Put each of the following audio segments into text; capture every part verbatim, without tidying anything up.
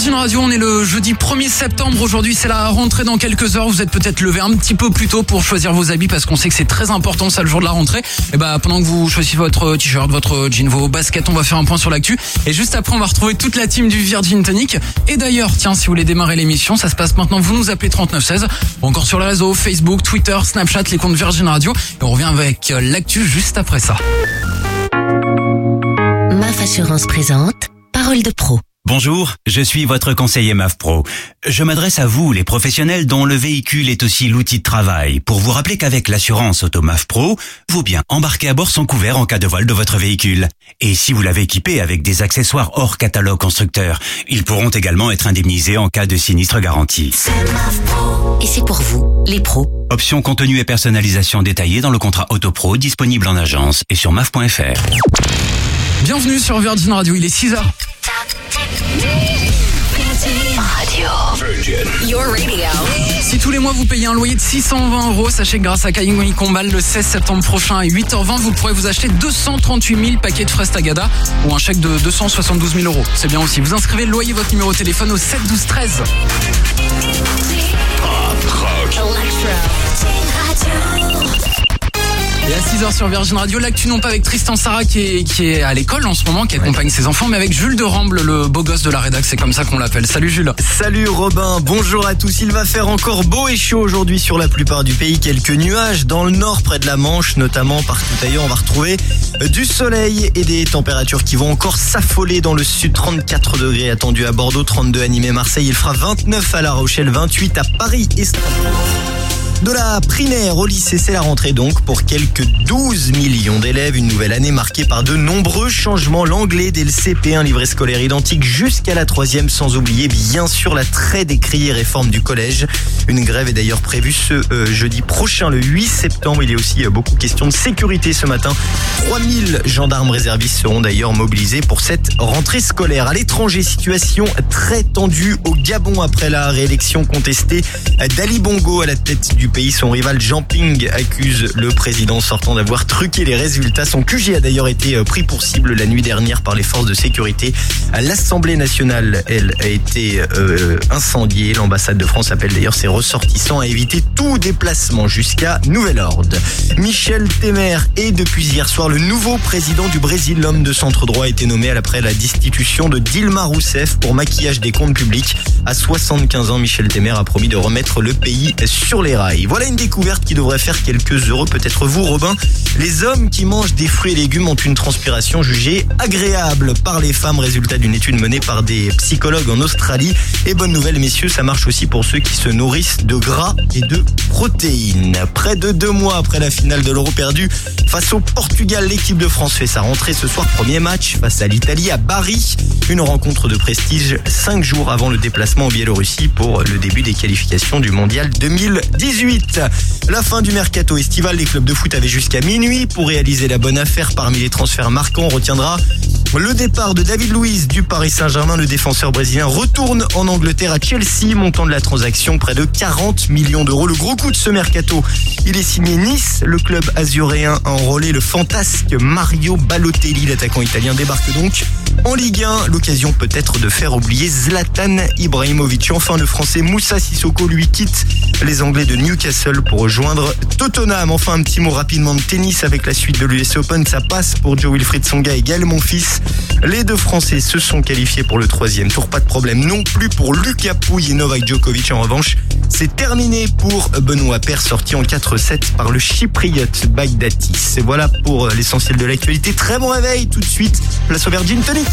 Virgin Radio, on est le jeudi premier septembre. Aujourd'hui, c'est la rentrée dans quelques heures. Vous êtes peut-être levé un petit peu plus tôt pour choisir vos habits parce qu'on sait que c'est très important, ça, le jour de la rentrée. Et bah, pendant que vous choisissez votre t-shirt, votre jean, vos baskets, on va faire un point sur l'actu. Et juste après, on va retrouver toute la team du Virgin Tonic. Et d'ailleurs, tiens, si vous voulez démarrer l'émission, ça se passe maintenant. Vous nous appelez trente-neuf seize ou encore sur les réseaux Facebook, Twitter, Snapchat, les comptes Virgin Radio. Et on revient avec l'actu juste après ça. M A F Assurance présente Parole de pro. Bonjour, je suis votre conseiller M A F Pro. Je m'adresse à vous, les professionnels dont le véhicule est aussi l'outil de travail, pour vous rappeler qu'avec l'assurance auto M A F Pro, vos biens embarqués à bord sont couverts en cas de vol de votre véhicule. Et si vous l'avez équipé avec des accessoires hors catalogue constructeur, ils pourront également être indemnisés en cas de sinistre garanti. C'est M A F Pro. Et c'est pour vous, les pros. Options contenu et personnalisation détaillées dans le contrat Auto Pro disponible en agence et sur M A F point F R. Bienvenue sur Virgin Radio, il est six heures. Radio. Your radio. Si tous les mois vous payez un loyer de six cent vingt euros, sachez que grâce à Kayuni Combal, le seize septembre prochain à huit heures vingt, vous pourrez vous acheter deux cent trente-huit mille paquets de fraises Tagada ou un chèque de deux cent soixante-douze mille euros. C'est bien aussi. Vous inscrivez le loyer, votre numéro de téléphone au sept douze treize. Et à six heures sur Virgin Radio, l'actu non pas avec Tristan Sarah qui est, qui est à l'école en ce moment, qui accompagne ses enfants, mais avec Jules de Ramble, le beau gosse de la rédac, c'est comme ça qu'on l'appelle. Salut Jules. Salut Robin, bonjour à tous. Il va faire encore beau et chaud aujourd'hui sur la plupart du pays. Quelques nuages dans le nord près de la Manche, notamment partout ailleurs. On va retrouver du soleil et des températures qui vont encore s'affoler dans le sud. trente-quatre degrés attendus à Bordeaux, trente-deux à Nîmes et Marseille. Il fera vingt-neuf à La Rochelle, vingt-huit à Paris et Strasbourg. De la primaire au lycée, c'est la rentrée donc pour quelques douze millions d'élèves. Une nouvelle année marquée par de nombreux changements. L'anglais dès le C P, un livret scolaire identique jusqu'à la troisième, sans oublier bien sûr la très décriée réforme du collège. Une grève est d'ailleurs prévue ce euh, jeudi prochain, le huit septembre. Il y a aussi euh, beaucoup de questions de sécurité ce matin. trois mille gendarmes réservistes seront d'ailleurs mobilisés pour cette rentrée scolaire. À l'étranger, situation très tendue au Gabon après la réélection contestée d'Ali Bongo à la tête du pays. Son rival Jean Ping accuse le président sortant d'avoir truqué les résultats. Son Q G a d'ailleurs été pris pour cible la nuit dernière par les forces de sécurité. L'Assemblée nationale, elle, a été euh, incendiée. L'ambassade de France appelle d'ailleurs ses ressortissants à éviter tout déplacement jusqu'à nouvel ordre. Michel Temer est depuis hier soir le nouveau président du Brésil. L'homme de centre droit a été nommé après la destitution de Dilma Rousseff pour maquillage des comptes publics. À soixante-quinze ans, Michel Temer a promis de remettre le pays sur les rails. Voilà une découverte qui devrait faire quelques heureux, peut-être vous Robin. Les hommes qui mangent des fruits et légumes ont une transpiration jugée agréable par les femmes, résultat d'une étude menée par des psychologues en Australie. Et bonne nouvelle messieurs, ça marche aussi pour ceux qui se nourrissent de gras et de protéines. Près de deux mois après la finale de l'Euro perdu face au Portugal, l'équipe de France fait sa rentrée ce soir. Premier match face à l'Italie à Bari. Une rencontre de prestige cinq jours avant le déplacement en Biélorussie pour le début des qualifications du Mondial deux mille dix-huit. La fin du mercato estival, les clubs de foot avaient jusqu'à minuit pour réaliser la bonne affaire. Parmi les transferts marquants, on retiendra le départ de David Luiz du Paris Saint-Germain. Le défenseur brésilien retourne en Angleterre à Chelsea, montant de la transaction près de quarante millions d'euros. Le gros coup de ce mercato, il est signé Nice. Le club azuréen a enrôlé le fantasque Mario Balotelli. L'attaquant italien débarque donc en Ligue un. L'occasion peut-être de faire oublier Zlatan Ibrahimovic. Enfin, le français Moussa Sissoko lui quitte les Anglais de Newcastle pour rejoindre Tottenham. Enfin, un petit mot rapidement de tennis avec la suite de l'U S Open. Ça passe pour Joe-Wilfried Tsonga et Gaël Monfils. Les deux Français se sont qualifiés pour le troisième tour. Pas de problème non plus pour Lucas Pouille et Novak Djokovic. En revanche, c'est terminé pour Benoît Paire, sorti en quatre sept par le Chypriote Baghdatis. Et voilà pour l'essentiel de l'actualité. Très bon réveil tout de suite. Place au Virgin Tonic.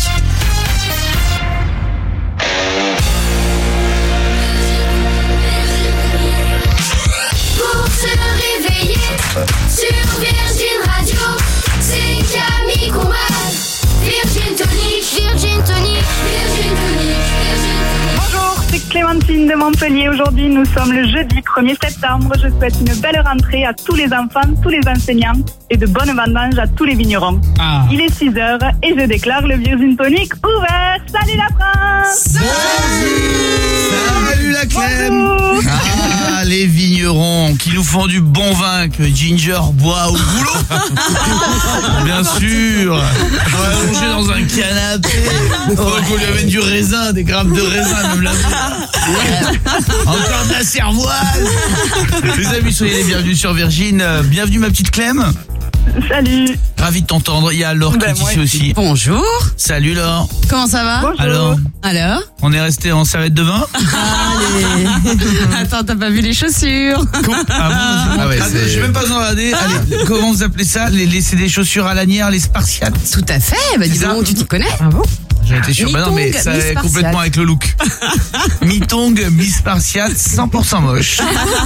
Sur Virgin Radio, c'est Camille Combal. Virgin Tonic, Virgin Tonic, Virgin Tonic, Virgin Tonic. Bonjour, c'est Clémentine de Montpellier. Aujourd'hui, nous sommes le jeudi premier septembre. Je souhaite une belle rentrée à tous les enfants, tous les enseignants et de bonnes vendanges à tous les vignerons. Ah. Il est six heures et je déclare le Virgin Tonic ouvert. Salut la France. Salut. Salut la Clem. Bonjour. Ah. ça, les vignerons qui nous font du bon vin que Ginger boit au boulot. Bien sûr. Allongé dans un canapé. Faut qu'on lui amène du raisin, des grappes de raisin, même la encore de la cervoise. Les amis, soyez les bienvenus sur Virgin. Bienvenue ma petite Clem. Salut. Ravi de t'entendre. Il y a Laure Ben, qui est moi ici aussi. Bonjour. Salut Laure. Comment ça va? Bonjour. Alors, Alors? on est resté en serviette de vin. Allez. Attends, t'as pas vu les chaussures? Com- ah bon, Ah ouais, Attends, c'est- je vais même pas vous en regarder. Allez, comment vous appelez ça? Les, les, c'est des chaussures à lanière, les Spartiates. Tout à fait. Bah dis C'est ça. donc, tu t'y connais? Ah bon? J'en étais sûr. Bah non, mais Mi-tongue, ça est mi-spartiate. complètement avec le look. Mi-tongue, mi-spartiate, cent pour cent moche.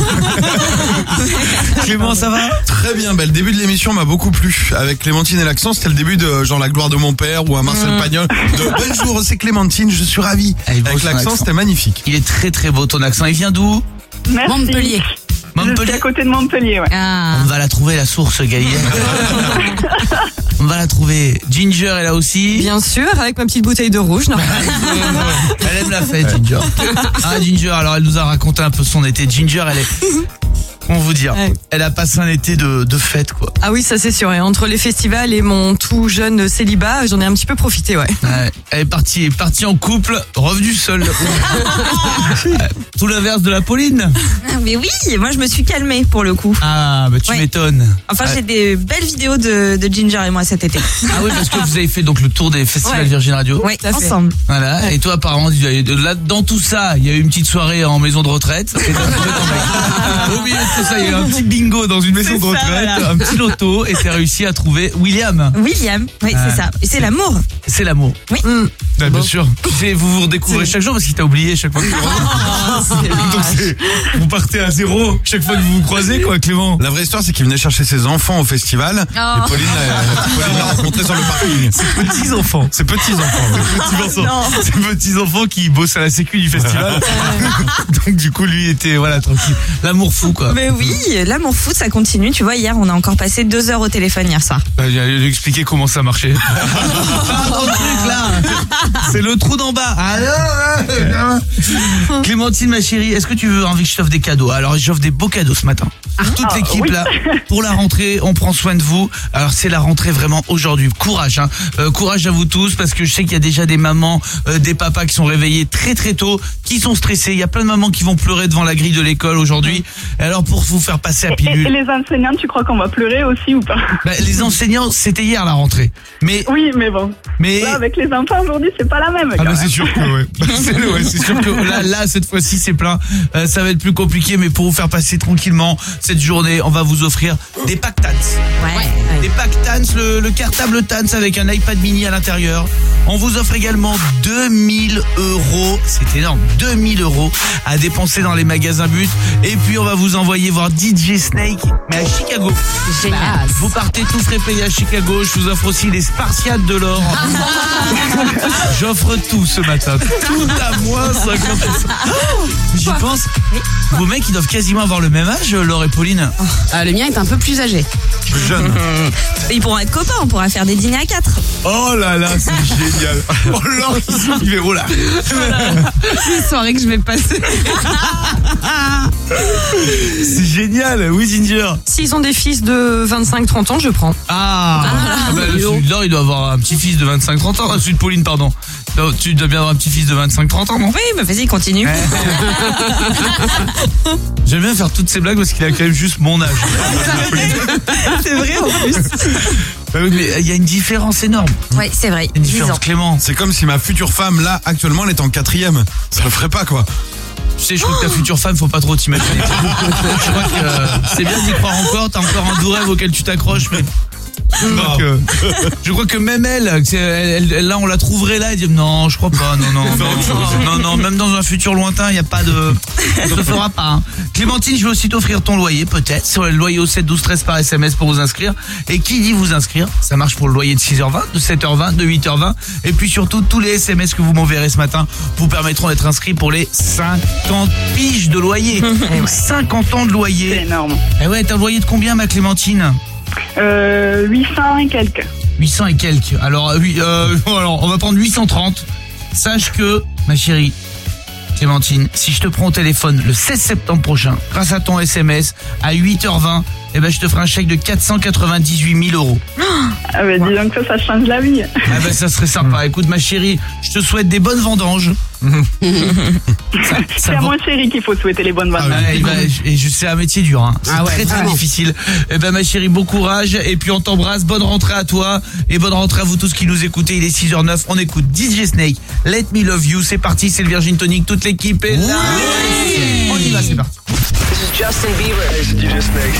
Clément, ça va? Très bien, bah, le début de l'émission m'a beaucoup plu. Avec Clémentine et l'accent, c'était le début de genre La gloire de mon père ou un Marcel Pagnol. De bonjour, c'est Clémentine, je suis ravi. Ah, il est beau, Avec son l'accent, accent. c'était magnifique. Il est très très beau ton accent. Il vient d'où? Merci. Montpellier. Je suis Montpellier. à côté de Montpellier, ouais. Ah. On va la trouver, la source gallienne. On va la trouver. Ginger est là aussi. Bien sûr, avec ma petite bouteille de rouge. Non. Elle aime la fête, Ginger. Ah, Ginger, alors elle nous a raconté un peu son été. Ginger, elle est... Comment vous dire? Ouais. Elle a passé un été de, de fête, quoi. Ah oui, ça c'est sûr. Et entre les festivals et mon tout jeune célibat, j'en ai un petit peu profité, ouais. Ouais, elle est partie, elle est partie en couple, revenue seule. Tout l'inverse de la Pauline. Ah, mais oui, moi je me suis calmée pour le coup. Ah, bah tu Ouais. m'étonnes. Enfin, Ah, j'ai des belles vidéos de, de Ginger et moi cet été. ah oui, parce que vous avez fait donc le tour des festivals Ouais. Virgin Radio. Oui, Tout à fait. ensemble. Voilà. Et toi, apparemment, là, dans tout ça, il y a eu une petite soirée en maison de retraite. Et t'as trouvé ton mec. Au milieu de tout ça, il y a eu un petit bingo dans une maison C'est de ça, retraite, voilà. un petit loto, et t'as réussi à trouver William. William, oui, Ah, c'est ça. Et c'est c'est- l'amour. C'est l'amour. Oui. Bah, bien sûr. C'est- Vous vous redécouvrez chaque jour parce qu'il t'a oublié chaque fois que vous Donc c'est- vous partez à zéro chaque fois que vous vous croisez, quoi, Clément. La vraie histoire, c'est qu'il venait chercher ses enfants au festival. Oh. Et Pauline l'a Pauline l'a rencontré sur le parking. Petits enfants. Ses petits-enfants. Petits enfants. Ces petits enfants qui bossent à la sécu du festival. Donc du coup, lui était voilà tranquille. L'amour fou, quoi. Mais oui, l'amour fou, ça continue. Tu vois, hier, on a encore passé deux heures au téléphone hier soir. Bah, j'ai lui expliquer comment ça marchait. Dans le truc, là. C'est le trou d'en bas. Alors, Clémentine, ma chérie, est-ce que tu veux envie que je t'offre des cadeaux? Alors, j'offre des beaux cadeaux ce matin. Toute Ah, l'équipe oui. là, pour la rentrée, on prend soin de vous. Alors c'est la rentrée vraiment aujourd'hui. Courage, hein. Euh, courage à vous tous parce que je sais qu'il y a déjà des mamans, euh, des papas qui sont réveillés très très tôt, qui sont stressés. Il y a plein de mamans qui vont pleurer devant la grille de l'école aujourd'hui. Et alors pour vous faire passer à Et, et pilule, les enseignants, tu crois qu'on va pleurer aussi ou pas? bah, les enseignants, c'était hier la rentrée. Mais Oui, mais bon. mais Là, avec les enfants aujourd'hui, c'est pas la même. ah quand bah même. c'est sûr que ouais. Bah, c'est ouais, c'est sûr que là là cette fois-ci c'est plein. Euh, ça va être plus compliqué, mais pour vous faire passer tranquillement cette journée, on va vous offrir des packs Tans. Ouais. Des packs Tans, le, le cartable Tans avec un iPad mini à l'intérieur. On vous offre également deux mille euros, c'est énorme, deux mille euros à dépenser dans les magasins But. Et puis on va vous envoyer voir D J Snake, mais à Chicago. Génial. Vous partez tout frais payé à Chicago. Je vous offre aussi les Spartiates de l'or. J'offre tout ce matin. Tout à moins cinquante pour cent. J'y pense. Vos mecs, ils doivent quasiment avoir le même âge, Laure et Pauline. Ah, le mien est un peu plus âgé. Plus jeune. Ils pourront être copains, on pourra faire des dîners à quatre. Oh là là, c'est génial. Oh Laure qui se fait oh là. Une soirée que je vais passer. C'est génial. Oui, Ginger. S'ils ont des fils de vingt-cinq trente ans, je prends. Ah, ah bah, celui de Laure, il doit avoir un petit-fils de vingt-cinq trente ans. Ah, celui de Pauline, pardon. Non, tu dois bien avoir un petit-fils de vingt-cinq trente ans, non? Oui, mais vas-y, continue. J'aime bien faire toutes ces blagues parce qu'il a quand même juste mon âge. C'est vrai en plus. Bah oui, mais il y a une différence énorme. Oui, c'est vrai. Il y a une dix différence, ans. Clément. C'est comme si ma future femme, là, actuellement, elle est en quatrième. Ça le ferait pas, quoi. Tu sais, je crois que ta future femme, faut pas trop t'imaginer. Je crois que euh, c'est bien d'y croire encore, t'as encore un doux rêve auquel tu t'accroches, mais... Donc, euh, je crois que même elle, c'est- elle, elle- là on la trouverait là, elle dit non, je crois pas, non, non, non, non, non, même dans un futur lointain, il n'y a pas de, ça se fera pas. Hein. Clémentine, je vais aussi t'offrir ton loyer, peut-être, sur le loyer au sept douze treize par S M S pour vous inscrire. Et qui dit vous inscrire, ça marche pour le loyer de six heures vingt, de sept heures vingt, de huit heures vingt, et puis surtout tous les S M S que vous m'enverrez ce matin vous permettront d'être inscrits pour les cinquante piges de loyer. cinquante ans de C'est loyer. énorme. Eh ouais, t'as un loyer de combien, ma Clémentine? Euh, huit cents et quelques. huit cents et quelques. Alors, euh, oui, euh, alors, on va prendre huit cent trente. Sache que, ma chérie, Clémentine, si je te prends au téléphone le seize septembre prochain, grâce à ton S M S, à huit heures vingt, eh ben, je te ferai un chèque de quatre cent quatre-vingt-dix-huit mille euros. Ah ben dis donc ça, ça change la vie. Ah ben, ça serait sympa. Écoute, ma chérie, je te souhaite des bonnes vendanges. Ça- C'est ça à va- mon chéri qu'il faut souhaiter les bonnes vannes. Ah, il va- et je sais, un métier dur, hein. C'est Ah ouais, très très vraiment. difficile. Eh ben, ma chérie, bon courage. Et puis, on t'embrasse. Bonne rentrée à toi. Et bonne rentrée à vous tous qui nous écoutez. Il est six heures neuf. On écoute D J Snake. Let Me Love You. C'est parti. C'est le Virgin Tonic. Toute l'équipe est là. On y va, c'est parti. Justin Bieber. D J Snake.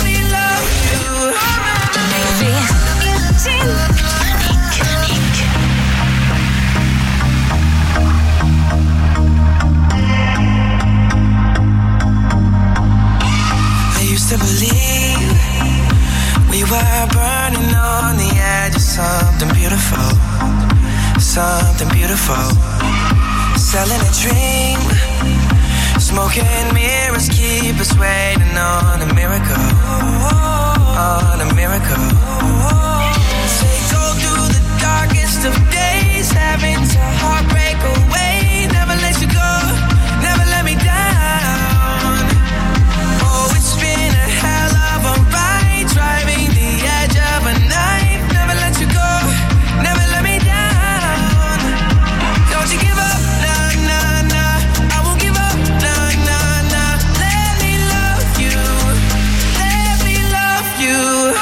I used to believe we were burning on the edge of something beautiful, something beautiful. Selling a dream, smoking mirrors keep us waiting on a miracle, on a miracle. Say go through the darkest of days, having to heartbreak away, never let you go, never let me down. Oh, it's been a hell of a ride, driving the edge of a knife. Never let you go, never let me down. Don't you give up, nah, nah, nah. I won't give up, nah, nah, nah. Let me love you, let me love you.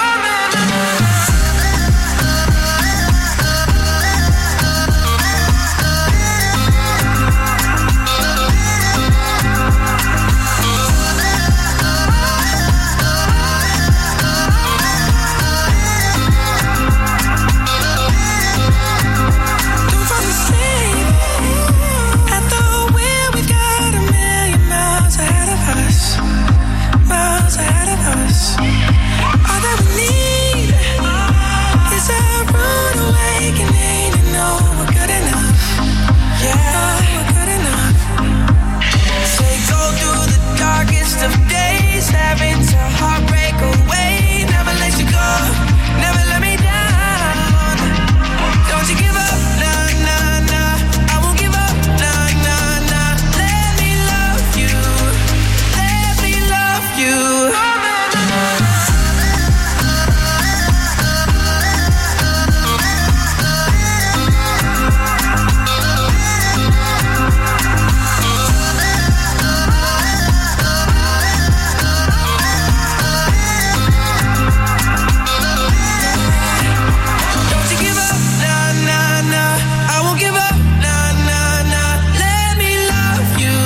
Don't fall asleep at the wheel. We've got a million miles ahead of us, miles ahead of us. All that we need is a rude awakening to know we're good enough. Yeah, we're good enough. Say go through the darkest of days, having to heartbreak away. Never let you go, never let me down. Don't you give up, nah, nah, nah. I won't give up, nah, nah, nah. Let me love you, let me love you. Don't you give up, nah, nah, nah. I won't give up, nah, nah, nah. Let me love you,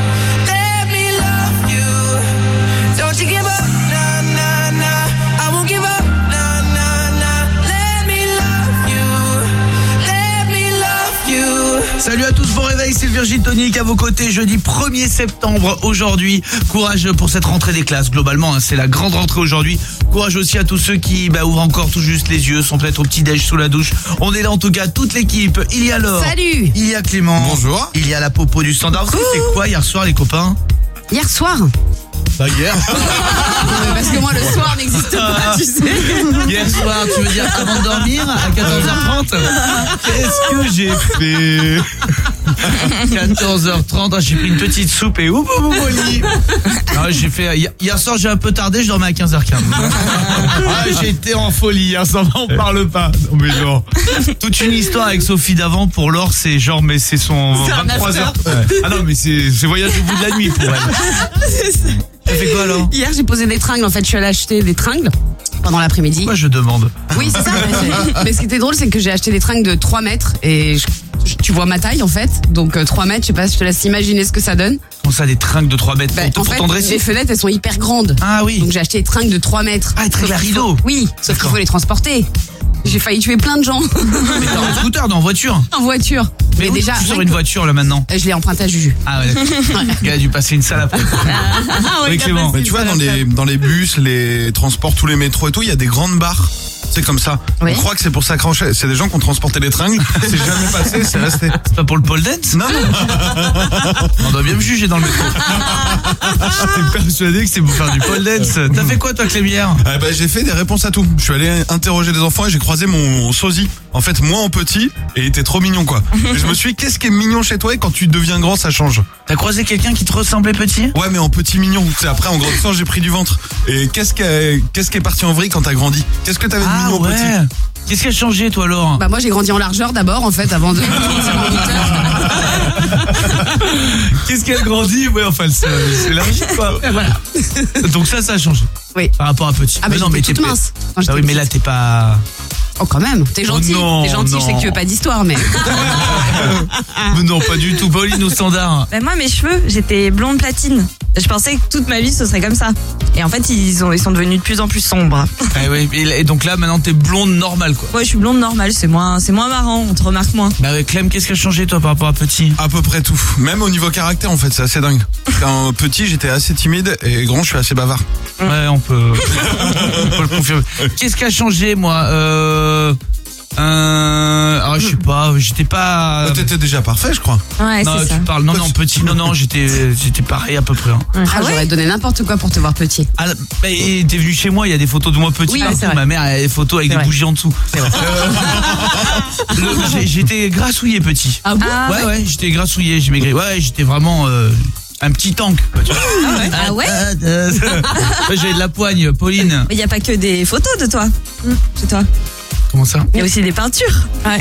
let me love you. Don't you give up, nah, nah, nah. I won't give up, nah, nah, nah. Let me love you, let me love you. Salut à tous, bon réveil, c'est le Virgin Tonic à vos côtés, jeudi premier septembre aujourd'hui. Courage pour cette rentrée des classes, globalement, hein, c'est la grande rentrée aujourd'hui. Courage aussi à tous ceux qui bah, ouvrent encore tout juste les yeux, sont peut-être au petit-déj sous la douche. On est là en tout cas, toute l'équipe. Il y a Laure. Salut. Il y a Clément. Bonjour. Il y a la Popo du Standard. Vous avez fait quoi hier soir les copains? Hier soir. Bah hier. Parce que moi le soir n'existe pas, tu sais. Hier soir, tu veux dire avant de dormir à quatorze heures trente? Qu'est-ce que j'ai fait? quatorze heures trente, j'ai pris une petite soupe et oup, oup, oup, au lit. Ah, j'ai fait hier, hier soir, j'ai un peu tardé, je dormais à quinze heures quinze. Ah, j'étais en folie hier soir, on parle pas. Non mais non. Toute une histoire avec Sophie d'avant pour Laure, c'est genre mais c'est son C'est un vingt-trois heures. after. Ouais. Ah non mais c'est c'est voyage au bout de la nuit pour elle. C'est ça. T'as fait quoi alors? Hier j'ai posé des tringles, en fait je suis allée acheter des tringles pendant l'après-midi. Moi je demande. Oui c'est ça. mais, mais ce qui était drôle c'est que j'ai acheté des tringles de trois mètres et je- je- tu vois ma taille en fait. Donc euh, trois mètres, je sais pas, je te laisse imaginer ce que ça donne. Comment ça, des tringles de trois mètres Bah, pour, en pour fait ton dressing? les fenêtres elles sont hyper grandes. Ah oui. Donc j'ai acheté des tringles de trois mètres. Ah, très la rideau. Oui, sauf qu'il D'accord. faut les transporter. J'ai failli tuer plein de gens Mais t'es en scooter, non, en voiture. en voiture. Mais, Mais où déjà tu sors rien une que- voiture là maintenant? Euh, je l'ai emprunté à Juju. Ah ouais, d'accord. Le gars a dû passer une salle après. Ah Oui, Clément. Mais tu vois, dans les, dans les bus, les transports, tous les métros et tout, il y a des grandes barres. C'est comme ça. Oui. On croit que c'est pour s'accrocher. C'est des gens qui ont transporté les tringles. C'est jamais passé, c'est resté. C'est pas pour le pole dance? Non, non. On doit bien me juger dans le métro. J'étais persuadé que c'est pour faire du pole dance. T'as fait quoi toi, Clémière? Eh ben, j'ai fait des réponses à tout. Je suis allé interroger des enfants et j'ai croisé mon sosie. En fait, moi en petit, et il était trop mignon, quoi. Et je me suis dit, qu'est-ce qui est mignon chez toi, et quand tu deviens grand, ça change. T'as croisé quelqu'un qui te ressemblait petit? Ouais, mais en petit mignon. Tu sais, après, en grandissant, j'ai pris du ventre. Et qu'est-ce qui est, qu'est-ce qui est parti en vrille quand t'as grandi? Qu'est-ce que t'avais de Ah mignon ouais. petit? Qu'est-ce qui a changé, toi, Laure? Bah moi j'ai grandi en largeur d'abord en fait avant de. Qu'est-ce qui a grandi? Ouais, enfin, c'est c'est élargi, quoi. Voilà. Donc ça, ça a changé. Oui. Par rapport à petit. Ah bah, non, mais j'étais t'es toute mince quand Ah j'étais oui, mais là, t'es pas. Oh quand même, t'es gentil, Oh non, t'es gentil, je sais que tu veux pas d'histoire mais. Mais non, pas du tout. Pauline au standard. Bah, moi, mes cheveux, j'étais blonde platine. Je pensais que toute ma vie, ce serait comme ça. Et en fait, ils, ont, ils sont devenus de plus en plus sombres. Ah oui, et donc là, maintenant, t'es blonde normale, quoi. Ouais, je suis blonde normale, c'est moins, c'est moins marrant, on te remarque moins. Bah ouais, Clem, qu'est-ce qui a changé, toi, par rapport à petit? À peu près tout. Même au niveau caractère, en fait, c'est assez dingue. Quand petit, j'étais assez timide, et grand, je suis assez bavard. Ouais, on peut, on peut le confirmer. Qu'est-ce qui a changé, moi? Euh... Euh, alors, je sais pas, j'étais pas. Oh, t'étais déjà parfait, je crois. Ouais, non, c'est tu ça. parles. Non, non, petit. Non, non, j'étais, j'étais pareil à peu près. Hein. Ah, ah ouais j'aurais donné n'importe quoi pour te voir petit. Ah, bah, et t'es venu chez moi, il y a des photos de moi petit. Oui, partout. c'est vrai. Ma mère a des photos avec C'est des vrai. bougies en dessous. C'est vrai. Le- j'ai- j'étais grassouillé petit. Ah bon? Ah, ouais, ouais, j'étais grassouillé, j'ai maigri. Ouais, j'étais vraiment euh, un petit tank. Quoi, tu vois. Ah ouais? Ouais, j'avais de la poigne, Pauline. Mais il n'y a pas que des photos de toi, chez toi. Comment ça? Il y a aussi des peintures. Ouais.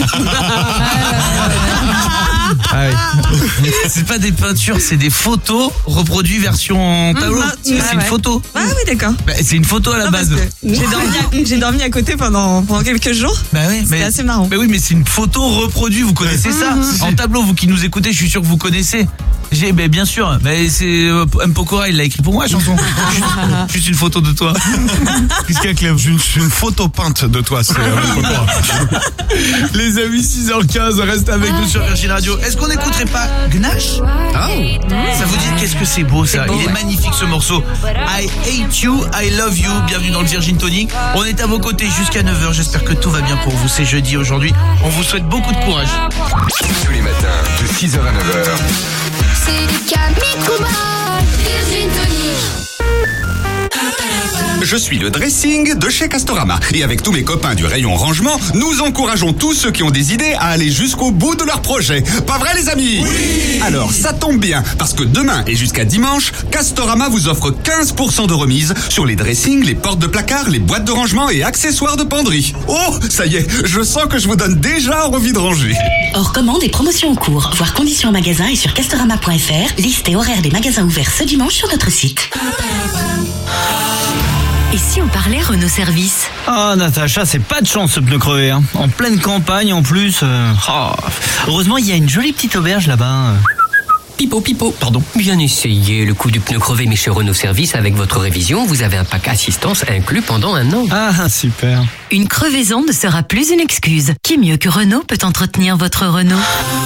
Ah oui. C'est pas des peintures, c'est des photos reproduites version tableau. Mmh, c'est ouais, une ouais. photo. Ah oui, d'accord. Bah, c'est une photo à la Non, parce base. que J'ai dormi, à, j'ai dormi à côté pendant, pendant quelques jours. Bah oui, C'était mais assez marrant. Mais oui, mais c'est une photo reproduite. Vous connaissez ça en tableau, vous qui nous écoutez, je suis sûr que vous connaissez. J'ai, ben bien sûr. Mais c'est euh, M. Pokora, il l'a écrit pour moi, la chanson. Juste, juste une photo de toi. Qu'est-ce qu'il y a, Clem? Une, une photo peinte de toi, c'est euh, Pokora. Les amis, six heures quinze, reste avec nous sur Virgin Radio. Est-ce qu'on n'écouterait pas Gnash? Ça vous dit qu'est-ce que c'est beau ça? C'est beau, Il est ouais. magnifique ce morceau. I hate you, I love you. Bienvenue dans le Virgin Tonic. On est à vos côtés jusqu'à neuf heures. J'espère que tout va bien pour vous. C'est jeudi aujourd'hui. On vous souhaite beaucoup de courage. Tous les matins, de six heures à neuf heures. C'est Camille Combal, Virgin Tonic. Je suis le dressing de chez Castorama. Et avec tous mes copains du rayon rangement, nous encourageons tous ceux qui ont des idées à aller jusqu'au bout de leur projet. Pas vrai les amis? Oui. Alors ça tombe bien, parce que demain et jusqu'à dimanche, Castorama vous offre quinze pour cent de remise sur les dressings, les portes de placard, les boîtes de rangement et accessoires de penderie. Oh, ça y est, je sens que je vous donne déjà envie de ranger. Hors commande et promotions en cours. Voir conditions en magasin et sur castorama point f r. Liste et horaire des magasins ouverts ce dimanche sur notre site. Et si on parlait Renault Service? Ah Natacha, c'est pas de chance ce pneu crevé, hein. En pleine campagne en plus. euh, oh. Heureusement il y a une jolie petite auberge là-bas. Pipo, pipo, pardon. Bien essayé, le coup du pneu crevé, mais chez Renault Service, avec votre révision, vous avez un pack assistance inclus pendant un an. Ah, super. Une crevaison ne sera plus une excuse. Qui mieux que Renault peut entretenir votre Renault?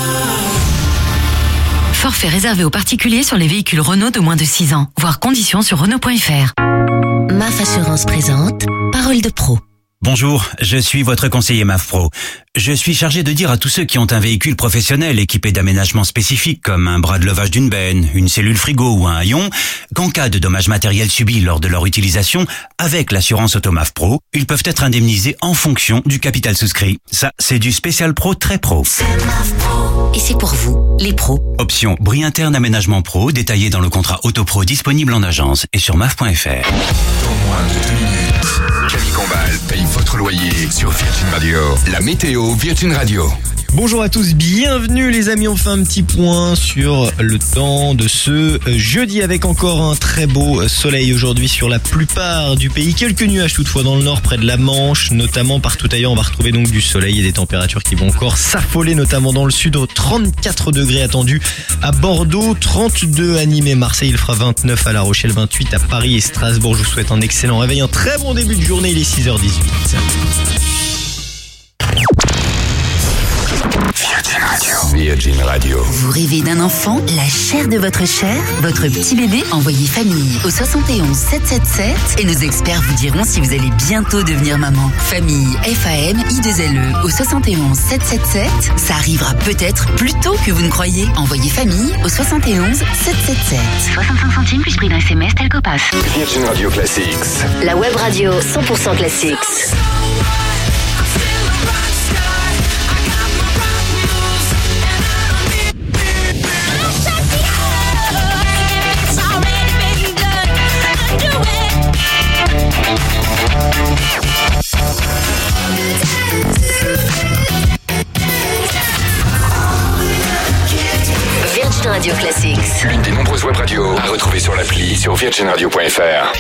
Forfait réservé aux particuliers sur les véhicules Renault de moins de six ans. Voir conditions sur Renault point f r. M A F Assurance présente Parole de Pro. Bonjour, je suis votre conseiller M A F Pro. Je suis chargé de dire à tous ceux qui ont un véhicule professionnel équipé d'aménagements spécifiques comme un bras de levage d'une benne, une cellule frigo ou un haillon, qu'en cas de dommages matériels subis lors de leur utilisation, avec l'assurance auto M A F Pro, ils peuvent être indemnisés en fonction du capital souscrit. Ça, c'est du spécial pro très pro. Et c'est pour vous, les pros. Option bris interne aménagement pro détaillé dans le contrat Auto Pro disponible en agence et sur M A F point f r. Dans moins de deux minutes, Camille Combal paye votre loyer sur Virgin Radio. La météo Virgin Radio. Bonjour à tous, bienvenue les amis, on fait un petit point sur le temps de ce jeudi avec encore un très beau soleil aujourd'hui sur la plupart du pays. Quelques nuages toutefois dans le nord près de la Manche, notamment partout ailleurs on va retrouver donc du soleil et des températures qui vont encore s'affoler, notamment dans le sud, trente-quatre degrés attendus à Bordeaux, trente-deux à Nîmes et Marseille, il fera vingt-neuf à La Rochelle, vingt-huit à Paris et Strasbourg. Je vous souhaite un excellent réveil, un très bon début de journée, il est six heures dix-huit. Virgin Virgin Radio. Vous rêvez d'un enfant, la chair de votre chair, votre petit bébé? Envoyez famille au soixante et onze sept cent soixante-dix-sept et nos experts vous diront si vous allez bientôt devenir maman. Famille F A M I deux L E au soixante et onze sept cent soixante-dix-sept. Ça arrivera peut-être plus tôt que vous ne croyez. Envoyez famille au soixante et onze sept cent soixante-dix-sept. soixante-cinq centimes plus prix d'un S M S tel Copass. Virgin Radio Classics. La web radio cent pour cent classique. Virgin Radio Classics. L'une des nombreuses web radios à retrouver sur l'appli sur virgin radio point f r.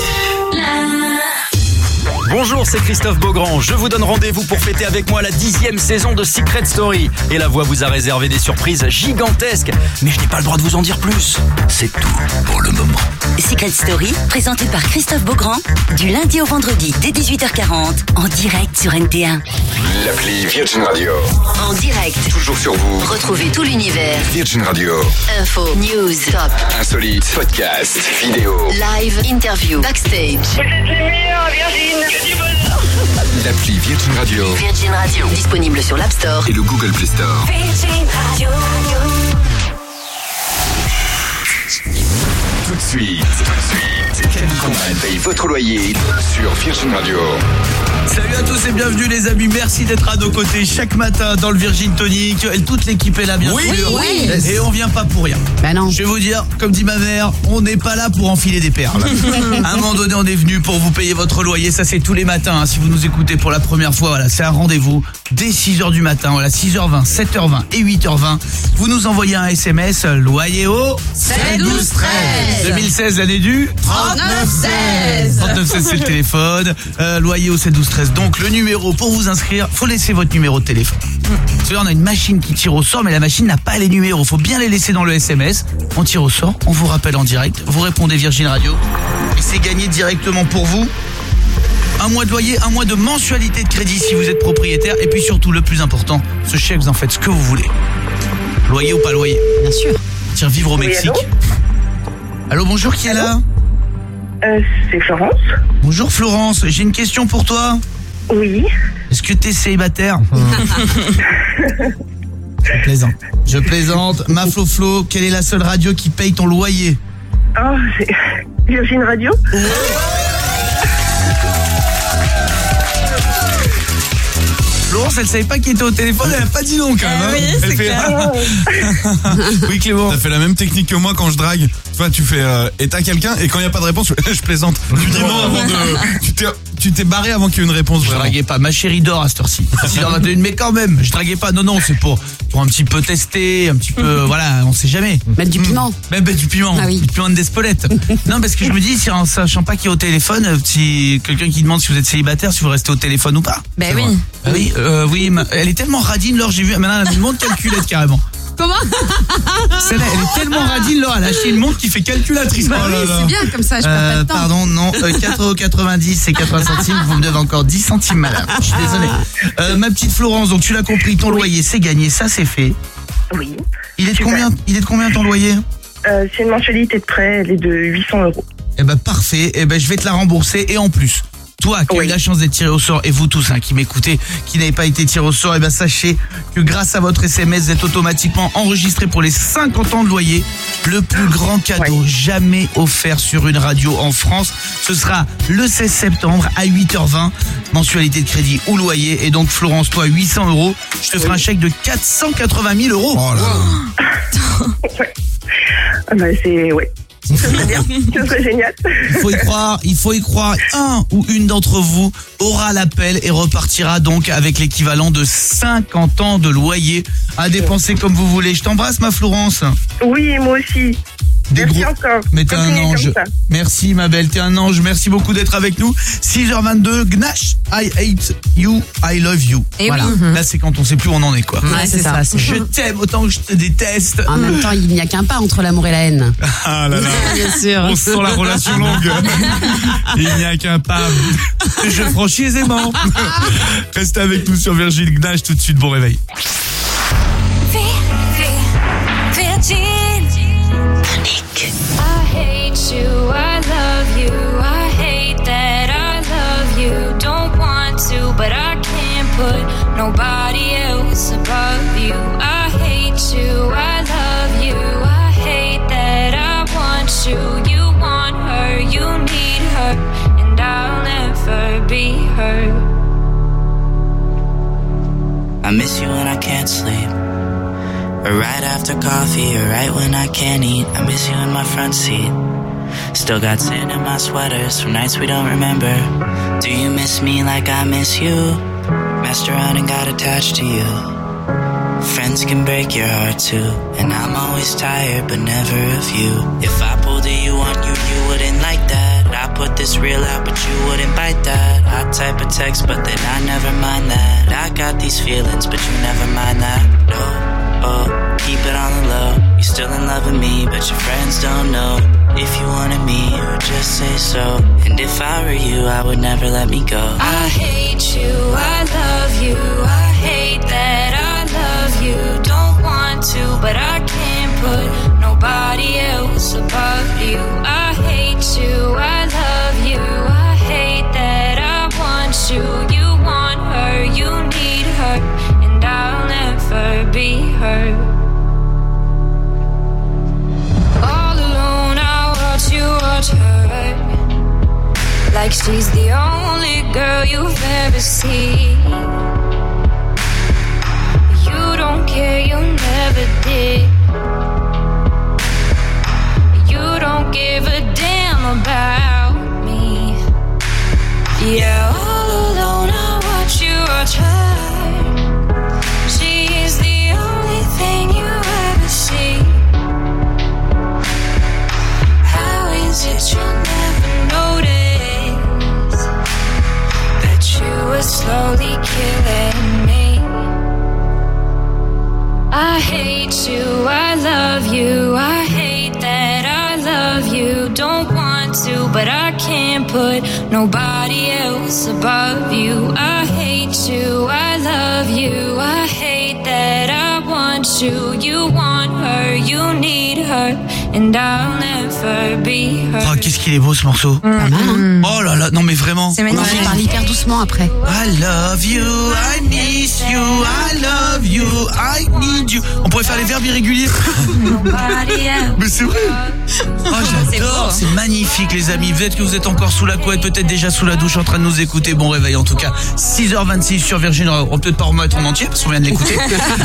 Bonjour, c'est Christophe Beaugrand. Je vous donne rendez-vous pour fêter avec moi la dixième saison de Secret Story. Et la voix vous a réservé des surprises gigantesques. Mais je n'ai pas le droit de vous en dire plus. C'est tout pour le moment. Secret Story, présenté par Christophe Beaugrand, du lundi au vendredi dès dix-huit heures quarante, en direct sur N T un. L'appli Virgin Radio. En direct. Toujours sur vous. Retrouvez tout l'univers. Virgin Radio. Info, news, top, Insolite, podcast, vidéo. live, interview, backstage. L'appli Virgin Radio. Virgin Radio. Disponible sur l'App Store et le Google Play Store. Virgin Radio. Tout de suite, tout de suite, Kevin Coman paye votre loyer sur Virgin Radio. Salut à tous et bienvenue les amis, merci d'être à nos côtés chaque matin dans le Virgin Tonic. Et toute l'équipe est là bien oui, sûr. Oui. Et on vient pas pour rien. Bah non. Je vais vous dire, comme dit ma mère, on n'est pas là pour enfiler des perles. À un moment donné, on est venu pour vous payer votre loyer. Ça c'est tous les matins, hein. Si vous nous écoutez pour la première fois, voilà, c'est un rendez-vous dès six heures du matin. Voilà, six heures vingt, sept heures vingt et huit heures vingt. Vous nous envoyez un S M S, loyer au sept douze treize. deux mille seize, l'année du trente-neuf seize. trente-neuf seize, c'est le téléphone. Euh, loyer au sept douze treize. Donc le numéro pour vous inscrire, faut laisser votre numéro de téléphone. Parce que là, on a une machine qui tire au sort, mais la machine n'a pas les numéros. Faut bien les laisser dans le S M S. On tire au sort, on vous rappelle en direct. Vous répondez Virgin Radio. Et c'est gagné directement pour vous. Un mois de loyer, un mois de mensualité de crédit si vous êtes propriétaire. Et puis surtout, le plus important, ce chèque, vous en faites ce que vous voulez. Loyer ou pas loyer. Bien sûr. Partir vivre au Mexique. Oui, allô, allô, bonjour, qui allô est là? euh, C'est Florence. Bonjour Florence, j'ai une question pour toi. Oui. Est-ce que t'es célibataire? Je plaisante. Je plaisante. Ma Flo Flo, quelle est la seule radio qui paye ton loyer? Oh, c'est Virgin Radio. Florence, elle savait pas qui était au téléphone, elle a pas dit non quand même. Oui, hein. c'est Elle fait... clair. Oui Clément, t'as fait la même technique que moi quand je drague. Tu vois, tu fais euh, et t'as quelqu'un et quand il y a pas de réponse, je, je plaisante. Tu dis non avant de. Tu t'es, tu t'es barré avant qu'il y ait une réponse. Je Vraiment. draguais pas, ma chérie dort à cette heure-ci. six heures vingt et une, mais quand même, je draguais pas. Non, non, c'est pour, pour un petit peu tester, un petit peu, voilà, on sait jamais. Mettre du piment. Même mettre du piment, Ah oui. du piment d'Espelette. Non, parce que je me dis, si en sachant pas qui est au téléphone, si quelqu'un qui demande si vous êtes célibataire, si vous restez au téléphone ou pas. Ben oui. Ah oui, euh, oui, ma- elle est tellement radine, Laure, j'ai vu, maintenant elle a une montre calculette carrément. Comment? Celle-là, elle est tellement radine, Laure, elle a acheté une montre qui fait calculatrice. Bah Oh là oui, là. c'est bien comme ça, je perds pas Euh, de temps. pardon, non, euh, quatre euros quatre-vingt-dix et quatre-vingts centimes, vous me devez encore dix centimes, madame. Je suis désolé. Euh, ma petite Florence, donc tu l'as compris, ton loyer c'est gagné, ça c'est fait. Oui. Il est de Super. combien, il est de combien ton loyer? Euh, c'est une mensualité de prêt, elle est de huit cents euros. Eh ben parfait, eh ben je vais te la rembourser et en plus, toi qui as Oui. eu la chance d'être tiré au sort et vous tous hein, qui m'écoutez, qui n'avez pas été tiré au sort, eh ben sachez que grâce à votre S M S, vous êtes automatiquement enregistré pour les cinquante ans de loyer. Le plus grand cadeau jamais offert sur une radio en France. Ce sera le seize septembre à huit heures vingt. Mensualité de crédit ou loyer. Et donc Florence, toi huit cents euros. Je te ferai un chèque de quatre cent quatre-vingt mille euros. Oh là là. Ouais. Ah bah c'est... Ouais. Ce serait bien. Ce serait génial. Il faut y croire, il faut y croire. Un ou une d'entre vous aura l'appel et repartira donc avec l'équivalent de cinquante ans de loyer à dépenser comme vous voulez. Je t'embrasse ma Florence. Oui, et moi aussi. Des Merci gros- encore. Mais t'es un Continuez ange. comme ça. Merci ma belle, t'es un ange. Merci beaucoup d'être avec nous. six heures vingt-deux, Gnash, I hate you, I love you. Et voilà. oui. Là c'est quand on sait plus où on en est quoi. Ouais, c'est ça. Je t'aime autant que je te déteste. En même temps, il n'y a qu'un pas entre l'amour et la haine. Ah là là. Bien sûr. On sent la relation longue. Il n'y a qu'un pas. Je franchis aisément. Restez avec nous sur Virgin Gnash tout de suite. Bon réveil. Tonic. I hate you, I love you, I hate that I love you. Don't want to, but I can't put nobody else above you. I hate you, I love you, I hate that I want you. You want her, you need her, and I'll never be her. I miss you when I can't sleep, or right after coffee, or right when I can't eat. I miss you in my front seat. Still got sand in my sweaters from nights we don't remember. Do you miss me like I miss you? Messed around and got attached to you. Friends can break your heart too, and I'm always tired but never of you. If I pulled a you on you, you wouldn't like that. I put this real out but you wouldn't bite that. I type a text but then I never mind that. I got these feelings but you never mind that. No, oh, keep it on the low. You're still in love with me but your friends don't know. If you wanted me, you would just say so. And if I were you, I would never let me go. I hate you, I love you, I hate that I love you. Don't want to, but I can't put nobody else above you. I hate you, I love you, I hate that I want you. You want her, you need her, and I'll never be her. All alone, I watch you watch her, like she's the only girl you've ever seen. You don't care, you never did. You don't give a damn about me. Yeah, all alone I watch you watch her. She's the only thing you ever see. How is it you never notice that you were slowly killing me? I hate you, I love you, I hate that I love you. Don't want to, but I can't put nobody else above you. I hate you, I love you, I hate that I want you. You want her, you need her, and I'll never be her. Oh, qu'est-ce qu'il est beau ce morceau. Mmh. Oh là là, non mais vraiment. C'est magnifique. Il parle hyper doucement après. I love you, I miss you, I love you, I need you. On pourrait faire les verbes irréguliers. Mais c'est vrai. Oh, j'adore, c'est magnifique les amis. Peut-être que vous êtes encore sous la couette, peut-être déjà sous la douche en train de nous écouter. Bon réveil en tout cas. six heures vingt-six sur Virgin. On va peut-être pas remettre en entier parce qu'on vient de l'écouter.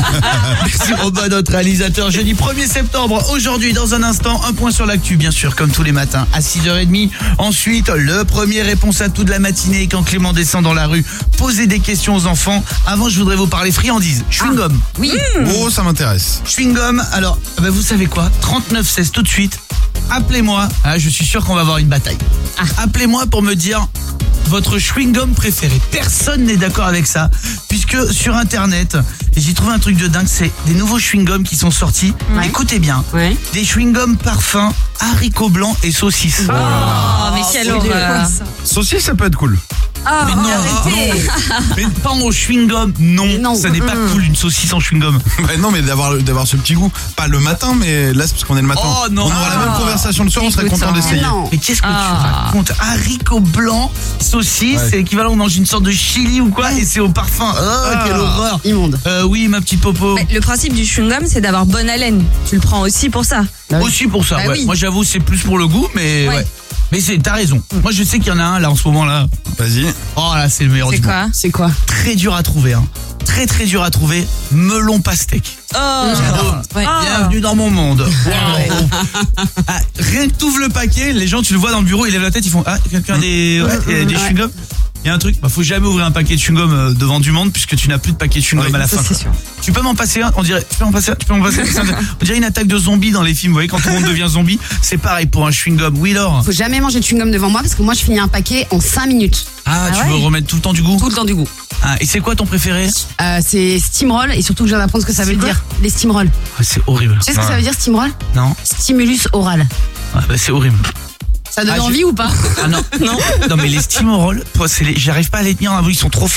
Merci Robin, notre réalisateur. Jeudi premier septembre. Aujourd'hui, dans un instant, un point sur l'actu, bien sûr, comme tous les matins, à six heures trente. Ensuite, le premier réponse à tout de la matinée quand Clément descend dans la rue. Poser des questions aux enfants. Avant, je voudrais vous parler friandises. Chewing-gum. Ah, oui. Mmh. Oh, ça m'intéresse. Chewing-gum. Alors, bah, vous savez quoi? trente-neuf seize tout de suite. Appelez-moi. Ah, je suis sûr qu'on va avoir une bataille. Ah. Appelez-moi pour me dire votre chewing-gum préféré. Personne n'est d'accord avec ça, puisque sur internet, j'ai trouvé un truc de dingue, c'est des nouveaux chewing-gums qui sont sortis. Ouais. Écoutez bien, ouais. Des chewing-gums parfum, haricots blancs et saucisses. Oh, oh mais quelle horreur. Saucisse, ça peut être cool. Oh, mais non, non, mais pas en chewing-gum, non, non, ça n'est pas mmh. cool une saucisse en chewing-gum. Bah non, mais d'avoir d'avoir ce petit goût, pas le matin, mais là c'est parce qu'on est le matin. Oh non, on aura ah, la même conversation le soir, on serait content d'essayer. Mais, mais qu'est-ce que ah. tu racontes? Haricots blancs, saucisses, ouais. C'est l'équivalent où on mange une sorte de chili ou quoi, et c'est au parfum. Oh, ah. Quelle horreur. Immonde. Euh, oui, ma petite popo. Mais le principe du chewing-gum, c'est d'avoir bonne haleine. Tu le prends aussi pour ça. Bah oui. Aussi pour ça. Bah ouais. Oui. Moi, j'avoue, c'est plus pour le goût, mais ouais. Ouais. Mais c'est, t'as raison. Moi, je sais qu'il y en a un là en ce moment là. Vas-y. Oh là, c'est le meilleur c'est du quoi monde. C'est quoi? Très dur à trouver, hein. Très très dur à trouver. Melon pastèque. Oh. Ouais. Bienvenue dans mon monde. Wow. Ah, rien que t'ouvres le paquet, les gens, tu le vois dans le bureau, ils lèvent la tête, ils font ah quelqu'un des ouais, des chewing-gums. Il y a un truc, bah faut jamais ouvrir un paquet de chewing-gum devant du monde puisque tu n'as plus de paquet de chewing-gum ouais, à la fin. C'est sûr. Tu peux m'en passer un, on dirait, tu peux m'en passer un, tu peux m'en passer un. On dirait une attaque de zombies dans les films, vous voyez, quand tout le monde devient zombie, c'est pareil pour un chewing-gum. Oui, Laure. Faut jamais manger de chewing-gum devant moi parce que moi je finis un paquet en cinq minutes. Ah, ah tu ouais. veux remettre tout le temps du goût? Tout le temps du goût. Ah, et c'est quoi ton préféré? euh, C'est steamroll et surtout que je viens d'apprendre ce que ça veut quoi dire. Les steamroll. Ah, c'est horrible. Tu sais ce que ouais. ça veut dire steamroll? Non. Stimulus oral. Ah, bah, c'est horrible. Ça donne ah, envie je... ou pas? Ah non. Non. Non mais les steamroll, c'est les... j'arrive pas à les tenir en avou, ils sont trop forts.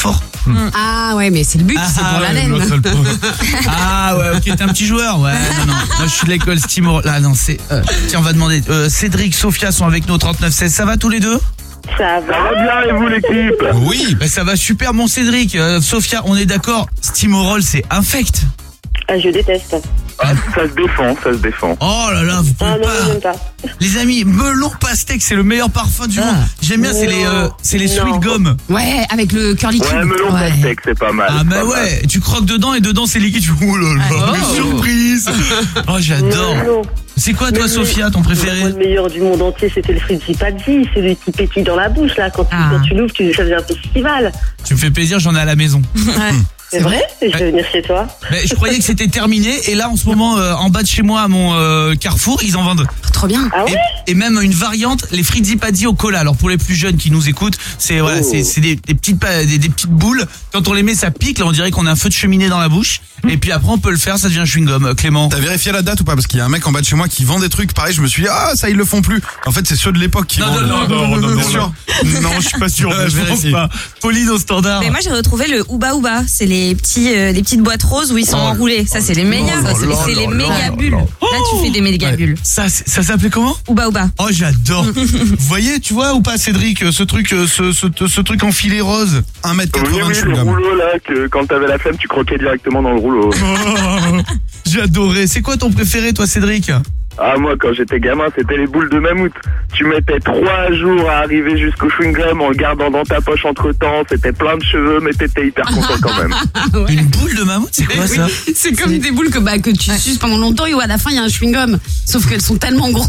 Ah ouais, mais c'est le but, Ah, c'est pour ah, la ouais, laine. l'autre, le pauvre. Ah ouais, ok, t'es un petit joueur. Ouais, non, non. Moi, je suis de l'école Steam. Là, non, c'est. Euh, tiens, on va demander. Euh, Cédric, Sophia sont avec nous au trente-neuf seize. Ça va tous les deux? Ça va. Ça va bien, et vous, l'équipe? Oui, bah, ça va super, mon Cédric. Euh, Sophia, on est d'accord. Steamroll, c'est infect. Ah, je déteste. Ah, ça se défend, ça se défend. Oh là là, vous pouvez Ah non, pas. j'aime pas. Les amis, melon pastèque, c'est le meilleur parfum du monde. J'aime bien, c'est les, euh, c'est les sweet gum. Ouais, avec le curly Ouais, cube. melon Ouais. pastèque, c'est pas mal. Ah bah ouais, tu croques dedans et dedans c'est liquide. Tu fais, oh là là, Oh. mais surprise. Oh, j'adore. Non, non. C'est quoi toi, Mais Sophia, ton Moi, préféré? le meilleur du monde entier, c'était le frizzy paddy, celui qui pétille dans la bouche, là. Quand, tu- Ah. quand tu l'ouvres, tu ça devient un festival. Tu me fais plaisir, j'en ai à la maison. C'est vrai? Je vais venir chez toi. Mais je croyais que c'était terminé et là en ce moment euh, en bas de chez moi à mon euh, Carrefour ils en vendent. Trop bien. Ah ouais? Et, et même une variante, les Frizzy Paddy au cola. Alors pour les plus jeunes qui nous écoutent, c'est voilà, Oh. c'est c'est des, des petites pa- des, des petites boules. Quand on les met, ça pique. Là on dirait qu'on a un feu de cheminée dans la bouche. Et puis après on peut le faire, ça devient chewing gum. Clément. T'as vérifié la date ou pas? Parce qu'il y a un mec en bas de chez moi qui vend des trucs pareil. Je me suis dit, ah, ça, ils le font plus. En fait, c'est ceux de l'époque qui Non, vendent. non, non, non, non, non, T'es sûr? Non, je suis pas sûr. Euh, mais je je pense vérifie. pas. Pauline au standard. Mais moi j'ai retrouvé le Ouba Ouba, c'est les petits euh, les petites boîtes roses où ils sont Oh, enroulés. Ça c'est les meilleurs, là, c'est là, c'est les là, méga là, bulles. là. Là tu fais des méga Ouais. bulles. Ça, c'est- ça s'appelait comment? Ouba Ouba. Oh, j'adore. Vous voyez, tu vois ou pas, Cédric, ce truc, euh, ce, ce, ce truc en filet rose, un mètre Oui, quatre-vingts oui, de le chewing gum. rouleau là, que quand t'avais la flemme, tu croquais directement dans le rouleau. Oh, j'ai adoré. C'est quoi ton préféré, toi, Cédric? Ah, moi, quand j'étais gamin, c'était les boules de mammouth. Tu mettais trois jours à arriver jusqu'au chewing-gum en le gardant dans ta poche entre-temps. C'était plein de cheveux, mais t'étais hyper content quand même. Une boule de mammouth, c'est quoi Oui, ça? c'est comme des boules que, bah, que tu suces pendant longtemps et où à la fin il y a un chewing-gum. Sauf qu'elles sont tellement grosses.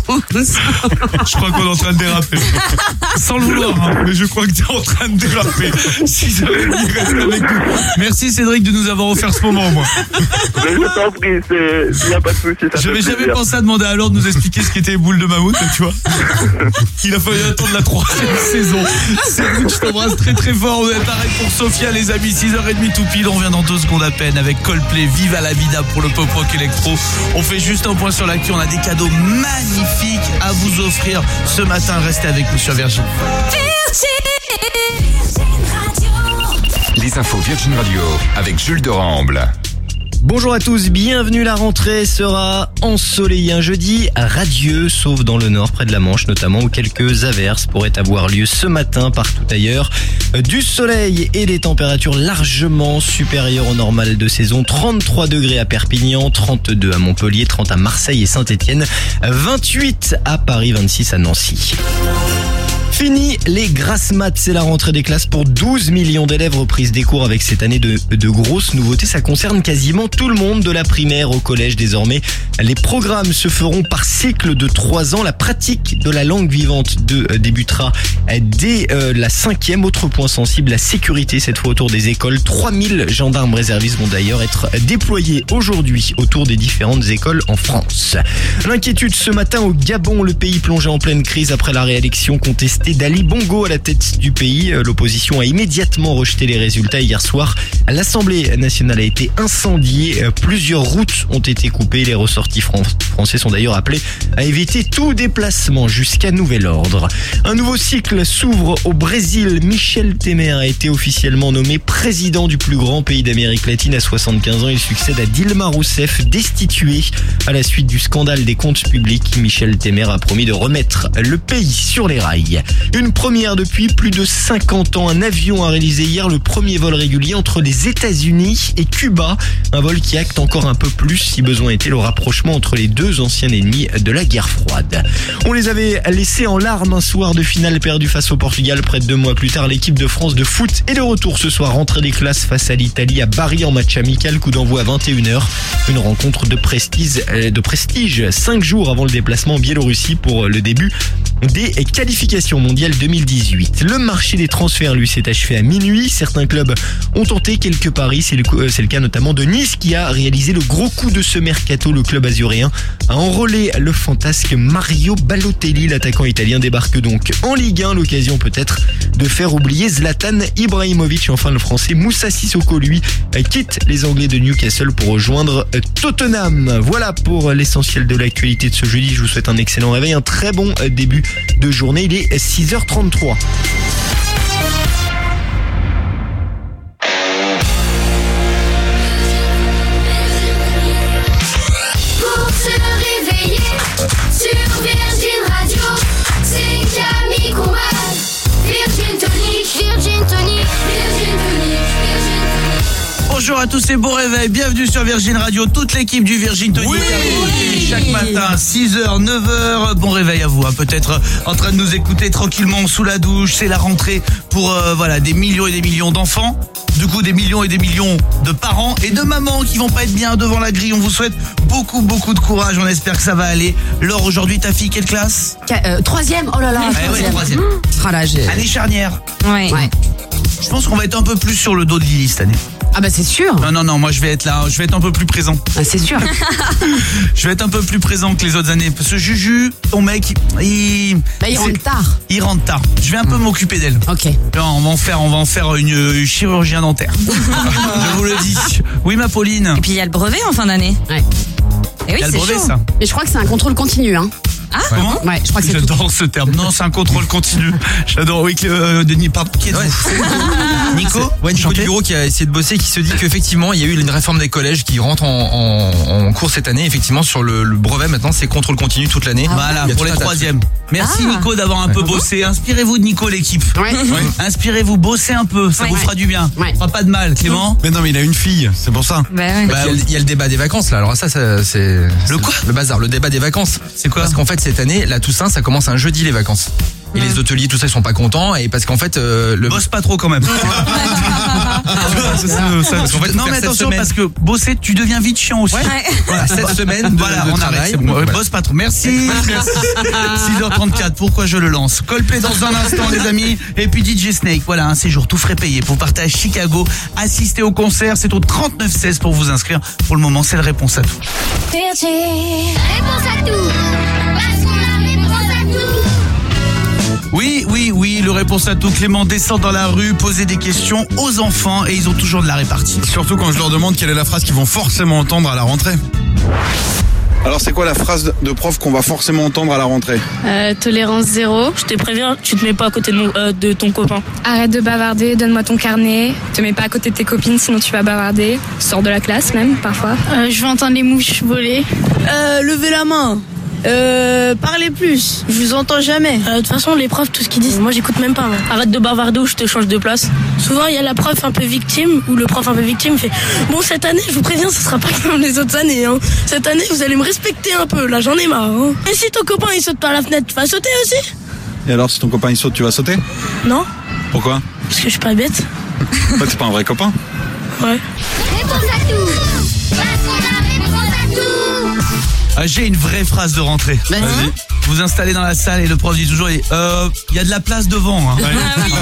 Je crois qu'on est en train de déraper. Sans le vouloir, hein, mais je crois que tu es en train de déraper. six heures trente, reste avec nous. Merci Cédric de nous avoir offert ce moment, moi. Mais je t'en prie, c'est... y a pas de souci, ça J'avais fait jamais plaisir. pensé à demander à Laure de nous expliquer ce qu'était les boules de mammouth, tu vois. Il a fallu attendre la troisième saison. Cédric, je t'embrasse très très fort. On est pareil pour Sophia, les amis. six heures trente tout pile. On revient dans deux secondes à peine avec Coldplay, Viva la Vida pour le pop rock électro. On fait juste un point sur l'actu. On a des cadeaux magnifiques à vous offrir ce matin. Restez avec nous sur Virgin. Les infos Virgin Radio avec Jules de Ramble. Bonjour à tous, bienvenue. La rentrée sera ensoleillée un jeudi radieux, sauf dans le nord, près de la Manche notamment, où quelques averses pourraient avoir lieu ce matin partout ailleurs. Du soleil et des températures largement supérieures au normal de saison. trente-trois degrés à Perpignan, trente-deux à Montpellier, trente à Marseille et Saint-Étienne, vingt-huit à Paris, vingt-six à Nancy. Fini les grasses maths, c'est la rentrée des classes pour douze millions d'élèves, reprise des cours avec cette année de, de grosses nouveautés. Ça concerne quasiment tout le monde, de la primaire au collège désormais. Les programmes se feront par cycle de trois ans. La pratique de la langue vivante de, euh, débutera dès euh, la cinquième. Autre point sensible, la sécurité, cette fois autour des écoles. trois mille gendarmes réservistes vont d'ailleurs être déployés aujourd'hui autour des différentes écoles en France. L'inquiétude ce matin au Gabon, le pays plongé en pleine crise après la réélection contestée d'Ali Bongo à la tête du pays. L'opposition a immédiatement rejeté les résultats hier soir. L'Assemblée nationale a été incendiée. Plusieurs routes ont été coupées. Les ressortis fran- français sont d'ailleurs appelés à éviter tout déplacement jusqu'à nouvel ordre. Un nouveau cycle s'ouvre au Brésil. Michel Temer a été officiellement nommé président du plus grand pays d'Amérique latine à soixante-quinze ans. Il succède à Dilma Rousseff, destituée à la suite du scandale des comptes publics. Michel Temer a promis de remettre le pays sur les rails. Une première depuis plus de cinquante ans. Un avion a réalisé hier le premier vol régulier entre les États-Unis et Cuba. Un vol qui acte encore un peu plus, si besoin était, le rapprochement entre les deux anciens ennemis de la guerre froide. On les avait laissés en larmes un soir de finale perdu face au Portugal. Près de deux mois plus tard, l'équipe de France de foot est de retour ce soir. Rentrée des classes face à l'Italie à Bari en match amical. Coup d'envoi à vingt et une heures. Une rencontre de prestige, de prestige cinq jours avant le déplacement en Biélorussie pour le début des qualifications mondiales deux mille dix-huit. Le marché des transferts, lui, s'est achevé à minuit. Certains clubs ont tenté quelques paris. C'est le, c'est le cas notamment de Nice qui a réalisé le gros coup de ce mercato. Le club azuréen a enrôlé le fantasque Mario Balotelli. L'attaquant italien débarque donc en Ligue un. L'occasion peut-être de faire oublier Zlatan Ibrahimovic. Enfin, le français Moussa Sissoko, lui, quitte les Anglais de Newcastle pour rejoindre Tottenham. Voilà pour l'essentiel de l'actualité de ce jeudi. Je vous souhaite un excellent réveil, un très bon début de journée. Il est six heures trente-trois. Bonjour à tous et bon réveil, bienvenue sur Virgin Radio, toute l'équipe du Virgin Tonic Oui. chaque matin, six heures, neuf heures, bon réveil à vous, hein. Peut-être en train de nous écouter tranquillement sous la douche, c'est la rentrée pour euh, voilà des millions et des millions d'enfants, du coup des millions et des millions de parents et de mamans qui vont pas être bien devant la grille, on vous souhaite beaucoup beaucoup de courage, on espère que ça va aller. Laure, aujourd'hui ta fille quelle classe? Euh, troisième, oh là là. Ah ouais, troisième. Ah là, j'ai... Année charnière. Ouais. ouais. Je pense qu'on va être un peu plus sur le dos de Lily cette année. Ah bah c'est sûr. Non non non, moi je vais être là, je vais être un peu plus présent. Ah, c'est sûr. Je vais être un peu plus présent que les autres années parce que Juju, ton mec, il bah, il rentre tard. Il rentre tard. Je vais un peu mmh. m'occuper d'elle. OK. Non, on va en faire on va en faire une, une chirurgien dentaire. Je vous le dis. Oui ma Pauline. Et puis il y a le brevet en fin d'année. Ouais. Et oui, il y a le c'est brevet chaud. ça. Mais je crois que c'est un contrôle continu hein. Ah comment? Ouais, je crois que c'est J'adore tout. ce terme. Non, c'est un contrôle continu. J'adore. Oui, euh, Denis, pardon. Qui êtes-vous? Ouais, Nico ouais, Nico du bureau qui a essayé de bosser, qui se dit qu'effectivement il y a eu une réforme des collèges qui rentre en, en, en cours cette année. Effectivement sur le, le brevet maintenant c'est contrôle continu toute l'année. Ah, voilà pour les troisièmes. Merci ah. Nico d'avoir un peu bossé. Inspirez-vous de Nico l'équipe. Ouais. Ouais. Inspirez-vous, bossez un peu, ça ouais. vous fera du bien. Ouais. Ça fera pas de mal, Clément. Mais non mais il a une fille, c'est pour ça. Bah, ouais. Bah, il, y a, il y a le débat des vacances là. Alors ça, ça c'est le quoi? Le bazar, le débat des vacances. C'est quoi? Parce qu'en fait cette année, la Toussaint, ça commence un jeudi les vacances. Et les hôteliers, tout ça, ils sont pas contents. Et parce qu'en fait, euh, le bosse pas trop quand même. Non mais attention parce que bosser, tu deviens vite chiant aussi. Ouais. Voilà, cette semaine, de, voilà, de on travail. arrête. Bon, voilà. Bosse pas trop. Merci. six heures trente-quatre. Pourquoi je le lance? Coldplay dans un instant, les amis. Et puis D J Snake. Voilà, un séjour tout frais payé pour partir à Chicago, assister au concert. C'est au trente-neuf seize pour vous inscrire. Pour le moment, c'est le réponse à tout. Réponse à tout. Parce qu'on a réponse à tout. Oui, oui, oui, le réponse à tout. Clément descend dans la rue, poser des questions aux enfants et ils ont toujours de la répartie. Surtout quand je leur demande quelle est la phrase qu'ils vont forcément entendre à la rentrée. Alors c'est quoi la phrase de prof qu'on va forcément entendre à la rentrée? euh, Tolérance zéro. Je te préviens, tu te mets pas à côté de, mon, euh, de ton copain. Arrête de bavarder, donne-moi ton carnet. Te mets pas à côté de tes copines, sinon tu vas bavarder. Sors de la classe même, parfois. Euh, je vais entendre les mouches voler. Euh, levez la main. Euh, parlez plus, je vous entends jamais. De euh, toute façon, les profs, tout ce qu'ils disent, moi j'écoute même pas. Moi. Arrête de bavarder ou je te change de place. Souvent, il y a la prof un peu victime, ou le prof un peu victime fait bon, cette année, je vous préviens, ce sera pas comme les autres années. Hein. Cette année, vous allez me respecter un peu, là, j'en ai marre. Hein. Et si ton copain il saute par la fenêtre, tu vas sauter aussi? Et alors, si ton copain il saute, tu vas sauter? Non. Pourquoi? Parce que je suis pas bête. Toi, t'es pas un vrai copain? Ouais. Réponse à tout. Parce qu'on a réponse à tout. Ah, j'ai une vraie phrase de rentrée. Vas-y. Vas-y. Vous vous installez dans la salle et le prof dit toujours il euh, y a de la place devant. Hein. Ah oui,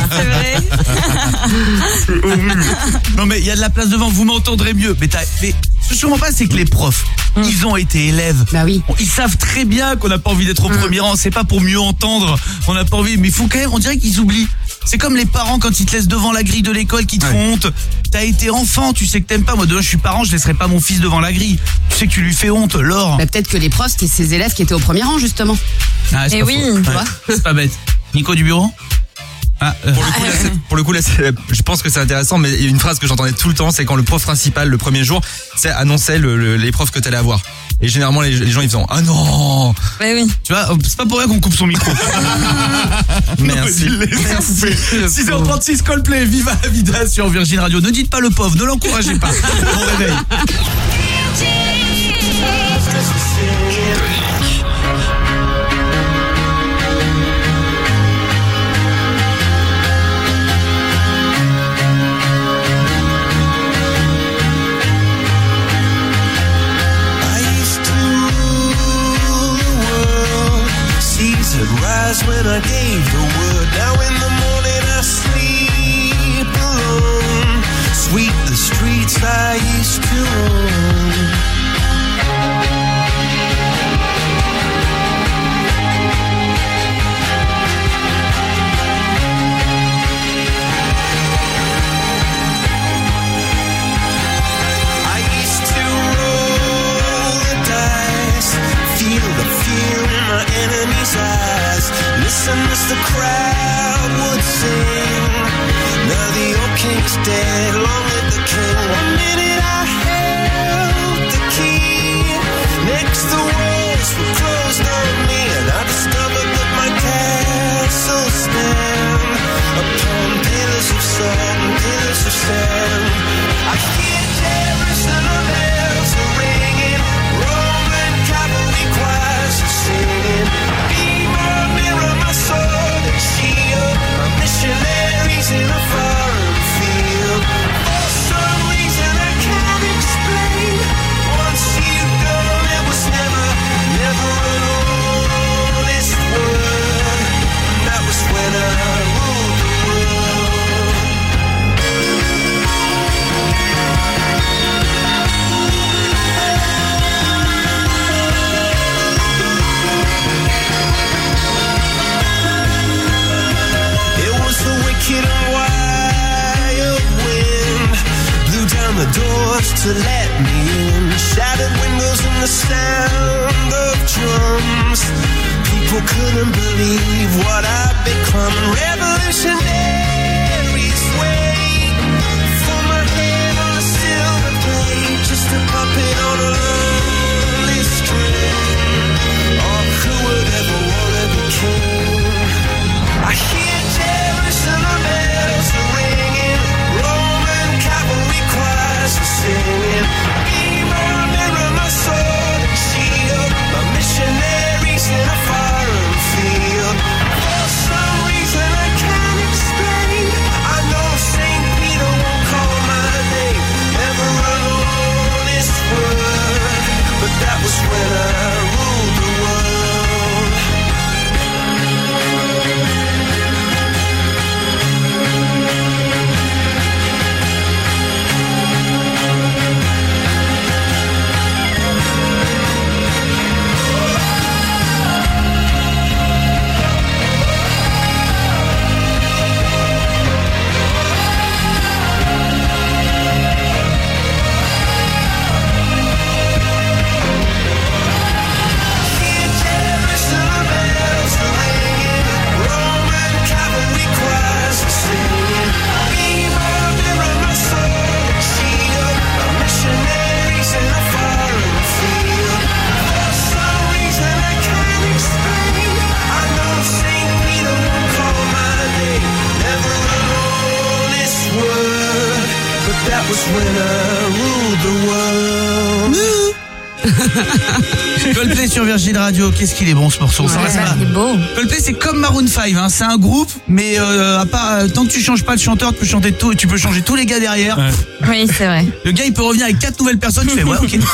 c'est vrai. Non mais il y a de la place devant, vous m'entendrez mieux. Mais, mais ce que je comprends pas, c'est que les profs, mmh. ils ont été élèves. Bah oui. Ils savent très bien qu'on n'a pas envie d'être au mmh. premier rang. C'est pas pour mieux entendre. On n'a pas envie. Mais il faut quand même, on dirait qu'ils oublient. C'est comme les parents quand ils te laissent devant la grille de l'école qui te ouais. font honte. T'as été enfant, tu sais que t'aimes pas. Moi demain je suis parent, je laisserai pas mon fils devant la grille. Tu sais que tu lui fais honte, Laure. Bah peut-être que les profs c'était ces élèves qui étaient au premier rang justement. Ah, Et oui, tu vois. C'est pas bête. Nico du bureau? Ah, euh, pour, le coup, là, c'est, pour le coup, là, c'est, je pense que c'est intéressant, mais il y a une phrase que j'entendais tout le temps, c'est quand le prof principal, le premier jour, c'est annonçait le, le, les profs que t'allais avoir. Et généralement, les, les gens, ils faisaient « Ah non !» Ouais, oui. Tu vois, c'est pas pour rien qu'on coupe son micro. Merci. Merci. six heures trente-six, Coldplay, Viva la Vida sur Virgin Radio. Ne dites pas le pauvre, ne l'encouragez pas. Bon réveil. Rise when I gave the word. Now in the morning I sleep alone. Sweep the streets I used to own. I used to roll the dice, feel the fear in my enemy's eyes. Listen as the crowd would sing. Now the old king's dead, long live the king. One minute I held the key. Next the walls were closed on me, and I discovered that my castle stand upon pillars of salt and pillars of sand. I hear open the doors to let me in. Shattered windows and the sound of drums. People couldn't believe what I'd become. Revolutionaries wait for my head on a silver plate, just a puppet on a lonely string. Oh, who would ever wanna be king? I hear Jerusalem bells are ringing, Roman cavalry choirs are singing. Be my mirror, my sword and shield, my missionaries in a foreign field. For some reason I can't explain, I know Saint Peter won't call my name, never alone this word, but that was when I ruled the world. That was when I ruled the world. Coldplay sur Virgin Radio, qu'est-ce qu'il est bon ce morceau, ça Ouais, reste pas. c'est beau. Coldplay c'est comme Maroon cinq, hein. C'est un groupe, mais euh, à part, euh, tant que tu changes pas de chanteur, tu peux chanter tout, tu peux changer tous les gars derrière. Ouais. Oui, c'est vrai. Le gars il peut revenir avec quatre nouvelles personnes, tu fais ouais ok.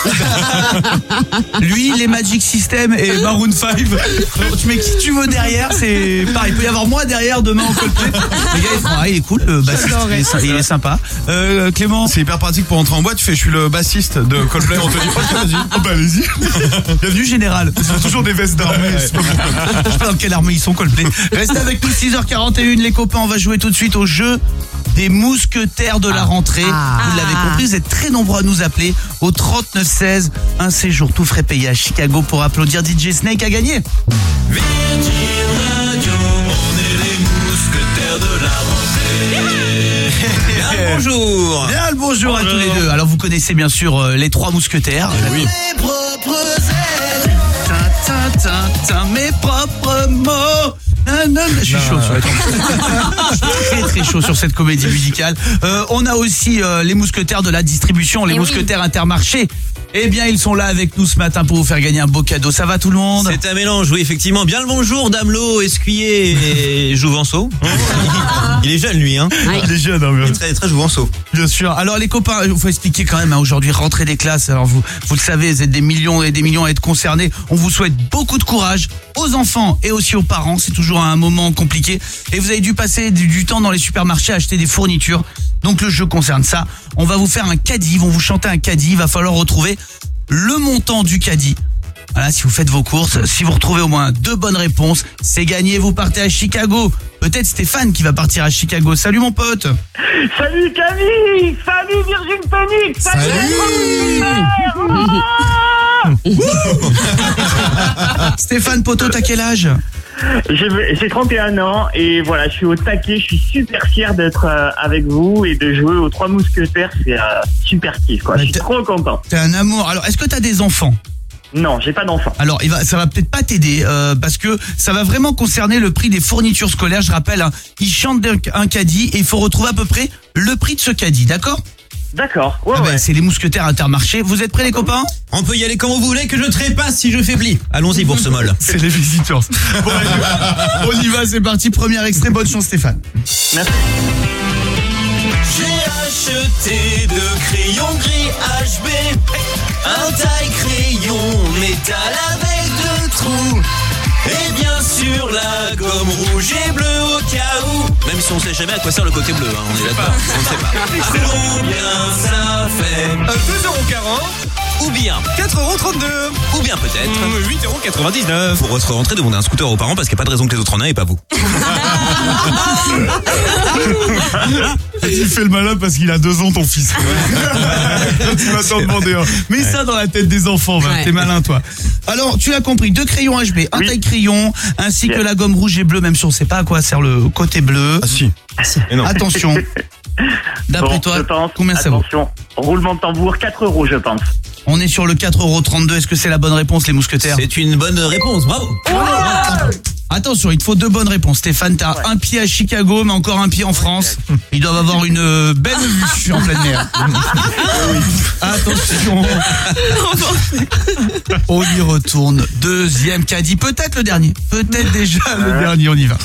Lui, les Magic System et Maroon cinq, tu mets qui tu veux derrière, c'est pareil. Il peut y avoir moi derrière demain en Coldplay. Le gars il fera, ah, il est cool, le bassiste, il est, sy- il est sympa. Euh, Clément, c'est hyper pratique pour entrer en boîte. Tu fais, je suis le bassiste de Coldplay. On te dit, ok, vas-y. Oh bah allez-y. Bienvenue général. C'est toujours des vestes d'armée. Ouais. Je sais pas dans quelle armée ils sont, Coldplay. Restez avec nous, six heures quarante et une les copains, on va jouer tout de suite au jeu des mousquetaires de la rentrée. Ah. Vous l'avez compris, vous êtes très nombreux à nous appeler au trente-neuf seize. Un séjour tout frais payé à Chicago pour applaudir D J Snake à gagner. Virgin Radio, on est les mousquetaires de la rentrée. Bien le bonjour. Bien le bonjour, à tous les deux. Alors vous connaissez bien sûr euh, les trois mousquetaires. Oui. Mes propres ailes. Tin, tin, tin, tin, mes propres mots. Non, non, je suis chaud sur la Je suis très très chaud sur cette comédie musicale. Euh, on a aussi euh, les mousquetaires de la distribution, les Et mousquetaires oui. Intermarché. Eh bien, ils sont là avec nous ce matin pour vous faire gagner un beau cadeau. Ça va tout le monde? C'est un mélange, oui, effectivement. Bien le bonjour, Damelot, Escuyer et Jouvenceau. Il est jeune, lui, hein. Il est jeune, hein, il est très, très Jouvenceau. Bien sûr. Alors, les copains, il faut expliquer quand même, hein, aujourd'hui, rentrée des classes. Alors, vous, vous le savez, vous êtes des millions et des millions à être concernés. On vous souhaite beaucoup de courage aux enfants et aussi aux parents. C'est toujours un moment compliqué. Et vous avez dû passer du, du temps dans les supermarchés à acheter des fournitures. Donc, le jeu concerne ça. On va vous faire un caddie. Ils vont vous chanter un caddie. Il va falloir retrouver le montant du caddie. Voilà, si vous faites vos courses, si vous retrouvez au moins deux bonnes réponses, c'est gagné, vous partez à Chicago. Peut-être Stéphane qui va partir à Chicago. Salut mon pote. Salut Camille. Salut Virgin Phoenix. Salut, Salut. Stéphane Poto, t'as quel âge? J'ai j'ai trente et un ans et voilà, je suis au taquet, je suis super fier d'être euh, avec vous et de jouer aux Trois Mousquetaires, c'est euh, super kiff quoi, je suis trop content. T'es un amour. Alors, est-ce que t'as des enfants? Non, j'ai pas d'enfants. Alors, il va, ça va peut-être pas t'aider euh, parce que ça va vraiment concerner le prix des fournitures scolaires. Je rappelle, hein, ils chantent un caddie et il faut retrouver à peu près le prix de ce caddie, d'accord? D'accord, ouais, ah ben, ouais. C'est les mousquetaires Intermarché. Vous êtes prêts les copains? On peut y aller quand vous voulez, que je trépasse si je faiblis. Allons-y pour ce molle. C'est les visiteurs. Bon, allez, on y va, c'est parti. Premier extrait, bonne chance Stéphane. Merci. J'ai acheté deux crayons gris H B, un taille crayon métal avec deux trous, et bien sûr la gomme rouge et bleue au cas où. Même si on sait jamais à quoi sert le côté bleu, hein, on est d'accord. On ne sait pas. Combien ça fait? deux euros quarante. Ou bien quatre euros trente-deux. Ou bien peut-être huit euros quatre-vingt-dix-neuf. Pour votre rentrée, demandez un scooter aux parents parce qu'il n'y a pas de raison que les autres en aient et pas vous. Il fait le malin parce qu'il a deux ans, ton fils. Tu vas t'en demander un. Mets ça dans la tête des enfants, va. Ouais. T'es malin, toi. Alors, tu l'as compris, deux crayons H B, un taille-crayon, ainsi que la gomme rouge et bleue, même si on ne sait pas à quoi sert le côté bleu. Ah si. Attention. D'après Bon, toi, je pense, combien ça vaut? Attention, roulement de tambour, quatre euros, je pense. On est sur le quatre euros trente-deux. Est-ce que c'est la bonne réponse, les mousquetaires? C'est une bonne réponse, bravo. Attention, il te faut deux bonnes réponses. Stéphane, t'as un pied à Chicago, mais encore un pied en France. Ils doivent avoir une euh, belle vue en pleine mer. Attention. On y retourne. Deuxième caddie, peut-être le dernier. Peut-être déjà le dernier, on y va.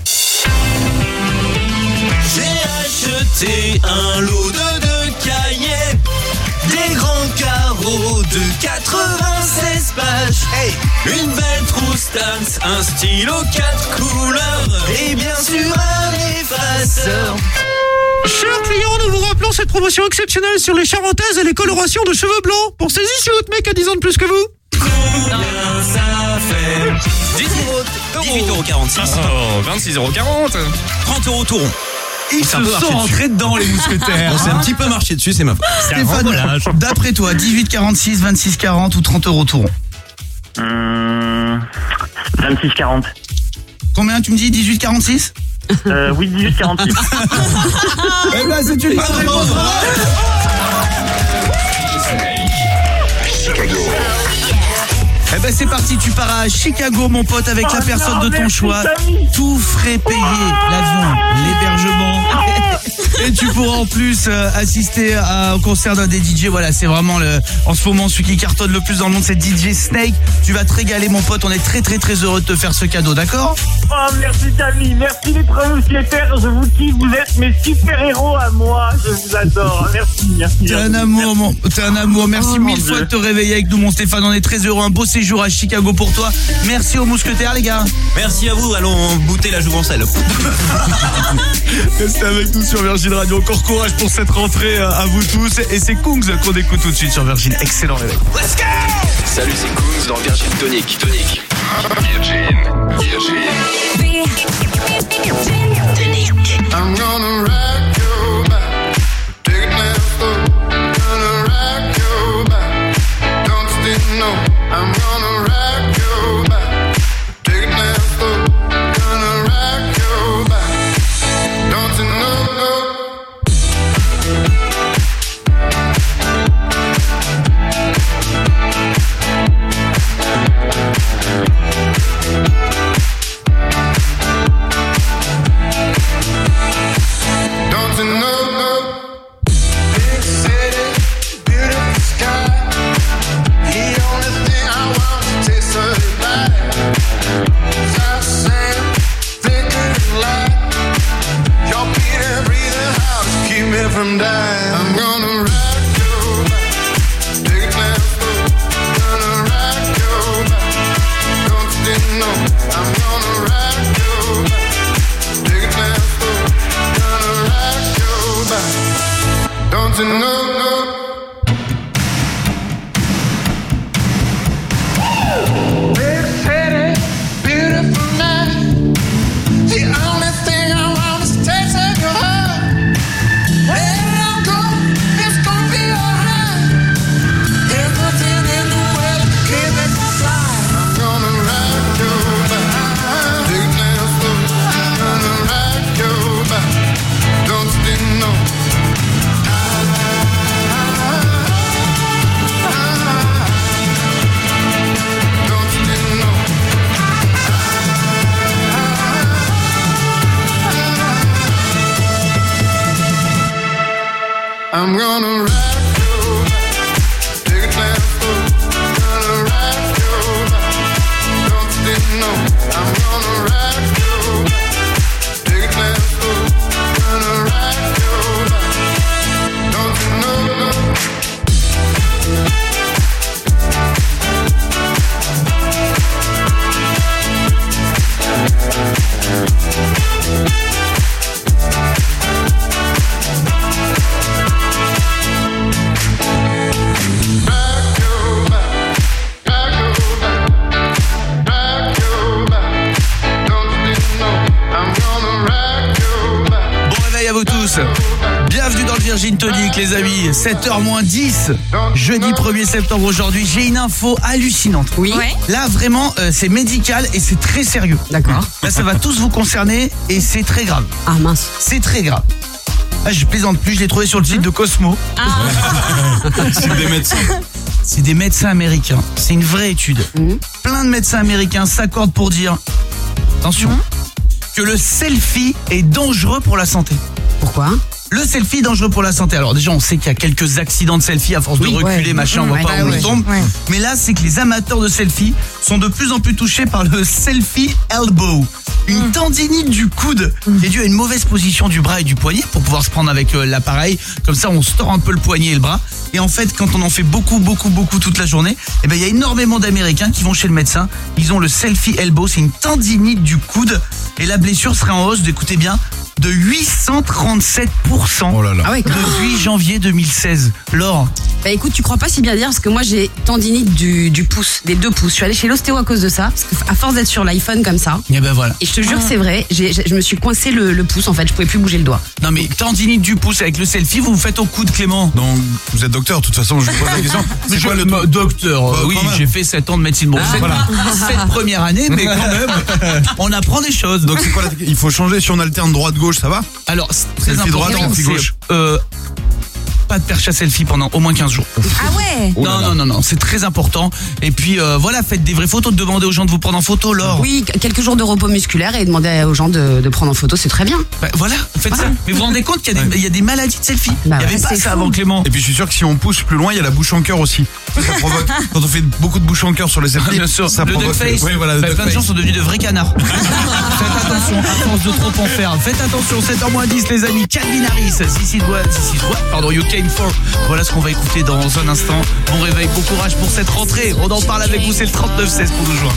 J'ai acheté un lot de deux cahiers, des grands carreaux de quatre-vingt-seize pages, hey, une belle trousse Stans, un stylo quatre couleurs et bien sûr un effaceur. Chers clients, nous vous rappelons cette promotion exceptionnelle sur les charentaises et les colorations de cheveux blancs. Pour ces issues, mec à dix ans de plus que vous. Combien ça fait? dix-huit euros quarante-six. Oh, vingt-six euros quarante. trente euros tout rond. Ils se sont rentrés dedans, les mousquetaires. On s'est un petit peu marché dessus, c'est ma faute. Stéphane, d'après toi, dix-huit quarante-six, vingt-six quarante ou trente euros tout rond? Hum, vingt-six quarante. Combien tu me dis? dix-huit quarante-six? Euh, oui, dix-huit quarante-six. Eh ben, c'est une bonne réponse. Eh ben c'est parti, tu pars à Chicago mon pote avec Oh la personne non, de ton merci, choix. Samy. Tout frais payé, l'avion, l'hébergement. Et tu pourras en plus euh, assister à, au concert d'un des D J. Voilà, c'est vraiment le, en ce moment celui qui cartonne le plus dans le monde, c'est D J Snake. Tu vas te régaler mon pote, on est très très très heureux de te faire ce cadeau, d'accord? Oh, merci Camille, merci les trois mousquetaires, je vous kiffe, vous êtes mes super-héros à moi, je vous adore, merci, merci. T'es un amour, mon, t'es un amour, merci Oh, mille mon fois Dieu. de te réveiller avec nous mon Stéphane, on est très heureux, un beau séjour à Chicago pour toi. Merci aux mousquetaires les gars. Merci à vous, allons bouter la jouvencelle. Restez avec nous sur Virgin Radio. Encore courage pour cette rentrée à vous tous. Et c'est Kungs qu'on écoute tout de suite sur Virgin. Excellent réveil. Let's go! Salut, c'est Kungs dans Virgin Tonic. Tonic. Virgin. Virgin. I'm gonna rock your back. Take it next door. Gonna rock your back. Don't stick no. I'm gonna rock your back. Take it next door. Gonna rock your back. Don't you know? les amis, sept heures moins dix, jeudi premier septembre aujourd'hui, j'ai une info hallucinante. Oui. Ouais. Là vraiment, euh, c'est médical et c'est très sérieux. D'accord. Là ça va tous vous concerner et c'est très grave. Ah mince. C'est très grave. Ah, je plaisante plus, je l'ai trouvé sur le site de Cosmo. C'est des médecins. C'est des médecins américains. C'est une vraie étude. Mmh. Plein de médecins américains s'accordent pour dire, attention, Mmh. que le selfie est dangereux pour la santé. Pourquoi? Le selfie est dangereux pour la santé. Alors déjà, on sait qu'il y a quelques accidents de selfie à force Oui, de reculer, ouais. machin, on Mmh, voit ouais, pas bah où on ouais. tombe. Ouais. Mais là, c'est que les amateurs de selfie sont de plus en plus touchés par le selfie elbow. Une tendinite du coude qui est due à une mauvaise position du bras et du poignet pour pouvoir se prendre avec euh, l'appareil. Comme ça, on se tord un peu le poignet et le bras. Et en fait, quand on en fait beaucoup, beaucoup, beaucoup toute la journée, eh ben, il y a énormément d'Américains qui vont chez le médecin. Ils ont le selfie elbow, c'est une tendinite du coude. Et la blessure serait en hausse, écoutez bien, de huit cent trente-sept pour cent Oh là là. Ah ouais, quand même. depuis janvier deux mille seize. Laure, Bah écoute, tu crois pas si bien dire parce que moi j'ai tendinite du, du pouce, des deux pouces. Je suis allée chez l'ostéo à cause de ça, parce que à force d'être sur l'iPhone comme ça. et ben voilà. Et je te jure que c'est vrai, j'ai, j'ai- je me suis coincé le, le pouce en fait, je pouvais plus bouger le doigt. Non mais tendinite du pouce avec le selfie, vous vous faites au coude, Clément. Donc, vous êtes docteur, de toute façon, je vous pose la question. C'est Je- quoi le ma- docteur, euh, Bah, oui, quand même. j'ai fait sept ans de médecine. Bon, sept, voilà. sept premières années, mais quand même, on apprend des choses. Donc, c'est quoi la... Il faut changer si on alterne droite-gauche, ça va? Alors, c'est très Selfie important, droite, selfie c'est, gauche. euh, pas de perche à selfie pendant au moins quinze jours. Ah ouais. Oh là non, là. non, non, non, c'est très important. Et puis, euh, voilà, faites des vraies photos, demandez aux gens de vous prendre en photo, Laure. Oui, quelques jours de repos musculaire et demander aux gens de, de prendre en photo, c'est très bien. Bah, voilà, faites ça. Mais vous vous rendez compte qu'il y a des, il y a des maladies de selfie. Bah il y avait ouais, pas c'est ça fou. avant, Clément. Et puis, je suis sûr que si on pousse plus loin, il y a la bouche en cœur aussi. Ça provoque, quand on fait beaucoup de bouche en cœur sur les selfies, Bien sûr, ça le provoque. duckface. Oui, voilà, le Bah, plein de duckface. gens sont devenus de vrais canards. Faites attention, à force de trop en faire. Faites attention, sept heures moins dix, les amis. Calvin Harris, This is what, this is what, pardon, you came for. Voilà ce qu'on va écouter dans un instant. Bon réveil, bon courage pour cette rentrée. On en parle avec vous, c'est le trente-neuf seize pour nous joindre.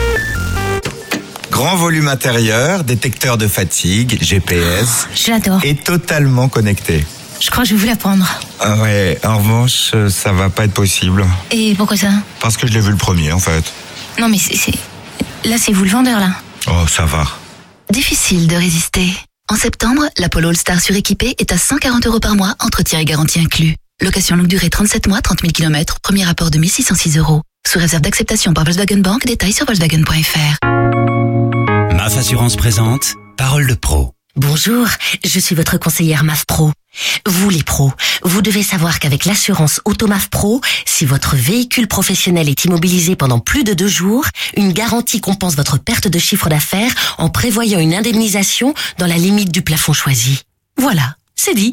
Grand volume intérieur, détecteur de fatigue, G P S. J'adore. Et totalement connecté. Je crois que je vais vous la prendre. Ah ouais, en revanche, euh, ça va pas être possible. Et pourquoi ça? Parce que je l'ai vu le premier, en fait. Non mais c'est... c'est- Là c'est vous le vendeur là. Oh, ça va. Difficile de résister. En septembre, la Polo All-Star suréquipée est à cent quarante euros par mois, entretien et garantie inclus. Location longue durée trente-sept mois, trente mille kilomètres, premier rapport de mille six cent six euros. Sous réserve d'acceptation par Volkswagen Bank, détails sur volkswagen point f r. M A F Assurance présente Parole de Pro. Bonjour, je suis votre conseillère M A F Pro. Vous les pros, vous devez savoir qu'avec l'assurance Auto M A F Pro, si votre véhicule professionnel est immobilisé pendant plus de deux jours, une garantie compense votre perte de chiffre d'affaires en prévoyant une indemnisation dans la limite du plafond choisi. Voilà, c'est dit.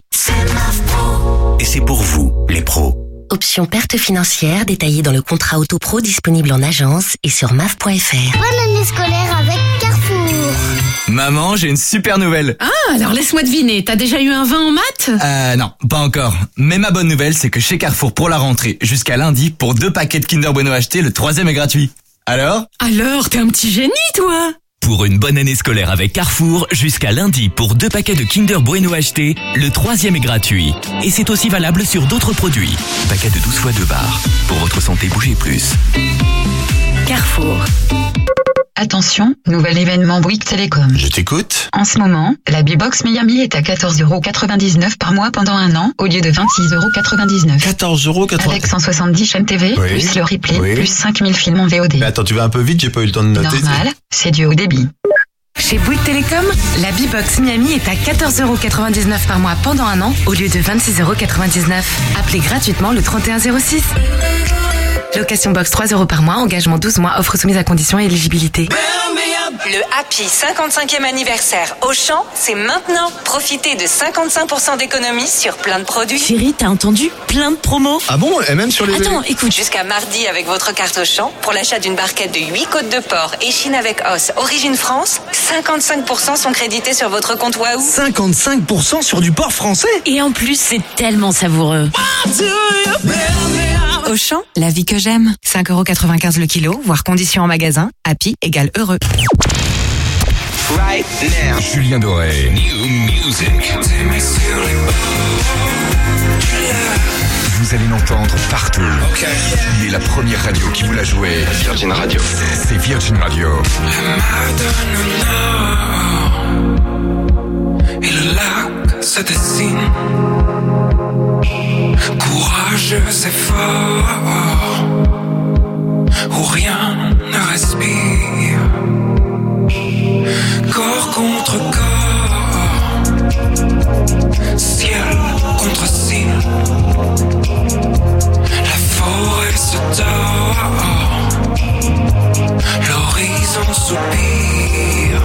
Et c'est pour vous, les pros. Option perte financière détaillée dans le contrat Auto Pro disponible en agence et sur M A F point f r. Bonne année scolaire avec Carrefour. Maman, j'ai une super nouvelle. Ah, alors laisse-moi deviner, t'as déjà eu un vingt en maths? Euh, non, pas encore. Mais ma bonne nouvelle, c'est que chez Carrefour, pour la rentrée, jusqu'à lundi, pour deux paquets de Kinder Bueno achetés, le troisième est gratuit. Alors? Alors, t'es un petit génie, toi. Pour une bonne année scolaire avec Carrefour, jusqu'à lundi, pour deux paquets de Kinder Bueno achetés, le troisième est gratuit. Et c'est aussi valable sur d'autres produits. Paquet de douze fois deux barres. Pour votre santé, bougez plus. Carrefour. Attention, nouvel événement Bouygues Télécom. Je t'écoute. En ce moment, la B-Box Miami est à quatorze euros quatre-vingt-dix-neuf par mois pendant un an, au lieu de vingt-six euros quatre-vingt-dix-neuf. quatorze euros quatre-vingt-dix-neuf. Avec cent soixante-dix chaînes T V, Oui. plus le replay, Oui. plus cinq mille films en V O D. Mais attends, tu vas un peu vite, j'ai pas eu le temps de noter. Normal, c'est du haut débit. Chez Bouygues Télécom, la B-Box Miami est à quatorze euros quatre-vingt-dix-neuf par mois pendant un an, au lieu de vingt-six euros quatre-vingt-dix-neuf. Appelez gratuitement le trente et un zéro six. Location box trois euros par mois, engagement douze mois, offre soumise à conditions et éligibilité. Le Happy cinquante-cinquième anniversaire Auchan, c'est maintenant. Profitez de cinquante-cinq pour cent d'économie sur plein de produits. Chérie, t'as entendu? Plein de promos. Ah bon? Et même sur les... Attends, écoute. Jusqu'à mardi avec votre carte Auchan, pour l'achat d'une barquette de huit côtes de porc échine avec os, origine France, cinquante-cinq pour cent sont crédités sur votre compte Wahoo. cinquante-cinq pour cent sur du porc français. Et en plus, c'est tellement savoureux. Auchan, la vie que j'aime. cinq euros quatre-vingt-quinze le kilo, voire conditions en magasin. Happy égale heureux. Right now. Julien Doré. New music. Vous allez l'entendre partout. Il est la première radio qui vous l'a joué. Virgin Radio. C'est Virgin Radio. Et le lac se dessine. courageux et fort, où rien ne respire, corps contre corps, ciel contre ciel, la forêt se tord, l'horizon soupire,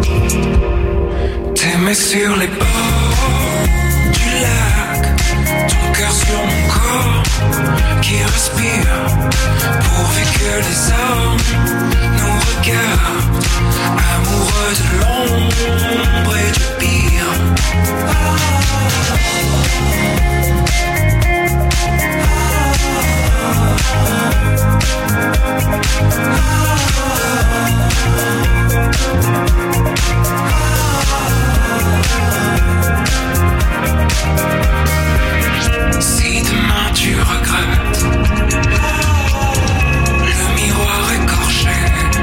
t'aimer sur les bords du lac, ton cœur sur mon corps qui respire, pourvu que les hommes nous regardent, amoureux de l'ombre et du pire. Si demain tu regrettes le miroir écorché,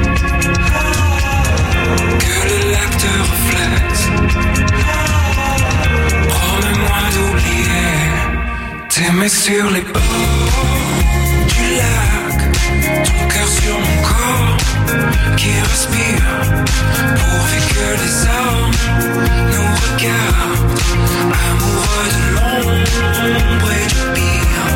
que le lac te reflète, promets-moi d'oublier, t'aimer sur les bords du lac, ton cœur sur mon corps qui respire, pourvu que les hommes nous regardent, amoureux de l'ombre et du pire.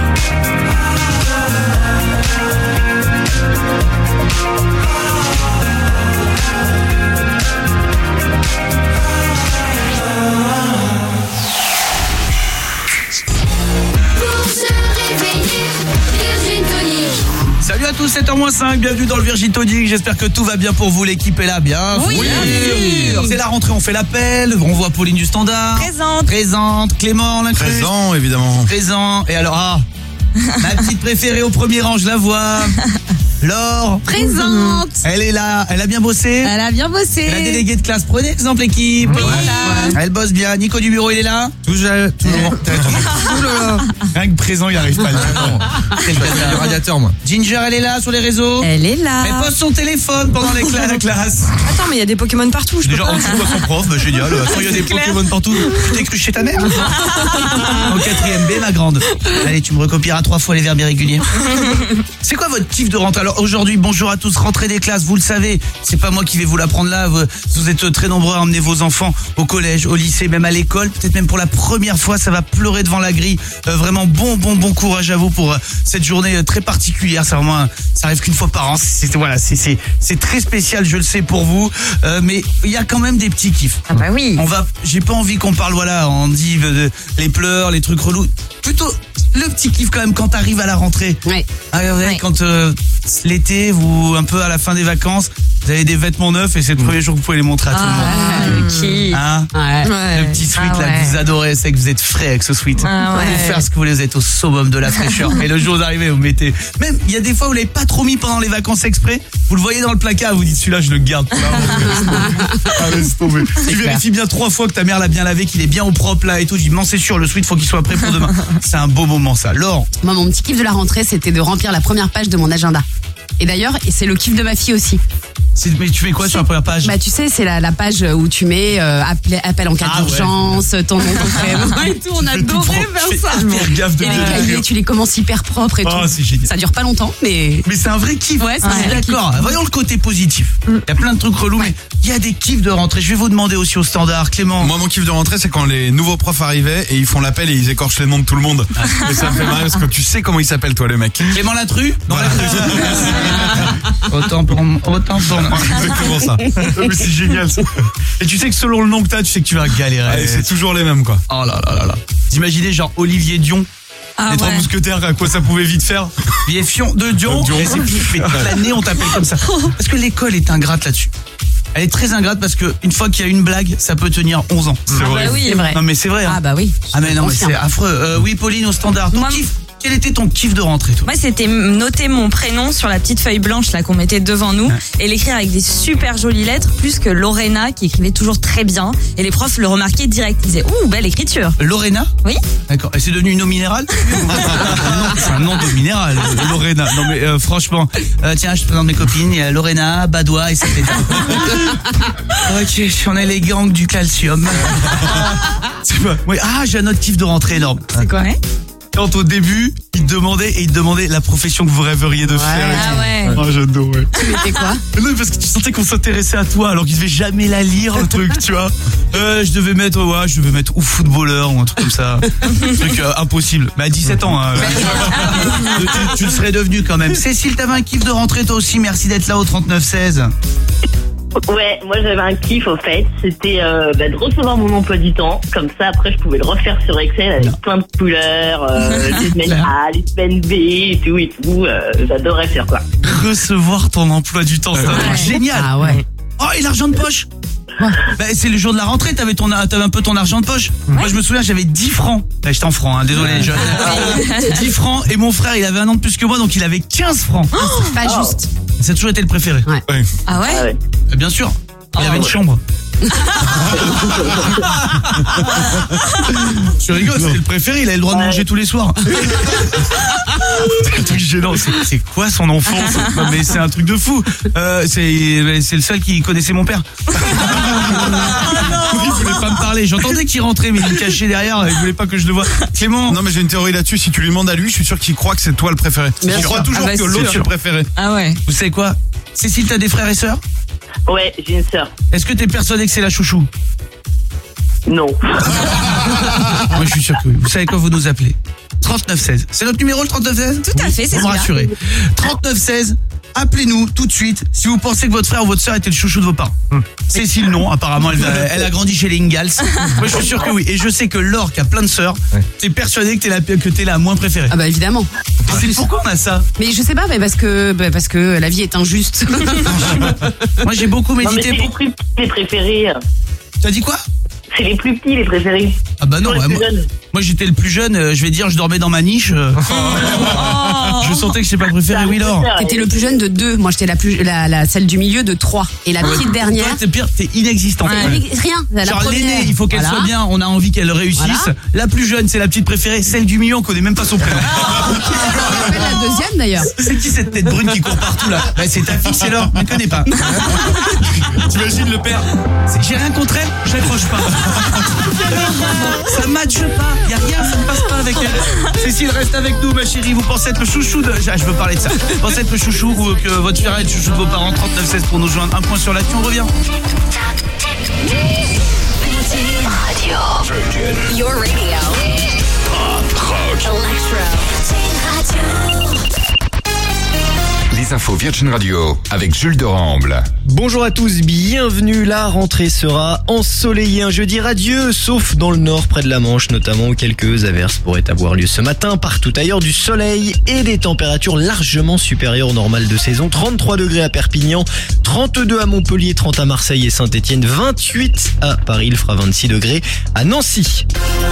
Pour se réveiller, Virgin Tonic. Salut à tous, sept heures moins cinq, bienvenue dans le Virgin Tonic. J'espère que tout va bien pour vous, l'équipe est là, bien. Oui. Oui. C'est la rentrée, on fait l'appel, on voit Pauline du Standard. Présente. Présente, Clément l'inclus. Présent, évidemment. Présent, et alors, ah, ma petite préférée au premier rang, je la vois. Laure. Présente. Elle est là, elle a bien bossé. Elle a bien bossé. La déléguée de classe, prenez exemple équipe. Voilà. Elle bosse bien. Nico du bureau, il est là. Toujours. Toujours. Rien que présent, il arrive pas. C'est le radiateur, moi. Ginger, elle est là sur les réseaux. Elle est là. Elle pose son téléphone pendant les cla- la classe. Attends, mais il y a des Pokémon partout. Je Déjà, peux en pas. dessous de son prof, bah, génial. Attends, il y a des clair. Pokémon partout. Tu t'es cru chez ta mère. En quatrième B, ma grande. Allez, tu me recopieras trois fois les verbes irréguliers. C'est quoi votre kiff de rentrée? Alors aujourd'hui, bonjour à tous, rentrée des classes, vous le savez, c'est pas moi qui vais vous l'apprendre là, vous, vous êtes très nombreux à emmener vos enfants au collège, au lycée, même à l'école, peut-être même pour la première fois, ça va pleurer devant la grille. Euh, vraiment bon, bon, bon courage à vous pour euh, cette journée euh, très particulière. C'est vraiment, un- ça arrive qu'une fois par an. C'est voilà, c'est c'est c'est très spécial, je le sais pour vous, euh, mais il y a quand même des petits kiffs. Ah bah oui. On va, j'ai pas envie qu'on parle, voilà, on dit euh, les pleurs, les trucs relous. Plutôt le petit kiff quand même quand t'arrives à la rentrée. Ouais. Ah, vous savez, Ouais. quand euh, l'été, vous un peu à la fin des vacances, vous avez des vêtements neufs et c'est le premier jour que vous pouvez les montrer à tout le monde. Ah, le kiff. Hein Ouais. Le petit sweat Ah là ouais. que vous adorez, c'est que vous êtes frais avec ce sweat. Ah Vous ouais. pouvez faire ce que vous voulez, vous êtes au summum de la fraîcheur. Et le jour où vous arrivez, vous mettez. Même il y a des fois où vous l'avez pas trop mis pendant les vacances exprès. Vous le voyez dans le placard, vous dites celui-là je le garde. pour la rentrée. Ah, laisse tomber. Tu vérifies bien trois fois que ta mère l'a bien lavé, qu'il est bien au propre là et tout. Tu dis non c'est sûr, le sweat faut qu'il soit prêt pour demain. C'est un beau moment ça. Laure. Moi, mon petit kiff de la rentrée, c'était de remplir la première page de mon agenda. Et d'ailleurs, et c'est le kiff de ma fille aussi. C'est- Mais tu mets quoi sur la première page? Bah tu sais, c'est la, la page où tu mets euh, appel, appel en cas Ah ouais. d'urgence, ton nom, ton prénom et tout. On Tu fais tout adorait propre. faire Tu fais ça. hyper gaffe de Et les bien cahiers, écrire. tu les commences hyper propres et Oh, tout. c'est génial. Ça dure pas longtemps, mais Mais c'est un vrai kiff. Ouais, c'est Ah, un vrai d'accord. Voyons le côté positif. Il y a plein de trucs relous, mais il y a des kiffs de rentrée. Je vais vous demander aussi au standard, Clément. Moi, mon kiff de rentrée, c'est quand les nouveaux profs arrivaient et ils font l'appel et ils écorchent les noms de tout le monde. Et ça me fait marrer parce que tu sais comment il s'appelle, toi, le mec. Clément Latru Non, Autant pour autant pour moi. Exactement ça. Mais c'est génial ça. Et tu sais que selon le nom que t'as, tu sais que tu vas galérer. Allez, c'est toujours les mêmes, quoi. Oh là là là là. Vous imaginez genre Olivier Dion, Ah les trois ouais. mousquetaires, à quoi ça pouvait vite faire. Olivier Fion de Dion. Dion. Et c'est plus, mais toute l'année on t'appelle comme ça. Parce que l'école est ingrate là-dessus. Elle est très ingrate parce que une fois qu'il y a une blague, ça peut tenir onze ans. C'est vrai. Bah oui. c'est vrai. Non mais c'est vrai. hein. Ah bah oui. Ah mais non mais Confirme. c'est affreux. Euh, oui Pauline au standard. Ton Moi- kiff. Quel était ton kiff de rentrée toi? Moi, c'était noter mon prénom sur la petite feuille blanche là qu'on mettait devant nous et l'écrire avec des super jolies lettres, plus que Lorena qui écrivait toujours très bien. Et les profs le remarquaient direct. Ils disaient ouh, belle écriture. Lorena? Oui. D'accord. Et c'est devenu une eau minérale? Non, c'est un nom d'eau minérale, euh, Lorena. Non mais euh, franchement, euh, tiens, je te présente mes copines. Il y a Lorena, Badois et Sapeta. Ok, on est les gangs du calcium. C'est pas- oui, ah, j'ai un autre kiff de rentrée énorme. C'est quoi, hein? quand au début, il te demandait et il te demandait la profession que vous rêveriez de Ouais. faire. et Ah tout. ouais. Oh, j'adorais. Tu mettais quoi? Non, parce que tu sentais qu'on s'intéressait à toi alors qu'ils devaient jamais la lire, le truc, tu vois. Euh, je devais mettre, ouais, je devais mettre ou footballeur ou un truc comme ça. Un truc euh, impossible. Mais à dix-sept ans, hein, tu, tu le serais devenu quand même. Cécile, t'avais un kiff de rentrer toi aussi. Merci d'être là au trente-neuf seize. Ouais, moi j'avais un kiff au fait, c'était euh, bah, de recevoir mon emploi du temps, comme ça après je pouvais le refaire sur Excel avec plein de couleurs, euh, les semaines A, les semaines B et tout et tout, euh, j'adorais faire quoi. Recevoir ton emploi du temps, c'est un truc génial. Ah ouais. Oh, et l'argent de poche. Bah, c'est le jour de la rentrée, t'avais ton, t'avais un peu ton argent de poche. Moi je me souviens, j'avais dix francs. Bah, j'étais en francs, hein, désolé les jeunes. dix francs et mon frère il avait un an de plus que moi donc il avait quinze francs. C'est pas juste. Ça a toujours été le préféré. Ouais. Ah ouais? Ah ouais. Bah, bien sûr. Il Oh, avait une ouais. chambre. Je rigole, c'était le préféré, il avait le droit de manger tous les soirs. C'est un truc gênant, c'est, c'est quoi son enfance? Non, mais c'est un truc de fou. Euh, c'est, c'est le seul qui connaissait mon père. Il voulait pas me parler, j'entendais qu'il rentrait mais il me cachait derrière, il voulait pas que je le voie. Clément. Non mais j'ai une théorie là-dessus, si tu lui demandes à lui, je suis sûr qu'il croit que c'est toi le préféré. Bien Il sûr. croit toujours Ah bah, que c'est l'autre sûr. c'est le préféré. Ah ouais. Vous savez quoi? Cécile, t'as des frères et sœurs? Ouais, j'ai une sœur. Est-ce que t'es persuadé que c'est la chouchou? Non. Moi je suis sûr que oui. Vous savez quoi, vous nous appelez trente-neuf seize. C'est notre numéro le trente-neuf seize? Tout à fait, c'est Pour me celui-là. rassurer. trente-neuf seize, appelez-nous tout de suite si vous pensez que votre frère ou votre sœur était le chouchou de vos parents. Cécile non, apparemment elle, elle a grandi chez les Ingalls. Moi je suis sûr que oui. Et je sais que Laure qui a plein de sœurs, t'es persuadée que t'es la, que t'es la moins préférée. Ah bah évidemment. C'est pourquoi on a ça? Mais je sais pas, mais parce que bah, parce que la vie est injuste. Moi j'ai beaucoup Non mais médité c'est pour... les plus petits les préférés. T'as dit quoi? C'est les plus petits les préférés. Ah bah non, Toujours ouais, les moi, plus jeunes. moi, j'étais le plus jeune, euh, je vais dire je dormais dans ma niche. euh. Je sentais que j'étais pas préféré, oui Laure. T'étais le plus jeune de deux. Moi, j'étais la plus la, la celle du milieu de trois. Et la petite dernière. Toi, c'est pire, t'es inexistante. Ouais. Rien. La Genre première. l'aînée, il faut qu'elle Voilà. soit bien, on a envie qu'elle réussisse. Voilà. La plus jeune, c'est la petite préférée, celle du milieu, on connaît même pas son prénom. La deuxième d'ailleurs. C'est qui cette tête brune qui court partout là? Bah c'est ta fille, c'est Laure, je ne connais pas. T'imagines le père? C'est- J'ai rien contre elle, j'accroche pas. Ça matche pas, y a rien, ça ne passe pas avec elle. Cécile, reste avec nous ma chérie, vous pensez être le chouchou de... Ah, je veux parler de ça. Vous pensez être le chouchou ou que votre frère est le chouchou de vos parents? Trente-neuf seize pour nous joindre, un point sur l'actu, on revient. Radio. Your radio. Pop rock. Electro. Radio. Les infos Virgin Radio avec Jules de Ramble. Bonjour à tous, bienvenue. La rentrée sera ensoleillée un jeudi radieux, sauf dans le nord près de la Manche notamment où quelques averses pourraient avoir lieu ce matin. Partout ailleurs du soleil et des températures largement supérieures au normal de saison. trente-trois degrés à Perpignan, trente-deux à Montpellier, trente à Marseille et Saint-Etienne, vingt-huit à Paris, il fera vingt-six degrés à Nancy.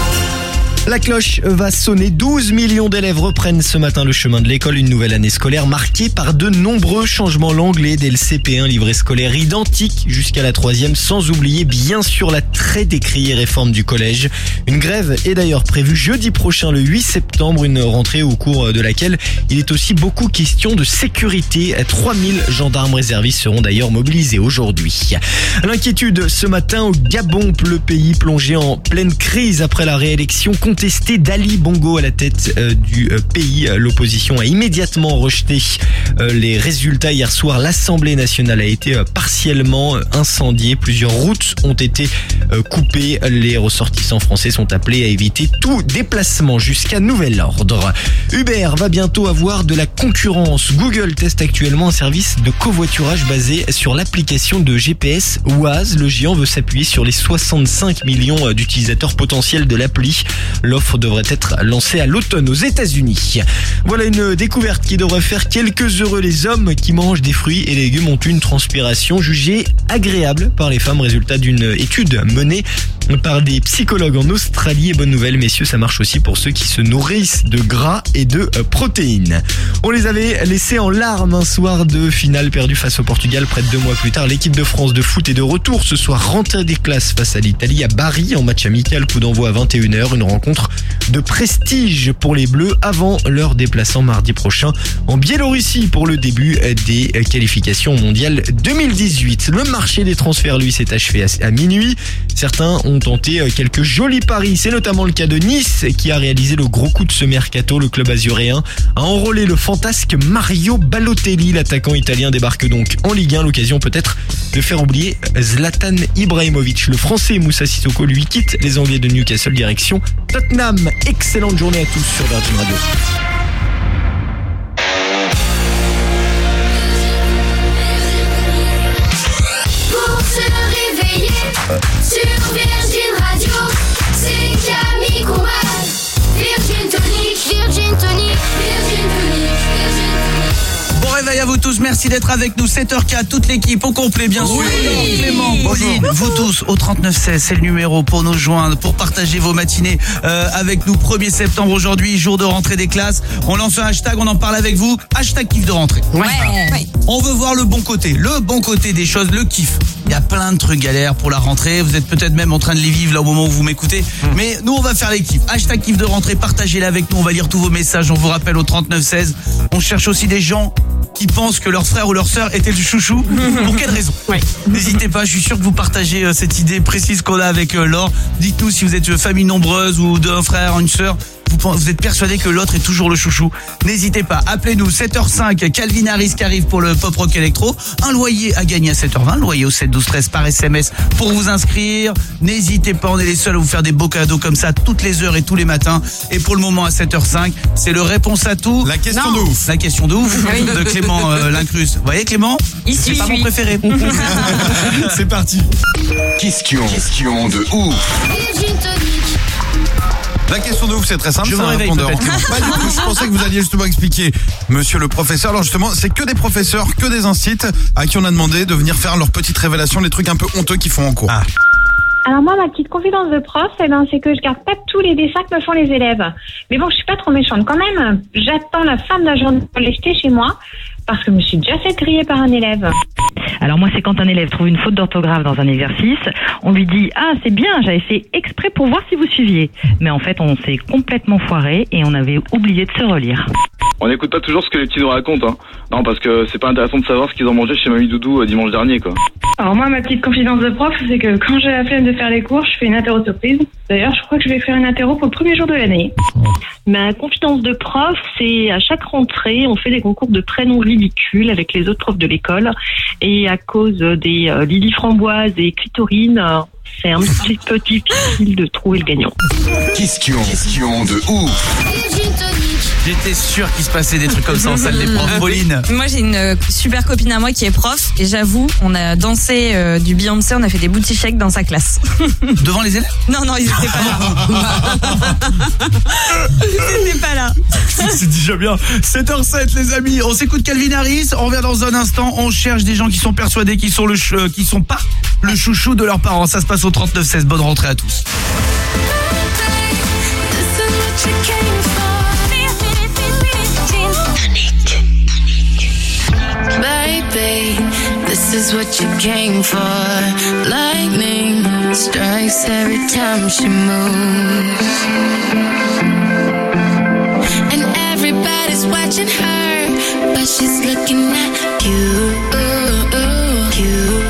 La cloche va sonner, douze millions d'élèves reprennent ce matin le chemin de l'école, une nouvelle année scolaire marquée par de nombreux changements. L'anglais dès le C P un, livret scolaire identique jusqu'à la troisième, sans oublier bien sûr la très décriée réforme du collège. Une grève est d'ailleurs prévue jeudi prochain, le huit septembre, une rentrée au cours de laquelle il est aussi beaucoup question de sécurité. trois mille gendarmes réservistes seront d'ailleurs mobilisés aujourd'hui. L'inquiétude ce matin au Gabon, le pays plongé en pleine crise après la réélection contesté d'Ali Bongo à la tête euh, du euh, pays. L'opposition a immédiatement rejeté euh, les résultats. Hier soir, l'Assemblée nationale a été euh, partiellement euh, incendiée. Plusieurs routes ont été euh, coupées. Les ressortissants français sont appelés à éviter tout déplacement jusqu'à nouvel ordre. Uber va bientôt avoir de la concurrence. Google teste actuellement un service de covoiturage basé sur l'application de G P S Waze. Le géant veut s'appuyer sur les soixante-cinq millions d'utilisateurs potentiels de l'appli. L'offre devrait être lancée à l'automne aux États-Unis. Voilà une découverte qui devrait faire quelques heureux. Les hommes qui mangent des fruits et légumes ont une transpiration jugée agréable par les femmes, résultat d'une étude menée par des psychologues en Australie. Et bonne nouvelle messieurs, ça marche aussi pour ceux qui se nourrissent de gras et de protéines. On les avait laissés en larmes un soir de finale perdu face au Portugal. Près de deux mois plus tard, l'équipe de France de foot est de retour ce soir, rentrée des classes face à l'Italie à Bari en match amical, coup d'envoi à vingt et une heures, une rencontre de prestige pour les Bleus avant leur déplacement mardi prochain en Biélorussie pour le début des qualifications mondiales deux mille dix-huit. Le marché des transferts lui s'est achevé à minuit. Certains ont tenté quelques jolis paris. C'est notamment le cas de Nice qui a réalisé le gros coup de ce mercato. Le club azuréen a enrôlé le fantasque Mario Balotelli. L'attaquant italien débarque donc en Ligue un. L'occasion peut-être de faire oublier Zlatan Ibrahimovic. Le français Moussa Sissoko lui quitte les Anglais de Newcastle direction Tottenham. Excellente journée à tous sur Virgin Radio. Pour se réveiller sur Virgin Radio, c'est Camille Combal. Virgin Tonic, Virgin Tonic, Virgin Tonic, Virgin Tonic. Bon réveil à vous tous, merci d'être avec nous. sept heures quatre, toute l'équipe au complet bien sûr. Oui. Clément, Pauline, vous tous au trente-neuf seize, c'est le numéro pour nous joindre, pour partager vos matinées euh, avec nous. premier septembre aujourd'hui, jour de rentrée des classes. On lance un hashtag, on en parle avec vous. Hashtag kiff de rentrée. Ouais. Ouais. On veut voir le bon côté, le bon côté des choses, le kiff. Il y a plein de trucs galères pour la rentrée. Vous êtes peut-être même en train de les vivre là au moment où vous m'écoutez. Mais nous, on va faire les kiffs. Hashtag kiff de rentrée, partagez-les avec nous. On va lire tous vos messages. On vous rappelle au trente-neuf seize. On cherche aussi des gens qui pensent que leur frère ou leur sœur était du chouchou. Pour quelle raison? Ouais. N'hésitez pas, je suis sûr que vous partagez euh, cette idée précise qu'on a avec euh, Laure. Dites-nous si vous êtes euh, famille nombreuse ou d'un frère, une sœur. Vous, vous êtes persuadé que l'autre est toujours le chouchou. N'hésitez pas, appelez-nous. Sept heures cinq, Calvin Harris qui arrive pour le pop rock électro. Un loyer à gagner à sept heures vingt, loyer au sept douze treize par S M S pour vous inscrire. N'hésitez pas, on est les seuls à vous faire des beaux cadeaux comme ça toutes les heures et tous les matins. Et pour le moment à sept heures cinq, c'est le réponse à tout. La question non. de ouf. La question de ouf Oui. de Clément euh, Lincrus. Vous voyez Clément? Ici, c'est pas suis. mon préféré. C'est parti. Question, question de ouf. Virgin Tonic. La question de ouf, c'est très simple. Je c'est vous un réveille répondeur. peut-être. Pas du tout, je pensais que vous alliez justement expliquer, monsieur le professeur. Alors justement, c'est que des professeurs, que des instituts à qui on a demandé de venir faire leurs petites révélations, les trucs un peu honteux qu'ils font en cours. Ah. Alors moi, ma petite confidence de prof, eh ben, c'est que je garde pas tous les dessins que me font les élèves. Mais bon, je suis pas trop méchante quand même. J'attends la fin de la journée pour les jeter chez moi parce que je me suis déjà fait griller par un élève. Alors moi, c'est quand un élève trouve une faute d'orthographe dans un exercice, on lui dit « Ah, c'est bien, j'avais fait exprès pour voir si vous suiviez. » Mais en fait, on s'est complètement foiré et on avait oublié de se relire. On n'écoute pas toujours ce que les petits nous racontent, hein. Non, parce que c'est pas intéressant de savoir ce qu'ils ont mangé chez Mamie Doudou euh, dimanche dernier, quoi. Alors moi, ma petite confidence de prof, c'est que quand j'ai la flemme de faire les cours, je fais une interro surprise. D'ailleurs, je crois que je vais faire une interro pour le premier jour de l'année. Ma confidence de prof, c'est à chaque rentrée, on fait des concours de prénoms ridicules avec les autres profs de l'école. Et à cause des euh, Lily Framboise et Clitorine, euh, c'est un petit peu difficile de trouver le gagnant. Question, question de ouf. Virgin Tonic. J'étais sûr qu'il se passait des trucs comme ça en salle des profs. Pauline. Moi, j'ai une euh, super copine à moi qui est prof et j'avoue, on a dansé euh, du Beyoncé, on a fait des booty shakes dans sa classe. Devant les élèves? Non, non, ils étaient pas là. Ils étaient pas là. C'est déjà bien. sept heures sept les amis, on s'écoute Calvin Harris, on revient dans un instant, on cherche des gens qui sont persuadés qu'ils sont le ch- euh, qui sont pas le chouchou de leurs parents. Ça se passe au trente-neuf seize. Bonne rentrée à tous. Baby, this is what you came for. Lightning strikes every time she moves. And everybody's watching her, but she's looking at you. You,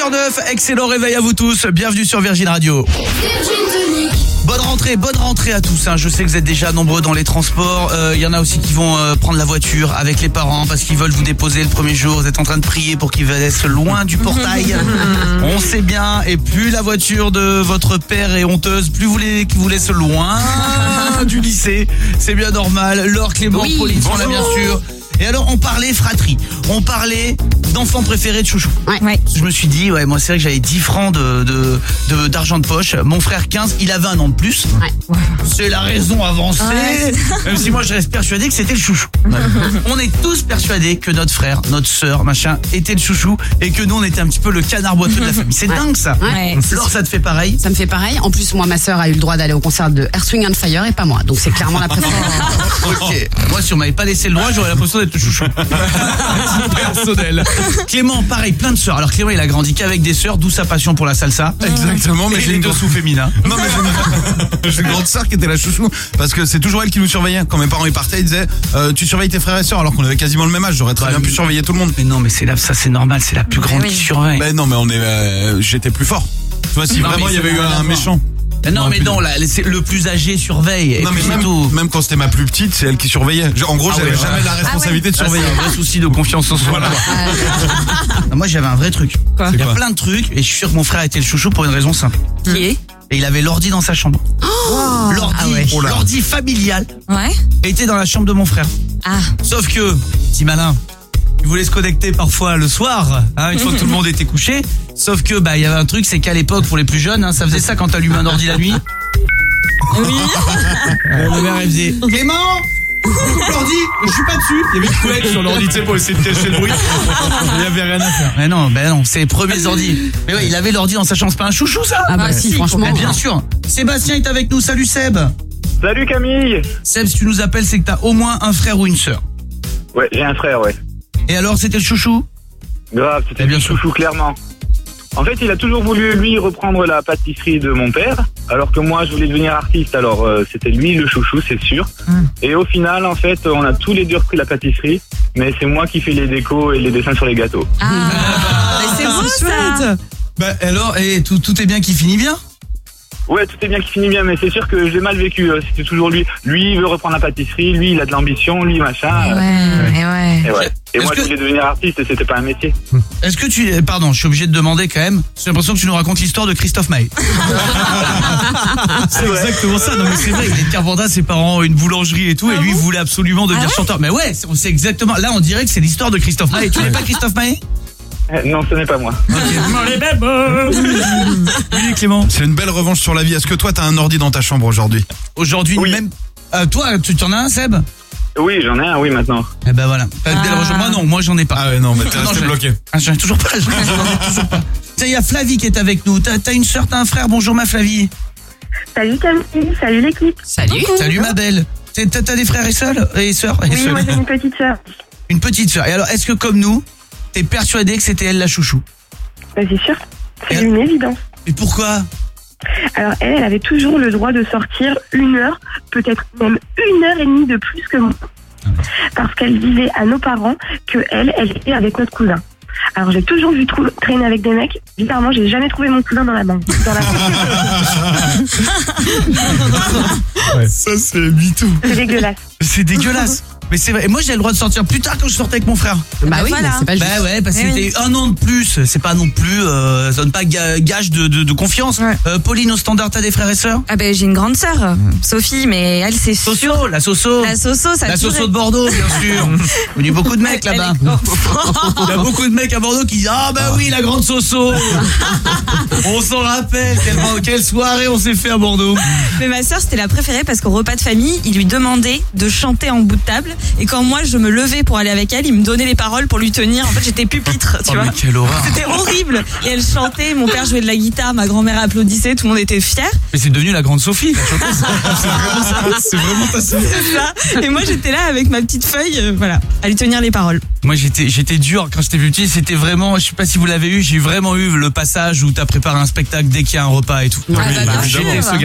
heures neuf, excellent réveil à vous tous, bienvenue sur Virgin Radio. Virgin Tonic. Bonne rentrée, bonne rentrée à tous. Hein. Je sais que vous êtes déjà nombreux dans les transports. Il euh, y en a aussi qui vont euh, prendre la voiture avec les parents parce qu'ils veulent vous déposer le premier jour. Vous êtes en train de prier pour qu'ils vous laissent loin du portail. On sait bien. Et plus la voiture de votre père est honteuse, plus vous voulez qu'il vous laisse loin du lycée. C'est bien normal. Laure, Clément, Oui, Pauline sont là, bien sûr. Et alors, on parlait fratrie. On parlait d'enfants préférés de chouchou. Ouais. Je me suis dit, ouais, moi, c'est vrai que j'avais dix francs de, de, de- d'argent de poche. Mon frère, quinze, il avait un an de plus. Ouais. C'est la raison avancée. Ouais. Même si moi, je reste persuadé que c'était le chouchou. On est tous persuadés que notre frère, notre sœur, machin, était le chouchou et que nous, on était un petit peu le canard boiteux de la famille. C'est Ouais. dingue, ça. Ouais. Laure, ça te fait pareil? Ça me fait pareil. En plus, moi, ma sœur a eu le droit d'aller au concert de Earth, Wind and Fire et pas moi. Donc c'est clairement la préférence. Ok. Moi, si on m'avait pas laissé le droit, j'aurais l'impression d'être le chouchou. Personnel. Clément, pareil, plein de sœurs. Alors Clément, il a grandi qu'avec des sœurs, d'où sa passion pour la salsa. Exactement, mais Et j'ai les une deux grande- sous féminins. Non mais j'ai une... j'ai une grande sœur qui était la chouchou parce que c'est toujours elle qui nous surveillait. Quand mes parents y partaient, ils disaient euh, tu surveilles tes frères et sœurs alors qu'on avait quasiment le même âge. J'aurais très Bah bien oui. pu surveiller tout le monde. Mais non, mais c'est là, ça c'est normal, c'est la plus grande oui. qui surveille. Ben non, mais on est, euh, j'étais plus fort. Tu vois, si Non, vraiment mais il y ça avait eu n'a rien à un voir. méchant. Mais non, Non, mais plus- non, là, c'est le plus âgé surveille. Et Non puis mais c'est même, tout. même quand c'était ma plus petite, c'est elle qui surveillait. Je- En gros, Ah j'avais ouais, jamais ouais. la responsabilité de Ça, surveiller. C'est un vrai souci de confiance en soi. Non, moi j'avais un vrai truc. Quoi Il y a quoi plein de trucs et je suis sûr que mon frère était le chouchou pour une raison simple. Qui est Et il avait l'ordi dans sa chambre. L'ordi, Ah ouais. Oh là. l'ordi familial Ouais. était dans la chambre de mon frère. Ah. Sauf que, petit malin, il voulait se connecter parfois le soir, hein, une fois que tout le monde était couché. Sauf que, bah, il y avait un truc, c'est qu'à l'époque, pour les plus jeunes, hein, ça faisait ça quand t'allumes un ordi la nuit. Oui. Euh, le maire, il faisait Clément, coupe l'ordi. Je suis pas dessus. Il y avait une couette sur l'ordi, tu sais, pour essayer de cacher le bruit. Il y avait rien à faire. Mais non, ben non, c'est les premiers ordi. Mais ouais, il avait l'ordi dans sa chambre, c'est pas un chouchou, ça? Ah bah si, franchement. Mais bien sûr. Sébastien est avec nous. Salut Seb. Salut Camille. Seb, si tu nous appelles, c'est que t'as au moins un frère ou une sœur. Ouais, j'ai un frère, ouais. Et alors, c'était le chouchou? Grave, c'était Eh bien bien sûr. chouchou, clairement. En fait, il a toujours voulu, lui, reprendre la pâtisserie de mon père, alors que moi, je voulais devenir artiste, alors euh, c'était lui le chouchou, c'est sûr. Et au final, en fait, on a tous les deux repris la pâtisserie, mais c'est moi qui fais les décos et les dessins sur les gâteaux. Ah. Mais c'est beau ça. Bah alors, et tout, tout est bien qui finit bien? Ouais, tout est bien qui finit bien, mais c'est sûr que j'ai mal vécu. euh, C'était toujours lui. Lui, il veut reprendre la pâtisserie, lui, il a de l'ambition, lui, machin. euh, Ouais, et ouais. Et, ouais. et Est-ce moi, que- je voulais devenir artiste et c'était pas un métier. Est-ce que tu... Pardon, je suis obligé de demander quand même. J'ai l'impression que tu nous racontes l'histoire de Christophe Maé. C'est exactement ça. Non mais c'est vrai, il est de Carpentras, ses parents ont une boulangerie et tout, et lui il voulait absolument devenir Ah ouais chanteur. Mais ouais, c'est c'est exactement... Là, on dirait que c'est l'histoire de Christophe Maé. Tu n'es pas Christophe Maé? Euh, Non, ce n'est pas moi. Oui, Clément. C'est une belle revanche sur la vie. Est-ce que toi, t'as un ordi dans ta chambre aujourd'hui? Aujourd'hui, Oui. même... Euh, toi, tu t'en as un, Seb? Oui, j'en ai un, oui, maintenant. Eh ben voilà. T'as une belle Ah. revanche. Moi non, moi j'en ai pas. Ah ouais, non, mais t'es Non, resté je- bloqué. Ah, j'en ai toujours pas. J'en ai toujours pas. Tiens, il y a Flavie qui est avec nous. T'as t'as une sœur, t'as un frère. Bonjour ma Flavie. Salut Camille, salut l'équipe. Salut. Salut ma belle. T'es- T'as t'as des frères et sœurs et sœurs et Oui, sœurs. moi j'ai une petite sœur. Une petite sœur. Et alors, est-ce que comme nous, t'es persuadé que c'était elle la chouchou? Bah, c'est sûr, c'est Et- une évidence. Et pourquoi? Alors elle, elle avait toujours le droit de sortir une heure, peut-être même une heure et demie de plus que moi. Parce qu'elle disait à nos parents que elle, elle était avec notre cousin. Alors j'ai toujours vu trou- traîner avec des mecs. Bizarrement, j'ai jamais trouvé mon cousin dans la banque. Dans la Ça c'est mytho. C'est dégueulasse. C'est dégueulasse. Mais c'est vrai. Et moi j'ai le droit de sortir plus tard quand je sortais avec mon frère. Bah oui, voilà. mais c'est pas juste. Bah ouais, parce que Eh c'était un an de plus. C'est pas non plus, euh, ça donne pas ga- gage de, de, de confiance. Ouais. Euh, Pauline, au standard, t'as des frères et sœurs? Ah ben j'ai une grande sœur, Sophie, mais elle c'est sûr. Soso, la Soso. La Soso, ça La a toujours Soso de Bordeaux, bien sûr. Il y a beaucoup de mecs Elle- là-bas. elle est- Il y a beaucoup de mecs à Bordeaux qui disent ah bah oui la grande Soso. On s'en rappelle tellement quelle soirée on s'est fait à Bordeaux. Mais ma sœur, c'était la préférée parce qu'au repas de famille, il lui demandait de chanter en bout de table. Et quand moi, je me levais pour aller avec elle, il me donnait les paroles pour lui tenir. En fait, j'étais pupitre, tu Oh, vois. mais quelle horreur. C'était horrible. Et elle chantait, mon père jouait de la guitare, ma grand-mère applaudissait, tout le monde était fier. Mais c'est devenu la grande Sophie. La chanteuse. C'est vraiment ça. C'est vraiment ta sœur. C'est ça. Et moi, j'étais là avec ma petite feuille, euh, voilà, à lui tenir les paroles. Moi j'étais j'étais dur quand j'étais plus petit, c'était vraiment, je sais pas si vous l'avez eu, j'ai vraiment eu le passage où t'as préparé un spectacle dès qu'il y a un repas et tout. Ah, bah, bien J'étais sûr. ce gars.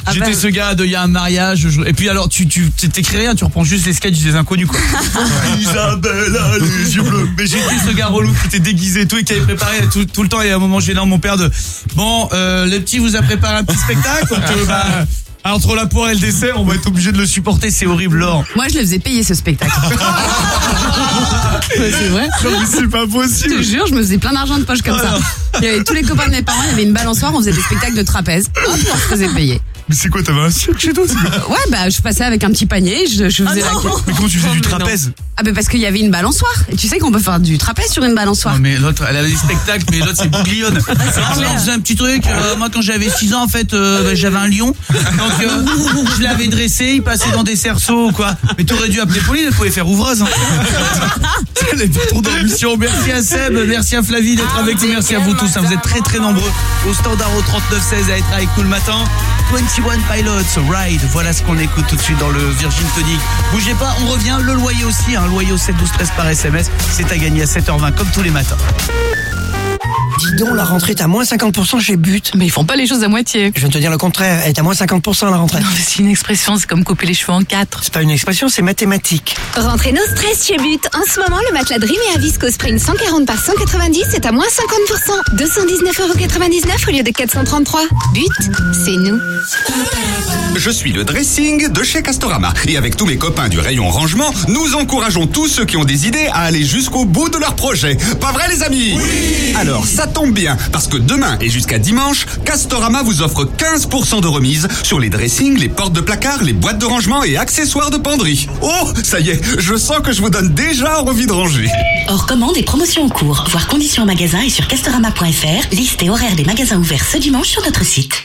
Ah J'étais bah. ce gars de il y a un mariage. je- Et puis alors, tu tu t'écris rien, tu reprends juste les sketchs des inconnus quoi. Isabelle a les yeux bleus. Mais j'étais ce gars relou qui était déguisé et tout et qui avait préparé tout, tout le temps. Et à un moment gênant, mon père de bon, euh, le petit vous a préparé un petit spectacle. Donc, euh, bah, entre la poire et le dessert, on va être obligé de le supporter. C'est horrible, Laure. Moi, je le faisais payer ce spectacle. Ouais, c'est vrai. Non, mais c'est pas Je possible. te jure, je me faisais plein d'argent de poche comme ça. Il y avait tous les copains de mes parents, il y avait une balançoire, on faisait des spectacles de trapèze. Hop, on se faisait payer. Mais c'est quoi, t'avais un cirque chez toi? Ouais, bah, je passais avec un petit panier, je, je faisais Ah la non. queue. Mais comment tu faisais du trapèze? Ah, bah, parce qu'il y avait une balançoire. Et tu sais qu'on peut faire du trapèze sur une balançoire. Non mais l'autre, elle avait des spectacles, mais l'autre c'est bouglione. Alors là, on faisait un petit truc. euh, moi, quand j'avais six ans, en fait, euh, bah, j'avais un lion. Donc, euh, je l'avais dressé, il passait dans des cerceaux ou quoi. Mais t'aurais dû appeler Pauline, elle pouvait faire ouvreuse. Hein. Elle est trop d'ambition. Merci à Seb, merci à Flavie d'être avec nous, merci à vous tous. Hein. Vous êtes très très nombreux au standard au trente-neuf seize à être avec nous le matin. vingt et un Pilots, Ride, voilà ce qu'on écoute tout de suite dans le Virgin Tonic. Bougez pas, on revient, le loyer aussi, hein, loyer au sept douze treize par S M S, c'est à gagner à sept heures vingt comme tous les matins. Dis donc, la rentrée est à moins cinquante pour cent chez But. Mais ils font pas les choses à moitié. Je viens de te dire le contraire, elle est à moins cinquante pour cent la rentrée. Non, mais c'est une expression, c'est comme couper les cheveux en quatre. C'est pas une expression, c'est mathématique. Rentrez nos stress chez But. En ce moment, le matelas Dream et à Visco Spring cent quarante par cent quatre-vingt-dix est à moins cinquante pour cent. deux cent dix-neuf euros quatre-vingt-dix-neuf au lieu de quatre cent trente-trois. But, c'est nous. Je suis le dressing de chez Castorama. Et avec tous mes copains du rayon rangement, nous encourageons tous ceux qui ont des idées à aller jusqu'au bout de leur projet. Pas vrai les amis? Oui. Alors ça tombe bien, parce que demain et jusqu'à dimanche, Castorama vous offre quinze pour cent de remise sur les dressings, les portes de placard, les boîtes de rangement et accessoires de penderie. Oh, ça y est, je sens que je vous donne déjà envie de ranger. Hors commande et promotions en cours. Voir conditions en magasin et sur castorama point f r. Liste et horaire des magasins ouverts ce dimanche sur notre site.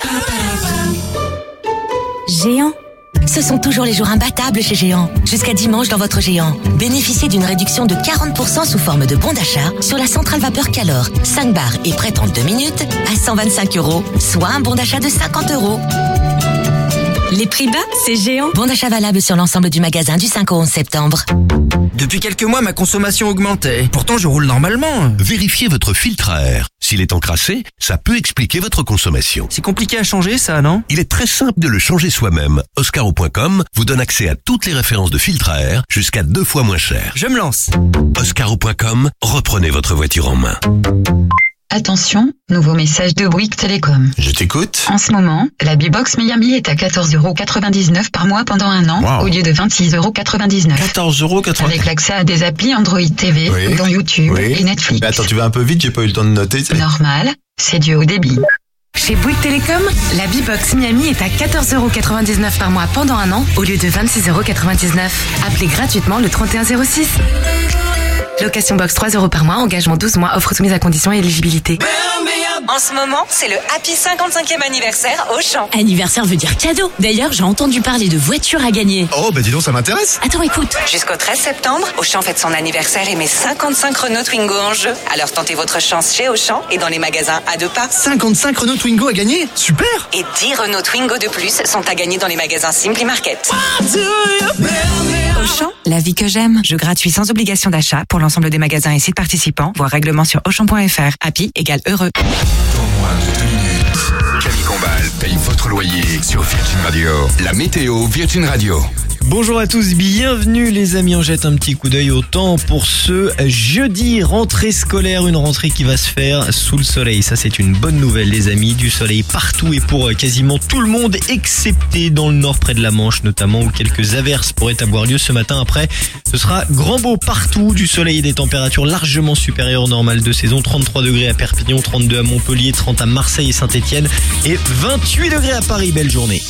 Géant. Ce sont toujours les jours imbattables chez Géant. Jusqu'à dimanche dans votre Géant. Bénéficiez d'une réduction de quarante pour cent sous forme de bon d'achat sur la centrale vapeur Calor. cinq bars et prête en deux minutes à cent vingt-cinq euros, soit un bon d'achat de cinquante euros. Les prix bas, c'est Géant. Bon d'achat valable sur l'ensemble du magasin du cinq au onze septembre. Depuis quelques mois, ma consommation augmentait. Pourtant, je roule normalement. Vérifiez votre filtre à air. S'il est encrassé, ça peut expliquer votre consommation. C'est compliqué à changer, ça, non? Il est très simple de le changer soi-même. Oscaro point com vous donne accès à toutes les références de filtre à air jusqu'à deux fois moins cher. Je me lance. Oscaro point com, reprenez votre voiture en main. Attention, nouveau message de Bouygues Télécom. Je t'écoute. En ce moment, la B-Box Miami est à quatorze euros quatre-vingt-dix-neuf par mois pendant un an, Wow. au lieu de vingt-six euros quatre-vingt-dix-neuf. quatorze euros quatre-vingt-dix-neuf. Avec l'accès à des applis Android T V, Oui. dont YouTube Oui. et Netflix. Mais attends, tu vas un peu vite, j'ai pas eu le temps de noter. Normal, c'est dû au débit. Chez Bouygues Télécom, la B-Box Miami est à quatorze euros quatre-vingt-dix-neuf par mois pendant un an, au lieu de vingt-six euros quatre-vingt-dix-neuf. Appelez gratuitement le trente et un zéro six. Location box trois euros par mois, engagement douze mois, offre soumise à conditions et éligibilité. En ce moment, c'est le Happy cinquante-cinquième anniversaire Auchan. Anniversaire veut dire cadeau. D'ailleurs, j'ai entendu parler de voitures à gagner. Oh, bah dis donc, ça m'intéresse. Attends, écoute. Jusqu'au treize septembre, Auchan fête son anniversaire et met cinquante-cinq Renault Twingo en jeu. Alors tentez votre chance chez Auchan et dans les magasins à deux pas. cinquante-cinq Renault Twingo à gagner? Super! Et dix Renault Twingo de plus sont à gagner dans les magasins Simply Market. Auchan, la vie que j'aime. Jeu gratuit sans obligation d'achat pour l'ensemble des magasins et sites participants. Voir règlement sur auchan point f r. Happy égale heureux. Camille Combal paye votre loyer sur Virgin Radio. La météo Virgin Radio. Bonjour à tous, bienvenue les amis, on jette un petit coup d'œil au temps pour ce jeudi, rentrée scolaire, une rentrée qui va se faire sous le soleil. Ça c'est une bonne nouvelle les amis, du soleil partout et pour quasiment tout le monde, excepté dans le nord près de la Manche notamment, où quelques averses pourraient avoir lieu ce matin. Après, ce sera grand beau partout, du soleil et des températures largement supérieures aux normales de saison. trente-trois degrés à Perpignan, trente-deux à Montpellier, trente à Marseille et Saint-Etienne et vingt-huit degrés à Paris. Belle journée.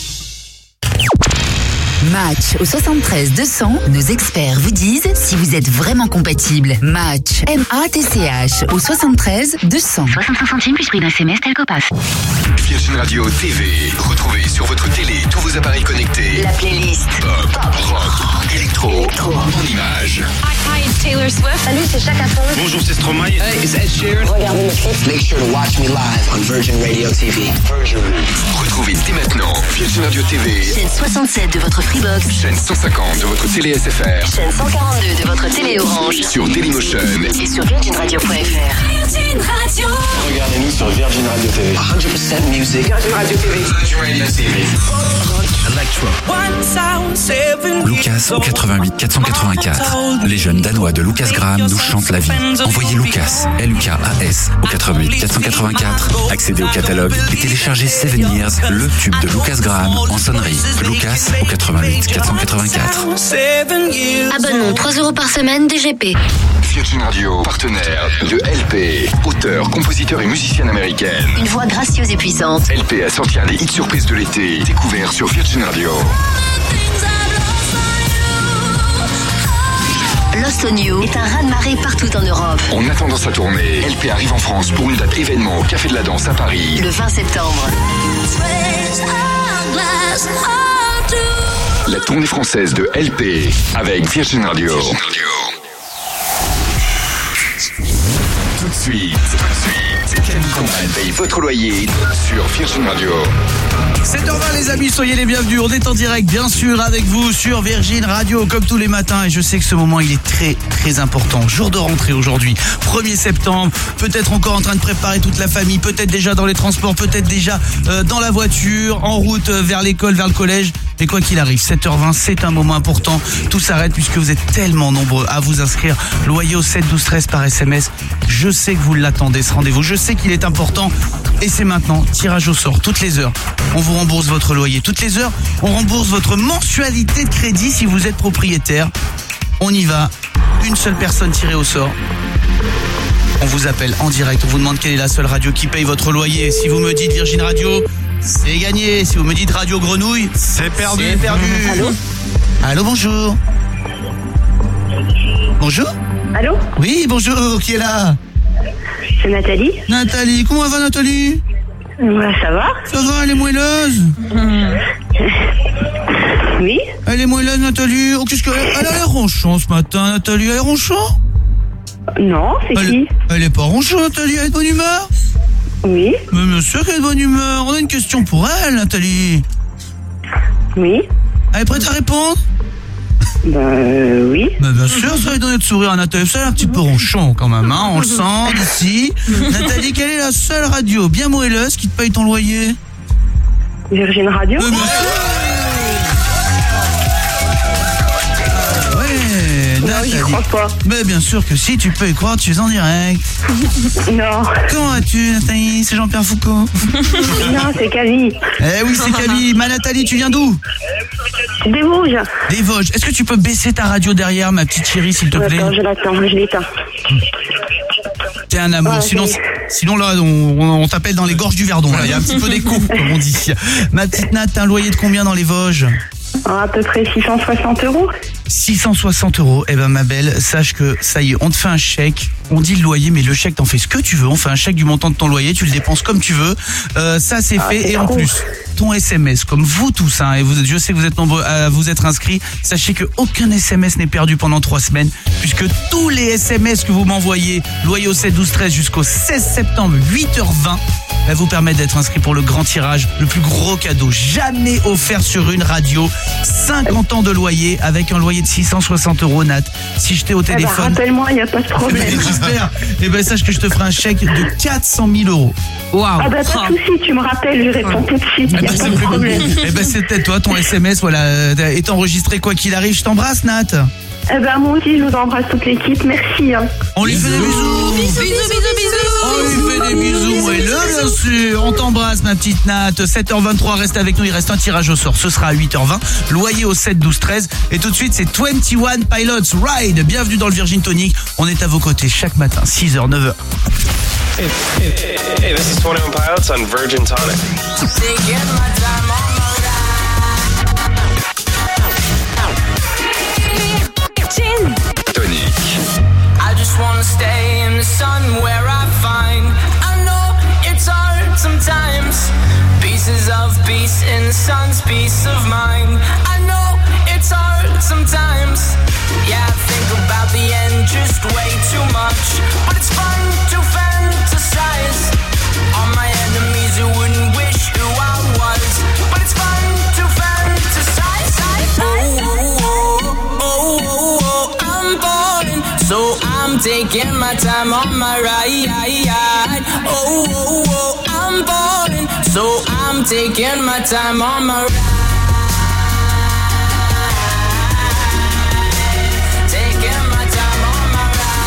Match au soixante-treize deux cents, nos experts vous disent si vous êtes vraiment compatible. Match, M A T C H au soixante-treize deux cents. soixante-cinq centimes plus prix d'un S M S Telco Pass. Virgin Radio T V. Retrouvez sur votre télé tous vos appareils connectés. La playlist Pop, rock, électro, en images. Hi, it's Taylor Swift. Salut, c'est Chaka Khan. Bonjour, c'est Stromae. Hey, it's Ed Sheeran. Regardez le clip. Make sure to watch me live on Virgin Radio T V. Virgin. Retrouvez dès maintenant Virgin Radio T V. chaîne soixante-sept de votre Freebox. Chaîne cent cinquante de votre télé S F R. Chaîne cent quarante-deux de votre télé Orange. Sur Dailymotion. Et sur virgin radio point f r. Virgin Radio. Regardez-nous sur Virgin Radio T V. cent pour cent music. Virgin Radio T V. Virgin Radio T V. Lucas au quatre-vingt-huit quatre cent quatre-vingt-quatre. Les jeunes danois de Lucas Graham nous chantent la vie. Envoyez Lucas, L U K A S, au quatre-vingt-huit quatre cent quatre-vingt-quatre. Accédez au catalogue et téléchargez Seven Years, le tube de Lucas Graham en sonnerie. Lucas au quatre-vingt-huit quatre cent quatre-vingt-quatre. Abonnement trois euros par semaine D G P. Virgin Radio, partenaire de L P. Auteur, compositeur et musicienne américaine. Une voix gracieuse et puissante. L P a sorti un des hits surprises de l'été. Découvert sur Virgin Radio. Lost on You est un raz-de-marée partout en Europe. En attendant sa tournée, L P arrive en France pour une date événement au Café de la Danse à Paris. Le vingt septembre. La tournée française de L P avec Virgin Radio. Virgin Radio. Tout de suite, tout de suite, Camille Combal paye votre loyer sur Virgin Radio. sept heures vingt les amis, soyez les bienvenus, on est en direct bien sûr avec vous sur Virgin Radio comme tous les matins et je sais que ce moment il est très très important, jour de rentrée aujourd'hui, premier septembre, peut-être encore en train de préparer toute la famille, peut-être déjà dans les transports, peut-être déjà euh, dans la voiture, en route euh, vers l'école, vers le collège. Et quoi qu'il arrive, sept heures vingt, c'est un moment important. Tout s'arrête puisque vous êtes tellement nombreux à vous inscrire. Loyer au sept douze treize par S M S. Je sais que vous l'attendez ce rendez-vous. Je sais qu'il est important. Et c'est maintenant, tirage au sort, toutes les heures. On vous rembourse votre loyer. Toutes les heures, on rembourse votre mensualité de crédit si vous êtes propriétaire. On y va. Une seule personne tirée au sort. On vous appelle en direct. On vous demande quelle est la seule radio qui paye votre loyer. Et si vous me dites Virgin Radio, c'est gagné. Si vous me dites Radio Grenouille, c'est perdu. C'est perdu. Allô ? Allô, bonjour. Bonjour. Allô ? Oui, bonjour. Qui est là ? C'est Nathalie. Nathalie, comment va Nathalie ? Ouais, ça va ? Ça va, elle est moelleuse. Oui ? Elle est moelleuse, Nathalie. Oh, qu'est-ce qu'elle elle a l'air ronchon ce matin, Nathalie. Elle est ronchon ? Non, c'est elle, qui ? Elle est pas ronchon, Nathalie. Elle est de bonne humeur ? Oui. Mais bien sûr qu'elle est de bonne humeur. On a une question pour elle, Nathalie. Oui. Elle est prête à répondre ? Bah euh, oui. Bah bien sûr, ça va donner de sourire à Nathalie. Ça, elle est un petit peu ronchon quand même, hein. On le sent d'ici. Nathalie, quelle est la seule radio bien moelleuse qui te paye ton loyer ? Virgin Radio. Mais bien sûr. Non, j'y crois pas. Mais bien sûr que si, tu peux y croire, tu es en direct. Non. Comment vas-tu, Nathalie ? C'est Jean-Pierre Foucault. Non, c'est Camille. Eh oui, c'est Camille. Ma Nathalie, tu viens d'où ? Des Vosges. Des Vosges. Est-ce que tu peux baisser ta radio derrière, ma petite chérie, s'il te plaît ? Attends, je l'attends, je l'éteins. T'es un amour. Ah, sinon, oui. sinon là, on, on t'appelle dans les gorges du Verdon. Il y a un petit peu d'écho, comme on dit. Ma petite Nat, t'as un loyer de combien dans les Vosges ? À peu près six cent soixante euros. six cent soixante euros. Eh ben, ma belle, sache que ça y est, on te fait un chèque. On dit le loyer, mais le chèque, t'en fais ce que tu veux. On fait un chèque du montant de ton loyer, tu le dépenses comme tu veux. Euh, ça, c'est Ah, fait. c'est Et en trop. plus, ton S M S, comme vous tous, hein, et vous, je sais que vous êtes nombreux à vous être inscrits, sachez que aucun S M S n'est perdu pendant trois semaines, puisque tous les S M S que vous m'envoyez, loyer au sept douze treize jusqu'au seize septembre, huit heures vingt, va vous permettre d'être inscrit pour le grand tirage, le plus gros cadeau jamais offert sur une radio. cinquante ans de loyer avec un loyer de six cent soixante euros, Nat. Si je t'ai au Eh ben, téléphone... rappelle-moi, il n'y a pas de problème. J'espère. Et ben sache que je te ferai un chèque de quatre cent mille euros. Waouh. Ah bah pas de soucis, tu me rappelles, je réponds tout de suite, il n'y a pas de problème. Et ben c'est peut-être toi, ton S M S, voilà, euh, est enregistré quoi qu'il arrive. Je t'embrasse, Nat. Eh ben moi aussi, je vous embrasse toute l'équipe, merci. Hein. On lui fait des bisous. Bisous, bisous, bisous. On lui fait des bisous, ouais, là, bien sûr. On t'embrasse, ma petite Nat. sept heures vingt-trois, reste avec nous. Il reste un tirage au sort. Ce sera à huit heures vingt. Loyer au sept douze treize. Et tout de suite, c'est vingt et un Pilots Ride. Bienvenue dans le Virgin Tonic. On est à vos côtés chaque matin, six heures, neuf heures. Hey, hey, hey, hey, this is vingt et un Pilots on Virgin Tonic. Tonic. I just wanna stay in the sun where I find I know it's hard sometimes. Pieces of peace in the sun's peace of mind. I know it's hard sometimes. Yeah, I think about the end just way too much. But it's fun to fantasize on my enemies who wouldn't wish who I was. But it's fun to fantasize. so I'm taking my time on my ride. Oh, oh, oh, I'm falling, so I'm taking my time on my ride. Taking my time on my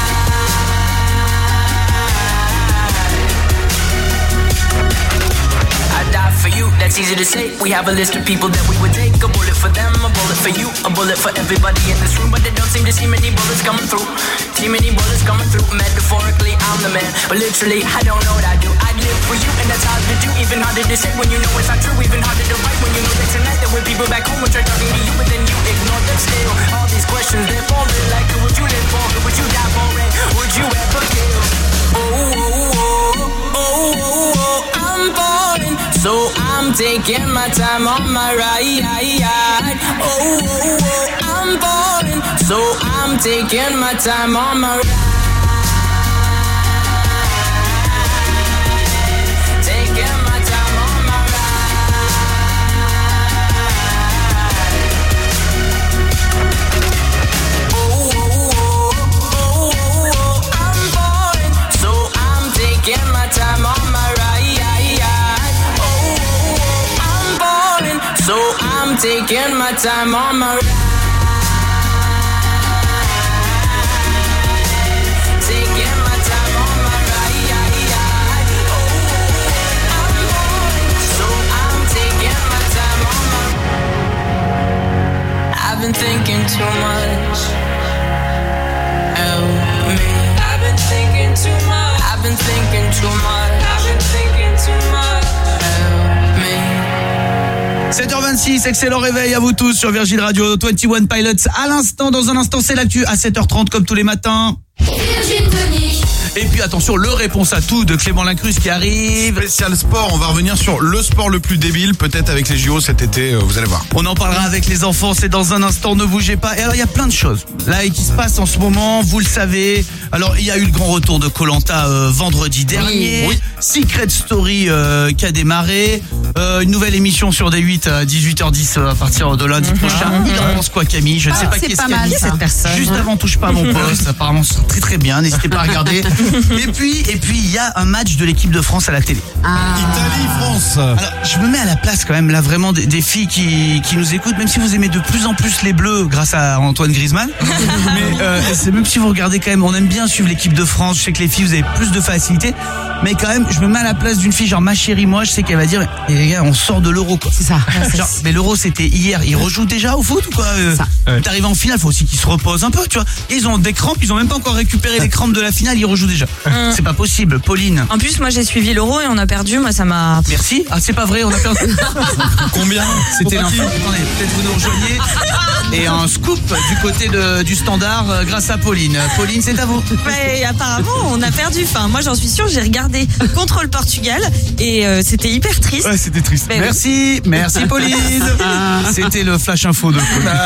ride. I die for you, that's easy to say. We have a list of people that we would take. A bullet for them, a bullet for you, a bullet for everybody in this room. But they don't seem to see many bullets coming through. Too many bullets coming through. Metaphorically, I'm the man, but literally, I don't know what I do. I live for you, and that's hard to do. Even harder to say when you know it's not true. Even harder to write when you know that tonight there were people back home who tried talking to you, but then you ignore them still. All these questions, they're falling like, who would you live for? Who would you die for? And would you ever kill? Oh, oh, oh, oh, oh, oh, I'm falling, so I'm taking my time on my ride. Oh, oh, oh, I'm falling, so I'm taking my time on my ride. Taking my time on my ride. Oh, oh, oh, oh, oh, I'm falling, so I'm taking my time on my ride. So I'm taking my time on my ride. Taking my time on my ride. Oh, I'm falling. So I'm taking my time on my ride. I've been thinking too much. Help me. I've been thinking too much. I've been thinking too much. I've been thinking too much. Help me. sept heures vingt-six, excellent réveil à vous tous sur Virgin Radio. vingt et un Pilots à l'instant, dans un instant c'est l'actu à sept heures trente comme tous les matins. Virgin Tonic. Et puis attention, le réponse à tout de Clément Lincruz qui arrive. Spécial sport, on va revenir sur le sport le plus débile, peut-être avec les J O cet été, vous allez voir. On en parlera avec les enfants, c'est dans un instant, ne bougez pas. Et alors il y a plein de choses là qui se passent en ce moment, vous le savez. Alors il y a eu le grand retour de Koh-Lanta euh, vendredi dernier. Oui. Secret Story euh, qui a démarré. Euh, une nouvelle émission sur D huit à dix-huit heures dix euh, à partir de lundi mmh. prochain. Mmh. Il en pense quoi Camille? Je ne ah, sais pas qu'est-ce qu'il y a cette personne. Juste avant touche pas à mon poste, apparemment c'est très très bien, n'hésitez pas à regarder. Et puis et puis il y a un match de l'équipe de France à la télé. Ah. Italie-France. Alors je me mets à la place quand même là vraiment des, des filles qui, qui nous écoutent, même si vous aimez de plus en plus les Bleus grâce à Antoine Griezmann. Mais euh, c'est même si vous regardez quand même, on aime bien suivre l'équipe de France. Je sais que les filles vous avez plus de facilité, mais quand même je me mets à la place d'une fille genre ma chérie, moi je sais qu'elle va dire mais les gars on sort de l'Euro quoi. C'est ça. Genre, mais l'Euro c'était hier, ils rejouent déjà au foot ou quoi euh, ça. Ouais. T'arrives en finale, faut aussi qu'ils se reposent un peu, tu vois. Et ils ont des crampes, ils ont même pas encore récupéré les crampes de la finale, ils rejouent déjà. Mmh. C'est pas possible, Pauline. En plus moi j'ai suivi l'Euro et on a perdu, moi ça m'a. Merci. Ah c'est pas vrai, on a perdu. Combien? C'était l'info. Attendez, peut-être vous nous rejoignez. Et un scoop du côté de, du standard euh, grâce à Pauline. Pauline, c'est à vous. Mais apparemment, on a perdu. Enfin, moi, j'en suis sûre, j'ai regardé contre le Portugal et euh, c'était hyper triste. Ouais, c'était triste. Mais merci, oui. merci Pauline. C'était le flash info de Pauline.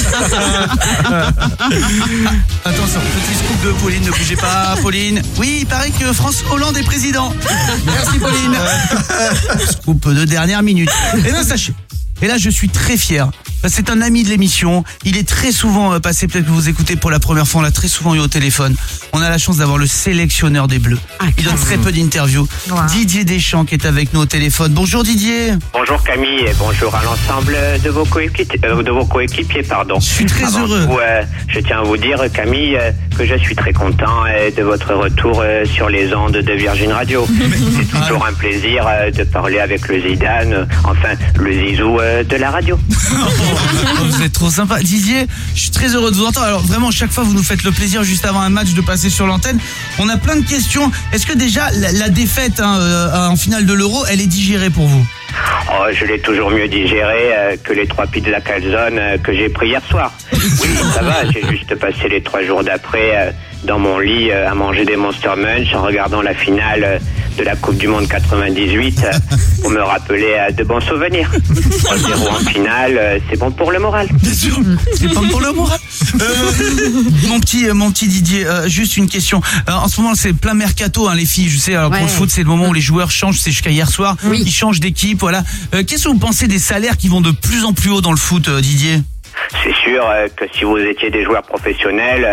Attention, petit scoop de Pauline, ne bougez pas, Pauline. Oui, il paraît que François Hollande est président. Merci Pauline. Scoop de dernière minute. Et non, sachez. Et là, je suis très fier. C'est un ami de l'émission. Il est très souvent passé, peut-être que vous écoutez pour la première fois, on l'a très souvent eu au téléphone. On a la chance d'avoir le sélectionneur des Bleus. Ah, il donne très peu d'interviews. Wow. Didier Deschamps qui est avec nous au téléphone. Bonjour Didier. Bonjour Camille et bonjour à l'ensemble de vos coéquipiers. Euh, de vos coéquipiers pardon. Je suis très Avant heureux. Tout, euh, je tiens à vous dire Camille euh, que je suis très content euh, de votre retour euh, sur les ondes de Virgin Radio. C'est toujours un plaisir euh, de parler avec le Zidane, euh, enfin le Zizou euh, de la radio. Vous êtes trop sympa. Didier, je suis très heureux de vous entendre. Alors vraiment, chaque fois, vous nous faites le plaisir juste avant un match de passer sur l'antenne. On a plein de questions. Est-ce que déjà, la, la défaite hein, euh, en finale de l'Euro, elle est digérée pour vous? Oh, je l'ai toujours mieux digéré euh, que les trois pizzas calzone euh, que j'ai pris hier soir. Oui, ça va, j'ai juste passé les trois jours d'après euh, dans mon lit euh, à manger des Monster Munch en regardant la finale euh, de la Coupe du Monde quatre-vingt-dix-huit euh, pour me rappeler euh, de bons souvenirs. trois zéro en finale, euh, c'est bon pour le moral. Bien sûr, c'est bon pour le moral. Euh, mon petit, mon petit Didier, euh, juste une question. Euh, en ce moment, c'est plein mercato, hein, les filles. Je sais, alors ouais. Pour le foot, c'est le moment où les joueurs changent. C'est jusqu'à hier soir. Oui. Ils changent d'équipe, voilà. Euh, qu'est-ce que vous pensez des salaires qui vont de plus en plus haut dans le foot, euh, Didier? C'est sûr euh, que si vous étiez des joueurs professionnels, euh,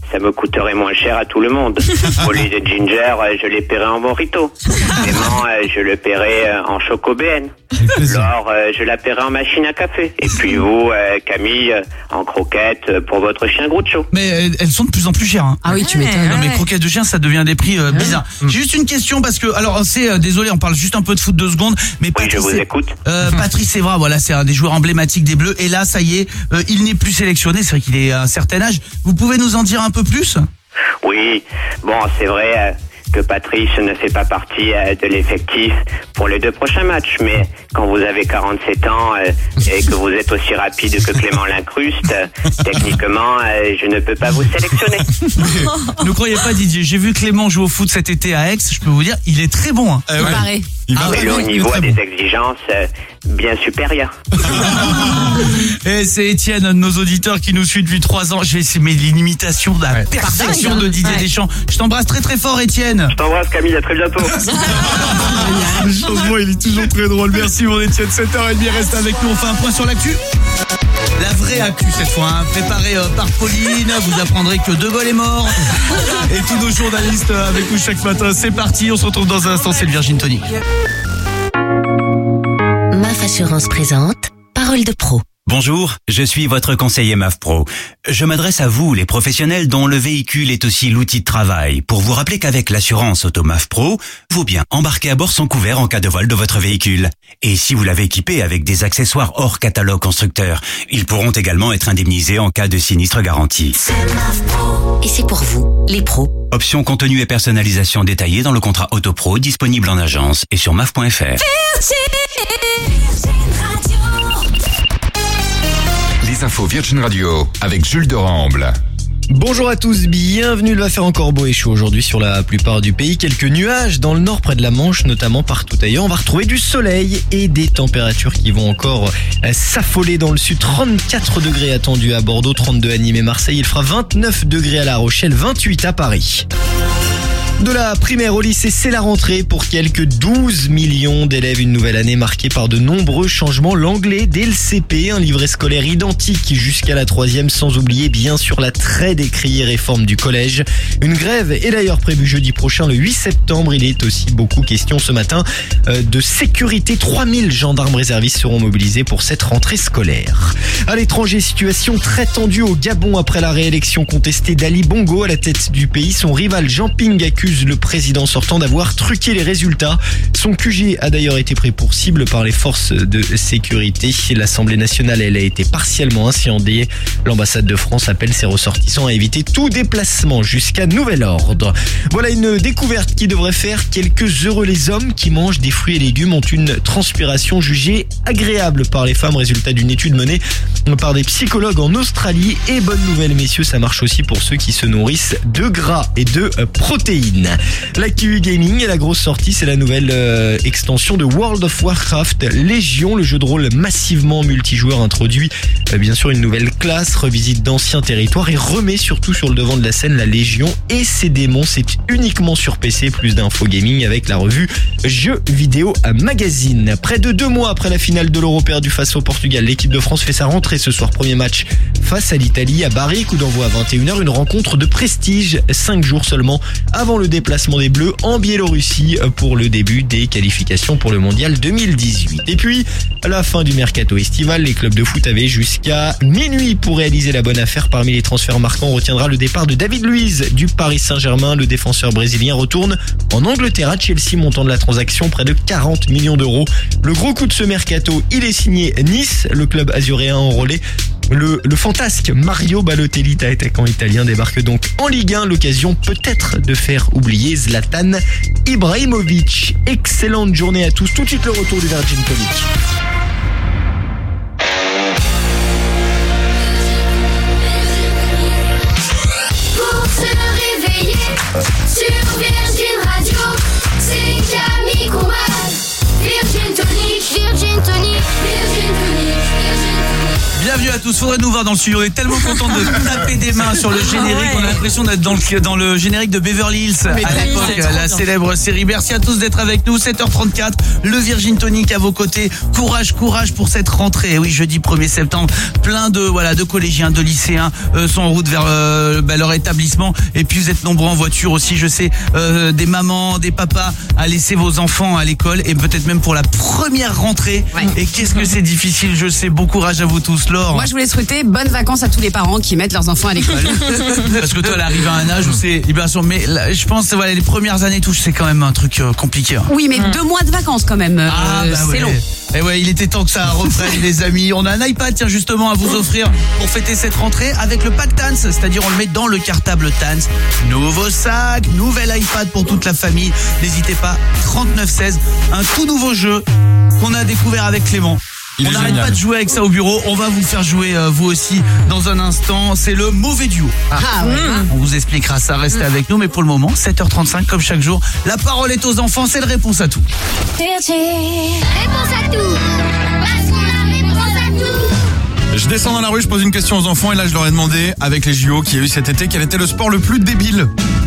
ça me coûterait moins cher à tout le monde. Au lieu de Ginger, euh, je les paierais en Morito. Clément, euh, je le paierais euh, en Choco B N. Laure, euh, je la paierais en machine à café. Et puis vous, euh, Camille, euh, en croquettes euh, pour votre chien Groucho. Mais euh, elles sont de plus en plus chères. Hein. Ah oui, tu m'étonnes. Non, mais croquettes de chien, ça devient des prix euh, bizarres. J'ai juste une question parce que, alors, c'est euh, désolé, on parle juste un peu de foot deux secondes, mais Oui, Patrice, je vous écoute. Euh, Patrice Evra, voilà, c'est un des joueurs emblématiques des Bleus. Et là, ça y est, euh, il n'est plus sélectionné. C'est vrai qu'il est à un certain âge. Vous pouvez nous en dire un peu plus ? Oui, bon, c'est vrai euh, que Patrice ne fait pas partie euh, de l'effectif pour les deux prochains matchs, mais quand vous avez quarante-sept ans euh, et que vous êtes aussi rapide que Clément Lincruste, euh, techniquement, euh, je ne peux pas vous sélectionner. Ne croyez pas, Didier, j'ai vu Clément jouer au foot cet été à Aix. Je peux vous dire, il est très bon. Hein. Il paraît. Ah, Mais le haut niveau a des exigences euh, bien supérieures. Et c'est Étienne, un de nos auditeurs qui nous suit depuis trois ans. Je vais essayer de l'imitation de la ouais. perfection de Didier ouais. Deschamps. Je t'embrasse très très fort, Étienne. Je t'embrasse, Camille, à très bientôt. Le changement, il est toujours très drôle. Merci mon Étienne, sept heures trente, reste avec nous. On fait un point sur l'actu. La vraie actu cette fois, hein. Préparée euh, par Pauline. Vous apprendrez que De Gaulle est mort. Et tous nos journalistes euh, avec nous chaque matin. C'est parti, on se retrouve dans un instant. C'est le Virgin Tonic. M A F Assurance présente Parole de Pro. Bonjour, je suis votre conseiller M A F Pro. Je m'adresse à vous, les professionnels dont le véhicule est aussi l'outil de travail, pour vous rappeler qu'avec l'assurance auto M A F Pro, vaut bien embarquer à bord sans couvert en cas de vol de votre véhicule. Et si vous l'avez équipé avec des accessoires hors catalogue constructeur, ils pourront également être indemnisés en cas de sinistre garanti. Et c'est pour vous, les pros. Options contenu et personnalisation détaillée dans le contrat Auto Pro disponible en agence et sur M A F point F R. Les infos Virgin Radio avec Jules de Ramble. Bonjour à tous, bienvenue. Il va faire encore beau et chaud aujourd'hui sur la plupart du pays. Quelques nuages dans le nord près de la Manche, notamment partout ailleurs. On va retrouver du soleil et des températures qui vont encore s'affoler dans le sud. trente-quatre degrés attendus à Bordeaux, trente-deux à Nîmes et Marseille. Il fera vingt-neuf degrés à La Rochelle, vingt-huit à Paris. De la primaire au lycée, c'est la rentrée pour quelques douze millions d'élèves. Une nouvelle année marquée par de nombreux changements. L'anglais dès le C P, un livret scolaire identique jusqu'à la troisième, sans oublier bien sûr la très décriée réforme du collège. Une grève est d'ailleurs prévue jeudi prochain, le huit septembre. Il est aussi beaucoup question ce matin de sécurité. trois mille gendarmes réservistes seront mobilisés pour cette rentrée scolaire. À l'étranger, situation très tendue au Gabon après la réélection contestée d'Ali Bongo à la tête du pays. Son rival Jean Ping accuse le président sortant d'avoir truqué les résultats. Son Q G a d'ailleurs été pris pour cible par les forces de sécurité. L'Assemblée nationale, elle a été partiellement incendiée. L'ambassade de France appelle ses ressortissants à éviter tout déplacement jusqu'à nouvel ordre. Voilà une découverte qui devrait faire quelques heureux. Les hommes qui mangent des fruits et légumes ont une transpiration jugée agréable par les femmes. Résultat d'une étude menée par des psychologues en Australie. Et bonne nouvelle messieurs, ça marche aussi pour ceux qui se nourrissent de gras et de protéines. L'actu gaming et la grosse sortie, c'est la nouvelle euh, extension de World of Warcraft Légion, le jeu de rôle massivement multijoueur introduit euh, bien sûr une nouvelle classe, revisite d'anciens territoires et remet surtout sur le devant de la scène la Légion et ses démons. C'est uniquement sur P C. Plus d'infos gaming avec la revue Jeux Vidéo Magazine. Près de deux mois après la finale de l'Euro perdu face au Portugal, l'équipe de France fait sa rentrée ce soir. Premier match face à l'Italie à Bari, coup d'envoi à vingt et une heures, une rencontre de prestige, cinq jours seulement avant le déplacement des Bleus en Biélorussie pour le début des qualifications pour le Mondial deux mille dix-huit. Et puis, à la fin du mercato estival, les clubs de foot avaient jusqu'à minuit pour réaliser la bonne affaire. Parmi les transferts marquants, on retiendra le départ de David Luiz du Paris Saint-Germain. Le défenseur brésilien retourne en Angleterre à Chelsea, montant de la transaction près de quarante millions d'euros. Le gros coup de ce mercato, il est signé Nice. Le club azuréen enrôlé. Le, le fantasque Mario Balotelli, attaquant italien, débarque donc en Ligue un. L'occasion peut-être de faire oublier Zlatan Ibrahimovic. Excellente journée à tous. Tout de suite le retour du Virgin Tonic. Pour se réveiller sur Virgin Radio, c'est Camille Combal. Virgin Tonic, Virgin Tonic, Virgin Tonic, Virgin Tonic. Bienvenue à tous faudrait nous voir dans le studio. On est tellement content de taper des mains sur le générique. On a l'impression d'être dans le, dans le générique de Beverly Hills à l'époque, la célèbre série. Merci à tous d'être avec nous. sept heures trente-quatre, le Virgin Tonic à vos côtés. Courage, courage pour cette rentrée. Oui, jeudi premier septembre, plein de voilà de collégiens, de lycéens euh, sont en route vers euh, bah, leur établissement. Et puis vous êtes nombreux en voiture aussi. Je sais euh, des mamans, des papas à laisser vos enfants à l'école et peut-être même pour la première rentrée. Ouais. Et qu'est-ce que c'est difficile. Je sais. Bon courage à vous tous, Laure. Moi, je voulais souhaiter bonnes vacances à tous les parents qui mettent leurs enfants à l'école. Parce que toi, elle arrive à un âge où c'est libération. Mais là, je pense, voilà, les premières années, tout, c'est quand même un truc euh, compliqué. Hein. Oui, mais mmh. deux mois de vacances quand même. Euh, ah, bah c'est ouais. long. Et ouais, il était temps que ça reprenne, les amis. On a un iPad, tiens, justement, à vous offrir pour fêter cette rentrée avec le pack Tans. C'est-à-dire, on le met dans le cartable Tans. Nouveau sac, nouvel iPad pour toute la famille. N'hésitez pas, trente-neuf seize. Un tout nouveau jeu qu'on a découvert avec Clément. Il on n'arrête pas de jouer avec ça au bureau. On va vous faire jouer euh, vous aussi dans un instant. C'est le mauvais duo. Ah, ah ouais. Mmh. On vous expliquera ça. Restez mmh. avec nous. Mais pour le moment, sept heures trente-cinq comme chaque jour. La parole est aux enfants. C'est le réponse à tout. Réponse à tout. Parce qu'on a réponse à tout. Je descends dans la rue, je pose une question aux enfants et là je leur ai demandé avec les J O qu'il y a eu cet été quel était le sport le plus débile.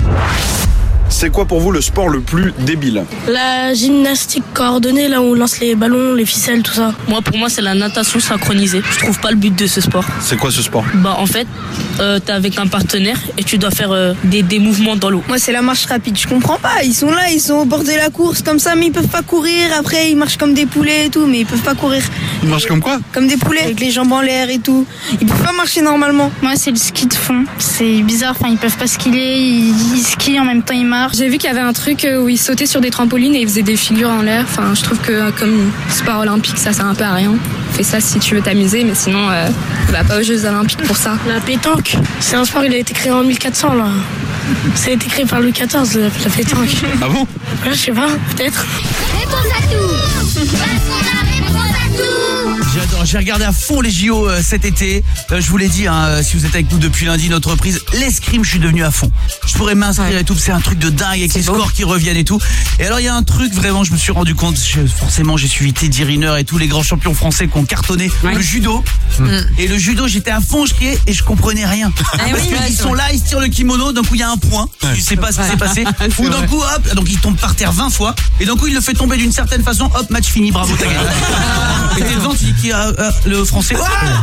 C'est quoi pour vous le sport le plus débile? La gymnastique coordonnée, là où on lance les ballons, les ficelles, tout ça. Moi, pour moi, c'est la natation synchronisée. Je trouve pas le but de ce sport. C'est quoi ce sport? Bah, en fait, euh, t'es avec un partenaire et tu dois faire euh, des, des mouvements dans l'eau. Moi, c'est la marche rapide. Je comprends pas. Ils sont là, ils sont au bord de la course comme ça, mais ils peuvent pas courir. Après, ils marchent comme des poulets et tout, mais ils peuvent pas courir. Ils marchent comme quoi? Comme des poulets, avec les jambes en l'air et tout. Ils peuvent pas marcher normalement. Moi, c'est le ski de fond. C'est bizarre. Enfin, ils peuvent pas skier. Ils, ils skient en même temps, ils marchent. J'ai vu qu'il y avait un truc où ils sautaient sur des trampolines et ils faisaient des figures en l'air. Enfin, je trouve que comme sport olympique, ça sert un peu à rien. Fais ça si tu veux t'amuser, mais sinon, euh, va pas aux Jeux Olympiques pour ça. La pétanque, c'est un sport, il a été créé en mille quatre cents là. Ça a été créé par Louis quatorze, la, la pétanque. Ah bon? Ouais, je sais pas, peut-être. Réponse à tout. Parce qu'on a réponse à tout. J'adore, j'ai regardé à fond les J O euh, cet été. Euh, je vous l'ai dit, hein, si vous êtes avec nous depuis lundi, notre reprise, l'escrime, je suis devenu à fond. Je pourrais m'inscrire ouais. et tout, c'est un truc de dingue avec c'est les beau. Scores qui reviennent et tout. Et alors il y a un truc vraiment, je me suis rendu compte, je, forcément j'ai suivi Teddy Riner et tous les grands champions français qui ont cartonné ouais. le judo. Mmh. Et le judo, j'étais à fond, je criais et je comprenais rien. Ah, parce oui, qu'ils ouais, sont là, ils se tirent le kimono, d'un coup il y a un point, ouais. tu sais pas ce qui s'est passé. Ou d'un coup, hop, donc il tombe par terre vingt fois. Et d'un coup il le fait tomber d'une certaine façon, hop, match fini, bravo, t'as gagné. Et t'es devant, tu dis qui a euh, le français.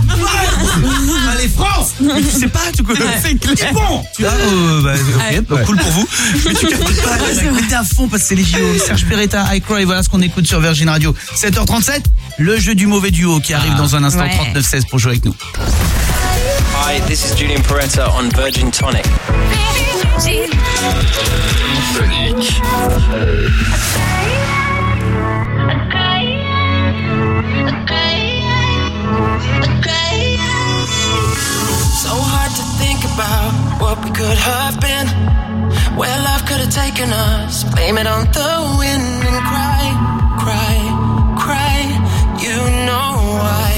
Ah, allez France. Mais tu sais pas, tu connais. C'est clair. Bon. Tu vois, euh, bah, ok, bah, cool pour vous. Mais tu captes pas. Mettez à fond parce que c'est les J O. Serge Peretta, I Cry. Voilà ce qu'on écoute sur Virgin Radio. sept heures trente-sept. Le jeu du mauvais duo qui arrive ah, dans un instant. Ouais. trente-neuf seize pour jouer avec nous. Hi, this is Julian Peretta on Virgin Tonic. Tonic. So hard to think about what we could have been, where love could have taken us. Blame it on the wind and cry, cry, cry. You know why.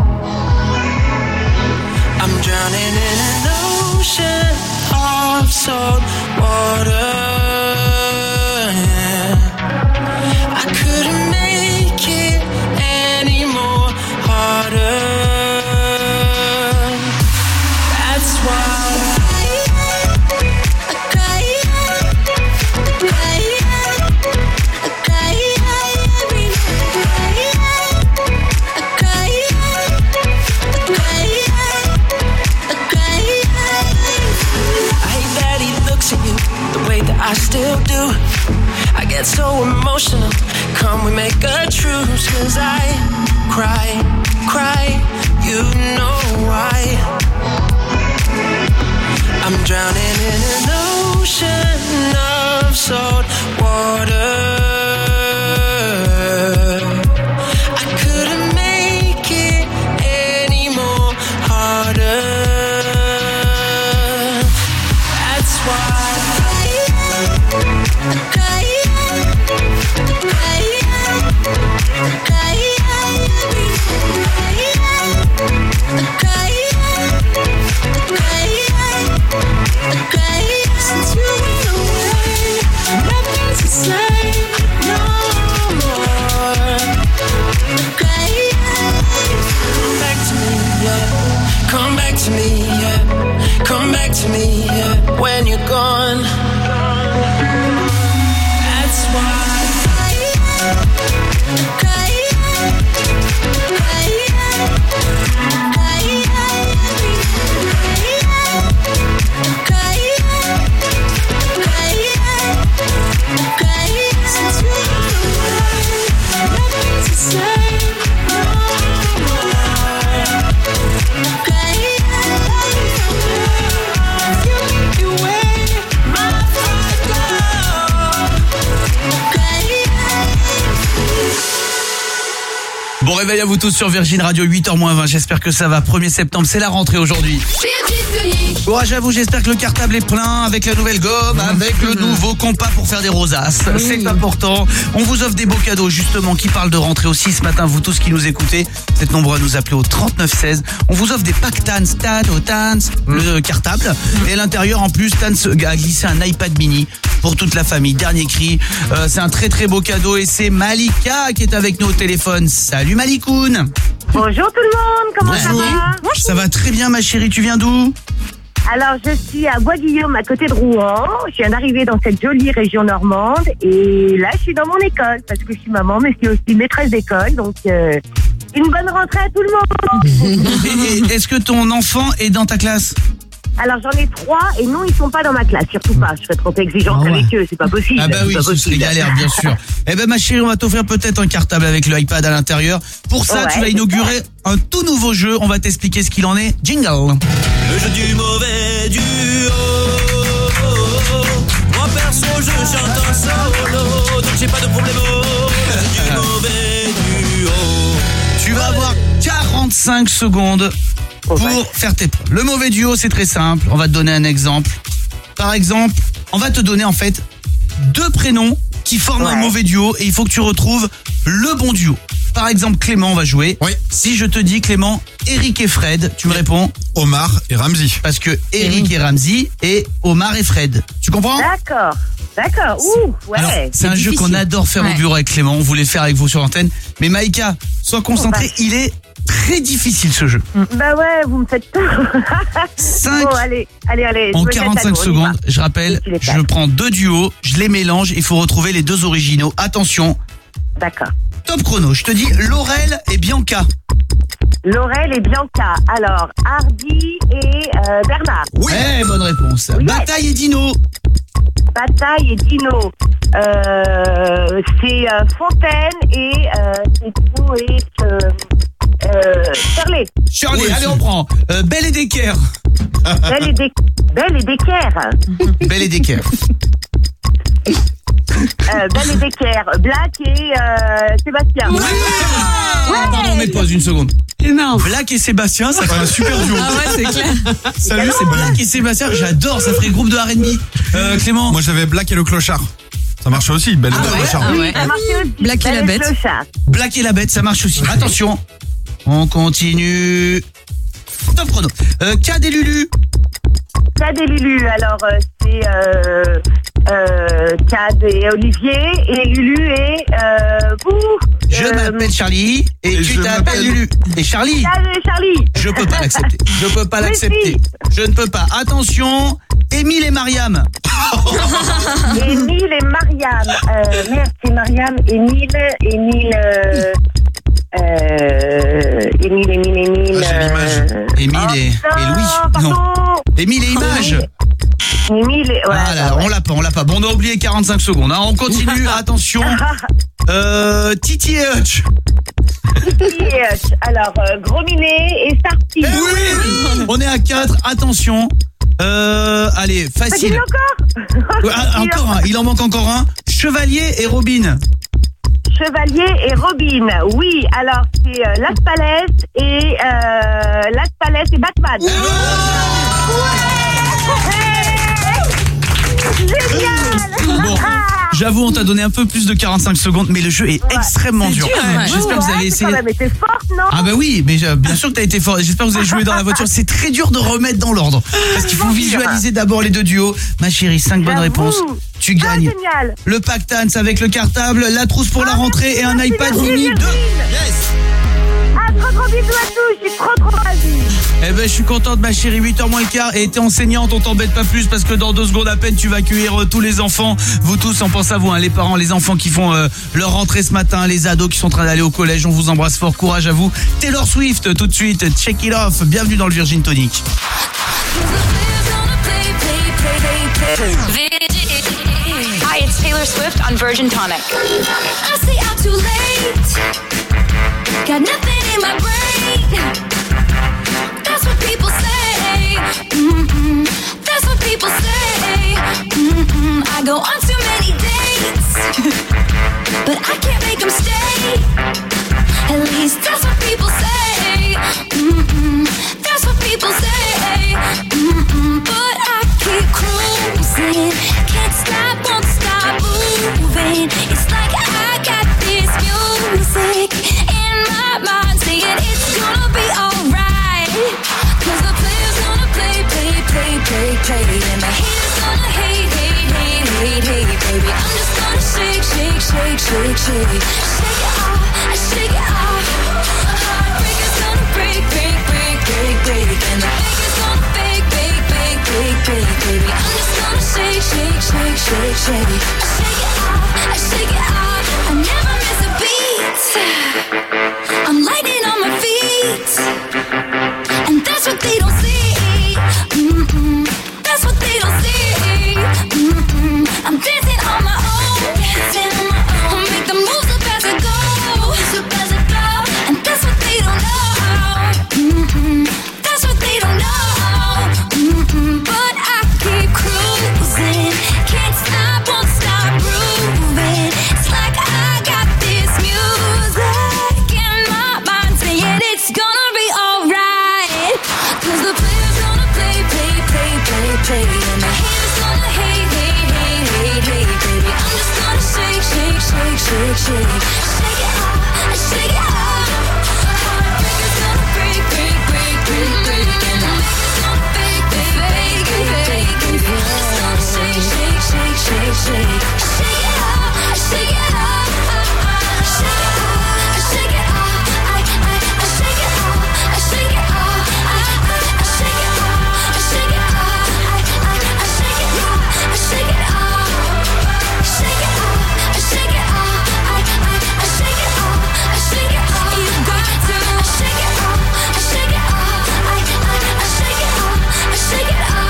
I'm drowning in an ocean of salt water. I couldn't make it any more harder. I still do. I get so emotional. Come we make a truce. Cause I cry, cry. You know why. I'm drowning in an ocean of salt water. I couldn't make it any more harder. That's why when you're gone. That's why. Bon réveil à vous tous sur Virgin Radio, huit heures moins vingt, j'espère que ça va. premier septembre, c'est la rentrée aujourd'hui. Courage à vous, j'espère que le cartable est plein avec la nouvelle gomme, avec le nouveau compas pour faire des rosaces. C'est important. On vous offre des beaux cadeaux justement qui parlent de rentrée aussi ce matin, vous tous qui nous écoutez. Vous êtes nombreux à nous appeler au trente-neuf seize. On vous offre des packs Tans, Tad au Tans, le cartable. Et à l'intérieur en plus, Tans a glissé un iPad mini pour toute la famille. Dernier cri. Euh, c'est un très très beau cadeau et c'est Malika qui est avec nous au téléphone. Salut Malikoun. Bonjour tout le monde, comment Bonjour. ça va? Bonjour. Ça va très bien ma chérie, tu viens d'où? Alors je suis à Bois-Guillaume à côté de Rouen, je viens d'arriver dans cette jolie région normande et là je suis dans mon école parce que je suis maman mais je suis aussi maîtresse d'école donc euh, une bonne rentrée à tout le monde. Et est-ce que ton enfant est dans ta classe? Alors j'en ai trois et non ils sont pas dans ma classe, surtout pas, je serais trop exigeante Ah ouais. avec eux, c'est pas possible. Ah bah oui, c'est pas ce serait possible. galère bien sûr. Eh ben ma chérie, on va t'offrir peut-être un cartable avec le iPad à l'intérieur. Pour ça, Ouais, tu vas inaugurer un tout nouveau jeu, on va t'expliquer ce qu'il en est. Jingle. Le jeu du mauvais duo. Moi perso je chante en solo, donc j'ai pas de problème. Le jeu du mauvais duo. Tu vas avoir quarante-cinq secondes pour faire tes preuves. Le mauvais duo, c'est très simple. On va te donner un exemple. Par exemple, on va te donner en fait deux prénoms qui forment un mauvais duo et il faut que tu retrouves le bon duo. Par exemple, Clément va jouer. Oui. Si je te dis Clément, Eric et Fred, tu me réponds Omar et Ramzi. Parce que Eric et Ramzi et Omar et Fred. Tu comprends? D'accord, d'accord, ouh, ouais. Alors, c'est un jeu qu'on adore faire Ouais. au bureau avec Clément. On voulait le faire avec vous sur l'antenne. Mais Maïka, sois concentrée. Il est très difficile ce jeu. Bah ouais, vous me faites peur. Cinq. Bon, allez, allez, allez. je En me jette à quarante-cinq l'eau, on y va. secondes, je rappelle, Je les je passe. prends deux duos, je les mélange, il faut retrouver les deux originaux. Attention. D'accord. Top chrono, je te dis Laurel et Bianca. Laurel et Bianca. Alors, Hardy et euh, Bernard. Oui. Eh, bonne réponse. Oui. Bataille et Dino. Bataille et Dino. Euh, c'est euh, Fontaine et euh, c'est Dino et euh, euh, Shirley. Shirley, allez on prend. Euh, Belle et Decker. Belle et, Dé- Belle et Decker. Belle et Decker. Euh, Belle et Decker. Black et euh, Sébastien. Ouais. Ah, pardon, mais pause une seconde. Énorme. Black et Sébastien, ça fait un super duo. Ah ouais, c'est clair. Salut, c'est Black et Sébastien. J'adore, ça ferait groupe de R and B. Euh, Clément. Moi j'avais Black et le clochard. Ça marche aussi, Belle et le clochard. Oui, ça marche aussi. Black et Belle la bête. Clochard. Black et la bête, ça marche aussi. Attention. On continue. Top chrono. Euh, Cad et Lulu. Cad et Lulu. Alors, euh, c'est euh, euh, Cad et Olivier et Lulu et euh, Bou. Je m'appelle Charlie et, Et tu je t'appelles m'appelle- Lulu. Et Charlie, Cad et Charlie. je peux pas l'accepter. Je peux pas Mais l'accepter. Je ne peux pas. Attention, Émile et Mariam. Émile et Mariam. Euh, merde, c'est Mariam. Émile, Émile. Euh, euh, Émile, Émile, Émile. Ah, j'ai l'image. euh, Émile oh, et, putain, et Louis. pardon. Non. Émile et Image. Émile et. Ouais, Ah là, bah ouais. on l'a pas, on l'a pas. Bon, on a oublié quarante-cinq secondes. Hein. On continue. Attention. Euh, Titi et Hutch. Titi et Hutch. Alors, euh, Gros Minet et Sarty. Oui. On est à quatre. Attention. Euh, allez, Ah, facile. dis-le encore. Ouais, ah, encore un. Il en manque encore un. Chevalier et Robin. Chevalier et Robin. Oui, alors c'est euh, Las Palais et euh, Las Palais et Batman. Ouais. Génial. Bon, j'avoue, on t'a donné un peu plus de quarante-cinq secondes, mais le jeu est extrêmement dur. Ouais. J'espère que vous avez Ouais, essayé. quand même été forte, non? Ah bah oui, mais euh, bien sûr que t'as été fort. J'espère que vous avez joué dans la voiture. C'est très dur de remettre dans l'ordre. Parce qu'il faut visualiser d'abord les deux duos. Ma chérie, cinq bonnes J'avoue. réponses. Tu gagnes Ah, génial. le pack Tans avec le cartable, la trousse pour la rentrée et un merci, iPad merci, mini merci. deux. Yes. Ah, trop trop bisous à tous, je suis trop trop ravie. Eh ben, je suis contente, ma chérie. huit heures moins le quart. Et t'es enseignante, on t'embête pas plus parce que dans deux secondes à peine, tu vas accueillir euh, tous les enfants. Vous tous, on pense à vous, hein, les parents, les enfants qui font euh, leur rentrée ce matin, les ados qui sont en train d'aller au collège. On vous embrasse fort, courage à vous. Taylor Swift, tout de suite, Check It Off. Bienvenue dans le Virgin Tonic. Hi, it's Taylor Swift on Virgin Tonic. I stay out too late. Got nothing in my brain. That's what people say. Mm-mm. That's what people say. Mm-mm. I go on too many dates, but I can't make them stay. At least that's what people say. Mm-mm. That's what people say. Mm-mm. But I keep cruising. Can't stop, won't stop moving. It's like I got this music in my mind saying it's gonna be alright. Cause the player's gonna play, play, play, play, play. And the haters gonna hate, hate, hate, hate, hate, baby. I'm just gonna shake, shake, shake, shake, shake. Shake it off, I shake it off. Heartbreaker's gonna break, break, break, break, break. And the faker's gonna fake, fake, fake, fake, fake, baby. I'm just gonna shake, shake, shake, shake, shake. I shake it off, I shake it off. I never miss a beat. I'm lightning on my feet. And that's what they don't see. Mm-mm. That's what they don't see. Mm-mm. I'm dancing on my own. Dancing on my own. I'll make the moves up as I go. Moves up as I go. And that's what they don't know. Mm-mm. That's what they don't know. Mm-mm. But I keep cruising. Can't stop, won't stop grooving. It's like I got this music in my mind saying it's gonna be alright. Cause the player's gonna play, play, play, play, play. And the haters gonna hate, hate, hate, hate, hate, baby. I'm just gonna shake, shake, shake, shake, shake. Shake it off, I shake it off. Heartbreaker's gonna break, break, break, break, break. And the faker's gonna fake, fake, fake, fake, fake, baby. I'm just gonna shake, shake, shake, shake, shake. Shake it off, I shake it off. Shake it off, I shake it off. I, I, I shake it off, I shake it off. I, I, I shake it off, I shake it off. I, I, I shake it off, I shake it off. Shake it off, I shake it off. I, I, I shake it off, I shake it off. You got to shake it off, I shake it off. I, I, I shake it off, I shake it off.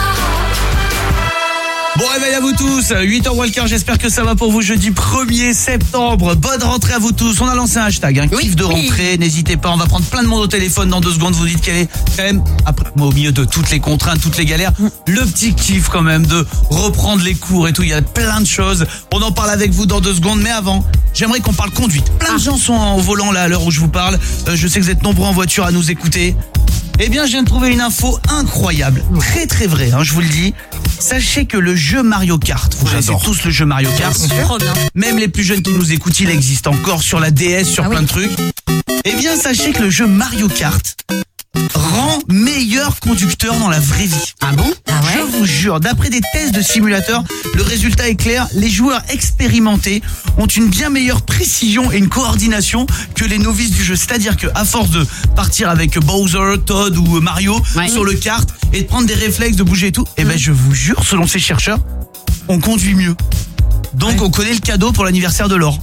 Bon réveil à vous tous, huit heures moins le quart, j'espère que ça va pour vous jeudi premier septembre. Bonne rentrée à vous tous, on a lancé un hashtag, un kiff de rentrée, oui. N'hésitez pas, on va prendre plein de monde au téléphone dans deux secondes, vous dites quelle est quand même, après, au milieu de toutes les contraintes, toutes les galères, le petit kiff quand même de reprendre les cours et tout, il y a plein de choses, on en parle avec vous dans deux secondes, mais avant, j'aimerais qu'on parle conduite. Plein de gens sont au volant là à l'heure où je vous parle, euh, je sais que vous êtes nombreux en voiture à nous écouter. Eh bien, je viens de trouver une info incroyable, très très vraie, hein, je vous le dis. Sachez que le jeu Mario Kart, vous connaissez tous le jeu Mario Kart, même les plus jeunes qui nous écoutent, il existe encore sur la D S, sur ah plein oui. de trucs. Eh bien, sachez que le jeu Mario Kart rend meilleur conducteur dans la vraie vie. Ah bon? Ah ouais? Je vous jure, d'après des tests de simulateurs, le résultat est clair, les joueurs expérimentés ont une bien meilleure précision et une coordination que les novices du jeu. C'est-à-dire que à force de partir avec Bowser, Toad ou Mario ouais. sur le kart et de prendre des réflexes, de bouger et tout, eh ben je vous jure, selon ces chercheurs, on conduit mieux. Donc ouais. on connaît le cadeau pour l'anniversaire de Laure.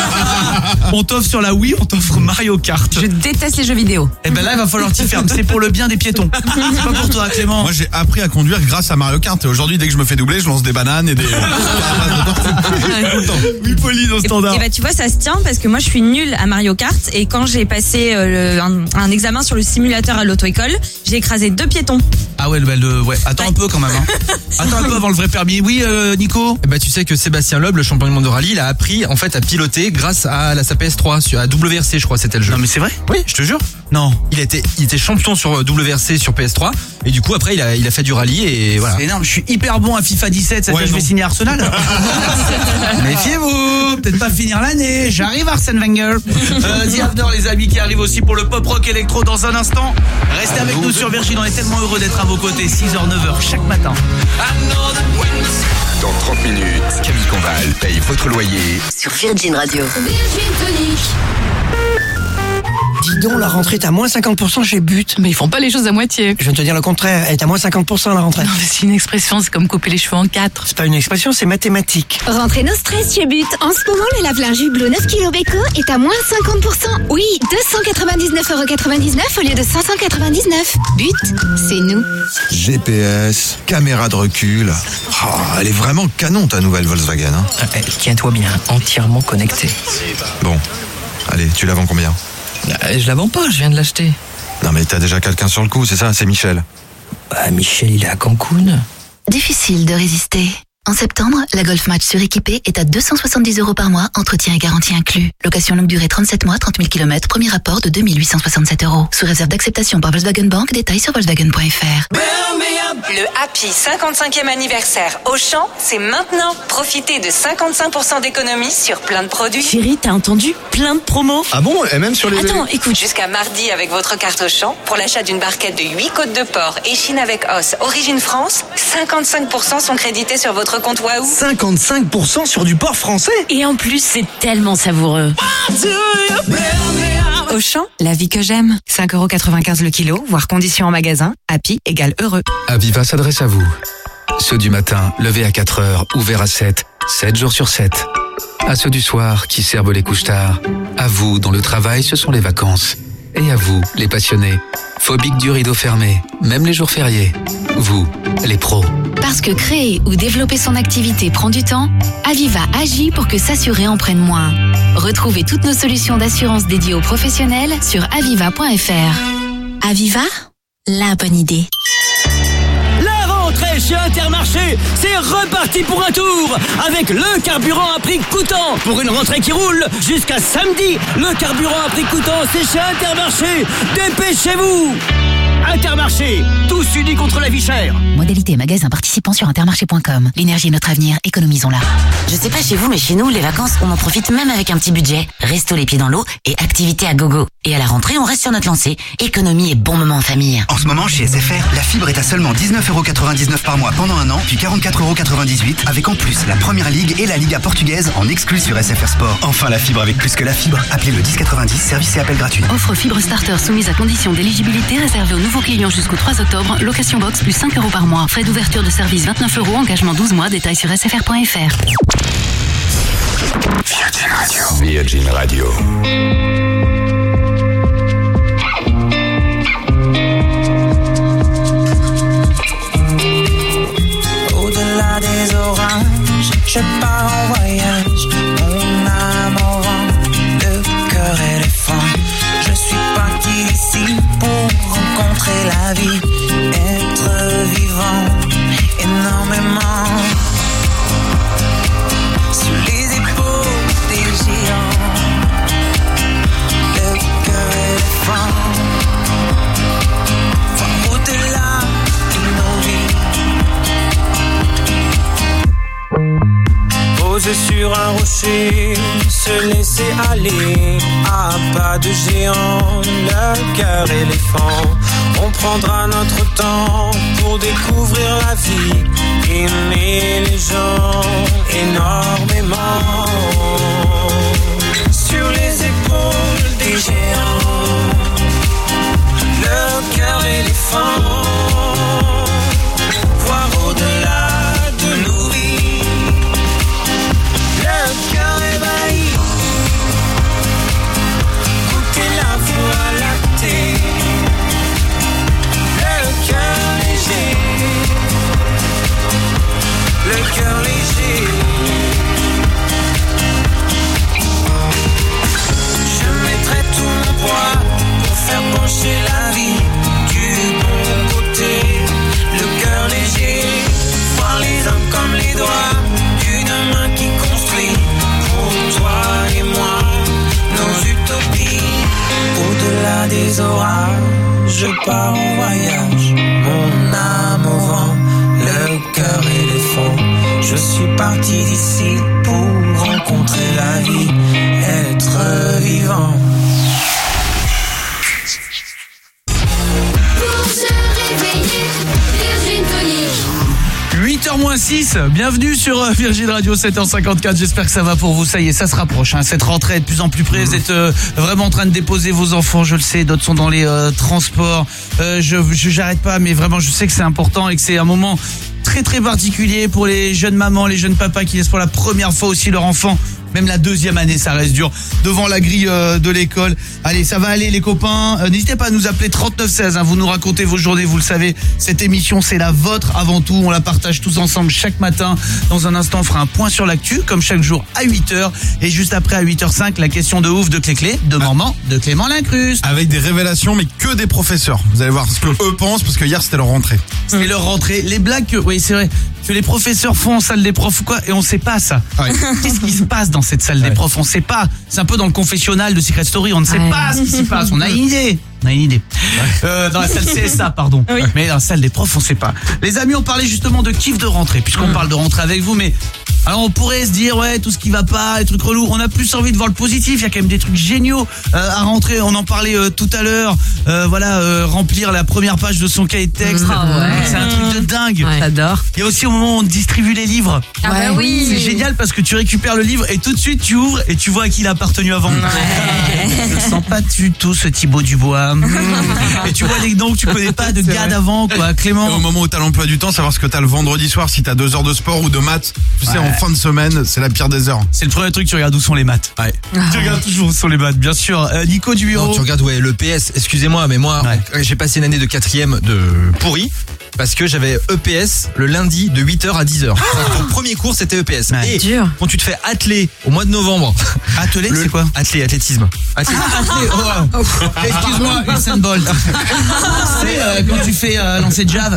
On t'offre sur la Wii, on t'offre Mario Kart. Je déteste les jeux vidéo. Eh ben là, il va falloir t'y faire. C'est pour le bien des piétons. C'est pas pour toi, Clément. Moi, j'ai appris à conduire grâce à Mario Kart. Et aujourd'hui, dès que je me fais doubler, je lance des bananes et des... Oui, Pauline, au standard. Et bah, tu vois, ça se tient parce que moi, je suis nulle à Mario Kart. Et quand j'ai passé euh, le, un, un examen sur le simulateur à l'auto-école, j'ai écrasé deux piétons. Ah ouais, le, le, ouais. Attends ouais. un peu quand même. Hein. Attends un peu avant le vrai permis. Oui, euh, Nico. Eh bah, tu sais que Sébastien Loeb, le champion du monde de rallye, il a appris en fait à piloter grâce à la sa P S trois, à W R C, je crois, c'était le jeu. Non mais c'est vrai? Oui, je te jure. Non. Il était, il était champion sur W R C sur P S trois et du coup après il a, il a fait du rallye et voilà. C'est énorme. Je suis hyper bon à FIFA dix-sept. Ça ouais, je vais signer Arsenal. Méfiez-vous, peut-être pas finir l'année. J'arrive Arsène Wenger. Euh, The After, les amis, qui arrivent aussi pour le pop rock électro dans un instant. Restez avec nous sur Virgin. On est tellement heureux d'être à vos côtés. six heures neuf heures chaque matin. Dans trente minutes, Camille Combal paye votre loyer sur Virgin Radio. Virgin Tonic. Dis donc, la rentrée est à moins cinquante pour cent chez But. Mais ils font pas les choses à moitié. Je viens de te dire le contraire, elle est à moins cinquante pour cent la rentrée. Non, mais c'est une expression, c'est comme couper les cheveux en quatre. C'est pas une expression, c'est mathématique. Rentrez nos stress chez But. En ce moment, le lave-linge Hublot neuf kilos Beko est à moins cinquante pour cent. Oui, deux cent quatre-vingt-dix-neuf euros quatre-vingt-dix-neuf au lieu de cinq cent quatre-vingt-dix-neuf. But, c'est nous. G P S, caméra de recul. Oh, elle est vraiment canon ta nouvelle Volkswagen. Hein. Euh, Tiens-toi bien, entièrement connecté. Bon, allez, tu la vends combien? Euh, je la vends pas, je viens de l'acheter. Non mais t'as déjà quelqu'un sur le coup, c'est ça? C'est Michel. Bah, Michel, il est à Cancun. Difficile de résister. En septembre, la Golf Match suréquipée est à deux cent soixante-dix euros par mois, entretien et garantie inclus. Location longue durée trente-sept mois, trente mille kilomètres, premier rapport de deux mille huit cent soixante-sept euros. Sous réserve d'acceptation par Volkswagen Bank, détails sur Volkswagen point F R. Le Happy cinquante-cinquième anniversaire Auchan, c'est maintenant. Profitez de cinquante-cinq pour cent d'économie sur plein de produits. Chérie, t'as entendu? Plein de promos. Ah bon? Et même sur les... Attends, écoute. Jusqu'à mardi avec votre carte Auchan, pour l'achat d'une barquette de huit côtes de porc échine avec os, origine France, cinquante-cinq pour cent sont crédités sur votre compte Wahoo. cinquante-cinq pour cent sur du porc français? Et en plus, c'est tellement savoureux. Auchan, la vie que j'aime. cinq euros quatre-vingt-quinze le kilo, voire conditions en magasin. Happy égale heureux. Aviva s'adresse à vous. Ceux du matin, levés à quatre heures, ouverts à sept, sept jours sur sept. À ceux du soir, qui servent les couches tard. À vous, dont le travail, ce sont les vacances. Et à vous, les passionnés. Phobiques du rideau fermé, même les jours fériés. Vous, les pros. Parce que créer ou développer son activité prend du temps, Aviva agit pour que s'assurer en prenne moins. Retrouvez toutes nos solutions d'assurance dédiées aux professionnels sur aviva point F R. Aviva, la bonne idée. La rentrée chez Intermarché, c'est reparti pour un tour avec le carburant à prix coûtant. Pour une rentrée qui roule jusqu'à samedi, le carburant à prix coûtant, c'est chez Intermarché. Dépêchez-vous! Intermarché, tous unis contre la vie chère. Modalité magasin participant sur intermarché point com. L'énergie est notre avenir, économisons-la. Je sais pas chez vous, mais chez nous, les vacances, on en profite même avec un petit budget. Resto les pieds dans l'eau et activité à gogo. Et à la rentrée, on reste sur notre lancée. Économie et bon moment en famille. En ce moment, chez S F R, la fibre est à seulement dix-neuf euros quatre-vingt-dix-neuf par mois pendant un an, puis quarante-quatre euros quatre-vingt-dix-huit, avec en plus la Première Ligue et la Liga portugaise en exclu sur S F R Sport. Enfin, la fibre avec plus que la fibre. Appelez le dix quatre-vingt-dix, service et appel gratuit. Offre fibre starter soumise à condition d'éligibilité réservée aux nouveaux clients jusqu'au trois octobre. Location box plus cinq euros par mois. Frais d'ouverture de service vingt-neuf euros. Engagement douze mois. Détails sur S F R point F R. Virgin Radio. Virgin Radio. Au-delà des orages, je pars en voyage. Mon âme au vent, le cœur éléphant. Je suis parti ici pour rencontrer la vie, être vivant énormément. Sur les épaules des géants, le cœur éléphant. Voir au-delà de nos vies. Poser sur un rocher, se laisser aller à pas de géant, le cœur éléphant. On prendra notre temps pour découvrir la vie, aimer les gens énormément. Sur les épaules des géants, le cœur éléphant. Voir au-delà de nos vies, le cœur ébahi. Goûter la voie lactée, le cœur léger, le cœur léger. Je mettrai tout mon poids pour faire pencher la vie du bon côté. Le cœur léger, voir les hommes comme les doigts d'une main qui construit pour toi et moi nos utopies. Au-delà des orages, je pars en voyage, mon âme au vent, le cœur éléphant. Je suis parti d'ici pour rencontrer la vie, être vivant. Pour se réveiller, Virgin Tonic. huit heures moins moins six, bienvenue sur euh, Virgin Radio sept heures cinquante-quatre, j'espère que ça va pour vous, ça y est, ça se rapproche, hein. Cette rentrée est de plus en plus près, vous êtes euh, vraiment en train de déposer vos enfants, je le sais, d'autres sont dans les euh, transports, euh, je, je j'arrête pas, mais vraiment je sais que c'est important et que c'est un moment très très particulier pour les jeunes mamans, les jeunes papas qui laissent pour la première fois aussi leur enfant. Même la deuxième année, ça reste dur. Devant la grille euh, de l'école. Allez, ça va aller les copains. Euh, n'hésitez pas à nous appeler trente-neuf seize. Hein, vous nous racontez vos journées, vous le savez. Cette émission, c'est la vôtre avant tout. On la partage tous ensemble chaque matin. Dans un instant, on fera un point sur l'actu, comme chaque jour à huit heures. Et juste après, à huit heures cinq, la question de ouf de Clé-Clé, de Normand, de Clément Lincruste. Avec des révélations, mais que des professeurs. Vous allez voir ce que eux pensent, parce que hier, c'était leur rentrée. C'est leur rentrée. Les blagues que, oui, c'est vrai, que les professeurs font en salle des profs ou quoi, et on sait pas ça. Ouais. Qu'est-ce qui se passe dans cette salle ouais. des profs? On sait pas. C'est un peu dans le confessionnal de Secret Story. On ne sait ouais. pas ce qui s'y passe. On a une idée. On a une idée. Ouais. Euh, dans la salle C S A, pardon. Oui. Mais dans la salle des profs, on sait pas. Les amis, on parlait justement de kiff de rentrée, puisqu'on mmh. parle de rentrée avec vous, mais alors on pourrait se dire, ouais, tout ce qui va pas, les trucs relous, on a plus envie de voir le positif, il y a quand même des trucs géniaux euh, à rentrer, on en parlait euh, tout à l'heure, euh, voilà, euh, remplir la première page de son cahier de texte, mmh. ouais. c'est un truc de dingue. Ouais. J'adore. Il y a aussi au moment où on distribue les livres. Ah ouais, bah oui. C'est génial parce que tu récupères le livre et tout de suite tu ouvres et tu vois à qui il a appartenu avant. Ouais. Je sens pas du tout ce Thibaut Dubois. Et tu vois les noms que tu connais pas de gars d'avant, quoi, Clément. Et au moment où t'as l'emploi du temps, savoir ce que t'as le vendredi soir, si t'as deux heures de sport ou de maths, tu ouais. sais, en fin de semaine, c'est la pire des heures. C'est le premier truc, tu regardes où sont les maths. Ouais. Ah, tu regardes ouais. toujours où sont les maths, bien sûr. Euh, Nico du bureau. Non, tu regardes, ouais, le P S, excusez-moi, mais moi, ouais. j'ai passé une année de quatrième de pourri. Parce que j'avais E P S le lundi de huit heures à dix heures. Mon premier cours, c'était E P S. Ouais. Et dur. Quand tu te fais atteler au mois de novembre. Atteler, c'est quoi? Atteler, athlétisme. Atteler. Ah, atteler, oh, oh. Excuse-moi, Usain Bolt. C'est euh, quand tu fais euh, lancer de jave.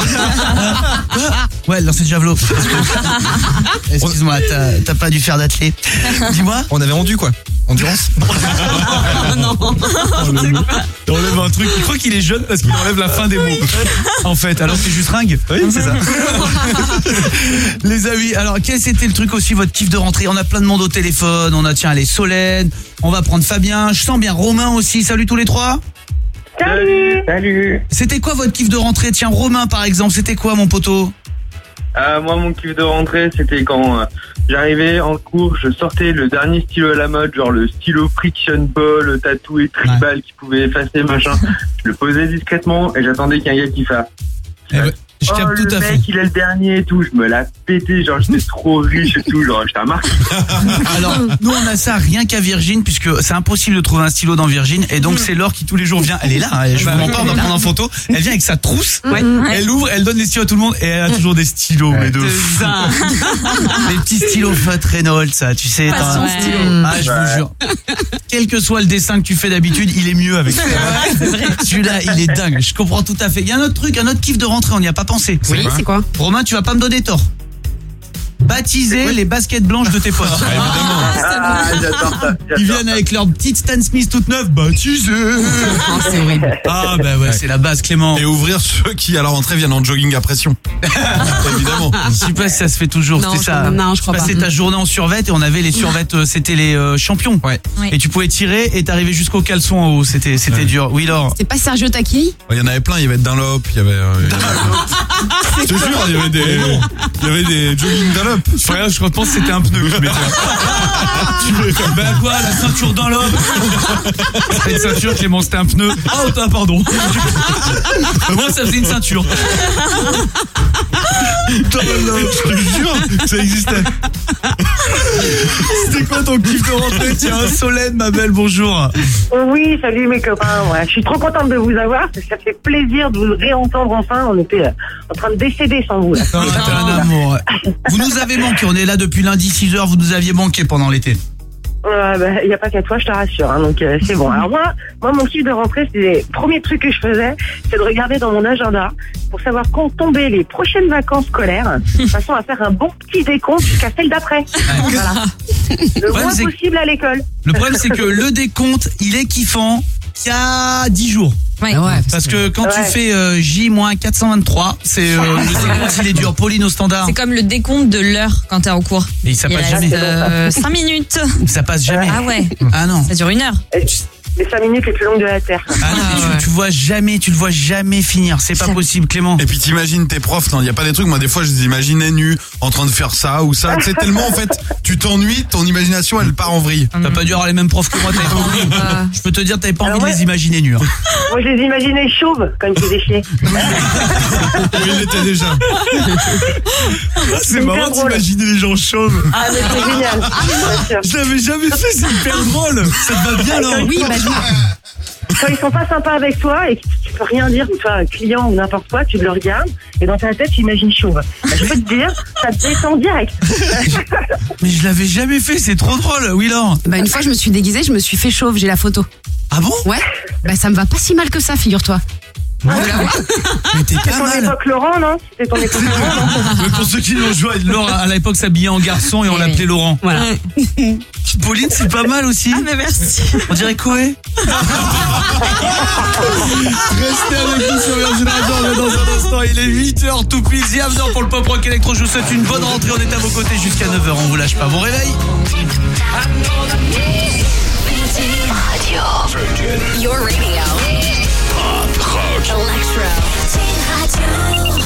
Ouais, lancer de javelot. Excuse-moi, t'as, t'as pas dû faire d'atteler. Dis-moi. On avait rendu quoi? Endurance. Non. On enlève un truc. Il croit qu'il est jeune parce qu'il enlève la fin des mots. En fait, alors que c'est juste ringue. Oui, c'est ça. Les amis, alors quel c'était le truc aussi, votre kiff de rentrée? On a plein de monde au téléphone. On a, tiens, allez, Solène. On va prendre Fabien. Je sens bien Romain aussi. Salut tous les trois. Salut. Salut. C'était quoi votre kiff de rentrée? Tiens, Romain par exemple, c'était quoi mon poteau? Euh, moi, mon kiff de rentrée, c'était quand euh, j'arrivais en cours, je sortais le dernier stylo à la mode, genre le stylo Friction Ball, tatoué, tribal, ouais. qui pouvait effacer, machin. Je le posais discrètement et j'attendais qu'un gars qui fasse. Eh ouais. Je capte oh, tout le à mec, fait. il est le dernier et tout. Je me l'ai pété, genre j'étais trop riche et tout, genre j'étais un marque. Alors, nous on a ça rien qu'à Virgin, puisque c'est impossible de trouver un stylo dans Virgin, et donc c'est Laure qui tous les jours vient. Elle est là, hein, je vous mens pas, on va prendre en photo. Elle vient avec sa trousse, ouais. elle ouvre, elle donne les stylos à tout le monde, et elle a toujours des stylos, mais de fou. Les petits stylos feutres Reynolds, ça, tu sais. Pas son stylo. Ah, je vous jure. Quel que soit le dessin que tu fais d'habitude, il est mieux avec ça. Celui-là, il est dingue. Je comprends tout à fait. Il y a un autre truc, un autre kiff de rentrée, on n'y a pas pensé. Oui, c'est quoi? Romain, tu vas pas me donner tort. Baptiser les baskets blanches de tes potes. Ah, évidemment. Ah, j'adore ça. J'adore Ils viennent ça. avec leur petite Stan Smith toute neuve, baptisés. Oh, c'est horrible. Ah bah ouais, ouais, c'est la base, Clément. Et ouvrir ceux qui à la rentrée viennent en jogging à pression. Évidemment. Je sais pas si ça se fait toujours. Non, c'était ça. Je, non, je crois tu pas. passais ta journée en survêt et on avait les survêtes, euh, c'était les euh, champions. Ouais. Oui. Et tu pouvais tirer et t'arrivais jusqu'au caleçon en haut. C'était, c'était ouais. dur. Oui, Laure. C'est pas Sergio Tacchi? Il y en avait plein. Il y avait Dunlop, il y avait. Euh, je te jure, il y avait des, il y avait des jogging Dunlop. Ouais, je pense que c'était un pneu que je mettais. Ben quoi, la ceinture dans l'homme. C'était une ceinture, Clément, c'était un pneu. Ah, oh, pardon. Moi, ça faisait une ceinture. Dans l'homme, je te jure, ça existait. C'était quoi ton kiff de rentrée? Tiens, Solène, ma belle, bonjour. Oui, salut mes copains. Ouais, je suis trop contente de vous avoir parce que ça fait plaisir de vous réentendre enfin. On était euh, en train de décéder sans vous. Là. Oh, t'es un amour. Vous nous avez manqué. On est là depuis lundi six heures. Vous nous aviez manqué pendant l'été. Il euh, bah, n'y a pas qu'à toi, je te rassure. Hein, donc euh, c'est bon. Alors moi, moi, mon kiff de rentrée, c'est les premiers trucs que je faisais, c'est de regarder dans mon agenda pour savoir quand tombaient les prochaines vacances scolaires, de façon à faire un bon petit décompte jusqu'à celle d'après. Voilà. Le moins possible à l'école. Le problème, c'est que le décompte, il est kiffant qu'il y a dix jours. Ouais. Ah ouais, parce que quand ouais. tu fais euh, J quatre cent vingt-trois, c'est euh, le décompte il est dur. Pauline au standard. C'est comme le décompte de l'heure quand t'es en cours. Et ça il passe reste, jamais. Euh, cinq minutes. Ça passe jamais. Ah ouais. Ah non. Ça dure une heure. les cinq minutes les plus longues de la Terre. Ah non, mais tu, tu vois jamais, tu le vois jamais finir. C'est pas possible, Clément. Et puis t'imagines tes profs, non, il y a pas des trucs, moi des fois je les imaginais nus, en train de faire ça ou ça. Tu sais, tellement en fait, tu t'ennuies, ton imagination elle part en vrille. T'as pas dû avoir les mêmes profs que moi, t'avais pas envie. Je peux te dire, t'avais pas Alors envie de ouais. les imaginer nus. Hein. Moi, je les imaginais chauves quand ils faisaient chier. Il l'était déjà. C'est marrant d'imaginer les gens chauves. Ah, mais c'est génial. Je l'avais jamais fait, c'est hyper drôle. Ça te va bien, là. Oui, bah, je- Quand ils sont pas sympas avec toi et que tu peux rien dire, ou toi, client ou n'importe quoi, tu le regardes et dans ta tête, tu imagines chauve. Bah, je peux te dire, ça te détend direct. Mais je l'avais jamais fait, c'est trop drôle, oui, Laure. Bah, une fois, je me suis déguisée, je me suis fait chauve, j'ai la photo. Ah bon? Ouais. Bah, ça me va pas si mal que ça, figure-toi. Mais t'es C'est pas ton mal. époque Laurent, non? C'était ton époque Laurent, non? Mais pour ceux qui nous rejoignent, Laure à l'époque s'habillait en garçon et on l'appelait Laurent. Voilà. Pauline, c'est pas mal aussi. Ah mais merci. On dirait Koé. Restez avec nous sur Virgin Radio, mais dans un instant, il est huit heures tout pile. Bienvenue pour le Pop Rock Electro. Je vous souhaite une bonne rentrée. On est à vos côtés jusqu'à neuf heures. On vous lâche pas. Bon réveil. Your radio. Pop rock. Electro.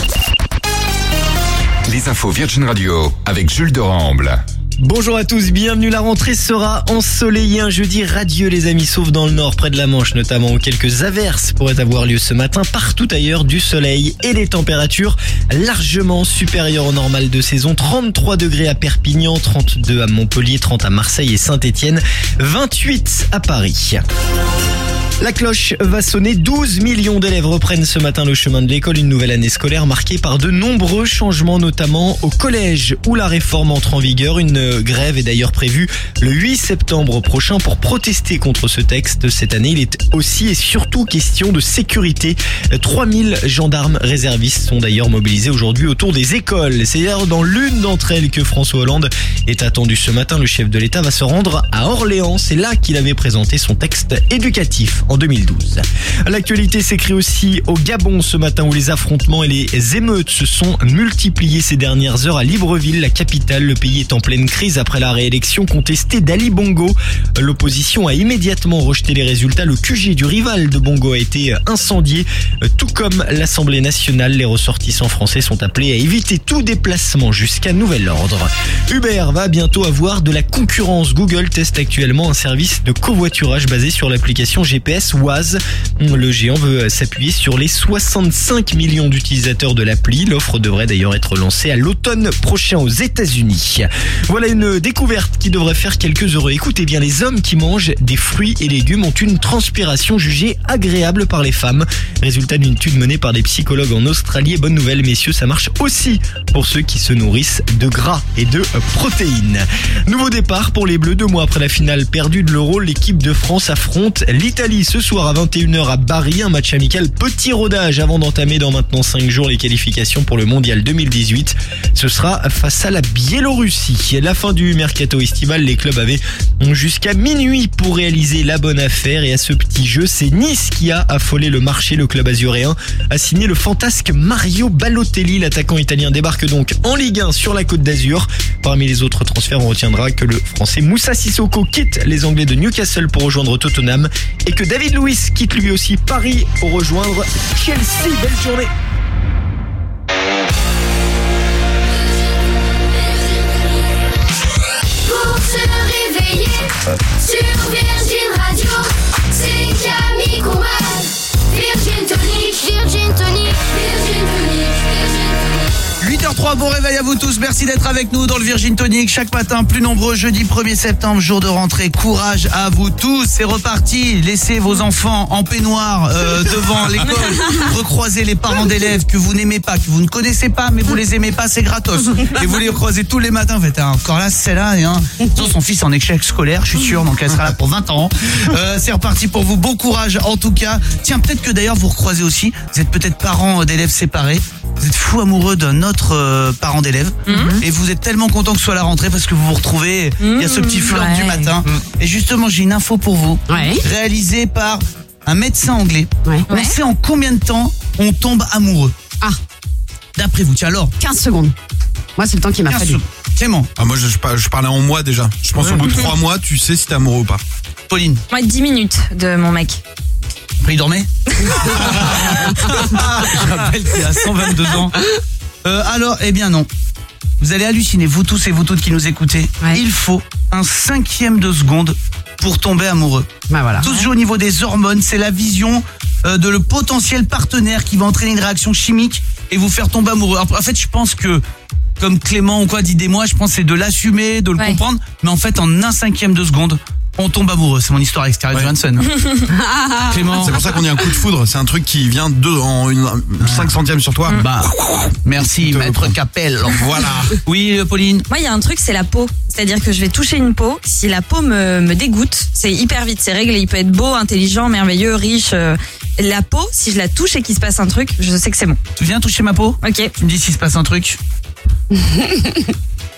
Les infos Virgin Radio avec Jules de Ramble. Bonjour à tous, bienvenue. La rentrée sera ensoleillée un jeudi radieux les amis, sauf dans le nord près de la Manche notamment où quelques averses pourraient avoir lieu ce matin. Partout ailleurs du soleil et des températures largement supérieures au normal de saison. trente-trois degrés à Perpignan, trente-deux à Montpellier, trente à Marseille et Saint-Étienne, vingt-huit à Paris. La cloche va sonner, douze millions d'élèves reprennent ce matin le chemin de l'école, une nouvelle année scolaire marquée par de nombreux changements, notamment au collège où la réforme entre en vigueur. Une grève est d'ailleurs prévue le huit septembre prochain pour protester contre ce texte. Cette année, il est aussi et surtout question de sécurité. trois mille gendarmes réservistes sont d'ailleurs mobilisés aujourd'hui autour des écoles. C'est d'ailleurs dans l'une d'entre elles que François Hollande est attendu ce matin. Le chef de l'État va se rendre à Orléans. C'est là qu'il avait présenté son texte éducatif en deux mille douze. L'actualité s'écrit aussi au Gabon ce matin où les affrontements et les émeutes se sont multipliés ces dernières heures à Libreville, la capitale. Le pays est en pleine crise après la réélection contestée d'Ali Bongo. L'opposition a immédiatement rejeté les résultats. Le Q G du rival de Bongo a été incendié, tout comme l'Assemblée nationale. Les ressortissants français sont appelés à éviter tout déplacement jusqu'à nouvel ordre. Uber va bientôt avoir de la concurrence. Google teste actuellement un service de covoiturage basé sur l'application G P S Waze. Le géant veut s'appuyer sur les soixante-cinq millions d'utilisateurs de l'appli. L'offre devrait d'ailleurs être lancée à l'automne prochain aux États-Unis. Voilà une découverte qui devrait faire quelques heureux. Écoutez bien, les hommes qui mangent des fruits et légumes ont une transpiration jugée agréable par les femmes. Résultat d'une étude menée par des psychologues en Australie. Et bonne nouvelle, messieurs, ça marche aussi pour ceux qui se nourrissent de gras et de protéines. Nouveau départ pour les Bleus. Deux mois après la finale perdue de l'Euro, l'équipe de France affronte l'Italie ce soir à vingt et une heures à Bari. Un match amical petit rodage avant d'entamer dans maintenant cinq jours les qualifications pour le mondial deux mille dix-huit. Ce sera face à la Biélorussie. La fin du mercato estival, les clubs avaient jusqu'à minuit pour réaliser la bonne affaire. Et à ce petit jeu, c'est Nice qui a affolé le marché. Le club azuréen a signé le fantasque Mario Balotelli. L'attaquant italien débarque donc en Ligue un sur la Côte d'Azur. Parmi les autres transferts, on retiendra que le français Moussa Sissoko quitte les Anglais de Newcastle pour rejoindre Tottenham et que David Luiz quitte lui aussi Paris pour rejoindre Chelsea. Belle journée. Pour se réveiller sur Virgin Radio, c'est Camille Combal. Virgin Tonic, Virgin Tonic, Virgin Tonic, Virgin Tonic. huit heures trois, bon réveil à vous tous, merci d'être avec nous dans le Virgin Tonic chaque matin, plus nombreux, jeudi premier septembre, jour de rentrée, courage à vous tous, c'est reparti, laissez vos enfants en peignoir euh, devant l'école, recroisez les parents d'élèves que vous n'aimez pas, que vous ne connaissez pas, mais vous les aimez pas, c'est gratos, et vous les recroisez tous les matins, vous faites ah, encore là, c'est là, et hein. Son fils en échec scolaire, je suis sûr, donc elle sera là pour vingt ans, euh, c'est reparti pour vous, bon courage en tout cas, tiens peut-être que d'ailleurs vous recroisez aussi, vous êtes peut-être parents d'élèves séparés, vous êtes fou amoureux d'un autre euh, parent d'élève mmh. et vous êtes tellement content que ce soit la rentrée parce que vous vous retrouvez, il mmh. y a ce petit flirt ouais. du matin. Mmh. Et justement, j'ai une info pour vous, ouais. réalisée par un médecin anglais. Ouais. On ouais. sait en combien de temps on tombe amoureux. Ah. D'après vous, tiens alors. quinze secondes. Moi, c'est le temps qui m'a fallu. Clément. Ah, moi, je, je, je parlais en mois déjà. Je pense ouais. au bout de trois mois, tu sais si t'es amoureux ou pas. Pauline. Moi, dix minutes de mon mec. Après, il dormait. Je rappelle qu'il a cent vingt-deux ans. Euh, alors, eh bien non. Vous allez halluciner, vous tous et vous toutes qui nous écoutez. Ouais. Il faut un cinquième de seconde pour tomber amoureux. Bah voilà. Tout se joue au niveau des hormones, c'est la vision euh, de le potentiel partenaire qui va entraîner une réaction chimique et vous faire tomber amoureux. Alors, en fait, je pense que, comme Clément ou quoi dit des mois, je pense que c'est de l'assumer, de le ouais. comprendre, mais en fait, en un cinquième de seconde, on tombe amoureux. C'est mon histoire avec Scarlett ouais. Johansson. Clément. C'est pour ça qu'on dit un coup de foudre. C'est un truc qui vient de en une cinq centièmes sur toi. Bah, merci, maître Capel. Voilà. Oui, Pauline. Moi, il y a un truc, c'est la peau. C'est-à-dire que je vais toucher une peau. Si la peau me, me dégoûte, c'est hyper vite, c'est réglé. Il peut être beau, intelligent, merveilleux, riche. Euh, la peau, si je la touche et qu'il se passe un truc, je sais que c'est bon. Tu viens toucher ma peau ? Ok. Tu me dis s'il se passe un truc. Alors ?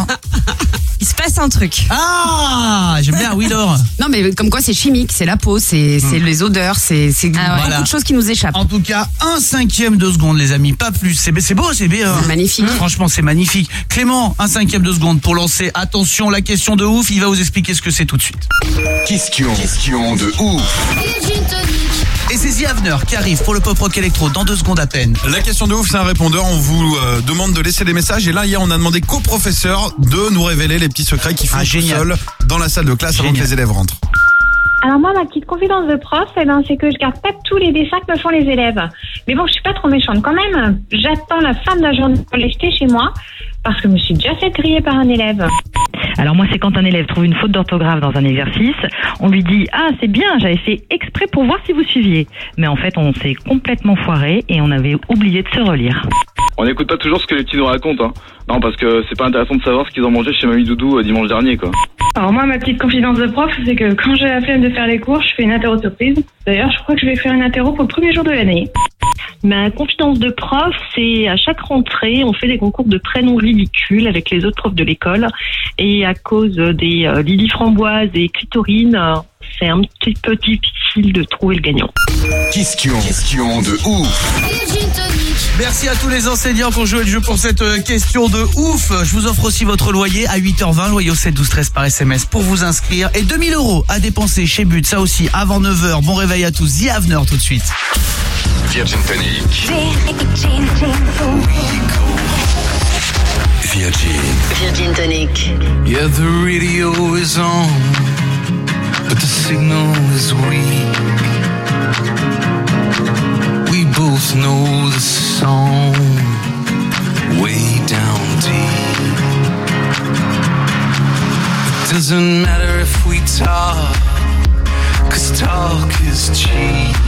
Il se passe un truc. Ah, j'aime bien, oui, Laure. Non, mais comme quoi c'est chimique, c'est la peau, c'est c'est les odeurs, c'est c'est Ah ouais. beaucoup Voilà. de choses qui nous échappent. En tout cas, un cinquième de seconde, les amis, pas plus. C'est c'est beau, c'est bien. C'est magnifique. Franchement, c'est magnifique. Clément, un cinquième de seconde pour lancer. Attention, la question de ouf, il va vous expliquer ce que c'est tout de suite. Question, question de ouf. Virgin Tonic. Et c'est The Avener qui arrive pour le pop rock électro dans deux secondes à peine. La question de ouf, c'est un répondeur. On vous euh, demande de laisser des messages. Et là, hier, on a demandé qu'au professeur de nous révéler les petits secrets qu'ils font Ah, tout génial. seuls dans la salle de classe avant Génial. que les élèves rentrent. Alors moi, ma petite confidence de prof, eh ben, c'est que je garde pas tous les dessins que me font les élèves. Mais bon, je suis pas trop méchante quand même. J'attends la fin de la journée pour les jeter chez moi parce que je me suis déjà fait griller par un élève. Alors moi, c'est quand un élève trouve une faute d'orthographe dans un exercice, on lui dit « Ah, c'est bien, j'avais fait exprès pour voir si vous suiviez. » Mais en fait, on s'est complètement foiré et on avait oublié de se relire. On n'écoute pas toujours ce que les petits nous racontent, hein. Non, parce que c'est pas intéressant de savoir ce qu'ils ont mangé chez Mamie Doudou euh, dimanche dernier, quoi. Alors moi, ma petite confidence de prof, c'est que quand j'ai la flemme de faire les cours, je fais une interro surprise. D'ailleurs, je crois que je vais faire une interro pour le premier jour de l'année. Ma confidence de prof, c'est à chaque rentrée, on fait des concours de prénoms ridicules avec les autres profs de l'école. Et à cause des euh, Lily Framboise et Clitorine, euh, c'est un petit peu difficile de trouver le gagnant. Question, question de ouf. Virgin Tonic. Merci à tous les enseignants qui ont joué le jeu pour cette euh, question de ouf. Je vous offre aussi votre loyer à huit heures vingt, loyer au sept douze treize par S M S pour vous inscrire. Et deux mille euros à dépenser chez But, ça aussi, avant neuf heures. Bon réveil à tous. The Avener tout de suite. Virgin Tonic. Virgin. Virgin Tonic. Yeah, the radio is on, but the signal is weak. We both know the song way down deep. It doesn't matter if we talk, 'cause talk is cheap.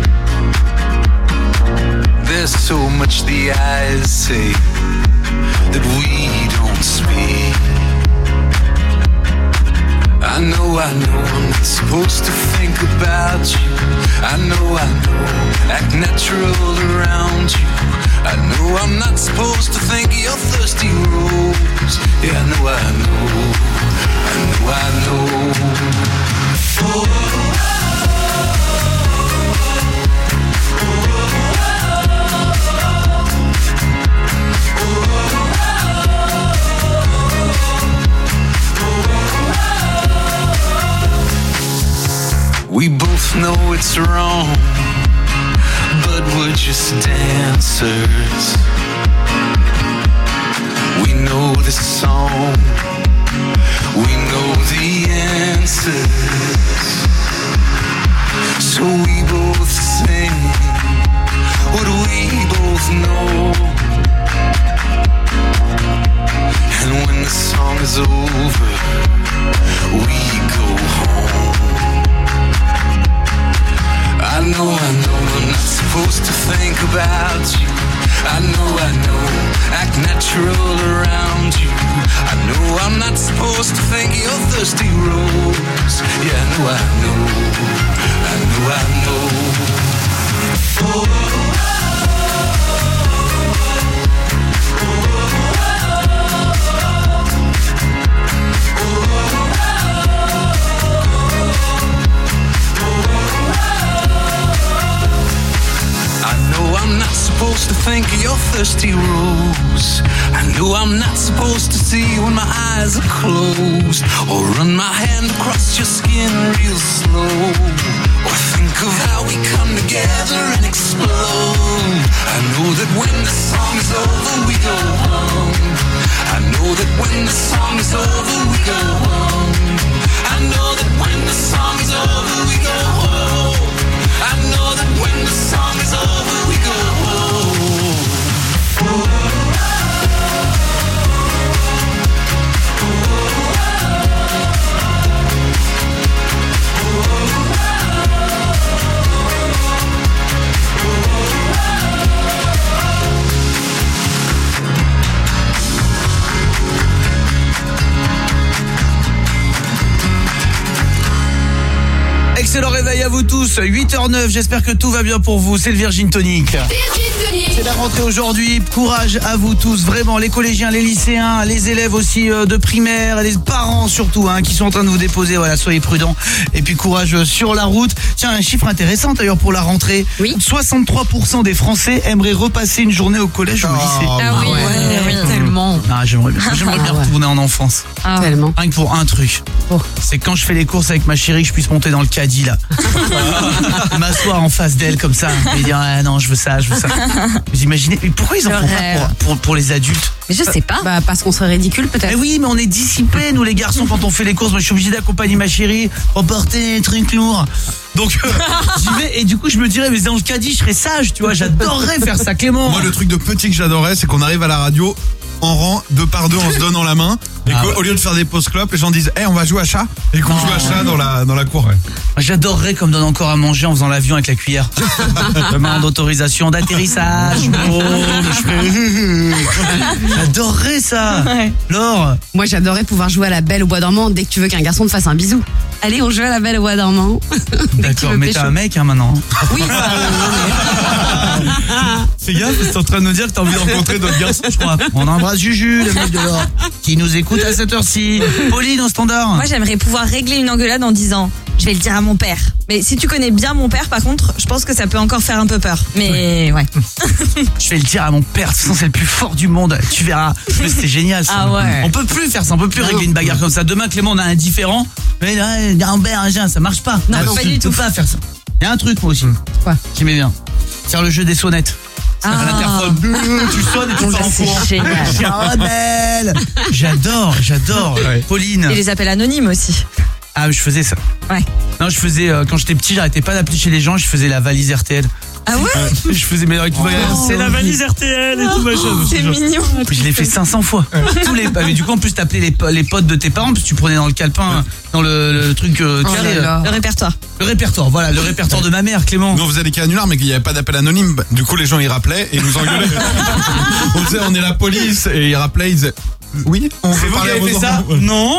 There's so much the eyes say that we don't speak. I know, I know I'm not supposed to think about you. I know, I know, act natural around you. I know I'm not supposed to think of your thirsty rose. Yeah, I know, I know, I know, I know. Oh, we both know it's wrong, but we're just dancers. We know the song, we know the answers. So we both sing what we both know. And when the song is over, we go home. I know, I know, I'm not supposed to think about you. I know, I know, act natural around you. I know I'm not supposed to think of your thirsty rose. Yeah, I know, I know, I know, I know. Oh, I'm not supposed to think of your thirsty rose. I know I'm not supposed to see when my eyes are closed, or run my hand across your skin real slow, or think of how we come together and explode. I know that when the song is over we go home. I know that when the song is over we go home. I know that when the song is over we go home. I know that when the song is over we go home. Excellent réveil à vous tous, huit heures neuf, j'espère que tout va bien pour vous, c'est le Virgin Tonic. C'est la rentrée aujourd'hui, courage à vous tous, vraiment, les collégiens, les lycéens, les élèves aussi de primaire, les parents surtout, hein, qui sont en train de vous déposer, voilà, soyez prudents, et puis courage sur la route. Tiens, un chiffre intéressant d'ailleurs pour la rentrée, oui. soixante-trois pour cent des Français aimeraient repasser une journée au collège ou au lycée. Ah oui, ouais, oui, tellement. Ah, j'aimerais bien, j'aimerais bien Ah ouais. retourner en enfance. Ah, tellement. Rien que pour un truc, oh. c'est quand je fais les courses avec ma chérie que je puisse monter dans le caddie là. M'asseoir en face d'elle comme ça et dire ah non je veux ça, je veux ça. Vous imaginez, mais pourquoi ils en Le font rêve. pas pour, pour, pour les adultes? Mais je sais pas. Bah parce qu'on serait ridicule peut-être. Mais oui, mais on est dissipés nous les garçons quand on fait les courses. Moi je suis obligé d'accompagner ma chérie, emporter des trucs lourds. Donc euh, j'y vais et du coup je me dirais mais dans le caddie je serais sage, tu vois, j'adorerais faire ça Clément. Moi le truc de petit que j'adorais c'est qu'on arrive à la radio en rang, deux par deux en se donnant la main et Ah qu'au ouais. au lieu de faire des pauses clopes les gens disent hey, on va jouer à chat et qu'on Non. joue à chat dans la, dans la cour. Ouais. J'adorerais qu'on me donne encore à manger en faisant l'avion avec la cuillère. Demande d'autorisation d'atterrissage. Oh, mais je fais- J'adorerais ça. Ouais. Laure. Moi j'adorerais pouvoir jouer à la Belle au bois dormant dès que tu veux qu'un garçon te fasse un bisou. Allez, on joue à la Belle au bois dormant. D'accord, mais t'as un mec hein, maintenant. Oui. Fais gaffe, t'es en train de nous dire que t'as envie de rencontrer d'autres garçons, je crois. On embrasse Juju, le mec de l'or, qui nous écoute à cette heure-ci. Pauline au standard. Moi, j'aimerais pouvoir régler une engueulade en disant je vais le dire à mon père. Mais si tu connais bien mon père, par contre, je pense que ça peut encore faire un peu peur. Mais ouais. Je vais le dire à mon père, de toute façon c'est le plus fort du monde. Tu verras. Mais c'était génial ça. Ah ouais. On peut plus faire ça, on peut plus régler une bagarre comme ça. Demain Clément on a un différent. Mais là, un père, un chien, ça marche pas. Non, Ah, pas tu du peux tout. pas faire ça. Il y a un truc moi aussi. Quoi? Qui m'est bien. Faire le jeu des sonnettes. Ah. À l'interphone, tu sonnes et tu pars en C'est courant. génial. Je suis un rebelle. J'adore, j'adore. Pauline. Et les appels anonymes aussi. Ah, je faisais ça. Ouais. Non, je faisais, euh, quand j'étais petit, j'arrêtais pas d'appeler chez les gens, je faisais la valise R T L. Ah ouais? Euh, je faisais mes avec Oh. c'est la valise R T L et tout machin. C'est mignon. Puis je l'ai fait cinq cents fois. Tous les, mais du coup, en plus, t'appelais les, po- les potes de tes parents, parce que tu prenais dans le calepin, dans le, le truc euh, Oh carré, là là. euh, Le répertoire. le répertoire, voilà, le répertoire de ma mère, Clément. Nous on faisait des canulars mais qu'il n'y avait pas d'appel anonyme. Du coup les gens ils rappelaient et ils nous engueulaient. On disait on est la police et ils rappelaient, ils disaient oui, on C'est veut vous qui parler à avez vos fait ça? enfants. Non.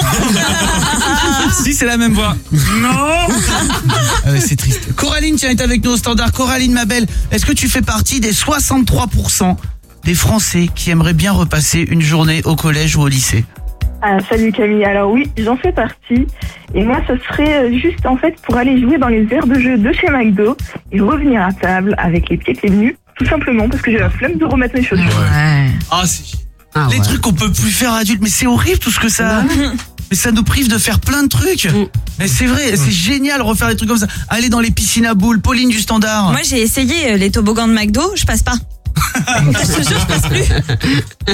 Si, c'est la même voix. Non. Ah ouais, c'est triste. Coraline, tiens, est avec nous au standard. Coraline, ma belle, est-ce que tu fais partie des soixante-trois pour cent des Français qui aimeraient bien repasser une journée au collège ou au lycée? Ah, salut Camille, alors oui, j'en fais partie. Et moi, ce serait euh, juste en fait pour aller jouer dans les aires de jeu de chez McDo et revenir à table avec les pieds et les nus, tout simplement parce que j'ai la flemme de remettre mes chaussures. Ouais. Ah, c'est Ah les ouais. trucs qu'on peut plus faire adulte, mais c'est horrible tout ce que ça. Mais ça nous prive de faire plein de trucs. Mais c'est vrai, c'est génial refaire des trucs comme ça. Aller dans les piscines à boules, Pauline du standard. Moi, j'ai essayé euh, les toboggans de McDo, je passe pas. Je te jure, je passe plus.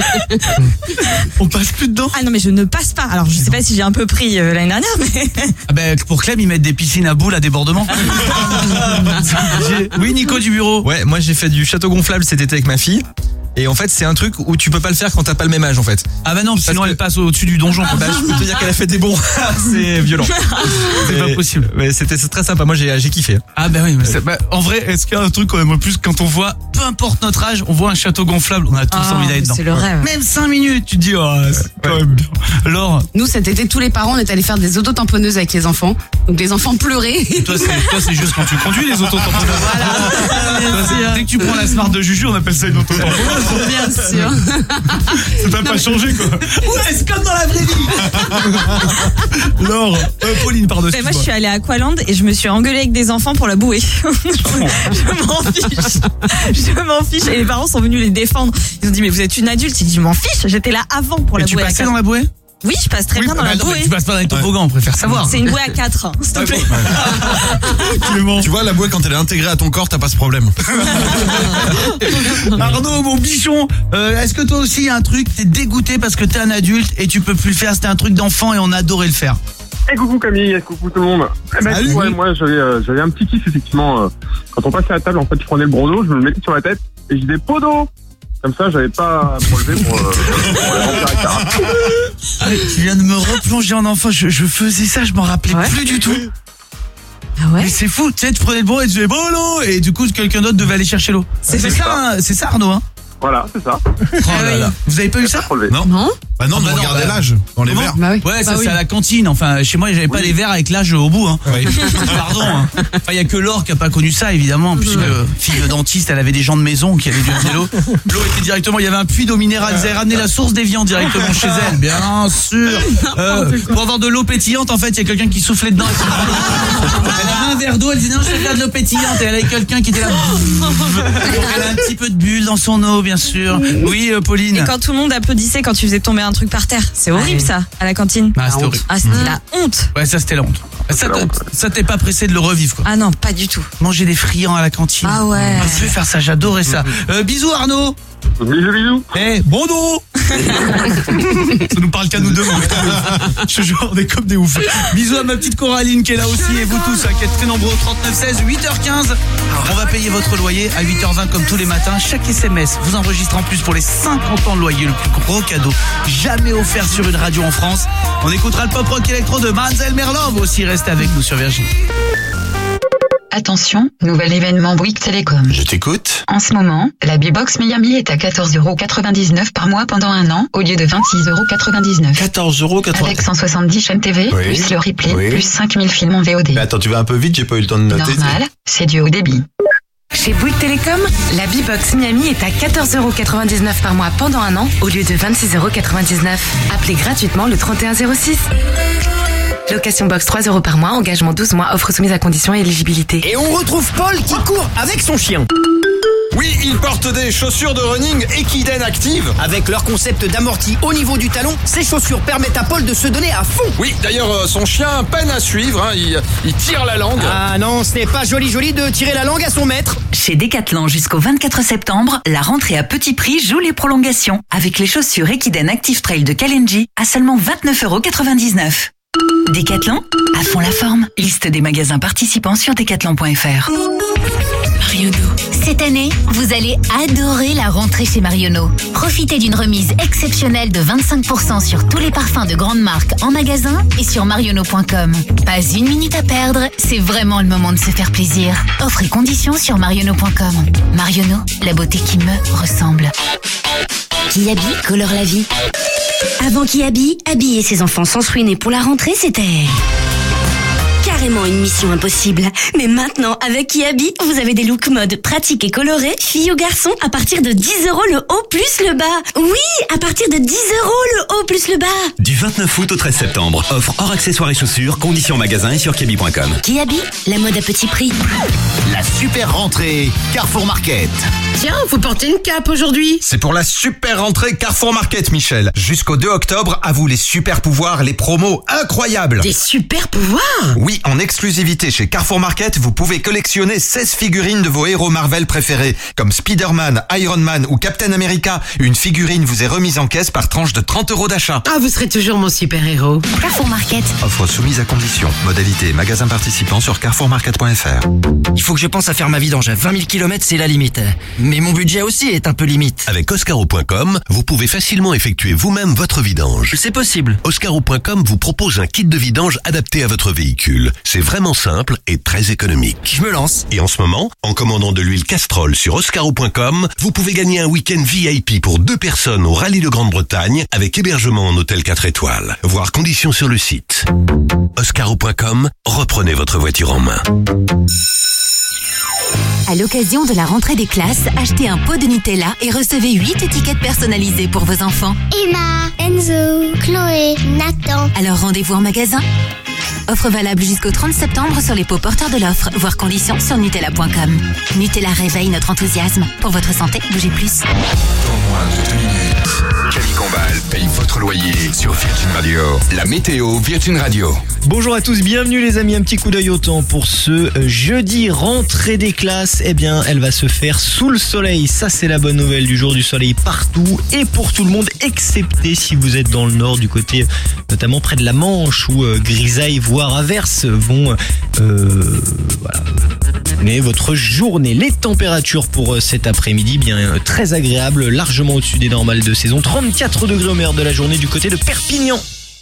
On passe plus dedans. Ah non, mais je ne passe pas. Alors, je sais pas si j'ai un peu pris euh, l'année dernière, mais Ah ben, pour Clem, ils mettent des piscines à boules à débordement. J'ai- oui, Nico du bureau. Ouais, moi j'ai fait du château gonflable cet été avec ma fille. Et en fait, c'est un truc où tu peux pas le faire quand t'as pas le même âge en fait. Ah bah non, Parce sinon que- elle passe au-dessus du donjon. Bah, je peux te dire qu'elle a fait des bons. C'est violent. C'est pas Mais- possible. Mais c'était c'est très sympa. Moi j'ai j'ai kiffé. Ah bah oui, mais c'est- bah, en vrai, est-ce qu'il y a un truc qu'on aime plus quand on voit, peu importe notre âge, on voit un château gonflable, on a tous Ah, envie d'aller mais dedans. c'est le rêve. Même cinq minutes, tu te dis, oh, c'est quand même bien. Alors, Nous cet été tous les parents on est allés faire des auto-tamponneuses avec les enfants. Donc les enfants pleuraient. toi c'est toi c'est juste quand tu conduis les autotamponneuses. Voilà. Dès que tu prends la smart de Juju, on appelle ça une autotamponneuse. Bien sûr. Ça t'a pas changé, quoi. Ouais, c'est comme dans la vraie vie. Laure, euh, Pauline, pardon. Mais moi, je suis allée à Aqualand et je me suis engueulée avec des enfants pour la bouée. je m'en fiche. Je m'en fiche. Et les parents sont venus les défendre. Ils ont dit, mais vous êtes une adulte. J'ai dit, je m'en fiche. J'étais là avant pour Et la tu bouée. passais dans la bouée? Oui, je passe très Oui, bien dans bah la non, mais bouée. tu passes pas dans les toboggans, on préfère savoir. C'est une bouée à quatre, hein, s'il te plaît. Tu vois, la bouée, quand elle est intégrée à ton corps, t'as pas ce problème. Arnaud, mon bichon, euh, est-ce que toi aussi il y a un truc, t'es dégoûté parce que t'es un adulte et tu peux plus le faire, c'était un truc d'enfant et on adorait le faire? Et coucou Camille, coucou tout le monde. Eh ben, Salut. ouais, moi j'avais euh, j'avais un petit kiff effectivement. Euh, quand on passait à la table, en fait, je prenais le bronzo, je me le mettais sur la tête et je disais pot d'eau. Comme ça, j'avais pas à me relever pour, euh, pour les remplir avec ça. Ah, tu viens de me replonger en enfant, je, je faisais ça, je m'en rappelais Ouais. plus du tout. Ah ouais? Mais c'est fou, tu sais, tu prenais le bon et tu disais bon l'eau et du coup quelqu'un d'autre devait aller chercher l'eau. C'est C'est ça, ça. hein, c'est ça Arnaud, hein? Voilà, c'est ça. Oh là là. Vous avez pas eu ça? Non? Non? Bah non, Ah mais bah non, regardez bah- l'âge dans les Comment? verres. Bah oui. Ouais, ça Bah c'est oui. à la cantine. Enfin, chez moi, j'avais pas les verres avec l'âge au bout. Hein. Oui. Pardon. Hein. Enfin, il y a que Laure qui a pas connu ça, évidemment, puisque fille de dentiste, elle avait des gens de maison qui allaient lui amener l'eau. L'eau était directement. Il y avait un puits d'eau minérale. Ils avaient ramené la source d'Evian directement chez elle, bien sûr. Euh, pour avoir de l'eau pétillante, en fait, il y a quelqu'un qui soufflait dedans. Elle avait un verre d'eau. Elle disait non, je vais faire de l'eau pétillante. Et elle avait quelqu'un qui était là. Elle a un petit peu de bulle dans son eau, bien sûr. Oui, euh, Pauline. Et quand tout le monde applaudissait quand tu faisais tomber un truc par terre. C'est horrible ça, à la cantine. Ah, c'était horrible. Ah, c'était la honte. Ouais, ça c'était la honte. Ça t'a- ça t'est pas pressé de le revivre, quoi. Ah non, pas du tout. Manger des friands à la cantine. Ah ouais. Je vais faire ça, j'adorais ça. Euh, bisous Arnaud. Bisous, bisous. Eh, bon dos. Ça nous parle qu'à nous deux, mon gars. Je te jure, on est comme des oufs. Bisous à ma petite Coraline qui est là aussi et vous tous, hein, qui êtes très nombreux au trente-neuf seize, huit heures quinze. On va payer votre loyer à huit heures vingt comme tous les matins. Chaque S M S vous enregistre en plus pour les cinquante ans de loyer, le plus gros cadeau jamais offert sur une radio en France. On écoutera le pop rock électro de Manzel Merlove aussi. Restez avec nous sur Virgin. Attention, nouvel événement Bouygues Télécom. Je t'écoute. En ce moment, la B-Box Miami est à quatorze euros quatre-vingt-dix-neuf par mois pendant un an, au lieu de vingt-six euros quatre-vingt-dix-neuf. quatorze euros quatre-vingts. Avec cent soixante-dix chaînes T V, Oui. plus le replay, Oui. plus cinq mille films en V O D. Mais attends, tu vas un peu vite, j'ai pas eu le temps de noter. Normal, c'est du haut débit. Chez Bouygues Télécom, la B-Box Miami est à quatorze euros quatre-vingt-dix-neuf par mois pendant un an, au lieu de vingt-six euros quatre-vingt-dix-neuf. Appelez gratuitement le trente et un zéro six. Location box trois euros par mois, engagement douze mois, offre soumise à conditions et éligibilité. Et on retrouve Paul qui court avec son chien. Oui, ils portent des chaussures de running Equiden Active. Avec leur concept d'amorti au niveau du talon, ces chaussures permettent à Paul de se donner à fond. Oui, d'ailleurs, euh, son chien peine à suivre, hein, il, il tire la langue. Ah non, ce n'est pas joli joli de tirer la langue à son maître. Chez Decathlon jusqu'au vingt-quatre septembre, la rentrée à petit prix joue les prolongations avec les chaussures Equiden Active Trail de Kalenji à seulement vingt-neuf euros quatre-vingt-dix-neuf. Decathlon, à fond la forme. Liste des magasins participants sur decathlon point f r. Mariono. Cette année, vous allez adorer la rentrée chez Mariono. Profitez d'une remise exceptionnelle de vingt-cinq pour cent sur tous les parfums de grandes marques en magasin et sur mariono point com. Pas une minute à perdre, c'est vraiment le moment de se faire plaisir. Offre et conditions sur mariono point com. Mariono, la beauté qui me ressemble. Kiabi colore la vie. Avant Kiabi, habiller ses enfants sans se ruiner pour la rentrée, c'était carrément une mission impossible. Mais maintenant, avec Kiabi, vous avez des looks mode pratiques et colorés, filles ou garçons, à partir de dix euros le haut plus le bas. Oui, à partir de dix euros le haut plus le bas. Du vingt-neuf août au treize septembre. Offre hors accessoires et chaussures, conditions magasin et sur kiabi point com. Kiabi, la mode à petit prix. La super rentrée Carrefour Market. Tiens, vous portez une cape aujourd'hui. C'est pour la super rentrée Carrefour Market, Michel. Jusqu'au deux octobre, à vous les super pouvoirs, les promos incroyables. Des super pouvoirs? Oui, en exclusivité chez Carrefour Market, vous pouvez collectionner seize figurines de vos héros Marvel préférés, comme Spider-Man, Iron Man ou Captain America. Une figurine vous est remise en caisse par tranche de trente euros d'achat. Ah, vous serez toujours mon super-héros. Carrefour Market. Offre soumise à condition. Modalité magasin participant sur carrefour market point f r. Il faut que je pense à faire ma vidange. vingt mille kilomètres, c'est la limite. Mais mon budget aussi est un peu limite. Avec Oscaro point com, vous pouvez facilement effectuer vous-même votre vidange. C'est possible. Oscaro point com vous propose un kit de vidange adapté à votre véhicule. C'est vraiment simple et très économique. Je me lance. Et en ce moment, en commandant de l'huile Castrol sur Oscaro point com, vous pouvez gagner un week-end V I P pour deux personnes au Rallye de Grande-Bretagne avec hébergement en hôtel quatre étoiles. Voir conditions sur le site. Oscaro point com, reprenez votre voiture en main. À l'occasion de la rentrée des classes, achetez un pot de Nutella et recevez huit étiquettes personnalisées pour vos enfants. Emma, Enzo, Chloé, Nathan. Alors rendez-vous en magasin. Offre valable jusqu'au trente septembre sur les pots porteurs de l'offre. Voir conditions sur Nutella point com. Nutella réveille notre enthousiasme. Pour votre santé, bougez plus. Dans moins de deux minutes, Camille Combal paye votre loyer sur Virgin Radio. La météo Virgin Radio. Bonjour à tous, bienvenue les amis, un petit coup d'œil au temps pour ce jeudi, rentrée des classes. Eh bien, elle va se faire sous le soleil, ça c'est la bonne nouvelle du jour, du soleil partout et pour tout le monde, excepté si vous êtes dans le nord, du côté notamment près de la Manche où euh, grisaille voire averses vont euh, voilà, mener votre journée. Les températures pour euh, cet après-midi, bien euh, très agréables, largement au-dessus des normales de saison, trente-quatre degrés au meilleur de la journée du côté de Perpignan.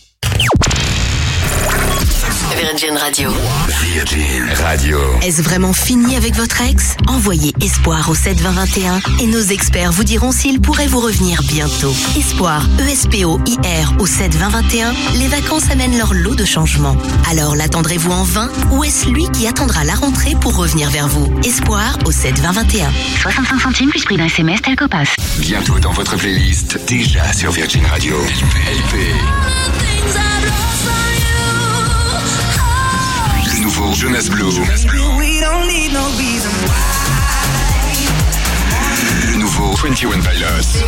Virgin Radio. Virgin Radio. Est-ce vraiment fini avec votre ex? Envoyez Espoir au sept vingt vingt et un et nos experts vous diront s'il pourrait vous revenir bientôt. Espoir, E S P O I R au sept vingt vingt et un, les vacances amènent leur lot de changements. Alors l'attendrez-vous en vain ou est-ce lui qui attendra la rentrée pour revenir vers vous? Espoir au sept vingt vingt et un. soixante-cinq centimes plus prix d'un S M S tel Copass. Bientôt dans votre playlist, déjà sur Virgin Radio. L P. Le nouveau Jonas Blue. Jonas Blue. Le nouveau vingt et un Pilots.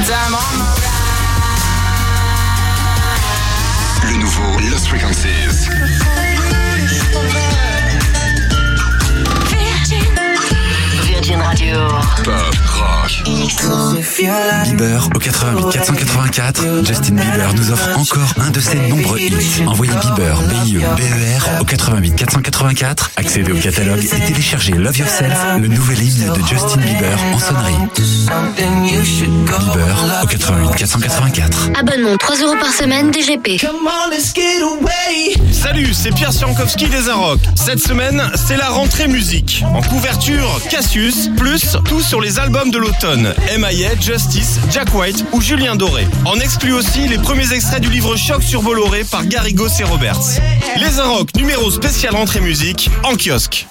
Le nouveau Lost Frequencies. Virgin Radio. Pop, rock. Bieber au quatre-vingt-huit quatre cent quatre-vingt-quatre. Justin Bieber nous offre encore un de ses nombreux hits. Envoyez Bieber, B I E B E R au quatre-vingt-huit quatre cent quatre-vingt-quatre. Accédez au catalogue et téléchargez Love Yourself, le nouvel hymne de Justin Bieber en sonnerie. Bieber au quatre-vingt-huit quatre cent quatre-vingt-quatre. Abonnement trois euros par semaine D G P. Salut, c'est Pierre Siankowski des Arocs. Cette semaine, c'est la rentrée musique. En couverture, Cassius, plus tout sur les albums de l'automne. M I A, Justice, Jack White ou Julien Doré. En exclut aussi les premiers extraits du livre Choc sur Bolloré par Garrigos et Roberts. Les Arocs, numéro spécial rentrée musique, en kiosque.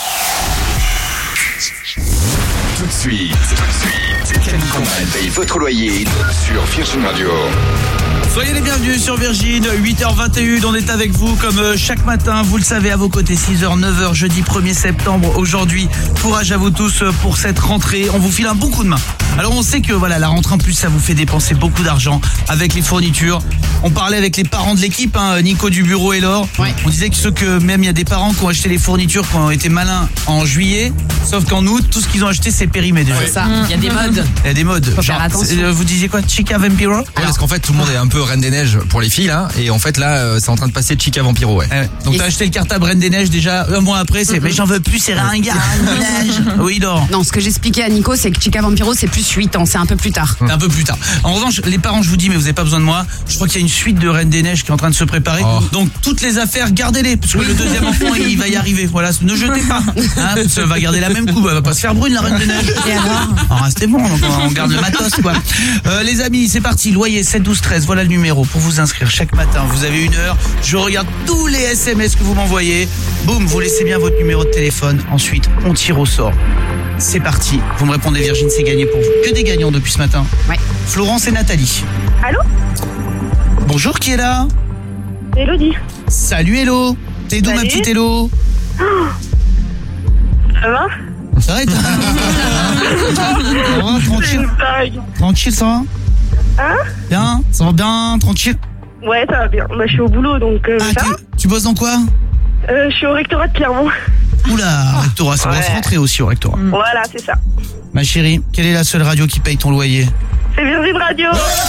Tout de suite, tout de suite, Camille Combal paye votre loyer sur Virgin Radio. Soyez les bienvenus sur Virgin, huit heures vingt et une, on est avec vous comme chaque matin, vous le savez, à vos côtés, six heures, neuf heures, jeudi premier septembre, aujourd'hui. Courage à vous tous pour cette rentrée, on vous file un bon coup de main. Alors on sait que voilà, la rentrée en plus, ça vous fait dépenser beaucoup d'argent avec les fournitures. On parlait avec les parents de l'équipe, hein, Nico du bureau et Laure. Ouais. On disait que ceux que même il y a des parents qui ont acheté les fournitures, qui ont été malins en juillet, sauf qu'en août, tout ce qu'ils ont acheté, c'est périmé déjà. C'est ça, il y a des modes. Il y a des modes. Faut faire attention. Vous disiez quoi, Chica Vampiro? Ouais, parce qu'en fait, tout le monde est un peu Reine des Neiges pour les filles là, et en fait là euh, c'est en train de passer Chica Vampiro, ouais. ouais. Donc t'as acheté le cartable Reine des Neiges déjà un mois après, c'est mm-hmm. mais j'en veux plus, c'est ringard, Reine des Neiges. Oui, non. Non, ce que j'expliquais à Nico, c'est que Chica Vampiro c'est plus huit ans, c'est un peu plus tard. C'est un peu plus tard. En revanche, les parents, je vous dis, mais vous avez pas besoin de moi. Je crois qu'il y a une suite de Reine des Neiges qui est en train de se préparer. Oh. Donc toutes les affaires, gardez-les, parce que le deuxième enfant il va y arriver. Voilà, ne jetez pas. Hein, ça va garder la même coupe, elle va pas se faire brune la Reine des Neiges. Et alors, oh, c'était bon, donc on garde le matos quoi. Euh, les amis, c'est parti. Loyer sept douze treize, voilà le numéro pour vous inscrire chaque matin. Vous avez une heure. Je regarde tous les S M S que vous m'envoyez. Boum, vous laissez bien votre numéro de téléphone. Ensuite, on tire au sort. C'est parti. Vous me répondez, Virgin, c'est gagné pour vous. Que des gagnants depuis ce matin. Ouais. Florence et Nathalie. Allô? Bonjour, qui est là? Elodie. Salut, Hello. T'es d'où, ma petite Hello? Oh. Ça va? Ça va, et toi? Ça va, tranquille. Tranquille, ça va? Hein? Bien, ça va bien, tranquille? Ouais, ça va bien. Bah, je suis au boulot, donc euh, ah, ça va? Tu bosses dans quoi? euh, Je suis au rectorat de Clermont. Oula, rectorat, ça va ouais. se rentrer aussi au rectorat. Mmh. Voilà, c'est ça. Ma chérie, quelle est la seule radio qui paye ton loyer? C'est Virgin Radio.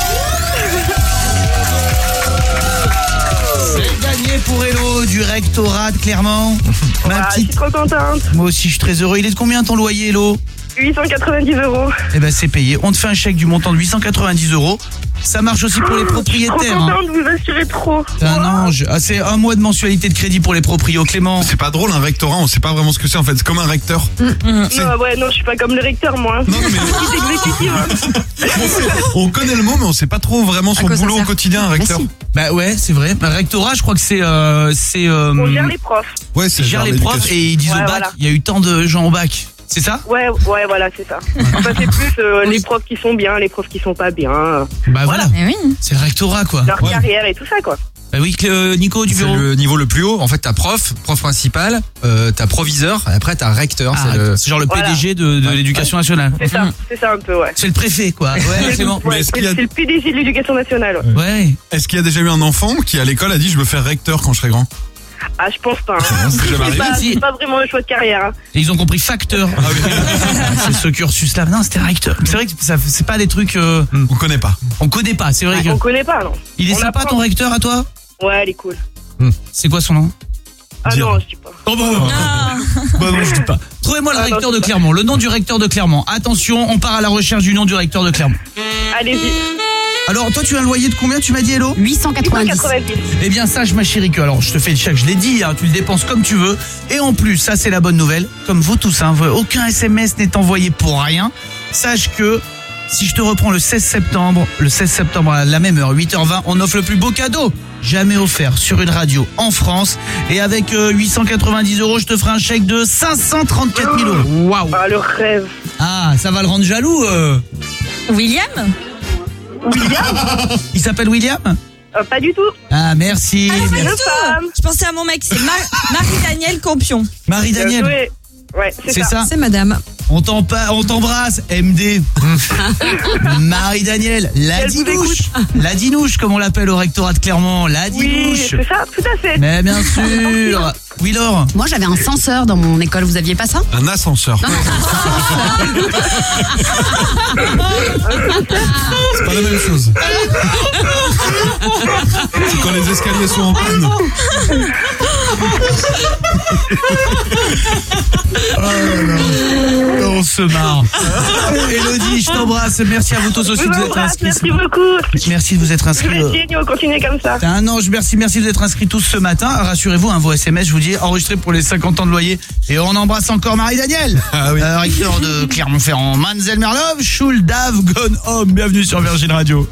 C'est gagné pour Hello du rectorat de Clermont. Ma ouais, petite... je suis trop contente. Moi aussi, je suis très heureux. Il est de combien ton loyer, Hello? huit cent quatre-vingt-dix euros. Eh ben, c'est payé. On te fait un chèque du montant de huit cent quatre-vingt-dix euros. Ça marche aussi pour les propriétaires. Je suis trop contente, vous assurez trop. T'es un ange. Ah, c'est un mois de mensualité de crédit pour les proprios, Clément. C'est pas drôle un rectorat, on sait pas vraiment ce que c'est en fait, c'est comme un recteur. Mmh. Non, ouais, non, je suis pas comme le recteur, moi. Non, mais... exécutive. on, sait, on connaît le mot, mais on sait pas trop vraiment son boulot au quotidien, un recteur. Si. Bah ouais, c'est vrai. Un rectorat, je crois que c'est... Euh, c'est euh... On gère les profs. Ouais, c'est Ils gèrent les profs et ils disent ouais, au bac, voilà. il y a eu tant de gens au bac. C'est ça? Ouais, ouais, voilà, c'est ça. Enfin, c'est plus euh, les profs qui sont bien, les profs qui sont pas bien. Bah voilà. Eh oui. C'est le rectorat, quoi. Leur Ouais. carrière et tout ça, quoi. Bah oui, euh, Nico du C'est bureau. le niveau le plus haut. En fait, t'as prof, prof principal, euh, t'as proviseur, et après t'as recteur. Ah, c'est, le... c'est genre le Voilà. P D G de, de Ouais. l'éducation nationale. C'est ça, c'est ça un peu, ouais. C'est le préfet, quoi. Ouais, c'est bon. Ouais, c'est, c'est le P D G de l'éducation nationale. Ouais. Ouais. Est-ce qu'il y a déjà eu un enfant qui à l'école a dit je veux faire recteur quand je serai grand? Ah, je pense pas. Hein. C'est jamais C'est arrivé. pas, Si. c'est pas vraiment le choix de carrière. Hein. Et ils ont compris facteur. Ah oui. C'est ce cursus-là. Non, c'était recteur. C'est vrai que ça, c'est pas des trucs. Euh, On connaît pas. on connaît pas. C'est vrai Ouais, que. on connaît pas, non. Il est On sympa apprend. ton recteur à toi? Ouais, elle est cool. C'est quoi son nom? Ah Dire. non, je dis pas. Oh bah, Ah. bah non, je dis pas. Trouvez-moi le Ah, non, recteur je de dis pas. Clermont. Le nom du recteur de Clermont. Attention, on part à la recherche du nom du recteur de Clermont. Allez-y. Alors, toi, tu as un loyer de combien, tu m'as dit, Hello? huit cent quatre-vingt-dix. quatre-vingt-dix. Eh bien, sache, ma chérie, que alors, je te fais le chèque, je l'ai dit, hein, tu le dépenses comme tu veux. Et en plus, ça, c'est la bonne nouvelle. Comme vous tous, hein, aucun S M S n'est envoyé pour rien. Sache que si je te reprends le seize septembre, le seize septembre à la même heure, huit heures vingt, on offre le plus beau cadeau jamais offert sur une radio en France. Et avec euh, huit cent quatre-vingt-dix euros, je te ferai un chèque de cinq cent trente-quatre mille euros. Waouh. Ah, le rêve. Ah, ça va le rendre jaloux. Euh. William? William? Il s'appelle William? Euh, Pas du tout. Ah, merci. Ah, pas merci. du tout. Je pensais à mon mec, c'est Mar- Marie-Danielle Campion. Marie-Danielle. Ouais, ouais, c'est, C'est ça. ça? C'est madame. On t'en pa- on t'embrasse, M D. Marie-Danielle, la Elle vous dinouche. La dinouche, comme on l'appelle au rectorat de Clermont. La Oui, dinouche. c'est ça, tout à fait. Mais bien sûr. Oui, Laure. Moi, j'avais un censeur dans mon école. Vous aviez pas ça? Un ascenseur. C'est pas la même chose. C'est quand les escaliers sont en panne. Oh là là. On se marre. Élodie, je t'embrasse. Merci à vous tous aussi Je de vous vous être embrasse, inscrits. merci beaucoup. Merci de vous être Vous inscrits. êtes géniaux, continuez comme ça. T'es un ange, merci, merci de vous être inscrits tous ce matin. Rassurez-vous, hein, vos S M S, je vous dis, enregistrés pour les cinquante ans de loyer. Et on embrasse encore Marie-Danielle, Ah oui. euh, recteur de Clermont-Ferrand. Manzel Merlov, Schul, Dave, Gone Home. Bienvenue sur Virgin Radio.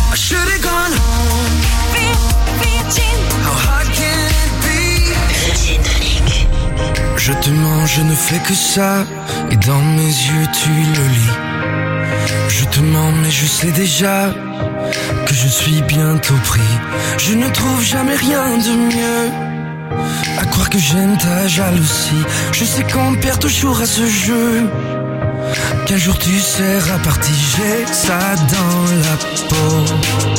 Je te mens, je ne fais que ça, et dans mes yeux tu le lis. Je te mens, mais je sais déjà que je suis bientôt pris. Je ne trouve jamais rien de mieux, à croire que j'aime ta jalousie. Je sais qu'on perd toujours à ce jeu, qu'un jour tu seras parti. J'ai ça dans la peau,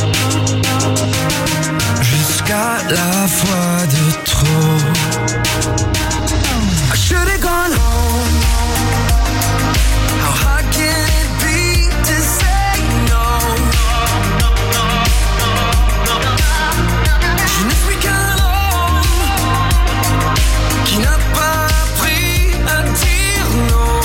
jusqu'à la fois de trop. I should have gone home. How hard can it be to say no? Je ne suis qu'un homme qui n'a pas appris à dire non.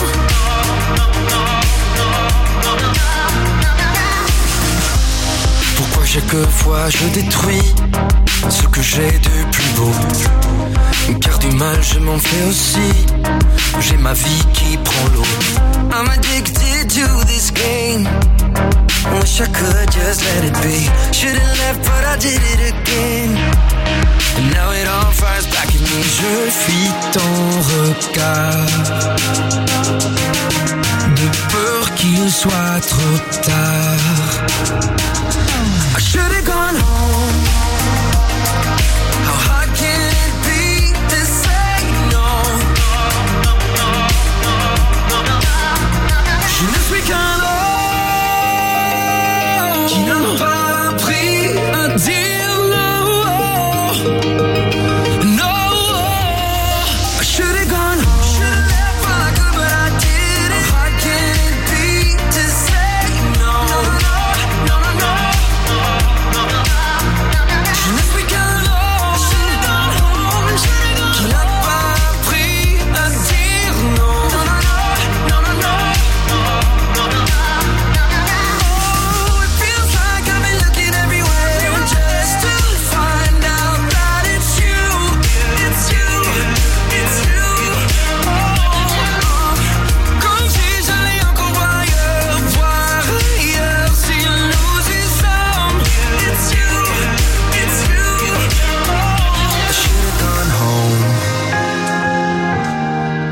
Pourquoi chaque fois je détruis ce que j'ai de plus beau? Car du mal je m'en fais aussi. J'ai ma vie qui prend l'eau. I'm addicted to this game. Wish I could just let it be. Should've left but I did it again. And now it all fires back at me. Je fuis ton regard, de peur qu'il soit trop tard. I should've gone home. How hard can it be to say no? Je ne suis qu'un homme qui n'a pas appris à dire non. No, I should've gone home. Should've left while I could, but I didn't. How hard can it be to say no? No, no, no, no.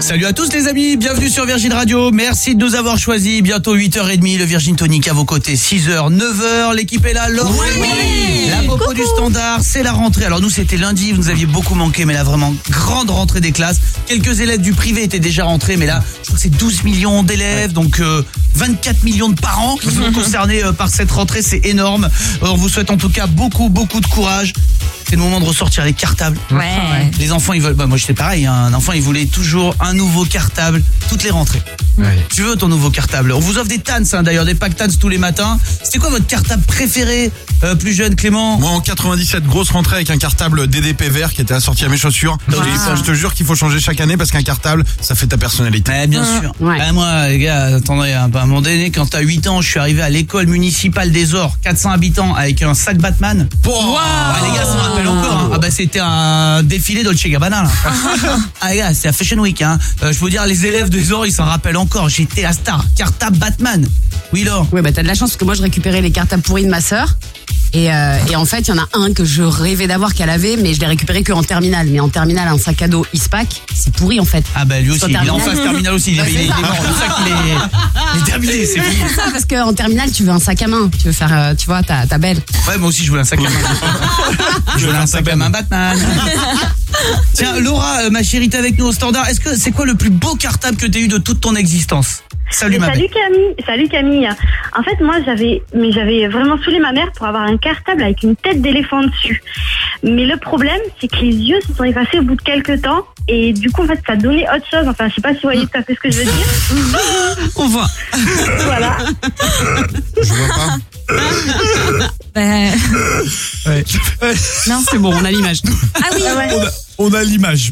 Salut à tous les amis, bienvenue sur Virgin Radio. Merci de nous avoir choisis. Bientôt huit heures trente, le Virgin Tonic à vos côtés. six heures, neuf heures, l'équipe est là. Laure, Oui. la popo du standard, c'est la rentrée. Alors nous c'était lundi, vous nous aviez beaucoup manqué, mais là vraiment grande rentrée des classes. Quelques élèves du privé étaient déjà rentrés, mais là je crois que c'est douze millions d'élèves, donc euh, vingt-quatre millions de parents qui sont concernés euh, par cette rentrée, c'est énorme. On vous souhaite en tout cas beaucoup beaucoup de courage. C'est le moment de ressortir les cartables. Ouais. Les enfants, ils veulent. Bah moi, j'étais pareil. Hein. Un enfant, il voulait toujours un nouveau cartable toutes les rentrées. Ouais. Tu veux ton nouveau cartable? On vous offre des Tans, hein, d'ailleurs, des packs Tans tous les matins. C'était quoi votre cartable préféré, euh, plus jeune, Clément? Moi, en quatre-vingt-dix-sept, grosse rentrée avec un cartable D D P vert qui était assorti à mes chaussures. Wow. Et je te jure qu'il faut changer chaque année parce qu'un cartable, ça fait ta personnalité. Ouais, bien sûr. Ouais. Bah, moi, les gars, attendez, à un moment donné, quand t'as huit ans, je suis arrivé à l'école municipale des Ors, quatre cents habitants, avec un sac Batman. Wow. Wow. Ah, les gars, ça me rappelle encore. Hein. Ah bah c'était un défilé Dolce Gabbana là. Ah les gars, c'est à Fashion Week hein. Euh, je veux dire les élèves des Ors, ils s'en rappellent encore. J'étais la star, cartable Batman. Oui Laure. Ouais bah t'as de la chance parce que moi je récupérais les cartables pourris de ma sœur. Et, euh, et en fait, il y en a un que je rêvais d'avoir qu'elle avait, mais je l'ai récupéré que en terminale. Mais en terminale, un sac à dos Ispac, c'est pourri en fait. Ah bah lui aussi, il est en phase terminale aussi. Il est, il est, il est mort. Le sac, il est, il est terminé, c'est fini. C'est ça, parce qu'en terminale, tu veux un sac à main. Tu veux faire, euh, tu vois, ta, ta belle. Ouais, moi aussi, je voulais un sac à main. Je voulais un sac à main Batman. Tiens, Laura, euh, ma chérie, t'es avec nous au standard. Est-ce que c'est quoi le plus beau cartable que t'aies eu de toute ton existence? Salut, ma salut Camille, salut Camille. En fait, moi, j'avais, mais j'avais vraiment saoulé ma mère pour avoir un cartable avec une tête d'éléphant dessus. Mais le problème, c'est que les yeux se sont effacés au bout de quelques temps. Et du coup, en fait, ça donnait autre chose. Enfin, je sais pas si vous voyez tout à fait ce que je veux dire. On voit. Voilà. Je vois pas. Euh... Ouais. Non, c'est bon, on a l'image. Ah oui, Ah ouais. On a, on a l'image.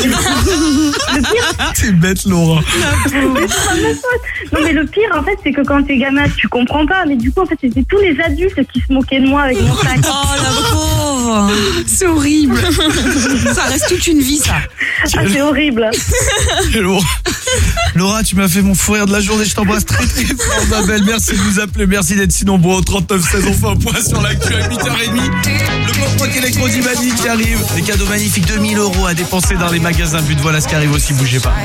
C'est bête, Laura. Non, mais le pire, en fait, c'est que quand t'es gamin, tu comprends pas. Mais du coup, en fait, c'était tous les adultes qui se moquaient de moi avec mon sac. Oh la pauvre. C'est horrible. Ça reste toute une vie, ça. Ah, c'est horrible. Laura. Laura, tu m'as fait mon fou rire de la journée. Je t'embrasse très très fort, ma belle. Merci de nous appeler. Merci d'être si nombreux au trente-neuf seize. On fait un point sur l'actu à huit heures trente. Le pop-rock électro d'Imani qui arrive. Des cadeaux magnifiques, deux mille euros à dépenser dans les magasins But. Voilà ce qui arrive aussi, bougez pas.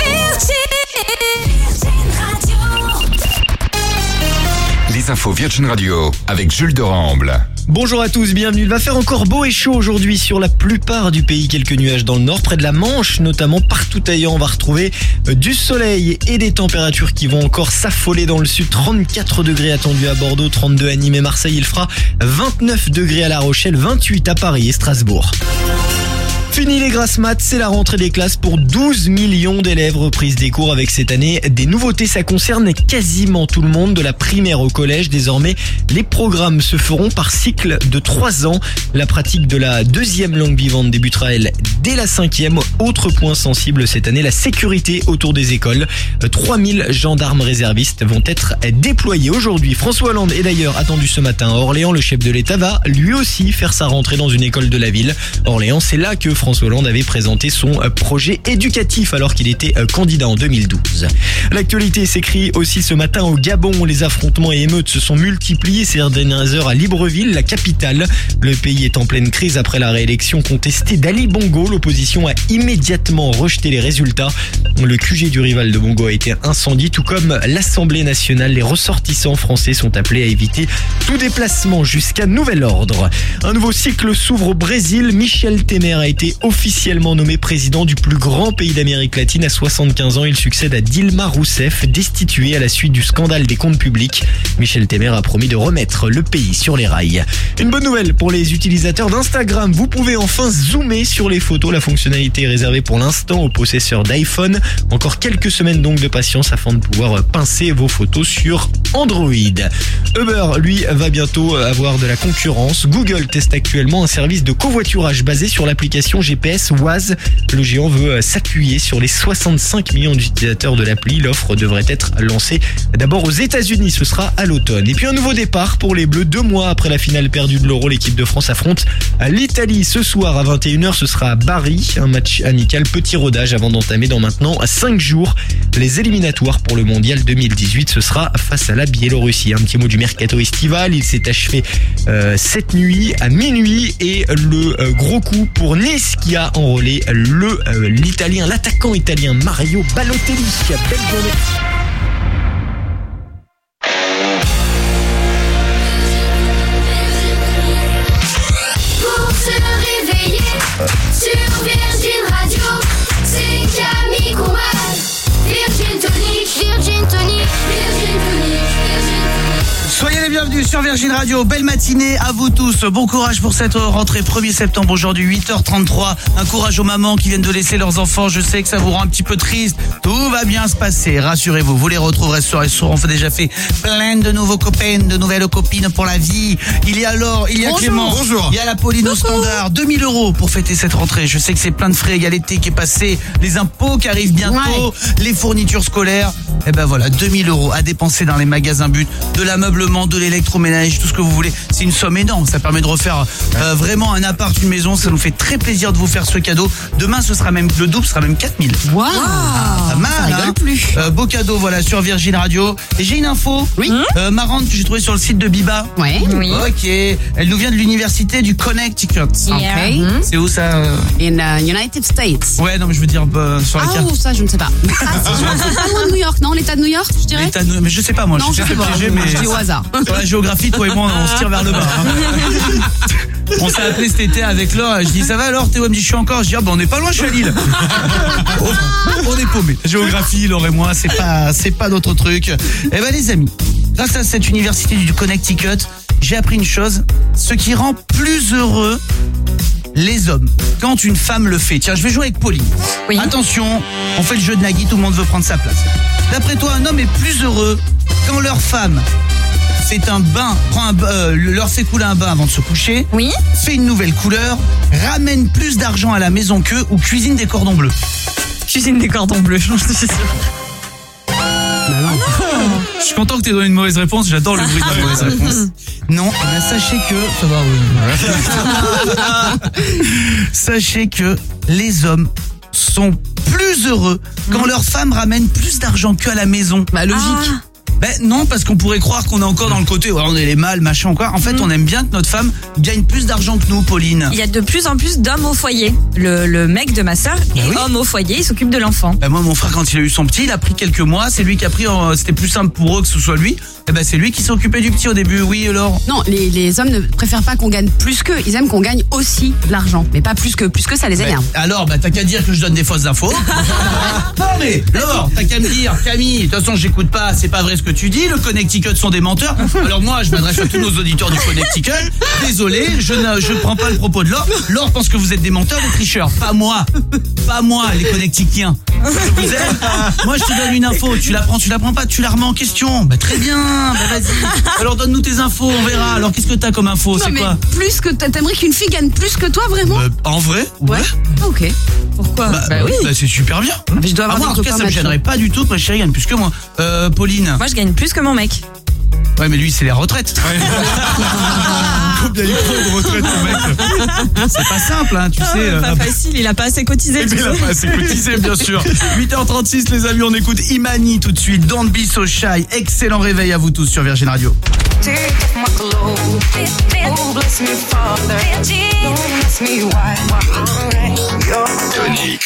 Les infos Virgin Radio avec Jules de Ramble. Bonjour à tous, bienvenue. Il va faire encore beau et chaud aujourd'hui sur la plupart du pays. Quelques nuages dans le nord, près de la Manche, notamment partout ailleurs. On va retrouver du soleil et des températures qui vont encore s'affoler dans le sud. trente-quatre degrés attendus à Bordeaux, trente-deux à Nîmes et Marseille. Il fera vingt-neuf degrés à La Rochelle, vingt-huit à Paris et Strasbourg. Fini les grasses maths, c'est la rentrée des classes pour douze millions d'élèves. Reprise des cours avec cette année des nouveautés. Ça concerne quasiment tout le monde, de la primaire au collège. Désormais, les programmes se feront par cycle de trois ans. La pratique de la deuxième langue vivante débutera, elle, dès la cinquième. Autre point sensible cette année, la sécurité autour des écoles. trois mille gendarmes réservistes vont être déployés aujourd'hui. François Hollande est d'ailleurs attendu ce matin à Orléans. Le chef de l'État va lui aussi faire sa rentrée dans une école de la ville. Orléans, c'est là que François Hollande avait présenté son projet éducatif alors qu'il était candidat en deux mille douze. L'actualité s'écrit aussi ce matin au Gabon. Les affrontements et émeutes se sont multipliés ces dernières heures à Libreville, la capitale. Le pays est en pleine crise après la réélection contestée d'Ali Bongo. L'opposition a immédiatement rejeté les résultats. Le Q G du rival de Bongo a été incendié, tout comme l'Assemblée nationale. Les ressortissants français sont appelés à éviter tout déplacement jusqu'à nouvel ordre. Un nouveau cycle s'ouvre au Brésil. Michel Temer a été officiellement nommé président du plus grand pays d'Amérique latine. À soixante-quinze ans, il succède à Dilma Rousseff, destituée à la suite du scandale des comptes publics. Michel Temer a promis de remettre le pays sur les rails. Une bonne nouvelle pour les utilisateurs d'Instagram. Vous pouvez enfin zoomer sur les photos. La fonctionnalité est réservée pour l'instant aux possesseurs d'iPhone. Encore quelques semaines donc de patience afin de pouvoir pincer vos photos sur Android. Uber, lui, va bientôt avoir de la concurrence. Google teste actuellement un service de covoiturage basé sur l'application G P S Waze. Le géant veut s'appuyer sur les soixante-cinq millions d'utilisateurs de l'appli. L'offre devrait être lancée d'abord aux États-Unis. Ce sera à l'automne. Et puis un nouveau départ pour les Bleus. Deux mois après la finale perdue de l'Euro, l'équipe de France affronte l'Italie ce soir à vingt et une heures. Ce sera à Bari. Paris. Un match amical, petit rodage avant d'entamer dans maintenant cinq jours les éliminatoires pour le mondial deux mille dix-huit. Ce sera face à la Biélorussie. Un petit mot du mercato estival. Il s'est achevé euh, cette nuit à minuit et le euh, gros coup pour Nice qui a enrôlé le euh, l'italien, l'attaquant italien Mario Balotelli. Belle journée. Pour se réveiller sur Virgin Radio, c'est Camille Combal. Virgin Tonic, Virgin Tonic, Virgin Tonic, Virgin Tonic. Soyez les bienvenus sur Virgin Radio, belle matinée à vous tous, bon courage pour cette rentrée premier septembre aujourd'hui huit heures trente-trois, un courage aux mamans qui viennent de laisser leurs enfants, je sais que ça vous rend un petit peu triste, tout va bien se passer, rassurez-vous, vous les retrouverez ce soir et ce soir, on fait déjà fait plein de nouveaux copains, de nouvelles copines pour la vie, il y a Laure, il y a Bonjour. Clément, Bonjour. il y a la Pauline au standard, deux mille euros pour fêter cette rentrée, je sais que c'est plein de frais, il y a l'été qui est passé, les impôts qui arrivent bientôt, ouais. Les fournitures scolaires, et ben voilà, deux mille euros à dépenser dans les magasins But, de l'ameublement, de l'électroménage, tout ce que vous voulez. C'est une somme énorme. Ça permet de refaire euh, vraiment un appart, une maison. Ça nous fait très plaisir de vous faire ce cadeau. Demain, ce sera même le double, ce sera même quatre mille. Waouh, ah, pas mal, hein. Plus. Euh, beau cadeau, voilà, sur Virgin Radio. Et j'ai une info. Oui. Euh, marrante que j'ai trouvée sur le site de Biba. Ouais. Oui. Ok. Elle nous vient de l'université du Connecticut. Yeah. Ok. C'est où ça euh In uh, United States. Ouais, non, mais je veux dire euh, sur la Ah, carte. oh, ça, je ne sais pas. Ah, si, je pense pas loin de New York, non? L'État de New York, je dirais? L'État de- Mais je sais pas, moi. Non, je je suis sais pas. piégé, mais Je dis au hasard. sur la géographie, toi et moi, on se tire vers le bas. hein. On s'est appelé cet été avec Laure. Je dis ça va Laure, Théo elle me dit je suis encore. Je dis ah bah on n'est pas loin, je suis à Lille. on, on est paumé. Géographie, Laure et moi, c'est pas c'est pas notre truc. Eh ben les amis, grâce à cette université du Connecticut, j'ai appris une chose, ce qui rend plus heureux les hommes quand une femme le fait. Tiens, je vais jouer avec Pauline. Oui. Attention, on fait le jeu de Nagui, tout le monde veut prendre sa place. D'après toi, un homme est plus heureux quand leur femme fait un bain, prend un, euh, leur fait couler un bain avant de se coucher, Oui. fait une nouvelle couleur, ramène plus d'argent à la maison qu'eux ou cuisine des cordons bleus. Cuisine des cordons bleus, je suis sûre. Je suis content que tu aies donné une mauvaise réponse, j'adore le bruit de la mauvaise réponse. Non, eh bien, sachez que... Ça va, oui. Sachez que les hommes sont plus heureux quand leur femme ramène plus d'argent qu'eux à la maison. Bah, logique. Ah. Ben non, parce qu'on pourrait croire qu'on est encore dans le côté ouais, on est les mâles, machin quoi. En fait, Mm. on aime bien que notre femme gagne plus d'argent que nous, Pauline. Il y a de plus en plus d'hommes au foyer. Le, le mec de ma sœur est oui. homme au foyer, il s'occupe de l'enfant. Ben moi, mon frère, quand il a eu son petit, il a pris quelques mois. C'est lui qui a pris. euh, C'était plus simple pour eux que ce soit lui. Et ben c'est lui qui s'est occupé du petit au début. Oui, alors. Non, les, les hommes ne préfèrent pas qu'on gagne plus qu'eux. Ils aiment qu'on gagne aussi de l'argent. Mais pas plus que, plus que ça les énerve. Ben, alors, bah t'as qu'à dire que je donne des fausses infos. Non mais, Laure, t'as qu'à me dire, Camille. De toute façon, j'écoute pas. C'est pas vrai ce que tu dis. Le Connecticut sont des menteurs. Alors moi, je m'adresse à tous nos auditeurs du Connecticut. Désolé, je ne, je prends pas le propos de Laure. Laure pense que vous êtes des menteurs, des tricheurs. Pas moi. Pas moi, les Connecticiens. Je vous aime. Moi, je te donne une info. Tu la prends, tu la prends pas, tu la remets en question. Bah très bien. Bah vas-y. Alors donne-nous tes infos, on verra. Alors qu'est-ce que t'as comme info? Non, C'est mais quoi? plus que t'a- t'aimerais qu'une fille gagne plus que toi, vraiment? Euh, En vrai? Ouais. Ok. Pourquoi? Bah, Bah oui. bah, c'est super bien. Mais je dois avoir Ah, moi, en des tout cas, copains ça me machos. gênerait pas du tout que ma chérie gagne plus que moi. Euh, Pauline. Moi, je gagne plus que mon mec. Ouais, mais lui, c'est les retraites. Combien il prend de retraite, ce mec? C'est pas simple, hein, tu Ah, sais. euh, pas facile, il a pas assez cotisé. Eh tu bien, il a sais. pas assez cotisé, bien sûr. huit heures trente-six, les amis, on écoute Imani tout de suite. Don't be so shy. Excellent réveil à vous tous sur Virgin Radio. Take off my clothes. Oh, bless me, Father. Don't ask me why. You're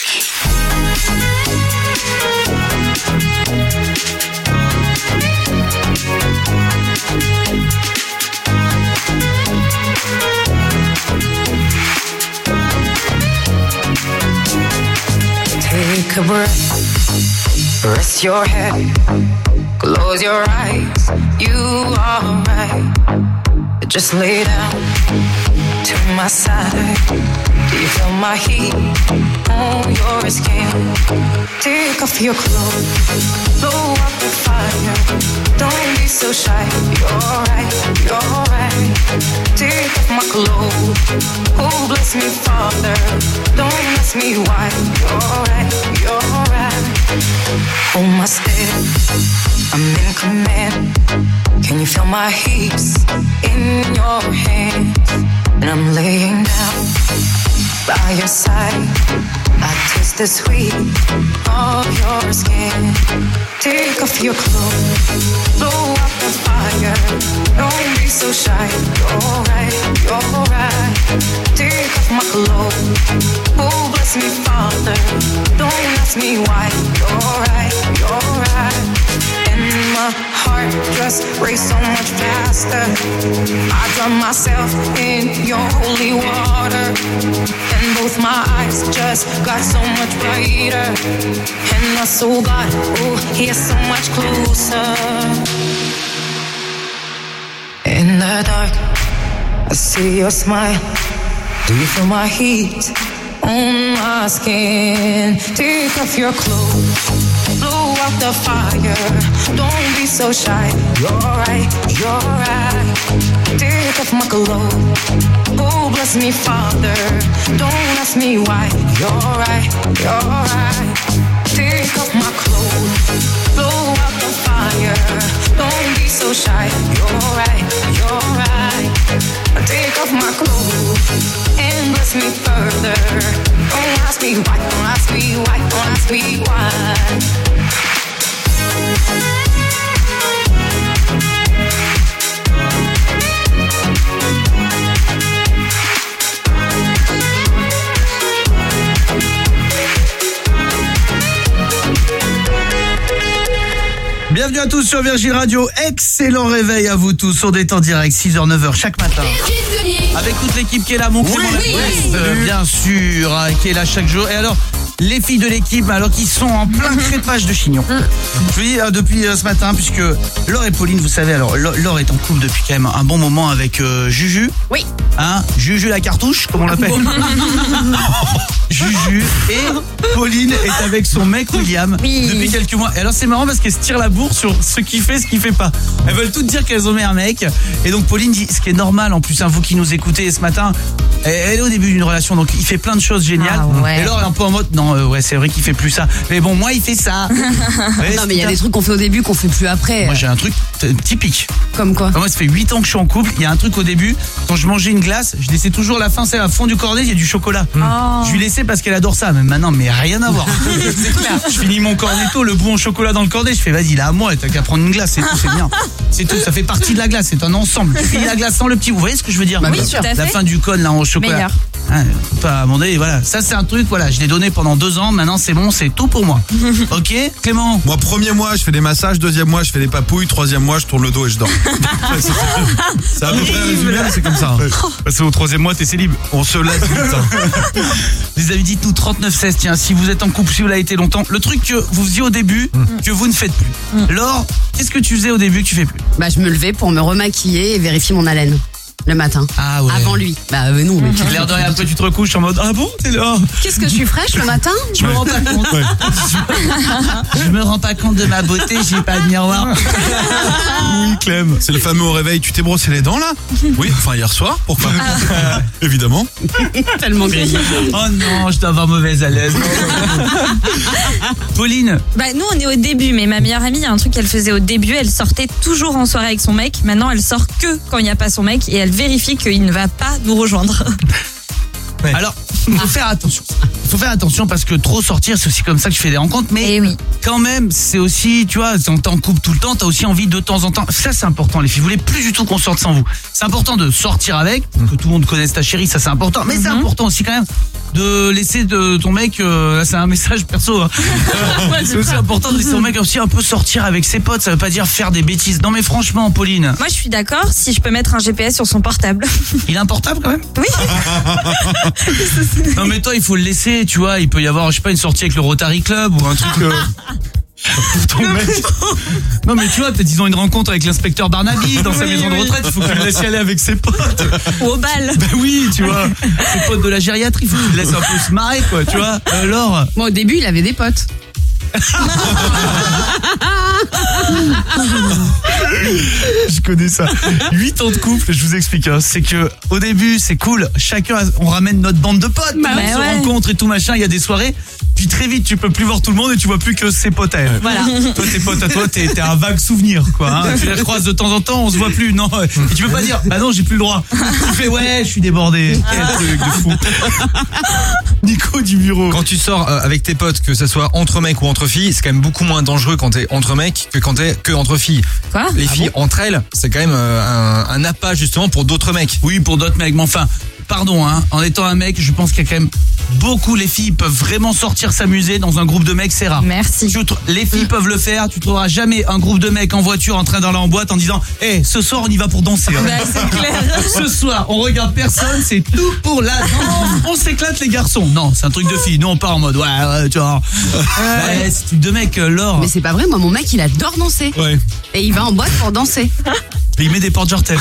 Take a breath, rest your head, close your eyes. You are right. Just lay down to my side. Do you feel my heat on your skin? Take off your clothes, blow up the fire. Don't be so shy. You're right, you're right. Take off my clothes. Oh, bless me, Father. Don't ask me why. You're right, you're right. Hold my step, I'm in command. Can you feel my hips in your hands? And I'm laying down by your side. I taste the sweet of your skin. Take off your clothes, blow up the fire. Don't be so shy. You're right, you're right. Take off my clothes. Oh, bless me, Father. Don't ask me why. You're right, you're right. And my heart just race so much faster. I drown myself in your holy water, and both my eyes just got so much brighter, and my soul got, oh, here so much closer. In the dark, I see your smile. Do you feel my heat on my skin? Take off your clothes, blow out the fire. Don't be so shy. You're right, you're right. Take off my clothes. Oh, bless me, Father. Don't ask me why. You're right, you're right. Take off my clothes, blow out the fire. Don't be so shy. You're right, you're right. Take off my clothes and bless me further. Don't ask me why, don't ask me why, don't ask me why. Bienvenue à tous sur Virgin Radio, excellent réveil à vous tous, on est en direct six heures neuf heures chaque matin. Avec toute l'équipe qui est là, mon Clément Oui, Lapresse, oui. euh, bien sûr, hein, qui est là chaque jour. Et alors, les filles de l'équipe, alors qu'ils sont en plein crépage de chignon. Je vous dis, euh, depuis euh, ce matin, puisque Laure et Pauline, vous savez, alors Laure Laure est en couple depuis quand même un bon moment avec euh, Juju. Oui. Hein, Juju la cartouche, comme on l'appelle. Juju et Pauline est avec son mec William depuis quelques mois. Et alors c'est marrant parce qu'elles se tirent la bourre sur ce qu'il fait, ce qu'il fait pas. Elles veulent toutes dire qu'elles ont mis un mec. Et donc Pauline dit, ce qui est normal en plus, hein, vous qui nous écoutez ce matin, elle est au début d'une relation, donc il fait plein de choses géniales. Ah ouais. Et Laure est un peu en mode, non, euh, ouais, c'est vrai qu'il fait plus ça. Mais bon, moi il fait ça. Ouais, non mais il y a des trucs qu'on fait au début qu'on fait plus après. Moi j'ai un truc t- typique. Comme quoi? Moi ça fait huit ans que je suis en couple. Il y a un truc au début, quand je mangeais une glace, je laissais toujours la fin, c'est à fond du cornet, il y a du chocolat. Oh. Je lui laissais parce qu'elle adore ça. Mais maintenant, mais rien à voir. C'est clair. Je finis mon cornetto, le bout en chocolat dans le cornet, je fais vas-y, là à moi, t'as qu'à prendre une glace, c'est tout, c'est bien. C'est tout, ça fait partie de la glace, c'est un ensemble. Tu finis la glace sans le petit, vous voyez ce que je veux dire? Bah, maintenant bien sûr. La Tout à fait. fin du cône là en chocolat. Meilleur. Hein, pas à demander, voilà. Ça c'est un truc, voilà, je l'ai donné pendant deux ans, maintenant c'est bon, c'est tout pour moi. Ok, Clément? Moi, premier mois, je fais des massages, deuxième mois, je fais des papouilles, troisième mois, je tourne le dos et je dors. Ouais, c'est c'est à peu près résumé, mais c'est comme ça. hein. Parce qu'au troisième mois, t'es célib. On se laisse vite. hein. Les amis, dites-nous trente-neuf seize, tiens, si vous êtes en couple, si vous l'avez été longtemps, le truc que vous faisiez au début, que vous ne faites plus. Laure, qu'est-ce que tu faisais au début que tu fais plus? Bah je me levais pour me remaquiller et vérifier mon haleine le matin. Ah ouais. Avant lui. Bah euh, non, mais tu L'air de rien, après tu te recouches en mode ah bon, t'es là? Qu'est-ce que je suis fraîche le matin? Je me rends pas compte. Je me rends pas compte de ma beauté, j'ai pas de miroir. Oui, Clem. C'est le fameux au réveil, tu t'es brossé les dents là? Oui, enfin hier soir, pourquoi? Évidemment. Tellement grillé. Oh non, je dois avoir mauvaise haleine. Pauline. Bah nous on est au début, mais ma meilleure amie, il y a un truc qu'elle faisait au début, elle sortait toujours en soirée avec son mec. Maintenant elle sort que quand il n'y a pas son mec et elle vérifie qu'il ne va pas nous rejoindre. Ouais. Alors, il faut faire attention. Il faut faire attention parce que trop sortir, c'est aussi comme ça que tu fais des rencontres. Mais oui. quand même, c'est aussi, tu vois, quand t'es en couple tout le temps, t'as aussi envie de temps en temps. Ça, c'est important, les filles. Vous voulez plus du tout qu'on sorte sans vous. C'est important de sortir avec, que tout le monde connaisse ta chérie, ça c'est important. Mais c'est important aussi quand même de laisser de ton mec, euh, là c'est un message perso, hein. Euh, c'est aussi important de laisser ton mec aussi un peu sortir avec ses potes. Ça veut pas dire faire des bêtises. Non mais franchement, Pauline. Moi je suis d'accord si je peux mettre un G P S sur son portable. Il a un portable quand même? Oui. Non mais toi il faut le laisser, tu vois, il peut y avoir je sais pas une sortie avec le Rotary Club ou un truc euh, pour ton mec. Non mais tu vois, peut-être ils ont une rencontre avec l'inspecteur Barnaby dans sa Oui, maison de oui. retraite, il faut que tu le laisses y aller avec ses potes. Ou au bal. Ben oui, tu vois, ses potes de la gériatrie, il faut que tu le laisses un peu se marrer quoi, tu vois. Alors Moi au début il avait des potes. Je connais ça. huit ans de couple, je vous explique. Hein. C'est que au début, c'est cool. Chacun, on ramène notre bande de potes. Bah on ouais. se rencontre et tout machin. Il y a des soirées. Puis très vite, tu peux plus voir tout le monde et tu vois plus que ses potes à elle. Voilà. Toi, tes potes à toi, t'es, t'es un vague souvenir, quoi. Hein. Tu les recroises de temps en temps, on se voit plus. Non. Et tu peux pas dire, bah non, j'ai plus le droit. Tu fais, ouais, je suis débordé. Quel truc de fou. Nico du bureau. Quand tu sors euh, avec tes potes, que ce soit entre mecs ou entre filles, c'est quand même beaucoup moins dangereux quand t'es entre mecs que quand t'es que entre filles. Quoi? Les Ah filles bon entre elles, c'est quand même euh, un, un appât justement pour d'autres mecs. Oui, pour d'autres mecs, mais enfin, pardon, hein, en étant un mec, je pense qu'il y a quand même beaucoup, les filles peuvent vraiment sortir s'amuser dans un groupe de mecs, c'est rare. Merci. Tu, les filles peuvent le faire, tu trouveras jamais un groupe de mecs en voiture en train d'aller en boîte en disant hé, hey, ce soir on y va pour danser. Hein. Bah, c'est clair. Ce soir, on regarde personne, c'est tout pour la danse. On s'éclate les garçons. Non, c'est un truc de filles. Nous on part en mode ouais, ouais tu vois. Ouais, c'est un truc de mec, euh, Laure. Mais c'est pas vrai, moi mon mec il adore danser. Ouais. Et il va en boîte pour danser. Et il met des portes jartelles.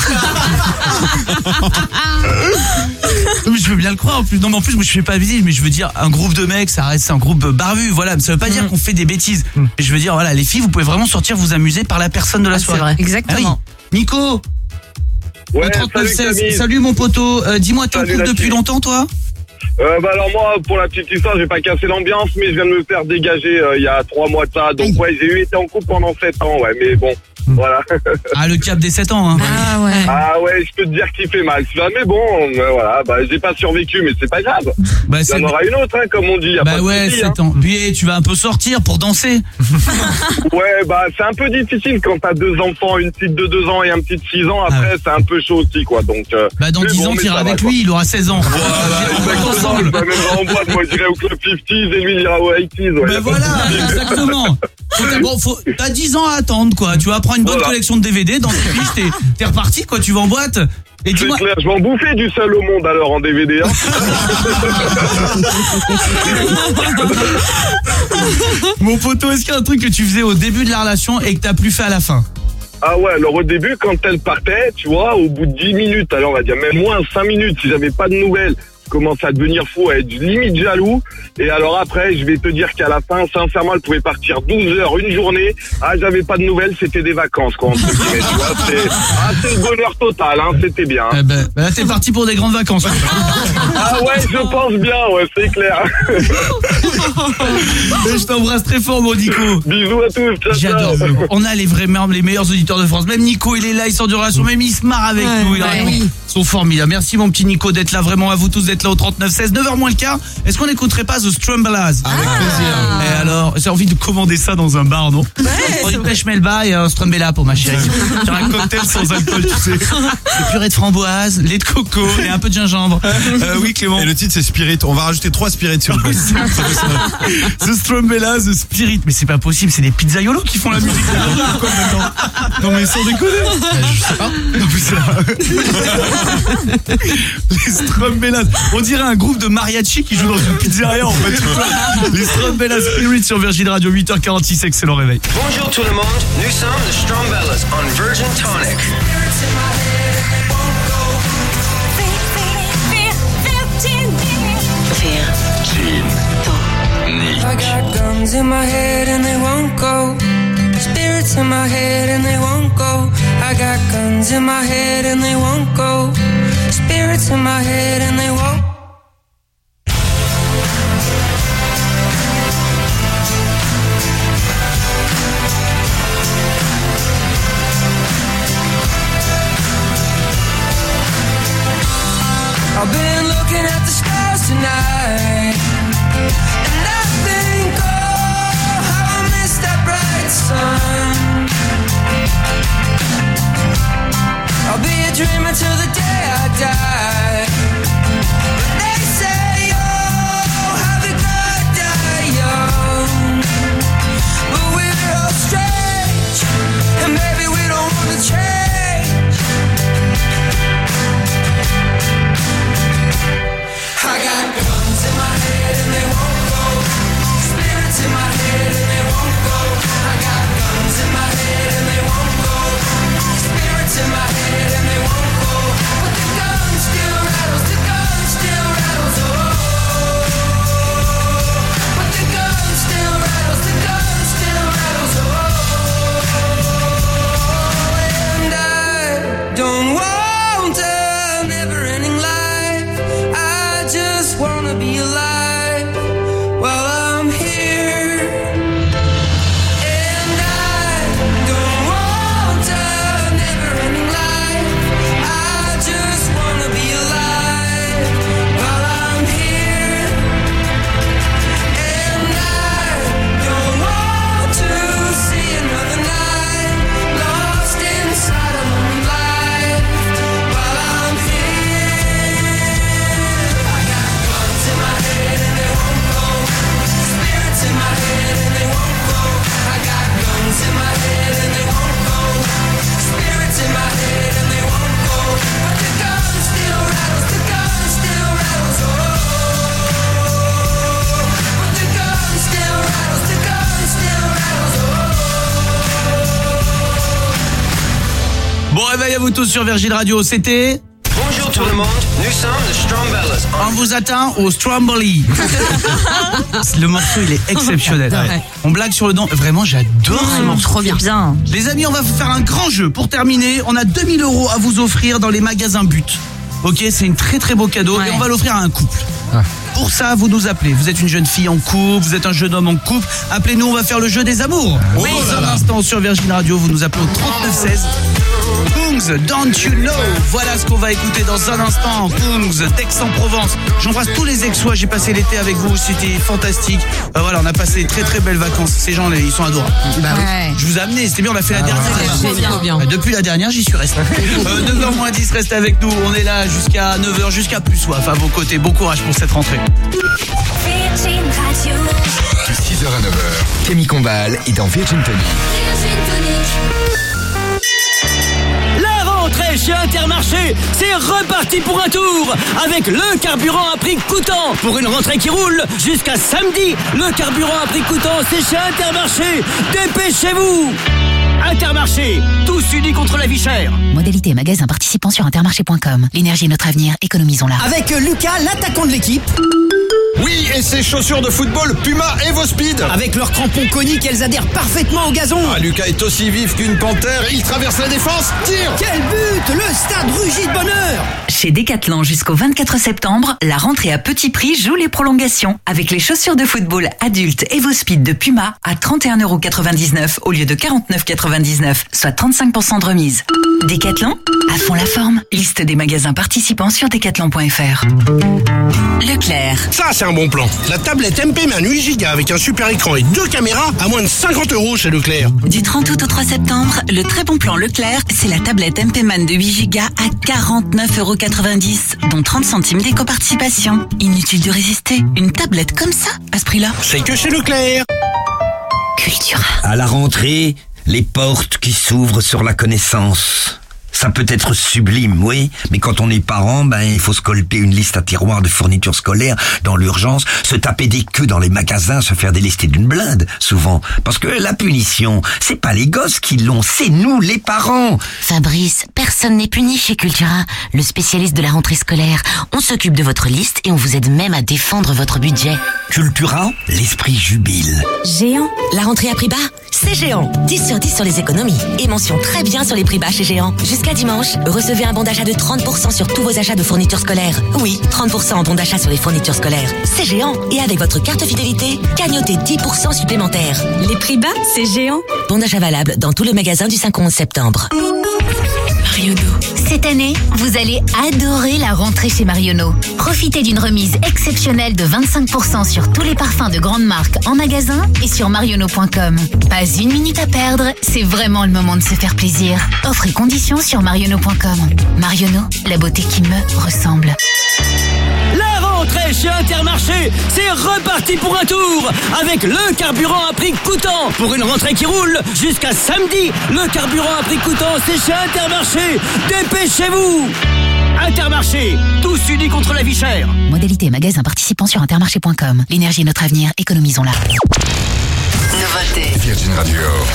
Mais je veux bien le croire en plus. Non mais en plus moi je fais pas visite, mais je veux dire un groupe de mecs, ça reste un groupe barbu, voilà. Ça veut pas dire qu'on fait des bêtises. Et je veux dire voilà, les filles, vous pouvez vraiment sortir vous amuser par la personne de la Ah, soirée. c'est vrai. Exactement. Ah oui. Nico. Ouais, au trente-neuf salut, seize. Camille. Salut mon poteau. Euh, dis-moi, t'es en Salut, couple la depuis team. longtemps toi? Euh, bah alors moi, pour la petite histoire, j'ai pas cassé l'ambiance, mais je viens de me faire dégager euh, il y a trois mois de ça. Donc ouais, j'ai eu été en couple pendant sept ans, ouais, mais bon, voilà. Ah le cap des sept ans hein. Ah ouais. Ah ouais, je peux te dire qu'il fait mal. Mais bon, euh, voilà, bah j'ai pas survécu, mais c'est pas grave. Bah, Il y c'est... en aura une autre, hein, comme on dit. Y a pas Bah de ouais, souci, sept hein. ans. Puis tu vas un peu sortir pour danser. Ouais, bah c'est un peu difficile quand t'as deux enfants, une petite de deux ans et un petit de six ans. Après, c'est un peu chaud aussi, quoi. Donc. Euh, Bah dans mais dix bon, ans, mais t'iras ça va, avec quoi. lui, il aura seize ans. Voilà, On va être exactement. ensemble. Je m'amènerai en boîte, moi j'irai au club cinquante et lui il ira au eighties. Ouais. Bah voilà, exactement. Faut t'as, bon, faut, t'as dix ans à attendre, quoi. Tu vas prendre une bonne Voilà. collection de D V D dans tes fiches, t'es, t'es reparti, quoi. Tu vas en boîte. Et C'est dis-moi. clair, je vais en bouffer du seul au monde alors en D V D. Hein. Mon poteau, est-ce qu'il y a un truc que tu faisais au début de la relation et que t'as plus fait à la fin? Ah ouais, alors au début, quand elle partait, tu vois, au bout de dix minutes, alors on va dire même moins cinq minutes, si j'avais pas de nouvelles, je commençais à devenir fou, à être limite jaloux. Et alors après, je vais te dire qu'à la fin, sincèrement, elle pouvait partir douze heures, une journée. Ah, j'avais pas de nouvelles, c'était des vacances, quoi, entre guillemets, tu vois. C'est, ah, c'est le bonheur total, hein, c'était bien. Eh ben, bah là, t'es parti pour des grandes vacances. Ah ouais, je pense bien, ouais, c'est clair. Et je t'embrasse très fort, mon Nico. Bisous à tous, ciao, J'adore. ciao. On a les vraiment les meilleurs auditeurs de France. Même Nico, il est là, il sort de relation, même il se marre avec Ouais, nous. Il a ouais, raison. oui. Ils sont formidables. Merci mon petit Nico d'être là, vraiment à vous tous d'être là au trente-neuf seize, neuf heures moins le quart. Est-ce qu'on n'écouterait pas The Strumbelas? Avec plaisir. Et alors, j'ai envie de commander ça dans un bar, non? On une pêche melba et un Strumbella pour ma chérie. J'ai un cocktail sans alcool, tu sais. C'est purée de framboise, lait de coco et un peu de gingembre. Euh, oui, Clément. Et le titre c'est Spirit. On va rajouter trois Spirit sur le Oui, c'est- The Strumbella, The Spirit. Mais c'est pas possible, c'est des pizzaiolos qui font la musique. Quoi, maintenant non mais sans déconner. Je sais pas. Non, mais c'est- Les Strumbellas. On dirait un groupe de mariachi qui joue dans une pizzeria en fait. Les Strumbellas Spirit sur Virgin Radio, huit heures quarante-six, excellent réveil. Bonjour tout le monde, nous sommes les Strumbellas on Virgin Tonic. I got guns in my head and they won't go. Spirits in my head and they won't go. I got guns in my head and they won't go. Spirits in my head and they won't. I've been looking at the stars tonight, and I think, oh, how I missed that bright sun. I'll be a dreamer till the day I die, but wanna be alive while I'm here. And I don't want a never-ending life. I just wanna be alive while I'm here. And I don't want to see another night lost inside a lonely life while I'm here. I got guns in my head and they won't go. Spirits in my head and they won't go. I got guns in my head and they won't go. Spirits in my head and they won't go. But the gun still rattles, the gun still rattles, oh. But the gun still rattles, the gun still rattles, oh. Bon réveil à vous tous sur Virgin Radio, c'était... Bonjour tout le monde, nous sommes les Strombellas. On vous attend au Stromboli. Le morceau il est exceptionnel. Ouais. On blague sur le nom, vraiment j'adore ce Mmh, morceau. trop bien. bien. Les amis, on va vous faire un grand jeu. Pour terminer, on a deux mille euros à vous offrir dans les magasins But. Ok, c'est une très très beau cadeau Ouais. et on va l'offrir à un couple. Pour ça, vous nous appelez. Vous êtes une jeune fille en couple, vous êtes un jeune homme en couple. Appelez-nous, on va faire le jeu des amours. Oui. Dans un instant sur Virgin Radio, vous nous appelez au trente-neuf seize. Kungs, Don't You Know. Voilà ce qu'on va écouter dans un instant. Kungs, d'Aix-en-Provence. J'embrasse tous les Aixois. J'ai passé l'été avec vous. C'était fantastique. Euh, voilà, on a passé très très belles vacances. Ces gens, ils sont adorables. Bah oui. Ouais. Je vous ai amené. C'était bien. On a fait la dernière. Trop bien. Trop bien. Euh, Depuis la dernière, j'y suis resté. Euh, deux heures moins dix, restez avec nous. On est là jusqu'à neuf heures, jusqu'à plus soif. À vos côtés. Bon courage pour cette rentrée. Virgin Radio. De six heures à neuf heures, Camille Combal est dans Virgin Tonic. Virgin Tonic. La rentrée chez Intermarché, c'est reparti pour un tour avec le carburant à prix coûtant. Pour une rentrée qui roule jusqu'à samedi, le carburant à prix coûtant, c'est chez Intermarché. Dépêchez-vous! Intermarché, tous unis contre la vie chère. Modalité magasin participant sur intermarché point com. L'énergie est notre avenir, économisons-la. Avec Lucas, l'attaquant de l'équipe. Oui, et ses chaussures de football Puma EvoSpeed. Avec leurs crampons coniques, elles adhèrent parfaitement au gazon. Ah, Lucas est aussi vif qu'une panthère, il traverse la défense, tire. Quel but! Le stade rugit de bonheur. Chez Decathlon jusqu'au vingt-quatre septembre, la rentrée à petit prix joue les prolongations. Avec les chaussures de football adultes EvoSpeed de Puma à trente et un euros quatre-vingt-dix-neuf au lieu de quarante-neuf euros quatre-vingt-dix-neuf, soit trente-cinq pour cent de remise. Decathlon, à fond la forme. Liste des magasins participants sur decathlon point f r. Leclerc. Ça, c'est un bon plan. La tablette M P Man huit giga avec un super écran et deux caméras à moins de cinquante euros chez Leclerc. Du trente août au trois septembre, le très bon plan Leclerc, c'est la tablette M P Man de huit giga à quarante-neuf euros quatre-vingt-dix, dont trente centimes d'éco-participation. Inutile de résister. Une tablette comme ça, à ce prix-là. C'est que chez Leclerc. Cultura. À la rentrée, les portes qui s'ouvrent sur la connaissance. Ça peut être sublime, oui, mais quand on est parent, ben il faut se colper une liste à tiroirs de fournitures scolaires dans l'urgence, se taper des queues dans les magasins, se faire délester d'une blinde, souvent. Parce que la punition, c'est pas les gosses qui l'ont, c'est nous, les parents. Fabrice, personne n'est puni chez Cultura, le spécialiste de la rentrée scolaire. On s'occupe de votre liste et on vous aide même à défendre votre budget. Cultura, l'esprit jubile. Géant, la rentrée à prix bas, c'est Géant. dix sur dix sur les économies. Et mention très bien sur les prix bas chez Géant. Jusqu'à dimanche, recevez un bon d'achat de trente pour cent sur tous vos achats de fournitures scolaires. Oui, trente pour cent en bon d'achat sur les fournitures scolaires. C'est Géant. Et avec votre carte fidélité, gagnotez dix pour cent supplémentaires. Les prix bas, c'est Géant. Bon d'achat valable dans tous les magasins du cinq au onze septembre. Mariono. Cette année, vous allez adorer la rentrée chez Mariono. Profitez d'une remise exceptionnelle de vingt-cinq pour cent sur tous les parfums de grandes marques en magasin et sur mariono point com. Pas une minute à perdre, c'est vraiment le moment de se faire plaisir. Offre et conditions sur mariono point com. Mariono, la beauté qui me ressemble. La rentrée chez Intermarché, c'est reparti pour un tour avec le carburant à prix coûtant. Pour une rentrée qui roule jusqu'à samedi, le carburant à prix coûtant, c'est chez Intermarché. Dépêchez-vous! Intermarché, tous unis contre la vie chère. Modalité magasin participant sur intermarché point com. L'énergie est notre avenir, économisons-la. Nouveauté. Virgin Radio.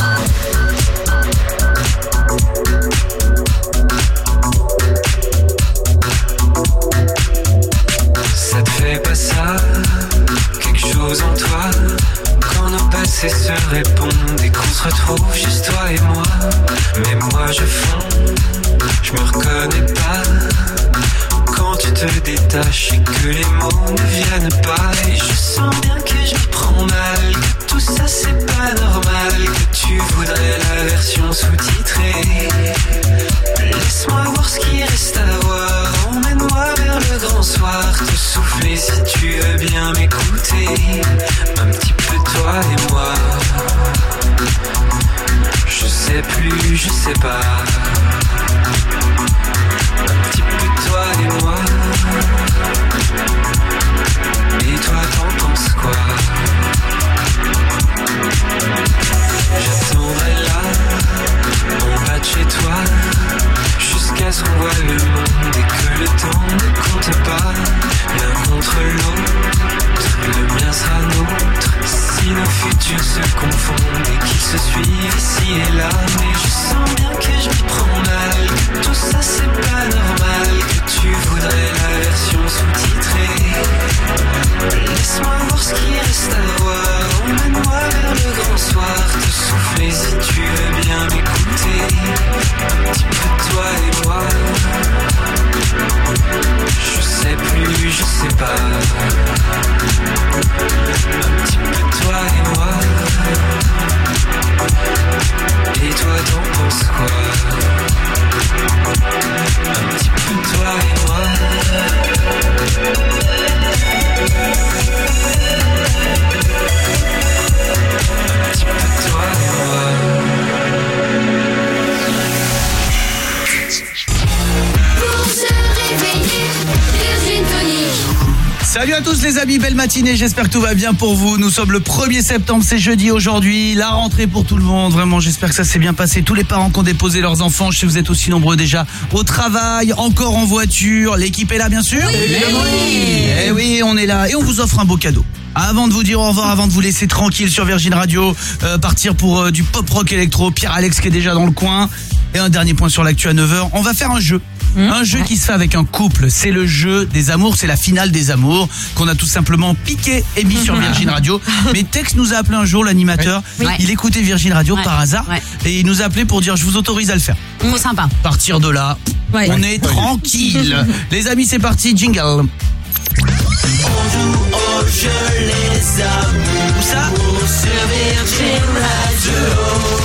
Ça te fait pas ça, quelque chose en toi, quand nos passés se répondent et qu'on se retrouve juste toi et moi. Mais moi je fonds, je me reconnais pas quand tu te détache et que les mots ne viennent pas. Et je sens bien que je me prends mal, que tout ça c'est pas normal, que tu voudrais la version sous-titrée. Laisse-moi voir ce qui reste à voir, emmène-moi vers le grand soir, te souffler si tu veux bien m'écouter. Un petit peu toi et moi. Je sais plus, je sais pas. Un petit peu toi et moi. Et toi t'en penses quoi? J'attendrai là, en bas de chez toi, jusqu'à ce qu'on voit le monde et que le temps ne compte pas. L'un contre l'autre, le mien sera nôtre. Si nos futurs se confondent et qu'ils se suivent ici et là. Mais je sens bien que je me prends mal, tout ça c'est pas normal, que tu voudrais la version sous-titrée. Laisse-moi voir ce qui reste à voir, emmène-moi vers le grand soir, te souffler si tu veux bien m'écouter. Un petit peu toi et moi. Je sais plus, je sais pas. Un petit peu toi et moi. Et toi t'en penses quoi? Un petit peu toi et moi. Un petit peu toi et moi. Pour se réveiller, Virgin Tonic. Salut à tous les amis, belle matinée, j'espère que tout va bien pour vous. Nous sommes le premier septembre, c'est jeudi aujourd'hui, la rentrée pour tout le monde. Vraiment, j'espère que ça s'est bien passé. Tous les parents qui ont déposé leurs enfants, je sais que vous êtes aussi nombreux déjà au travail, encore en voiture. L'équipe est là bien sûr? Oui, Évidemment. oui. Eh oui, on est là et on vous offre un beau cadeau. Avant de vous dire au revoir, avant de vous laisser tranquille sur Virgin Radio, euh, partir pour euh, du pop rock électro, Pierre-Alex qui est déjà dans le coin. Et un dernier point sur l'actu à neuf heures, on va faire un jeu. Mmh. Un jeu qui se fait avec un couple, c'est le jeu des amours, c'est la finale des amours qu'on a tout simplement piqué et mis sur Virgin Radio. Mais Tex nous a appelé un jour, l'animateur, oui. il écoutait Virgin Radio ouais. par hasard ouais. et il nous a appelé pour dire je vous autorise à le faire. Trop sympa. À partir de là, ouais. on est tranquille. Les amis, c'est parti, jingle. On joue au jeu les amours. Où ça? Sur Virgin Radio.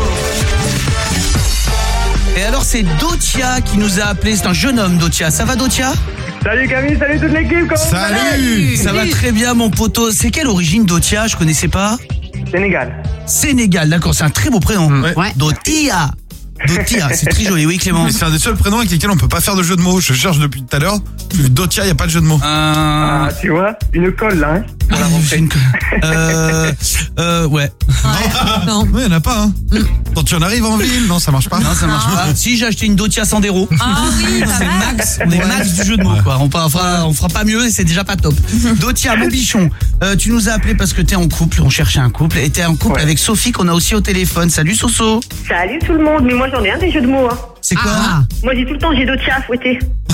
Et alors c'est Dotia qui nous a appelé, c'est un jeune homme Dotia. Ça va Dotia? Salut Camille, salut toute l'équipe, comment ça va? Salut. Ça va très bien mon poteau. C'est quelle origine Dotia? Je connaissais pas. Sénégal. Sénégal, d'accord, c'est un très beau prénom. Ouais. Ouais. Dotia. Dotia, c'est très joli, oui Clément. Mais c'est un des seuls prénoms avec lesquels on peut pas faire de jeu de mots. Je cherche depuis tout à l'heure. Dotia, il y a pas de jeu de mots. Euh... Ah, tu vois, une colle là, hein. Ah, j'ai une colle. Euh, euh, ouais. Non. Ouais, il y en a pas, hein. Mm. Quand tu en arrives en ville, non, ça marche pas. Non, ça marche pas. Si j'ai acheté une Dotia Sandero. Ah oui, c'est max, on est max du jeu de mots, quoi. On fera, on fera pas mieux et c'est déjà pas top. Dotia, mon bichon, euh, tu nous as appelé parce que t'es en couple, on cherchait un couple, et t'es en couple ouais. avec Sophie qu'on a aussi au téléphone. Salut Soso. Salut tout le monde, mais moi j'en ai un des jeux de mots. Hein. C'est quoi? Ah. Moi j'ai tout le temps, j'ai Dotia à fouetter. Ah.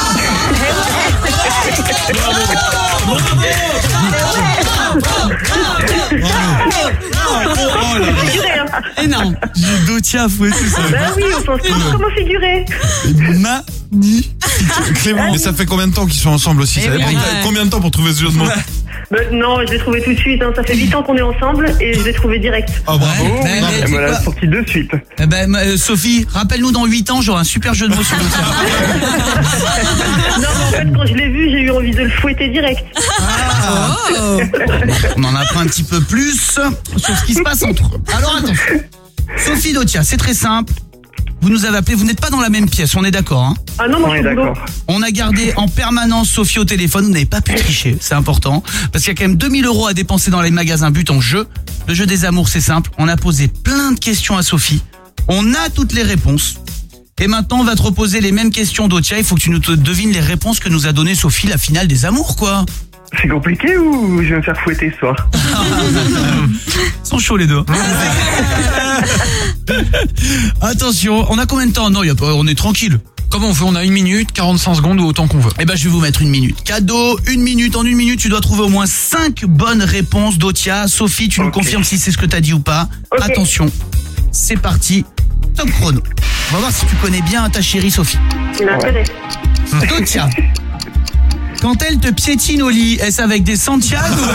Énorme. J'ai Dotia à fouetter ça. Bah oui, on pense pas comment figurer. Magnifique. Clément, mais ça fait combien de temps qu'ils sont ensemble aussi? Ça oui, ouais. Combien de temps pour trouver ce jeu de mots? Bah, non, je l'ai trouvé tout de suite. Hein. Ça fait huit ans qu'on est ensemble et je l'ai trouvé direct. Oh bravo. Ouais, mais, mais, elle me l'a sorti de suite. Eh ben, euh, Sophie, rappelle-nous dans huit ans, j'aurai un super jeu de mots sur Dotia. Non, mais en fait, quand je l'ai vu, j'ai eu envie de le fouetter direct. Ah. Oh. On en apprend un petit peu plus sur ce qui se passe entre eux. Alors attention. Sophie Dotia, c'est très simple. Vous nous avez appelé, vous n'êtes pas dans la même pièce, on est d'accord hein? Ah non, moi je suis d'accord. On a gardé en permanence Sophie au téléphone, vous n'avez pas pu tricher, c'est important. Parce qu'il y a quand même deux mille euros à dépenser dans les magasins but en jeu. Le jeu des amours, c'est simple. On a posé plein de questions à Sophie. On a toutes les réponses. Et maintenant, on va te reposer les mêmes questions Dotia. Il faut que tu nous devines les réponses que nous a donné Sophie, la finale des amours, quoi. C'est compliqué ou je vais me faire fouetter ce soir? Ils sont chauds les deux. Attention, on a combien de temps? Non, y a pas, on est tranquille. Comment on fait? On a une minute, quarante-cinq secondes ou autant qu'on veut. Eh ben, je vais vous mettre une minute. Cadeau, une minute. En une minute, tu dois trouver au moins cinq bonnes réponses Dotia. Sophie, tu okay. nous confirmes si c'est ce que t'as dit ou pas. Okay. Attention, c'est parti. Top chrono. On va voir si tu connais bien ta chérie Sophie. Tu m'intéresse. Dotia. Quand elle te piétine au lit, est-ce avec des Santiago ou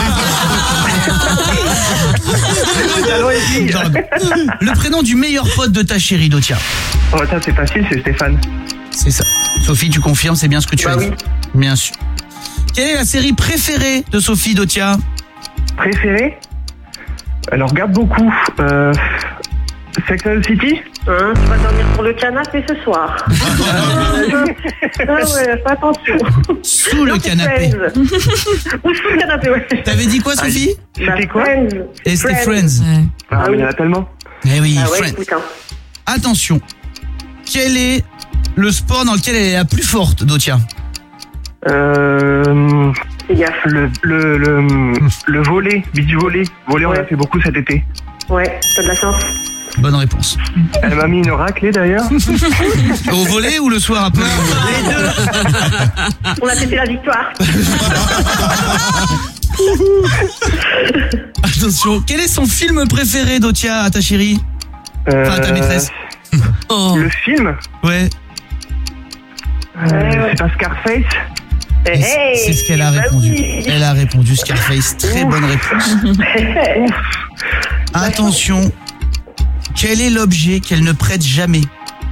avec... Le prénom du meilleur pote de ta chérie, Dotia. Oh, ça c'est facile, c'est Stéphane. C'est ça. Sophie, tu confirmes, c'est bien ce que tu Bah as oui. dit. Bien sûr. Quelle est la série préférée de Sophie, Dotia? Préféré? Elle regarde beaucoup. Euh... Sex and the City? Hein, tu vas dormir sur le canapé ce soir. Ah ouais, fais attention. Sous le canapé. Ou sous le canapé, ouais. T'avais dit quoi, Sophie? C'était quoi? Et c'était Friends. Ah oui, il y en a tellement. Eh oui, Ah ouais, Friends. écoute, hein. Attention. Quel est le sport dans lequel elle est la plus forte, Dotia? Euh... Fais gaffe. Le, le, le, le volley, beach volley. Volley, on Ouais. a fait beaucoup cet été. Ouais, t'as de la chance. Bonne réponse. Elle m'a mis une raclée d'ailleurs. Au volet ou le soir après? Les deux. On a fêté la victoire. Attention. Quel est son film préféré, Dotia, à ta chérie? Euh... Enfin, à ta maîtresse. Oh. Le film? Ouais. Euh, c'est pas Scarface? Hey, hey, C'est ce qu'elle a bah répondu. oui. Elle a répondu Scarface. Très bonne réponse. Attention. Quel est l'objet qu'elle ne prête jamais?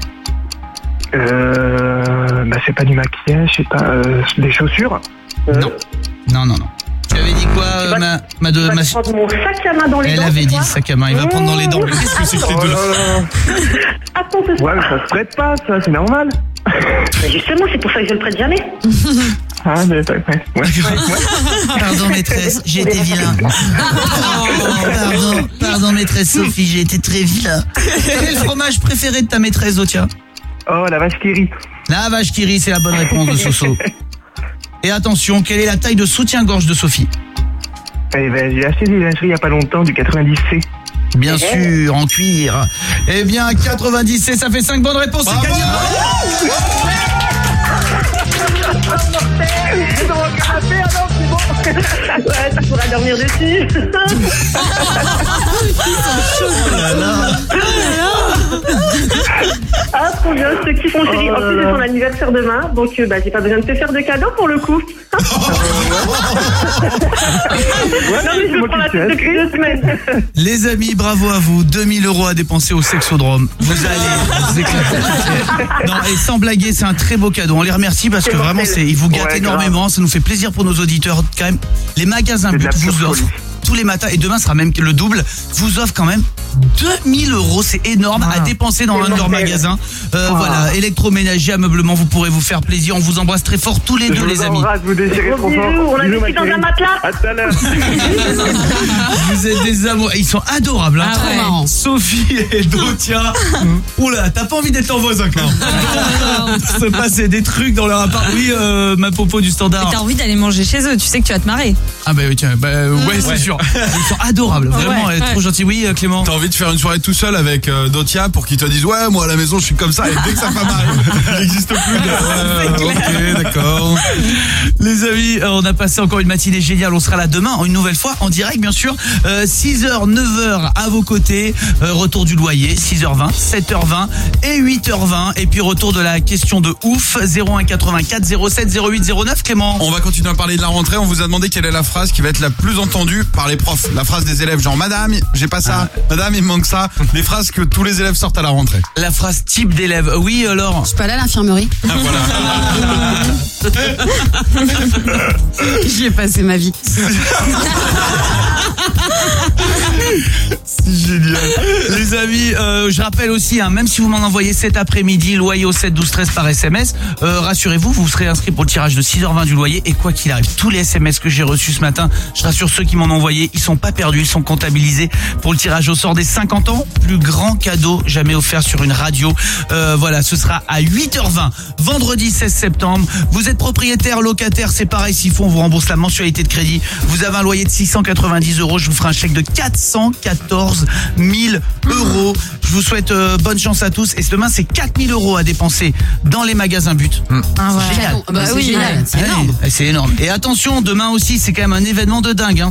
Euh... Bah c'est pas du maquillage, c'est pas euh, des chaussures? Non. Non, non, non. Tu avais dit quoi, euh, ma, ma, de, Tu vas ma... prendre mon sac à main dans les Elle dents. avait ce dit soir. le sac à main. Il va prendre dans les dents. Qu'est-ce que c'est que ces deux? Attends, ce soir. Ouais, mais ça se prête pas, ça, c'est normal. Mais justement, c'est pour ça que je le prête jamais. Ah, mais ouais, ouais. ouais. Pardon, maîtresse, j'ai été vilain. Pardon, pardon, maîtresse Sophie, j'ai été très vilain. Quel est le fromage préféré de ta maîtresse, Dotia? Oh, la vache qui rit. La vache qui rit, c'est la bonne réponse de Soso. Et attention, quelle est la taille de soutien-gorge de Sophie? Eh ben, j'ai acheté des lingeries il y a pas longtemps, du quatre-vingt-dix C. Bien sûr, en cuir. Eh bien, quatre-vingt-dix C, ça fait cinq bonnes réponses, c'est gagné. C'est dans mon canapé, alors c'est bon. Ouais, ça pourra dormir dessus. Ah, trop bien, je te kiffe, mon chéri. En plus, c'est son anniversaire demain, donc euh, bah, j'ai pas besoin de te faire de cadeaux pour le coup. Non, mais je prends la tête de cri deux semaines. Les amis, bravo à vous. deux mille euros à dépenser au Sexodrome. Vous allez vous éclater. Non, et sans blaguer, c'est un très beau cadeau. On les remercie parce que vraiment, c'est, ils vous gâtent Ouais, énormément. Ça nous fait plaisir pour nos auditeurs. Quand même, les magasins But vous offrent tous les matins, et demain sera même le double, vous offrent quand même deux mille euros. C'est énorme à dépenser dans l'un de leurs magasins. Euh, Ah. Voilà, électroménager, ameublement, vous pourrez vous faire plaisir. On vous embrasse très fort tous les Je deux, vous les amis. embrasse, vous déchirez trop fort. On a Bisous, vécu ma dans un chérie. matelas. À tout à l'heure. Vous êtes des amours. Ils sont adorables, hein. Ah ouais. Trop marrants. Sophie et Dotia. Oula, t'as pas envie d'être en voisin, Clara. Se passer des trucs dans leur appart. Oui, euh, ma popo du standard. Et t'as envie d'aller manger chez eux, tu sais que tu vas te marrer. Ah bah oui, tiens, bah, euh, ouais, c'est Ouais. sûr. Ils sont adorables, vraiment, Ouais, euh, trop ouais. gentils. Oui, euh, Clément. T'as envie de faire une soirée tout seul avec euh, Dotia pour qu'ils te disent ouais, moi à la maison je suis comme ça, et dès que sa femme arrive, il n'existe plus de. Euh, ok, d'accord. Les amis, euh, on a passé encore une matinée géniale. On sera là demain, une nouvelle fois, en direct, bien sûr. Euh, six heures, neuf heures à vos côtés. Euh, retour du loyer, six heures vingt, sept heures vingt et huit heures vingt. Et puis retour de la question de ouf, zéro un quatre-vingt-quatre zéro sept zéro huit zéro neuf, Clément. On va continuer à parler de la rentrée. On vous a demandé quelle est la phrase qui va être la plus entendue par les profs. La phrase des élèves, genre madame, j'ai pas ça. Madame, il me manque ça. Des phrases que tous les élèves sortent à la rentrée. La phrase type d'élève. Oui, alors. Je suis pas là à l'infirmerie. Ah, voilà. J'y ai passé ma vie. C'est génial. Les amis, euh, je rappelle aussi, hein, même si vous m'en envoyez cet après-midi, loyer au sept douze treize par S M S, euh, rassurez-vous, vous serez inscrit pour le tirage de six heures vingt du loyer. Et quoi qu'il arrive, tous les S M S que j'ai reçus ce matin, je rassure ceux qui m'en ont envoyé, ils sont pas perdus, ils sont comptabilisés pour le tirage au sort des cinquante ans. Plus grand cadeau jamais offert sur une radio. Euh, voilà, ce sera à huit heures vingt, vendredi seize septembre. Vous êtes propriétaire, locataire, c'est pareil, s'il faut, on vous rembourse la mensualité de crédit. Vous avez un loyer de six cent quatre-vingt-dix euros, je vous ferai un chèque de quatre cent quatorze mille euros. Je vous souhaite euh, bonne chance à tous. Et demain, c'est quatre mille euros à dépenser dans les magasins But. Ah ouais. C'est génial. Ah bah C'est oui, génial. c'est Ouais, énorme. c'est énorme. Et attention, demain aussi, c'est quand même un événement de dingue. Hein.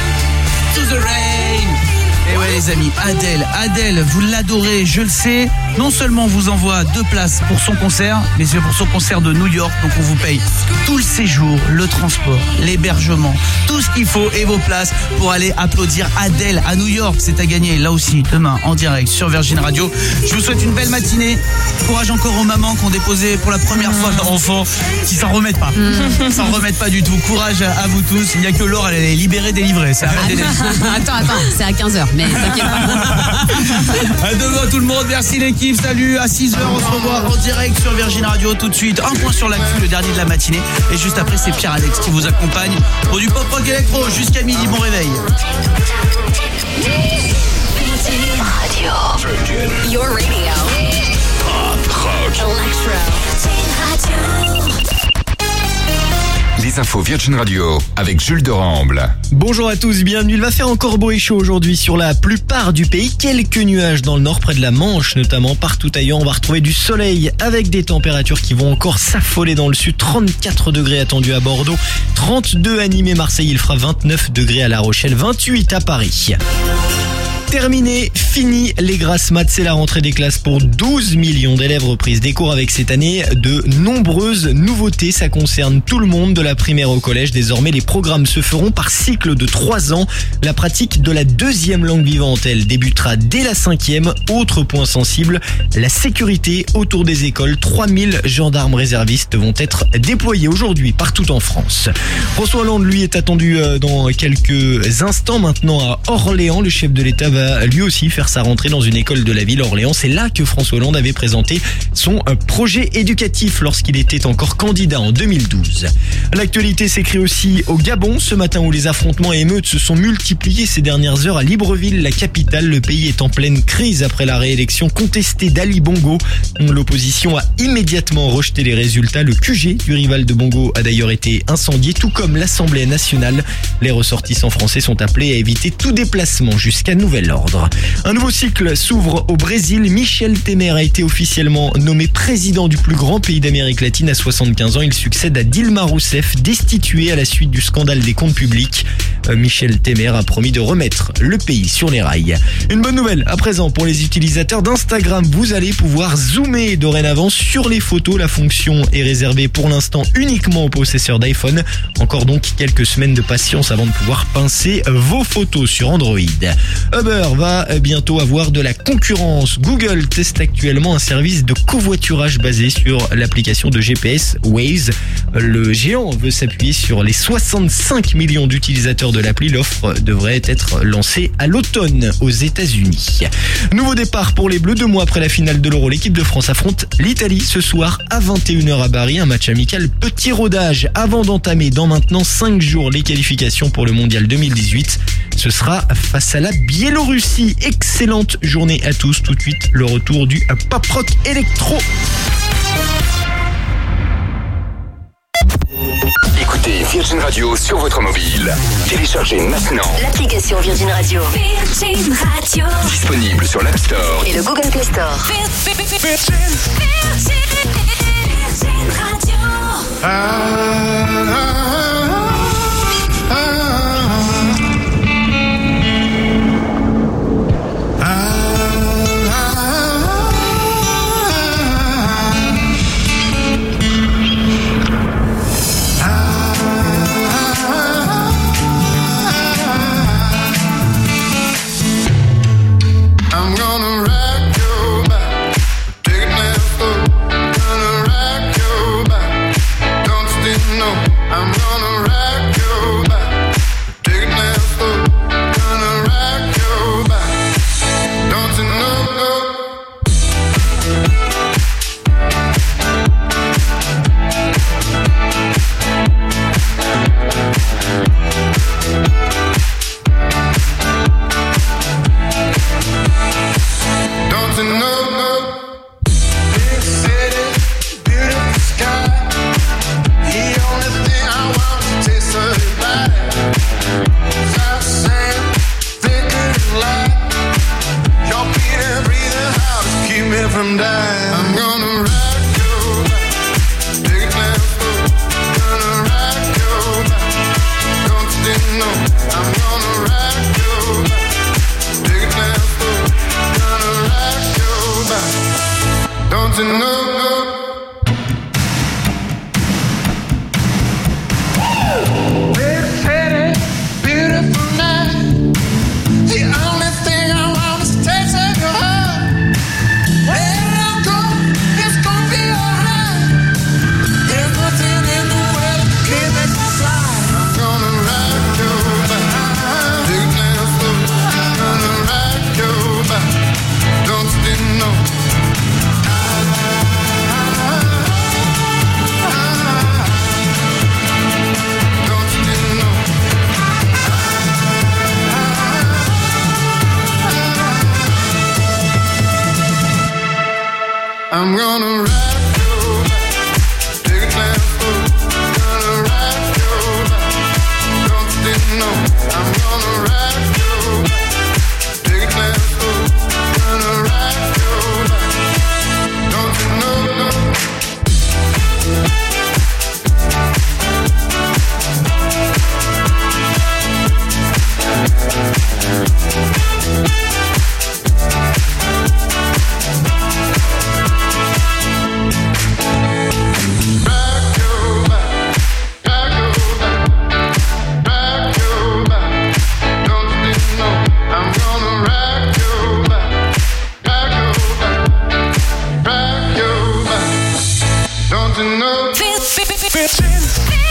To the rain. Et ouais les amis, Adèle, Adèle, vous l'adorez, je le sais. non seulement vous envoie deux places pour son concert, mais c'est pour son concert de New York. Donc on vous paye tout le séjour, le transport, l'hébergement, tout ce qu'il faut et vos places pour aller applaudir Adèle à New York. C'est à gagner là aussi demain en direct sur Virgin Radio. Je vous souhaite une belle matinée. Courage encore aux mamans qui ont déposé pour la première fois leur enfant, qui s'en remettent pas. Mmh. S'en remettent pas du tout. Courage à vous tous. Il n'y a que Laure, elle est libérée, délivrée. C'est Attends, attends, c'est à quinze heures, mais t'inquiète pas. À demain tout le monde, merci l'équipe, salut, à six heures on se revoit en direct sur Virgin Radio tout de suite. Un point sur l'actu, le dernier de la matinée. Et juste après c'est Pierre-Alex qui vous accompagne pour du pop rock électro jusqu'à midi, bon réveil. Radio. Your radio. Pop rock. Electro. Radio. Les infos Virgin Radio avec Jules de Ramble. Bonjour à tous, bienvenue. Il va faire encore beau et chaud aujourd'hui sur la plupart du pays. Quelques nuages dans le nord, près de la Manche notamment. Partout ailleurs, on va retrouver du soleil avec des températures qui vont encore s'affoler dans le sud. trente-quatre degrés attendus à Bordeaux, trente-deux à Nîmes et Marseille. Il fera vingt-neuf degrés à La Rochelle, vingt-huit à Paris. Terminé, fini les grasses maths, c'est la rentrée des classes pour douze millions d'élèves, reprise des cours avec cette année de nombreuses nouveautés. Ça concerne tout le monde, de la primaire au collège. Désormais, les programmes se feront par cycle de trois ans. La pratique de la deuxième langue vivante, elle débutera dès la cinquième. Autre point sensible, la sécurité autour des écoles. trois mille gendarmes réservistes vont être déployés aujourd'hui partout en France. François Hollande, lui, est attendu dans quelques instants maintenant à Orléans. Le chef de l'État va lui aussi faire sa rentrée dans une école de la ville, Orléans. C'est là que François Hollande avait présenté son projet éducatif lorsqu'il était encore candidat en deux mille douze. L'actualité s'écrit aussi au Gabon, ce matin où les affrontements et émeutes se sont multipliés ces dernières heures à Libreville, la capitale. Le pays est en pleine crise après la réélection contestée d'Ali Bongo. L'opposition a immédiatement rejeté les résultats. Le Q G du rival de Bongo a d'ailleurs été incendié, tout comme l'Assemblée nationale. Les ressortissants français sont appelés à éviter tout déplacement jusqu'à nouvel ordre. Un nouveau cycle s'ouvre au Brésil. Michel Temer a été officiellement nommé président du plus grand pays d'Amérique latine à soixante-quinze ans. Il succède à Dilma Rousseff, destituée à la suite du scandale des comptes publics. Euh, Michel Temer a promis de remettre le pays sur les rails. Une bonne nouvelle à présent pour les utilisateurs d'Instagram. Vous allez pouvoir zoomer dorénavant sur les photos. La fonction est réservée pour l'instant uniquement aux possesseurs d'iPhone. Encore donc quelques semaines de patience avant de pouvoir pincer vos photos sur Android. Uber va bientôt avoir de la concurrence. Google teste actuellement un service de covoiturage basé sur l'application de G P S Waze. Le géant veut s'appuyer sur les soixante-cinq millions d'utilisateurs de l'appli. L'offre devrait être lancée à l'automne aux États-Unis. Nouveau départ pour les Bleus. Deux mois après la finale de l'Euro, l'équipe de France affronte l'Italie ce soir à vingt et une heures à Bari. Un match amical, petit rodage avant d'entamer dans maintenant cinq jours les qualifications pour le Mondial deux mille dix-huit. Ce sera face à la Biélorussie. Excellente journée à tous. Tout de suite, le retour du pop rock électro. Écoutez Virgin Radio sur votre mobile. Téléchargez maintenant L'application Virgin Radio. Virgin Radio. disponible sur l'App Store Et le Google Play Store. Virgin Radio. I'm gonna rock your back, take it down slow. Gonna rock your back, don't still know. I'm gonna rock your back, take it down slow. Gonna rock your back, don't you know? Don't you know? Big city, beautiful sky. The only thing I want is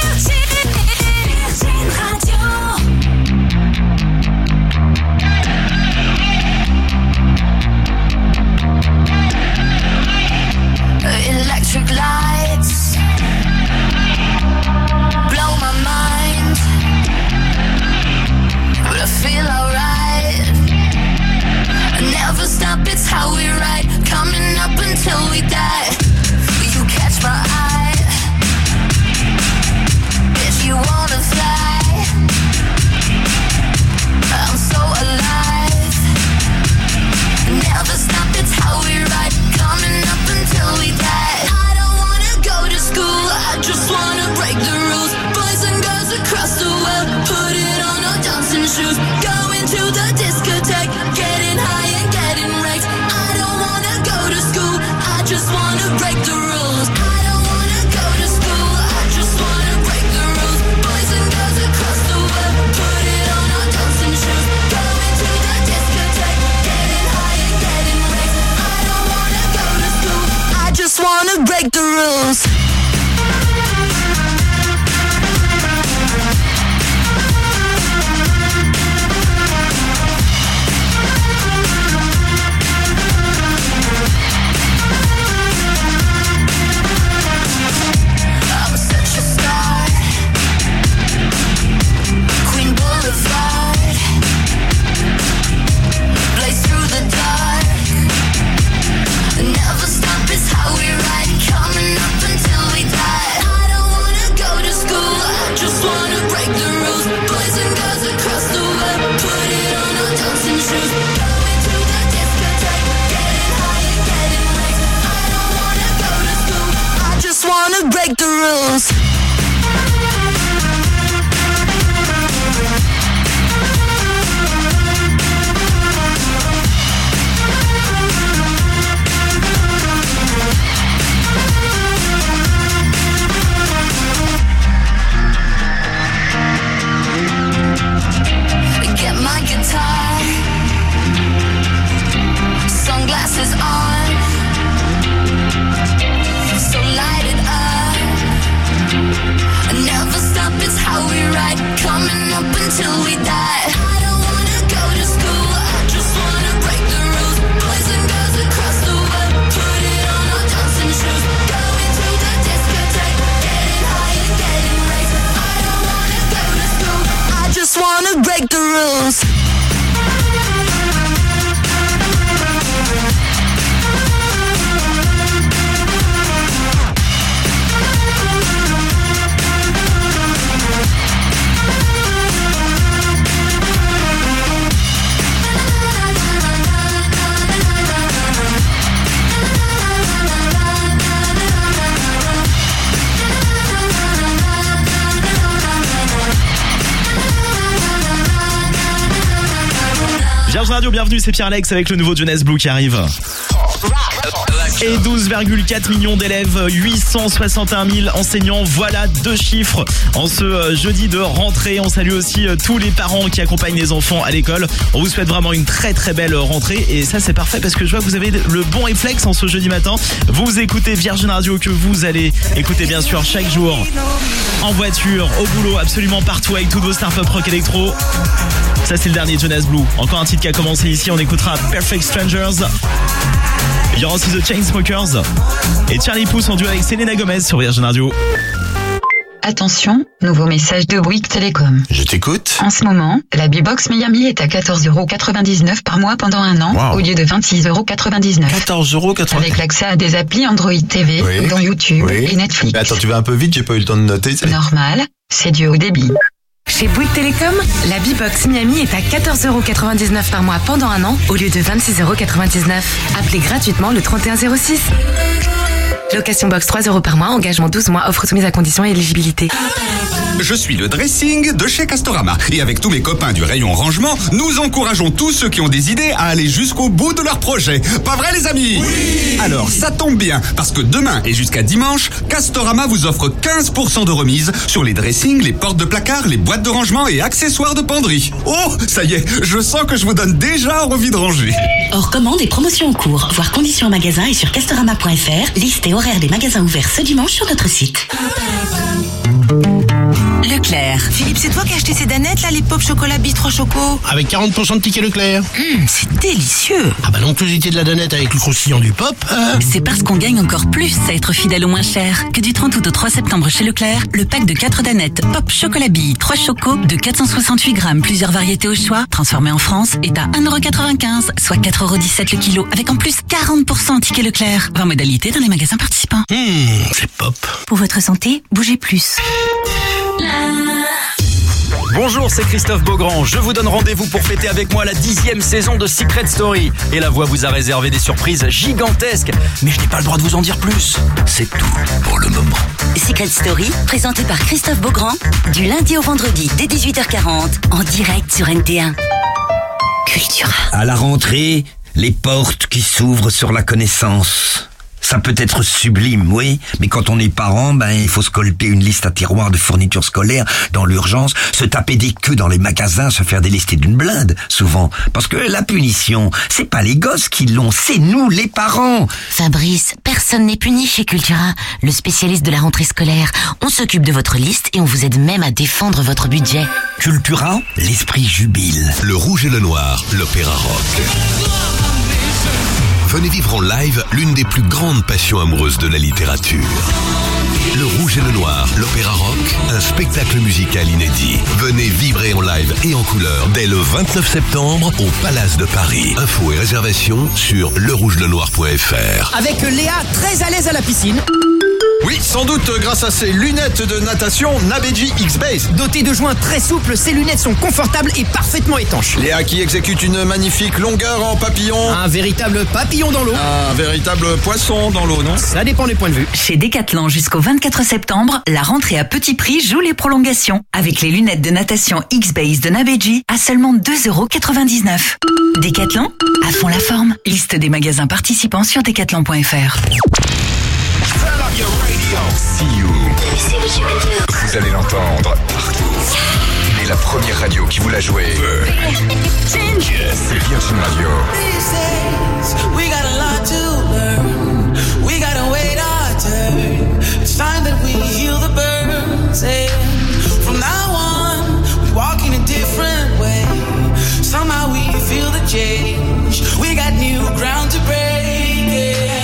Electric lights blow my mind, but I feel alright. Never stop, it's how we ride, coming up until we die. You catch my eye, if you wanna fly, I'm so alive. Never stop, it's how we ride, coming up until we die. I don't wanna go to school, I just wanna break the rules. Boys and girls across the world, put it on our dancing shoes. Going to the discotheque, getting high and getting wrecked. I don't wanna go to school, I just wanna break the rules. I don't wanna go to school, I just wanna break the rules. Boys and girls across the world, put it on our dancing shoes. Going to the discotheque, getting high and getting wrecked. I don't wanna go to school, I just wanna break the rules. I'm such a star, Queen Boulevard, blaze through the dark. Never stop, it's how we ride, coming up until we die. I don't wanna go to school, I just wanna break the rules. Boys and girls across the world, put it on our dancing shoes. Going to the discotheque, getting high and getting wrecked. I don't wanna go to school, I just wanna break the rules. Get my guitar, sunglasses on, so light it up. Never stop, it's how we ride, coming up until we die. I don't wanna go to school, I just wanna break the rules. Boys and girls across the world, put it on our dancing shoes. Going to the discotheque, getting high and getting wrecked. I don't wanna go to school, I just wanna break the rules. Vierge Radio, bienvenue, c'est Pierre-Alex avec le nouveau Jonas Blue qui arrive. Et douze virgule quatre millions d'élèves, huit cent soixante et un mille enseignants, voilà deux chiffres en ce jeudi de rentrée. On salue aussi tous les parents qui accompagnent les enfants à l'école. On vous souhaite vraiment une très très belle rentrée et ça c'est parfait parce que je vois que vous avez le bon réflexe en ce jeudi matin. Vous écoutez Virgin Radio que vous allez écouter bien sûr chaque jour en voiture, au boulot, absolument partout avec tous vos stars pop rock électro. Ça c'est le dernier Jonas Blue. Encore un titre qui a commencé ici, on écoutera Perfect Strangers. Il y aura aussi The Chainsmokers et Charlie Puth en duo avec Selena Gomez sur Virgin Radio. Attention, nouveau message de Bouygues Télécom. Je t'écoute. En ce moment, la B-Box Miami est à quatorze euros quatre-vingt-dix-neuf par mois pendant un an, wow. Au lieu de vingt-six euros quatre-vingt-dix-neuf. quatorze euros quatre-vingt-dix-neuf. Avec l'accès à des applis Android T V, oui. Dans YouTube oui. Et Netflix. Mais attends, tu vas un peu vite, j'ai pas eu le temps de noter. Normal, c'est dû au débit. Chez Bouygues Télécom, la B-Box Miami est à quatorze euros quatre-vingt-dix-neuf par mois pendant un an, au lieu de vingt-six euros quatre-vingt-dix-neuf. Appelez gratuitement le trente et un zéro six. Location box trois euros par mois, engagement douze mois, offre soumise à conditions et éligibilité. Je suis le dressing de chez Castorama et avec tous mes copains du rayon rangement, nous encourageons tous ceux qui ont des idées à aller jusqu'au bout de leur projet. Pas vrai les amis? Oui. Alors ça tombe bien parce que demain et jusqu'à dimanche, Castorama vous offre quinze pour cent de remise sur les dressings, les portes de placard, les boîtes de rangement et accessoires de penderie. Oh, ça y est, je sens que je vous donne déjà envie de ranger. Hors commande et promotions en cours. Voir conditions en magasin et sur castorama point f r. Liste et horaire des magasins ouverts ce dimanche sur notre site. Leclerc. Philippe, c'est toi qui as acheté ces danettes là, les pop chocolat bis trois choco? Avec quarante pour cent de tickets Leclerc. Hum, c'est délicieux. Ah bah l'onctuosité de la danette avec le croustillant du pop. Hein. C'est parce qu'on gagne encore plus à être fidèle au moins cher que du trente août au trois septembre chez Leclerc, le pack de quatre danettes pop chocolat billes trois chocos de quatre cent soixante-huit grammes, plusieurs variétés au choix, transformées en France, est à un euro quatre-vingt-quinze, soit quatre euros dix-sept le kilo, avec en plus quarante pour cent en tickets Leclerc. vingt modalités dans les magasins participants. Hum, c'est pop. Pour votre santé, bougez plus. Bonjour, c'est Christophe Beaugrand. Je vous donne rendez-vous pour fêter avec moi la dixième saison de Secret Story. Et la voix vous a réservé des surprises gigantesques. Mais je n'ai pas le droit de vous en dire plus. C'est tout pour le moment. Secret Story, présenté par Christophe Beaugrand, du lundi au vendredi dès dix-huit heures quarante, en direct sur N T un. Cultura. À la rentrée, les portes qui s'ouvrent sur la connaissance. Ça peut être sublime, oui, mais quand on est parent, ben il faut se colter une liste à tiroir de fournitures scolaires dans l'urgence, se taper des queues dans les magasins, se faire délester d'une blinde, souvent. Parce que la punition, c'est pas les gosses qui l'ont, c'est nous, les parents. Fabrice, personne n'est puni chez Cultura, le spécialiste de la rentrée scolaire. On s'occupe de votre liste et on vous aide même à défendre votre budget. Cultura, l'esprit jubile. Le rouge et le noir, l'opéra rock. Venez vivre en live l'une des plus grandes passions amoureuses de la littérature. Le Rouge et le Noir, l'opéra rock, un spectacle musical inédit. Venez vibrer en live et en couleur dès le vingt-neuf septembre au Palace de Paris. Infos et réservations sur le rouge le noir point f r. Avec Léa, très à l'aise à la piscine. Oui, sans doute grâce à ses lunettes de natation Nabeji X-Base. Dotées de joints très souples, ces lunettes sont confortables et parfaitement étanches. Léa qui exécute une magnifique longueur en papillon. Un véritable papillon dans l'eau. Un véritable poisson dans l'eau, non? Ça dépend des points de vue. Chez Decathlon jusqu'au vingt-quatre septembre, la rentrée à petit prix joue les prolongations. Avec les lunettes de natation X-Base de Nabeji à seulement deux euros quatre-vingt-dix-neuf. Decathlon, à fond la forme. Liste des magasins participants sur decathlon point f r. See You. Vous allez l'entendre partout. Il est la première radio qui vous l'a joué. C'est Virgin Radio. We got a lot to learn. We gotta wait our turn. It's time that we heal the burns. And from now on, we walk in a different way. Somehow we feel the change. We got new ground to break. Yeah.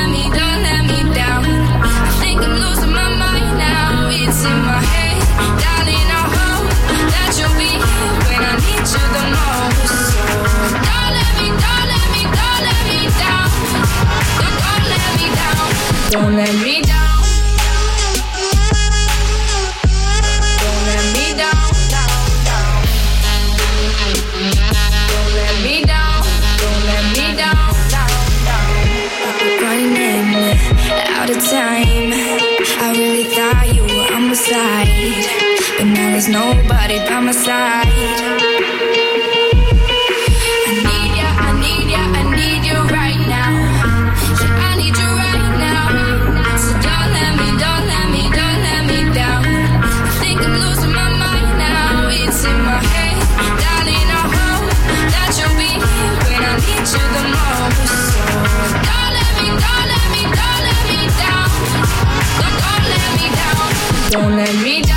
Down there's nobody by my side. I need ya, I need ya, I need you right now. Yeah, I need you right now. So don't let me, don't let me, don't let me down. I think I'm losing my mind now. It's in my head, darling, I hope that you'll be here when I need you the most. So don't let me, don't let me, don't let me down. Don't, don't let me down. Don't let me down.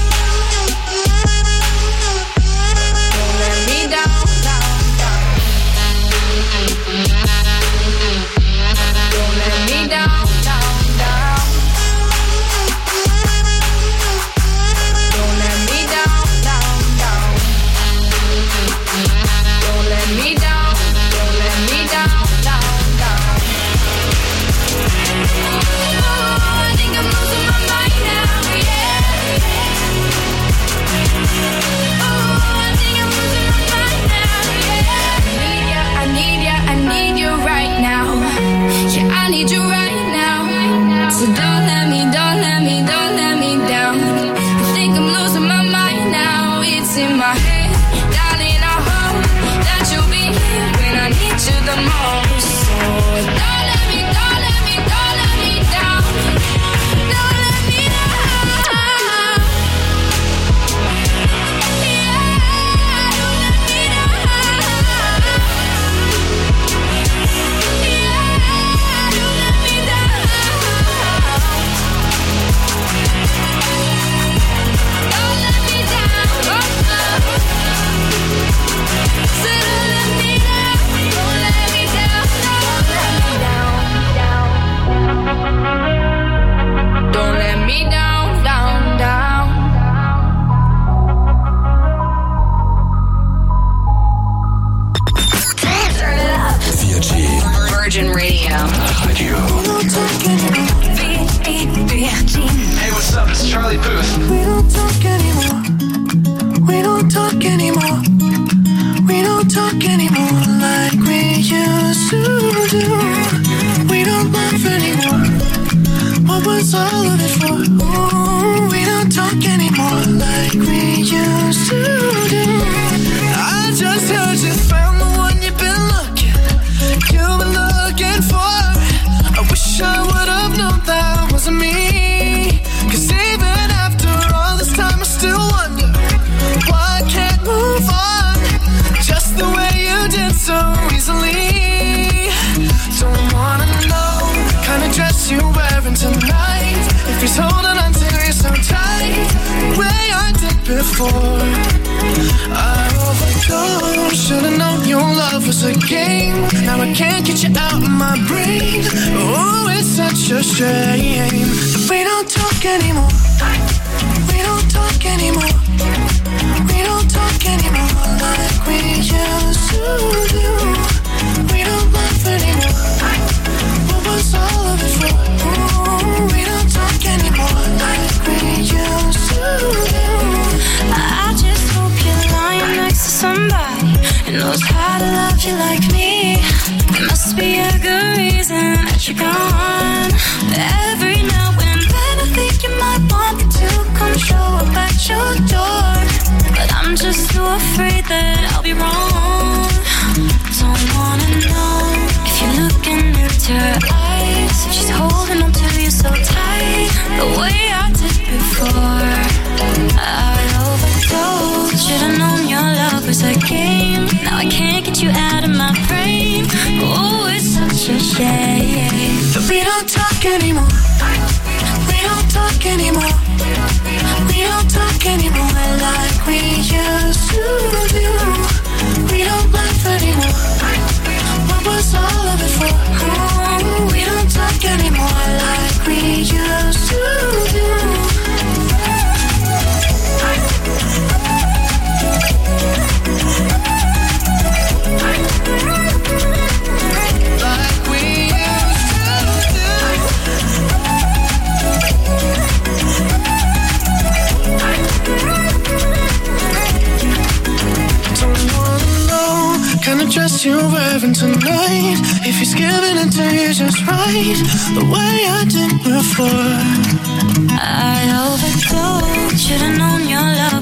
You're wearing tonight. If he's giving it to you just right, the way I did before. I overdosed. Should've known your love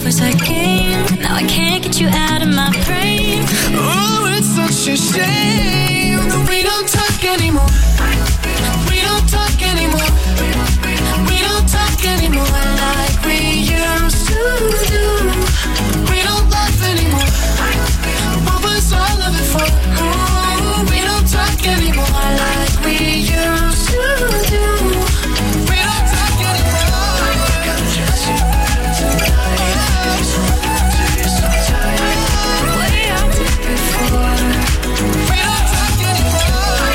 first I came. Now I can't get you out of my brain. Oh, it's such a shame that we don't talk anymore. We don't talk anymore. We don't talk anymore like we used to do. We don't laugh anymore. What was all of it for? Oh, we don't talk anymore like we used to do. We don't talk anymore. Way out before. We don't talk anymore.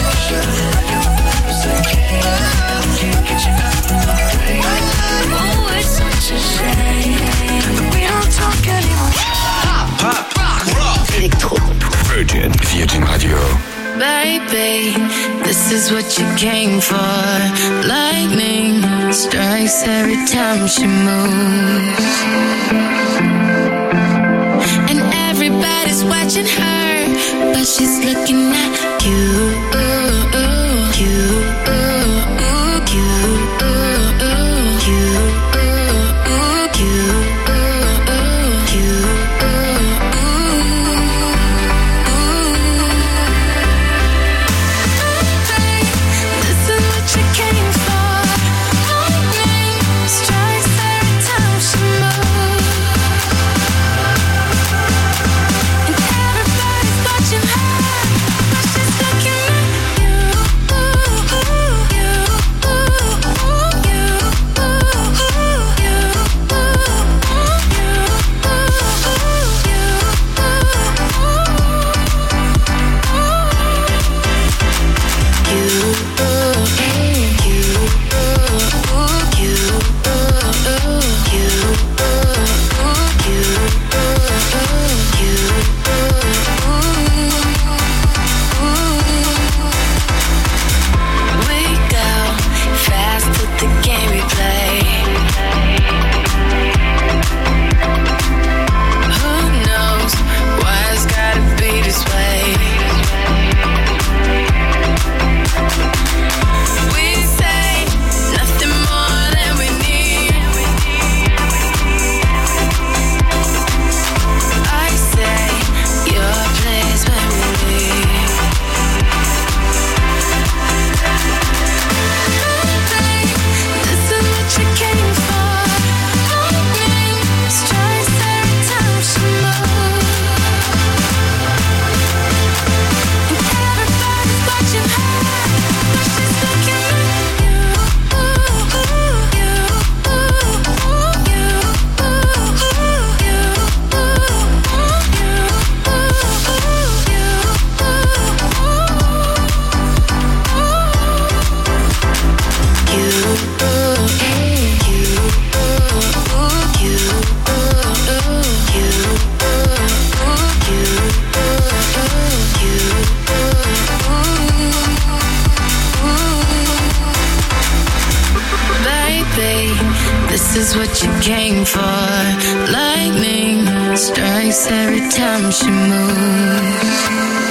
Oh, it's such a shame. We don't talk anymore. Pop, rock, rock, électro. Virgin, Virgin Radio. Baby, this is what you came for. Lightning strikes every time she moves. And everybody's watching her, but she's looking at you. You, you, This is what you came for. Lightning strikes every time she moves.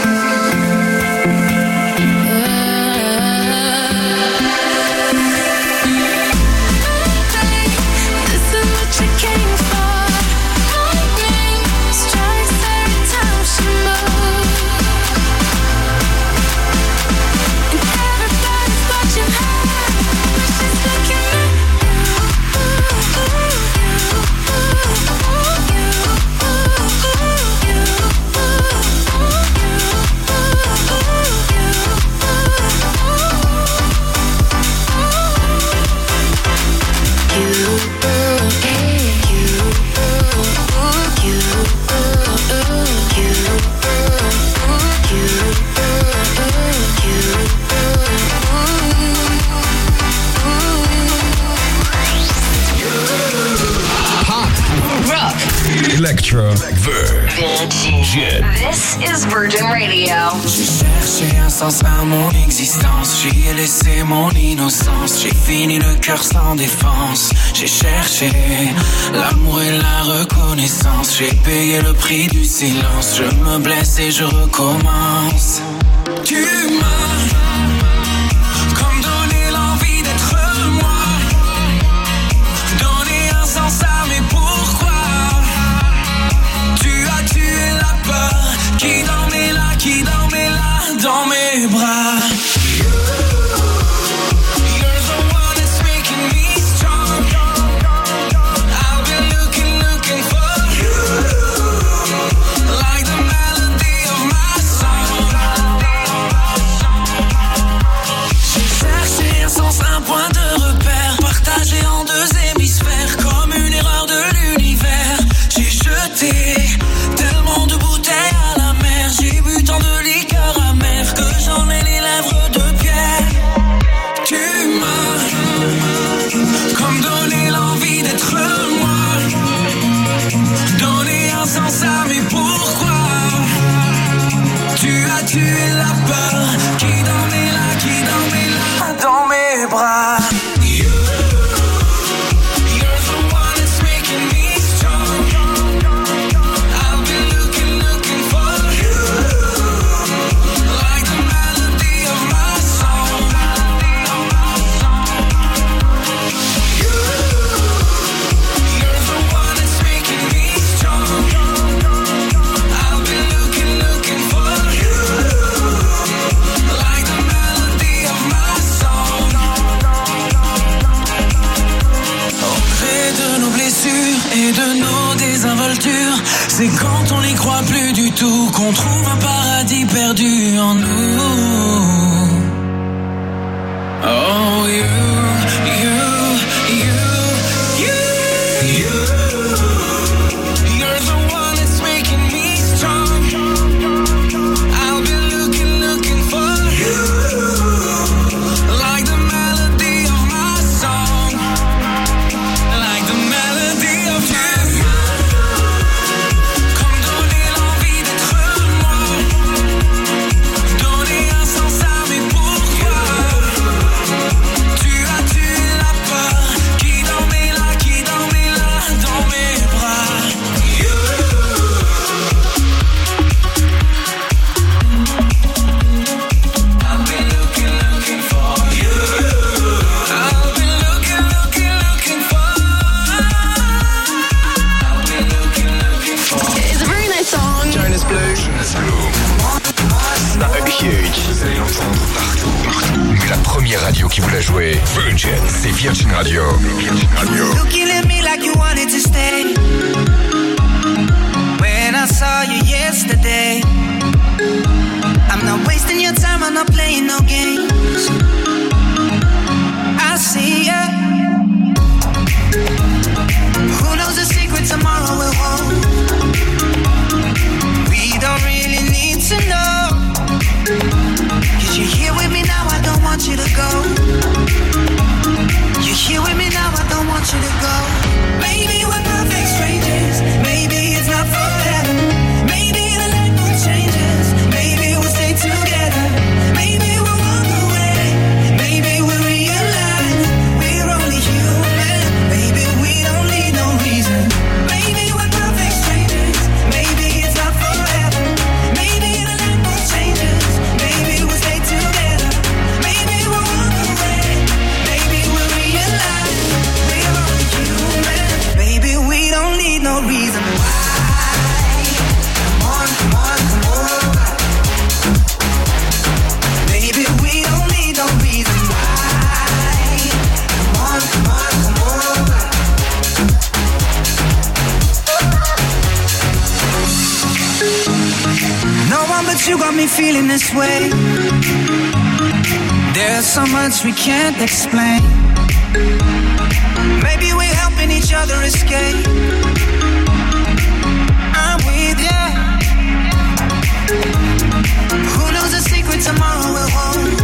Electro Virgin. This is Virgin Radio. J'ai cherché un sens à mon existence. J'y ai laissé mon innocence. J'ai fini le cœur sans défense. J'ai cherché l'amour et la reconnaissance. J'ai payé le prix du silence. Je me blesse et je recommence. Tu m'as comme donné l'envie d'être moi. Donner un sens à mes pourquoi. paroles dures. C'est quand on n'y croit plus du tout qu'on trouve un paradis perdu en nous. Oh, you, you, you, you, you. You're the one that's making me strong. I'll be looking, looking for you. Like the melody of my song. Like the melody of you. Comme donner l'envie d'être moi. Donner un sens à mes pourquoi. Tu as tué la peur qui dormait là, qui dormait là dans mes bras. You. I've been looking, looking for you. I've been looking, looking, looking for. I've been looking, looking for. It's a very nice song. Jonas Blue. Jonas Blue. Not huge. Vous allez l'entendre partout, partout. Mais la première radio qui vous l'a joué, Virgin, c'est Virgin Radio. Virgin Radio. Looking at me like you wanted to stay. When I saw you yesterday, I'm not wasting your time, I'm not playing no games. I see ya. Who knows the secret tomorrow will hold? We don't really need to know. Cause you're here with me now, I don't want you to go. You're here with me now, I don't want you to go. Maybe we're perfect strangers. Maybe it's not forever. Maybe the light will changes. Maybe we'll stay together. Maybe we'll walk away. Maybe we'll realize we're only human. Maybe we don't need no reason. Maybe we're perfect strangers. Maybe it's not forever. Maybe the light will changes. Maybe we'll stay together. Maybe we'll walk away. Maybe we'll realize we're only human. Maybe we don't need no reason why. Come on, come on, come on. Maybe we don't need no reason why. Come on, come on, come on. No one but you got me feeling this way. There's so much we can't explain. Maybe we're helping each other escape. I'm with ya. Who knows the secret tomorrow will hold?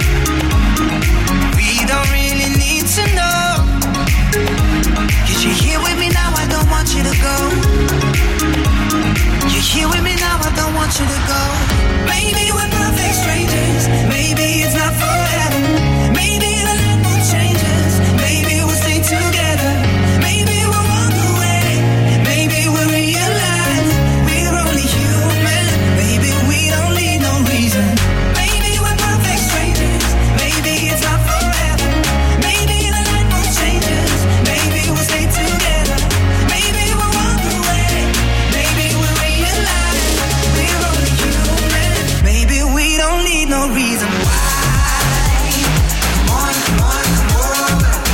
We don't really need to know. Cause you're here with me now, I don't want you to go. You're here with me now, I don't want you to go. Maybe we're perfect strangers. Maybe it's not forever. Maybe the light will changes. Maybe we'll stay together. Maybe we'll walk away. Maybe we'll realize we're only human. Maybe we don't need no reason. Maybe we're perfect strangers. Maybe it's not forever. Maybe the light will changes. Maybe we'll stay together. Maybe we'll walk away. Maybe we'll realize we're only human. Maybe we don't need no reason why. Come on, come on, come on.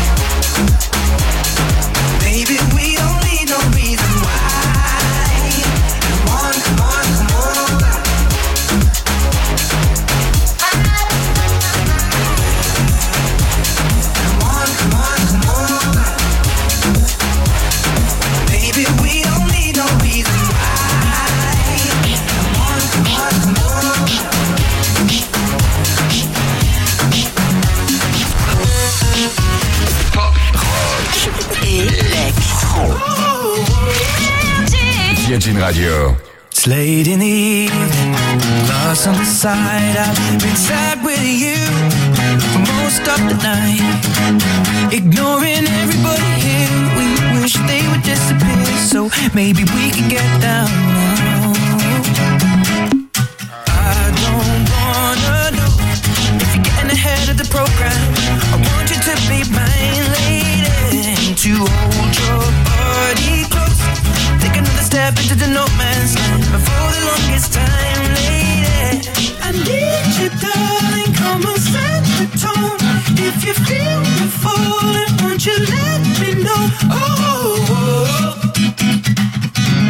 Maybe we don't need no reason why. Come on, come on, come on. Come on, come on, come on. Maybe we don't need no reason why. Come on, come on, come on. Pop, rock, Électro. Virgin Radio. It's late in the evening, lost on the side. I've been sad with you for most of the night, ignoring everybody here. We wish they would disappear, so maybe we could get down now. I don't wanna know if you're getting ahead of the program. I want you to be mine, lady, to hold your body close. Take another step into the no man's land for the longest time, lady. I need you, darling, come on, set the tone. If you feel me falling, won't you let me know? Oh, oh, oh.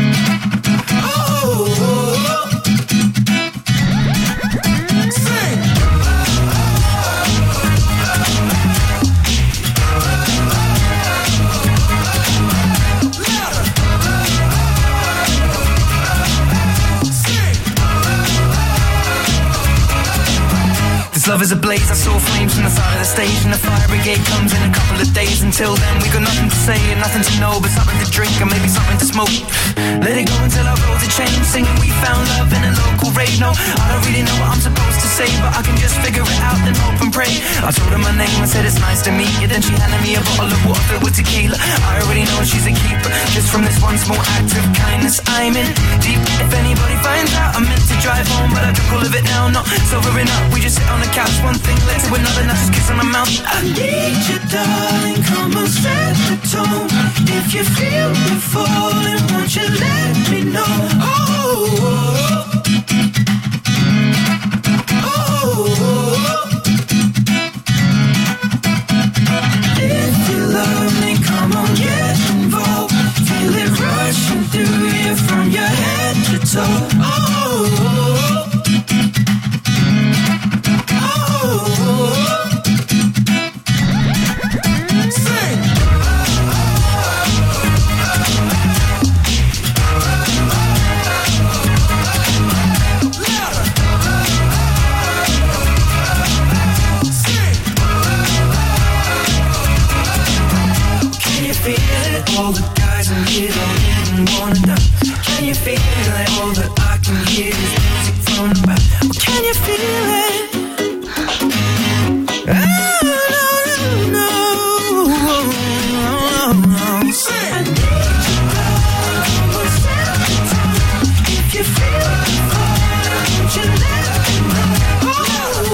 This love is a blaze, I saw flames from the side of the stage, and the fire brigade comes in a couple of days. Until then we got nothing to say and nothing to know, but something to drink and maybe something to smoke. Let it go until our roads are changed, singing we found love in a local rave. No, I don't really know what I'm supposed to say, but I can just figure it out and hope and pray. I told her my name and said it's nice to meet you, then she handed me a bottle of water filled with tequila. I already know she's a keeper, just from this one small act of kindness I'm in deep. If anybody finds out, I meant to drive home, but I took all of it now, not sobering up. We just sit on the couch, one thing led to another, now just kiss on my mouth. I need you, darling, come on, set the tone. If you feel me falling, won't you let me know? Oh, oh, oh. If you love me, come on, get involved. Feel it rushing through you from your head to toe. Oh, oh, oh. All the guys in here don't even wanna know. Can you feel it? All that I can hear is music from the back. Well, can you feel it? Oh, no, no, no, no. Say, I need you, love. Come on, set the time. If you feel the fire, won't you let me know? Oh,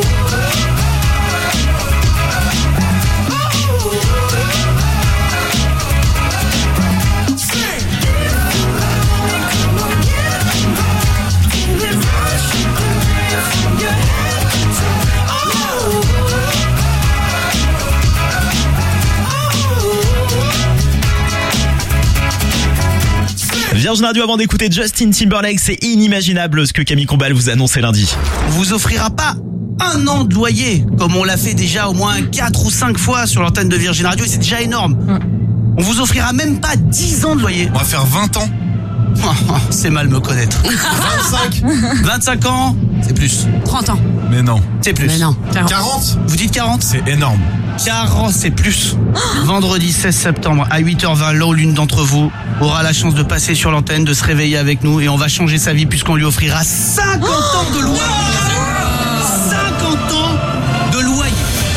Virgin Radio, avant d'écouter Justin Timberlake, c'est inimaginable ce que Camille Combal vous a annoncé lundi. On vous offrira pas un an de loyer, comme on l'a fait déjà au moins quatre ou cinq fois sur l'antenne de Virgin Radio, et c'est déjà énorme. On vous offrira même pas dix ans de loyer. On va faire vingt ans. Oh, c'est mal me connaître. vingt-cinq vingt-cinq ans, c'est plus. trente ans. Mais non. C'est plus. Mais non. quarante. Vous dites quarante? C'est énorme. quarante, c'est plus. Vendredi seize septembre à huit heures vingt, là où l'une d'entre vous aura la chance de passer sur l'antenne, de se réveiller avec nous, et on va changer sa vie puisqu'on lui offrira cinquante ans de loyer. cinquante ans de loyer.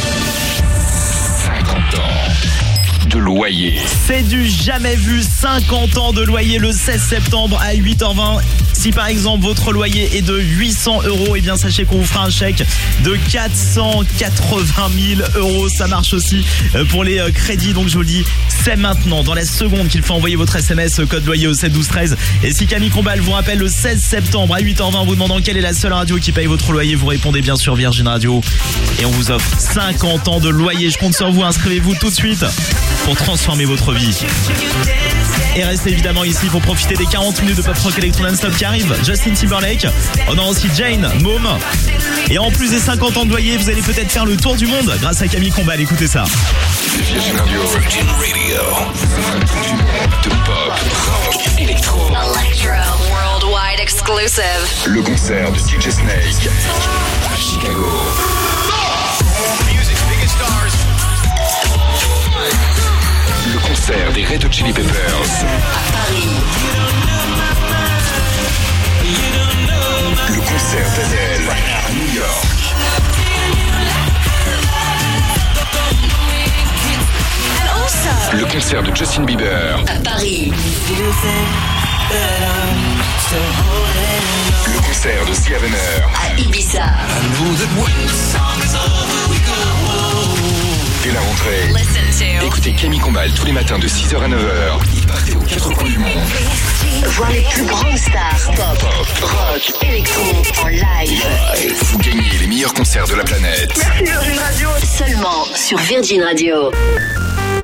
cinquante ans de loyer. C'est du jamais vu, cinquante ans de loyer le seize septembre à huit heures vingt. Si par exemple votre loyer est de huit cents euros, eh bien sachez qu'on vous fera un chèque de quatre cent quatre-vingt mille euros. Ça marche aussi pour les crédits, donc je vous le dis, c'est maintenant, dans la seconde qu'il faut envoyer votre S M S code loyer au sept douze treize. Et si Camille Combal vous rappelle le seize septembre à huit heures vingt en vous demandant quelle est la seule radio qui paye votre loyer, vous répondez bien sûr Virgin Radio. Et on vous offre cinquante ans de loyer. Je compte sur vous, inscrivez-vous tout de suite pour transformer votre vie. Et restez évidemment ici pour profiter des quarante minutes de pop rock électro non-stop qui arrivent. Justin Timberlake, on a aussi Jane, Môme. Et en plus des cinquante ans de loyer, vous allez peut-être faire le tour du monde grâce à Camille Combal. Écoutez ça. Virgin Radio. Virgin Radio. De pop, rock, électro. Electro, worldwide exclusive. Le concert de D J Snake à Chicago. Le concert des Red Hot Chili Peppers À Paris. Le concert d'Adèle à New York. Le concert de Justin Bieber À Paris. Le concert de Sia Venner À Ibiza. et la rentrée. Listen to. Écoutez Camille Combal tous les matins de six heures à neuf heures. Il partez aux quatre coins du monde. Voir les plus grandes stars pop, Pop, rock, électro en live. Vous gagnez les meilleurs concerts de la planète. Merci Virgin Radio. Seulement sur Virgin Radio.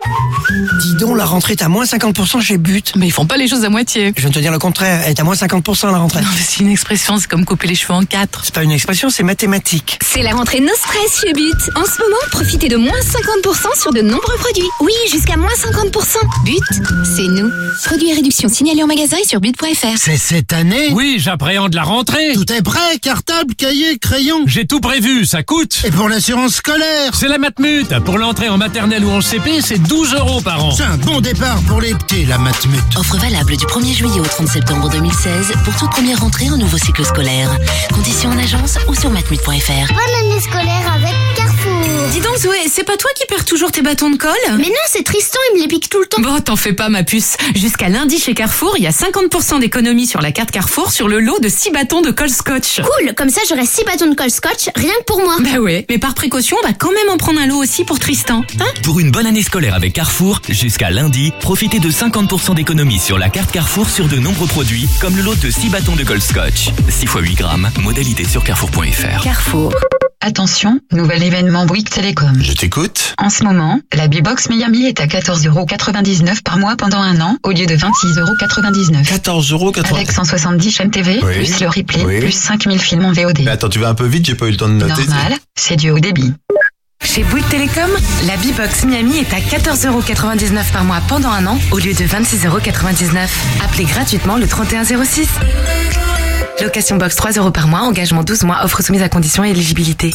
Dis donc, la rentrée est à moins cinquante pour cent chez But. Mais ils font pas les choses à moitié. Je viens de te dire le contraire, elle est à moins cinquante pour cent la rentrée. Non mais c'est une expression, c'est comme couper les cheveux en quatre. C'est pas une expression, c'est mathématique. C'est la rentrée no stress chez But. En ce moment, profitez de moins cinquante pour cent sur de nombreux produits. Oui, jusqu'à moins cinquante pour cent. But, c'est nous. Produits et réductions signalés en magasin et sur but point f r. C'est cette année? Oui, j'appréhende la rentrée. Tout est prêt, cartable, cahier, crayon. J'ai tout prévu, ça coûte. Et pour l'assurance scolaire? C'est la Matmut. Pour l'entrée en maternelle ou en C P, c'est douze euros par an. C'est un bon départ pour les petits, la Matmut. Offre valable du premier juillet au trente septembre deux mille seize pour toute première rentrée en nouveau cycle scolaire. Conditions en agence ou sur matmut point f r. Bonne année scolaire avec Carrefour. Dis donc Zoé, c'est pas toi qui perds toujours tes bâtons de colle? Mais non, c'est Tristan, il me les pique tout le temps. Bon, t'en fais pas ma puce. Jusqu'à lundi chez Carrefour, il y a cinquante pour cent d'économie sur la carte Carrefour sur le lot de six bâtons de colle scotch. Cool, comme ça j'aurai six bâtons de colle scotch, rien que pour moi. Bah ouais, mais par précaution, on va quand même en prendre un lot aussi pour Tristan. Hein? Pour une bonne année scolaire avec Carrefour, jusqu'à lundi, profitez de cinquante pour cent d'économie sur la carte Carrefour sur de nombreux produits, comme le lot de six bâtons de colle scotch. six fois huit grammes, modalité sur carrefour point f r. Carrefour. Attention, nouvel événement Bouygues Télécom. Je t'écoute. En ce moment, la B-Box Miami est à quatorze euros quatre-vingt-dix-neuf par mois pendant un an, au lieu de vingt-six euros quatre-vingt-dix-neuf. quatorze euros quatre-vingt-dix-neuf. Avec cent soixante-dix chaînes T V, Oui. plus le replay, Oui. plus cinq mille films en V O D. Mais attends, tu vas un peu vite, j'ai pas eu le temps de noter. Normal, c'est du haut débit. Chez Bouygues Télécom, la B-Box Miami est à quatorze euros quatre-vingt-dix-neuf par mois pendant un an, au lieu de vingt-six euros quatre-vingt-dix-neuf. Appelez gratuitement le trente et un zéro six. Location box trois euros par mois, engagement douze mois, offre soumise à conditions et éligibilité.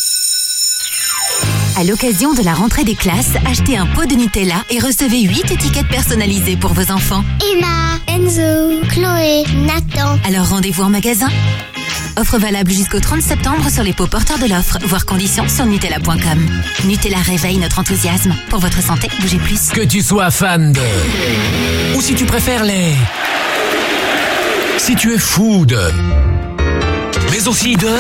À l'occasion de la rentrée des classes, achetez un pot de Nutella et recevez huit étiquettes personnalisées pour vos enfants. Emma, Enzo, Chloé, Nathan. Alors rendez-vous en magasin. Offre valable jusqu'au trente septembre sur les pots porteurs de l'offre, voire conditions sur Nutella point com. Nutella réveille notre enthousiasme. Pour votre santé, bougez plus. Que tu sois fan de... Ou si tu préfères les... Si tu es fou de... Mais aussi de...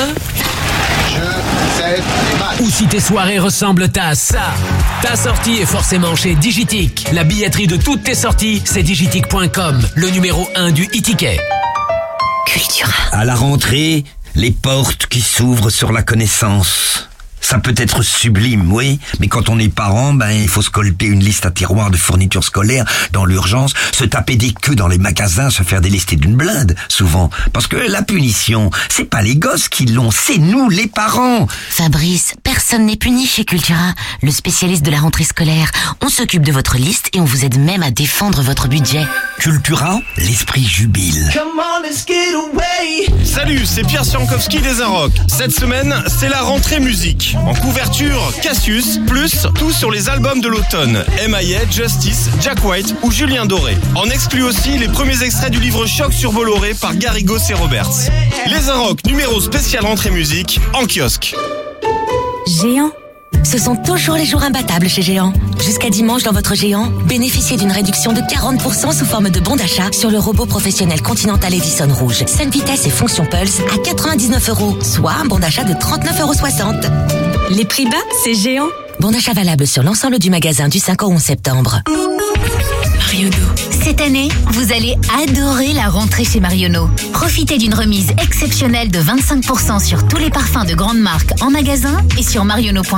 Ou si tes soirées ressemblent à ça. Ta sortie est forcément chez Digitic. La billetterie de toutes tes sorties, c'est digitic point com, le numéro un du e-ticket. Cultura. À la rentrée, les portes qui s'ouvrent sur la connaissance. Ça peut être sublime, oui, mais quand on est parent, ben il faut se colter une liste à tiroir de fournitures scolaires dans l'urgence, se taper des queues dans les magasins, se faire délester d'une blinde, souvent. Parce que la punition, c'est pas les gosses qui l'ont, c'est nous, les parents. Fabrice, personne n'est puni chez Cultura, le spécialiste de la rentrée scolaire. On s'occupe de votre liste et on vous aide même à défendre votre budget. Cultura, l'esprit jubile. Salut, c'est Pierre Siankowski des Arocs. Cette semaine, c'est la rentrée musique. En couverture, Cassius, plus tout sur les albums de l'automne. M I A, Justice, Jack White ou Julien Doré. En exclut aussi les premiers extraits du livre Choc sur Bolloré par Garrigos et Roberts. Les Arocs, numéro spécial rentrée musique, en kiosque. Géant. Ce sont toujours les jours imbattables chez Géant. Jusqu'à dimanche dans votre Géant, bénéficiez d'une réduction de quarante pour cent sous forme de bon d'achat sur le robot professionnel Continental Edison rouge. cinq vitesses et fonction Pulse à quatre-vingt-dix-neuf euros, soit un bon d'achat de trente-neuf euros soixante. Les prix bas, c'est Géant. Bon d'achat valable sur l'ensemble du magasin du cinq au onze septembre. Marionneau. Cette année, vous allez adorer la rentrée chez Marionneau. Profitez d'une remise exceptionnelle de vingt-cinq pour cent sur tous les parfums de grande marque en magasin et sur marionneau point com.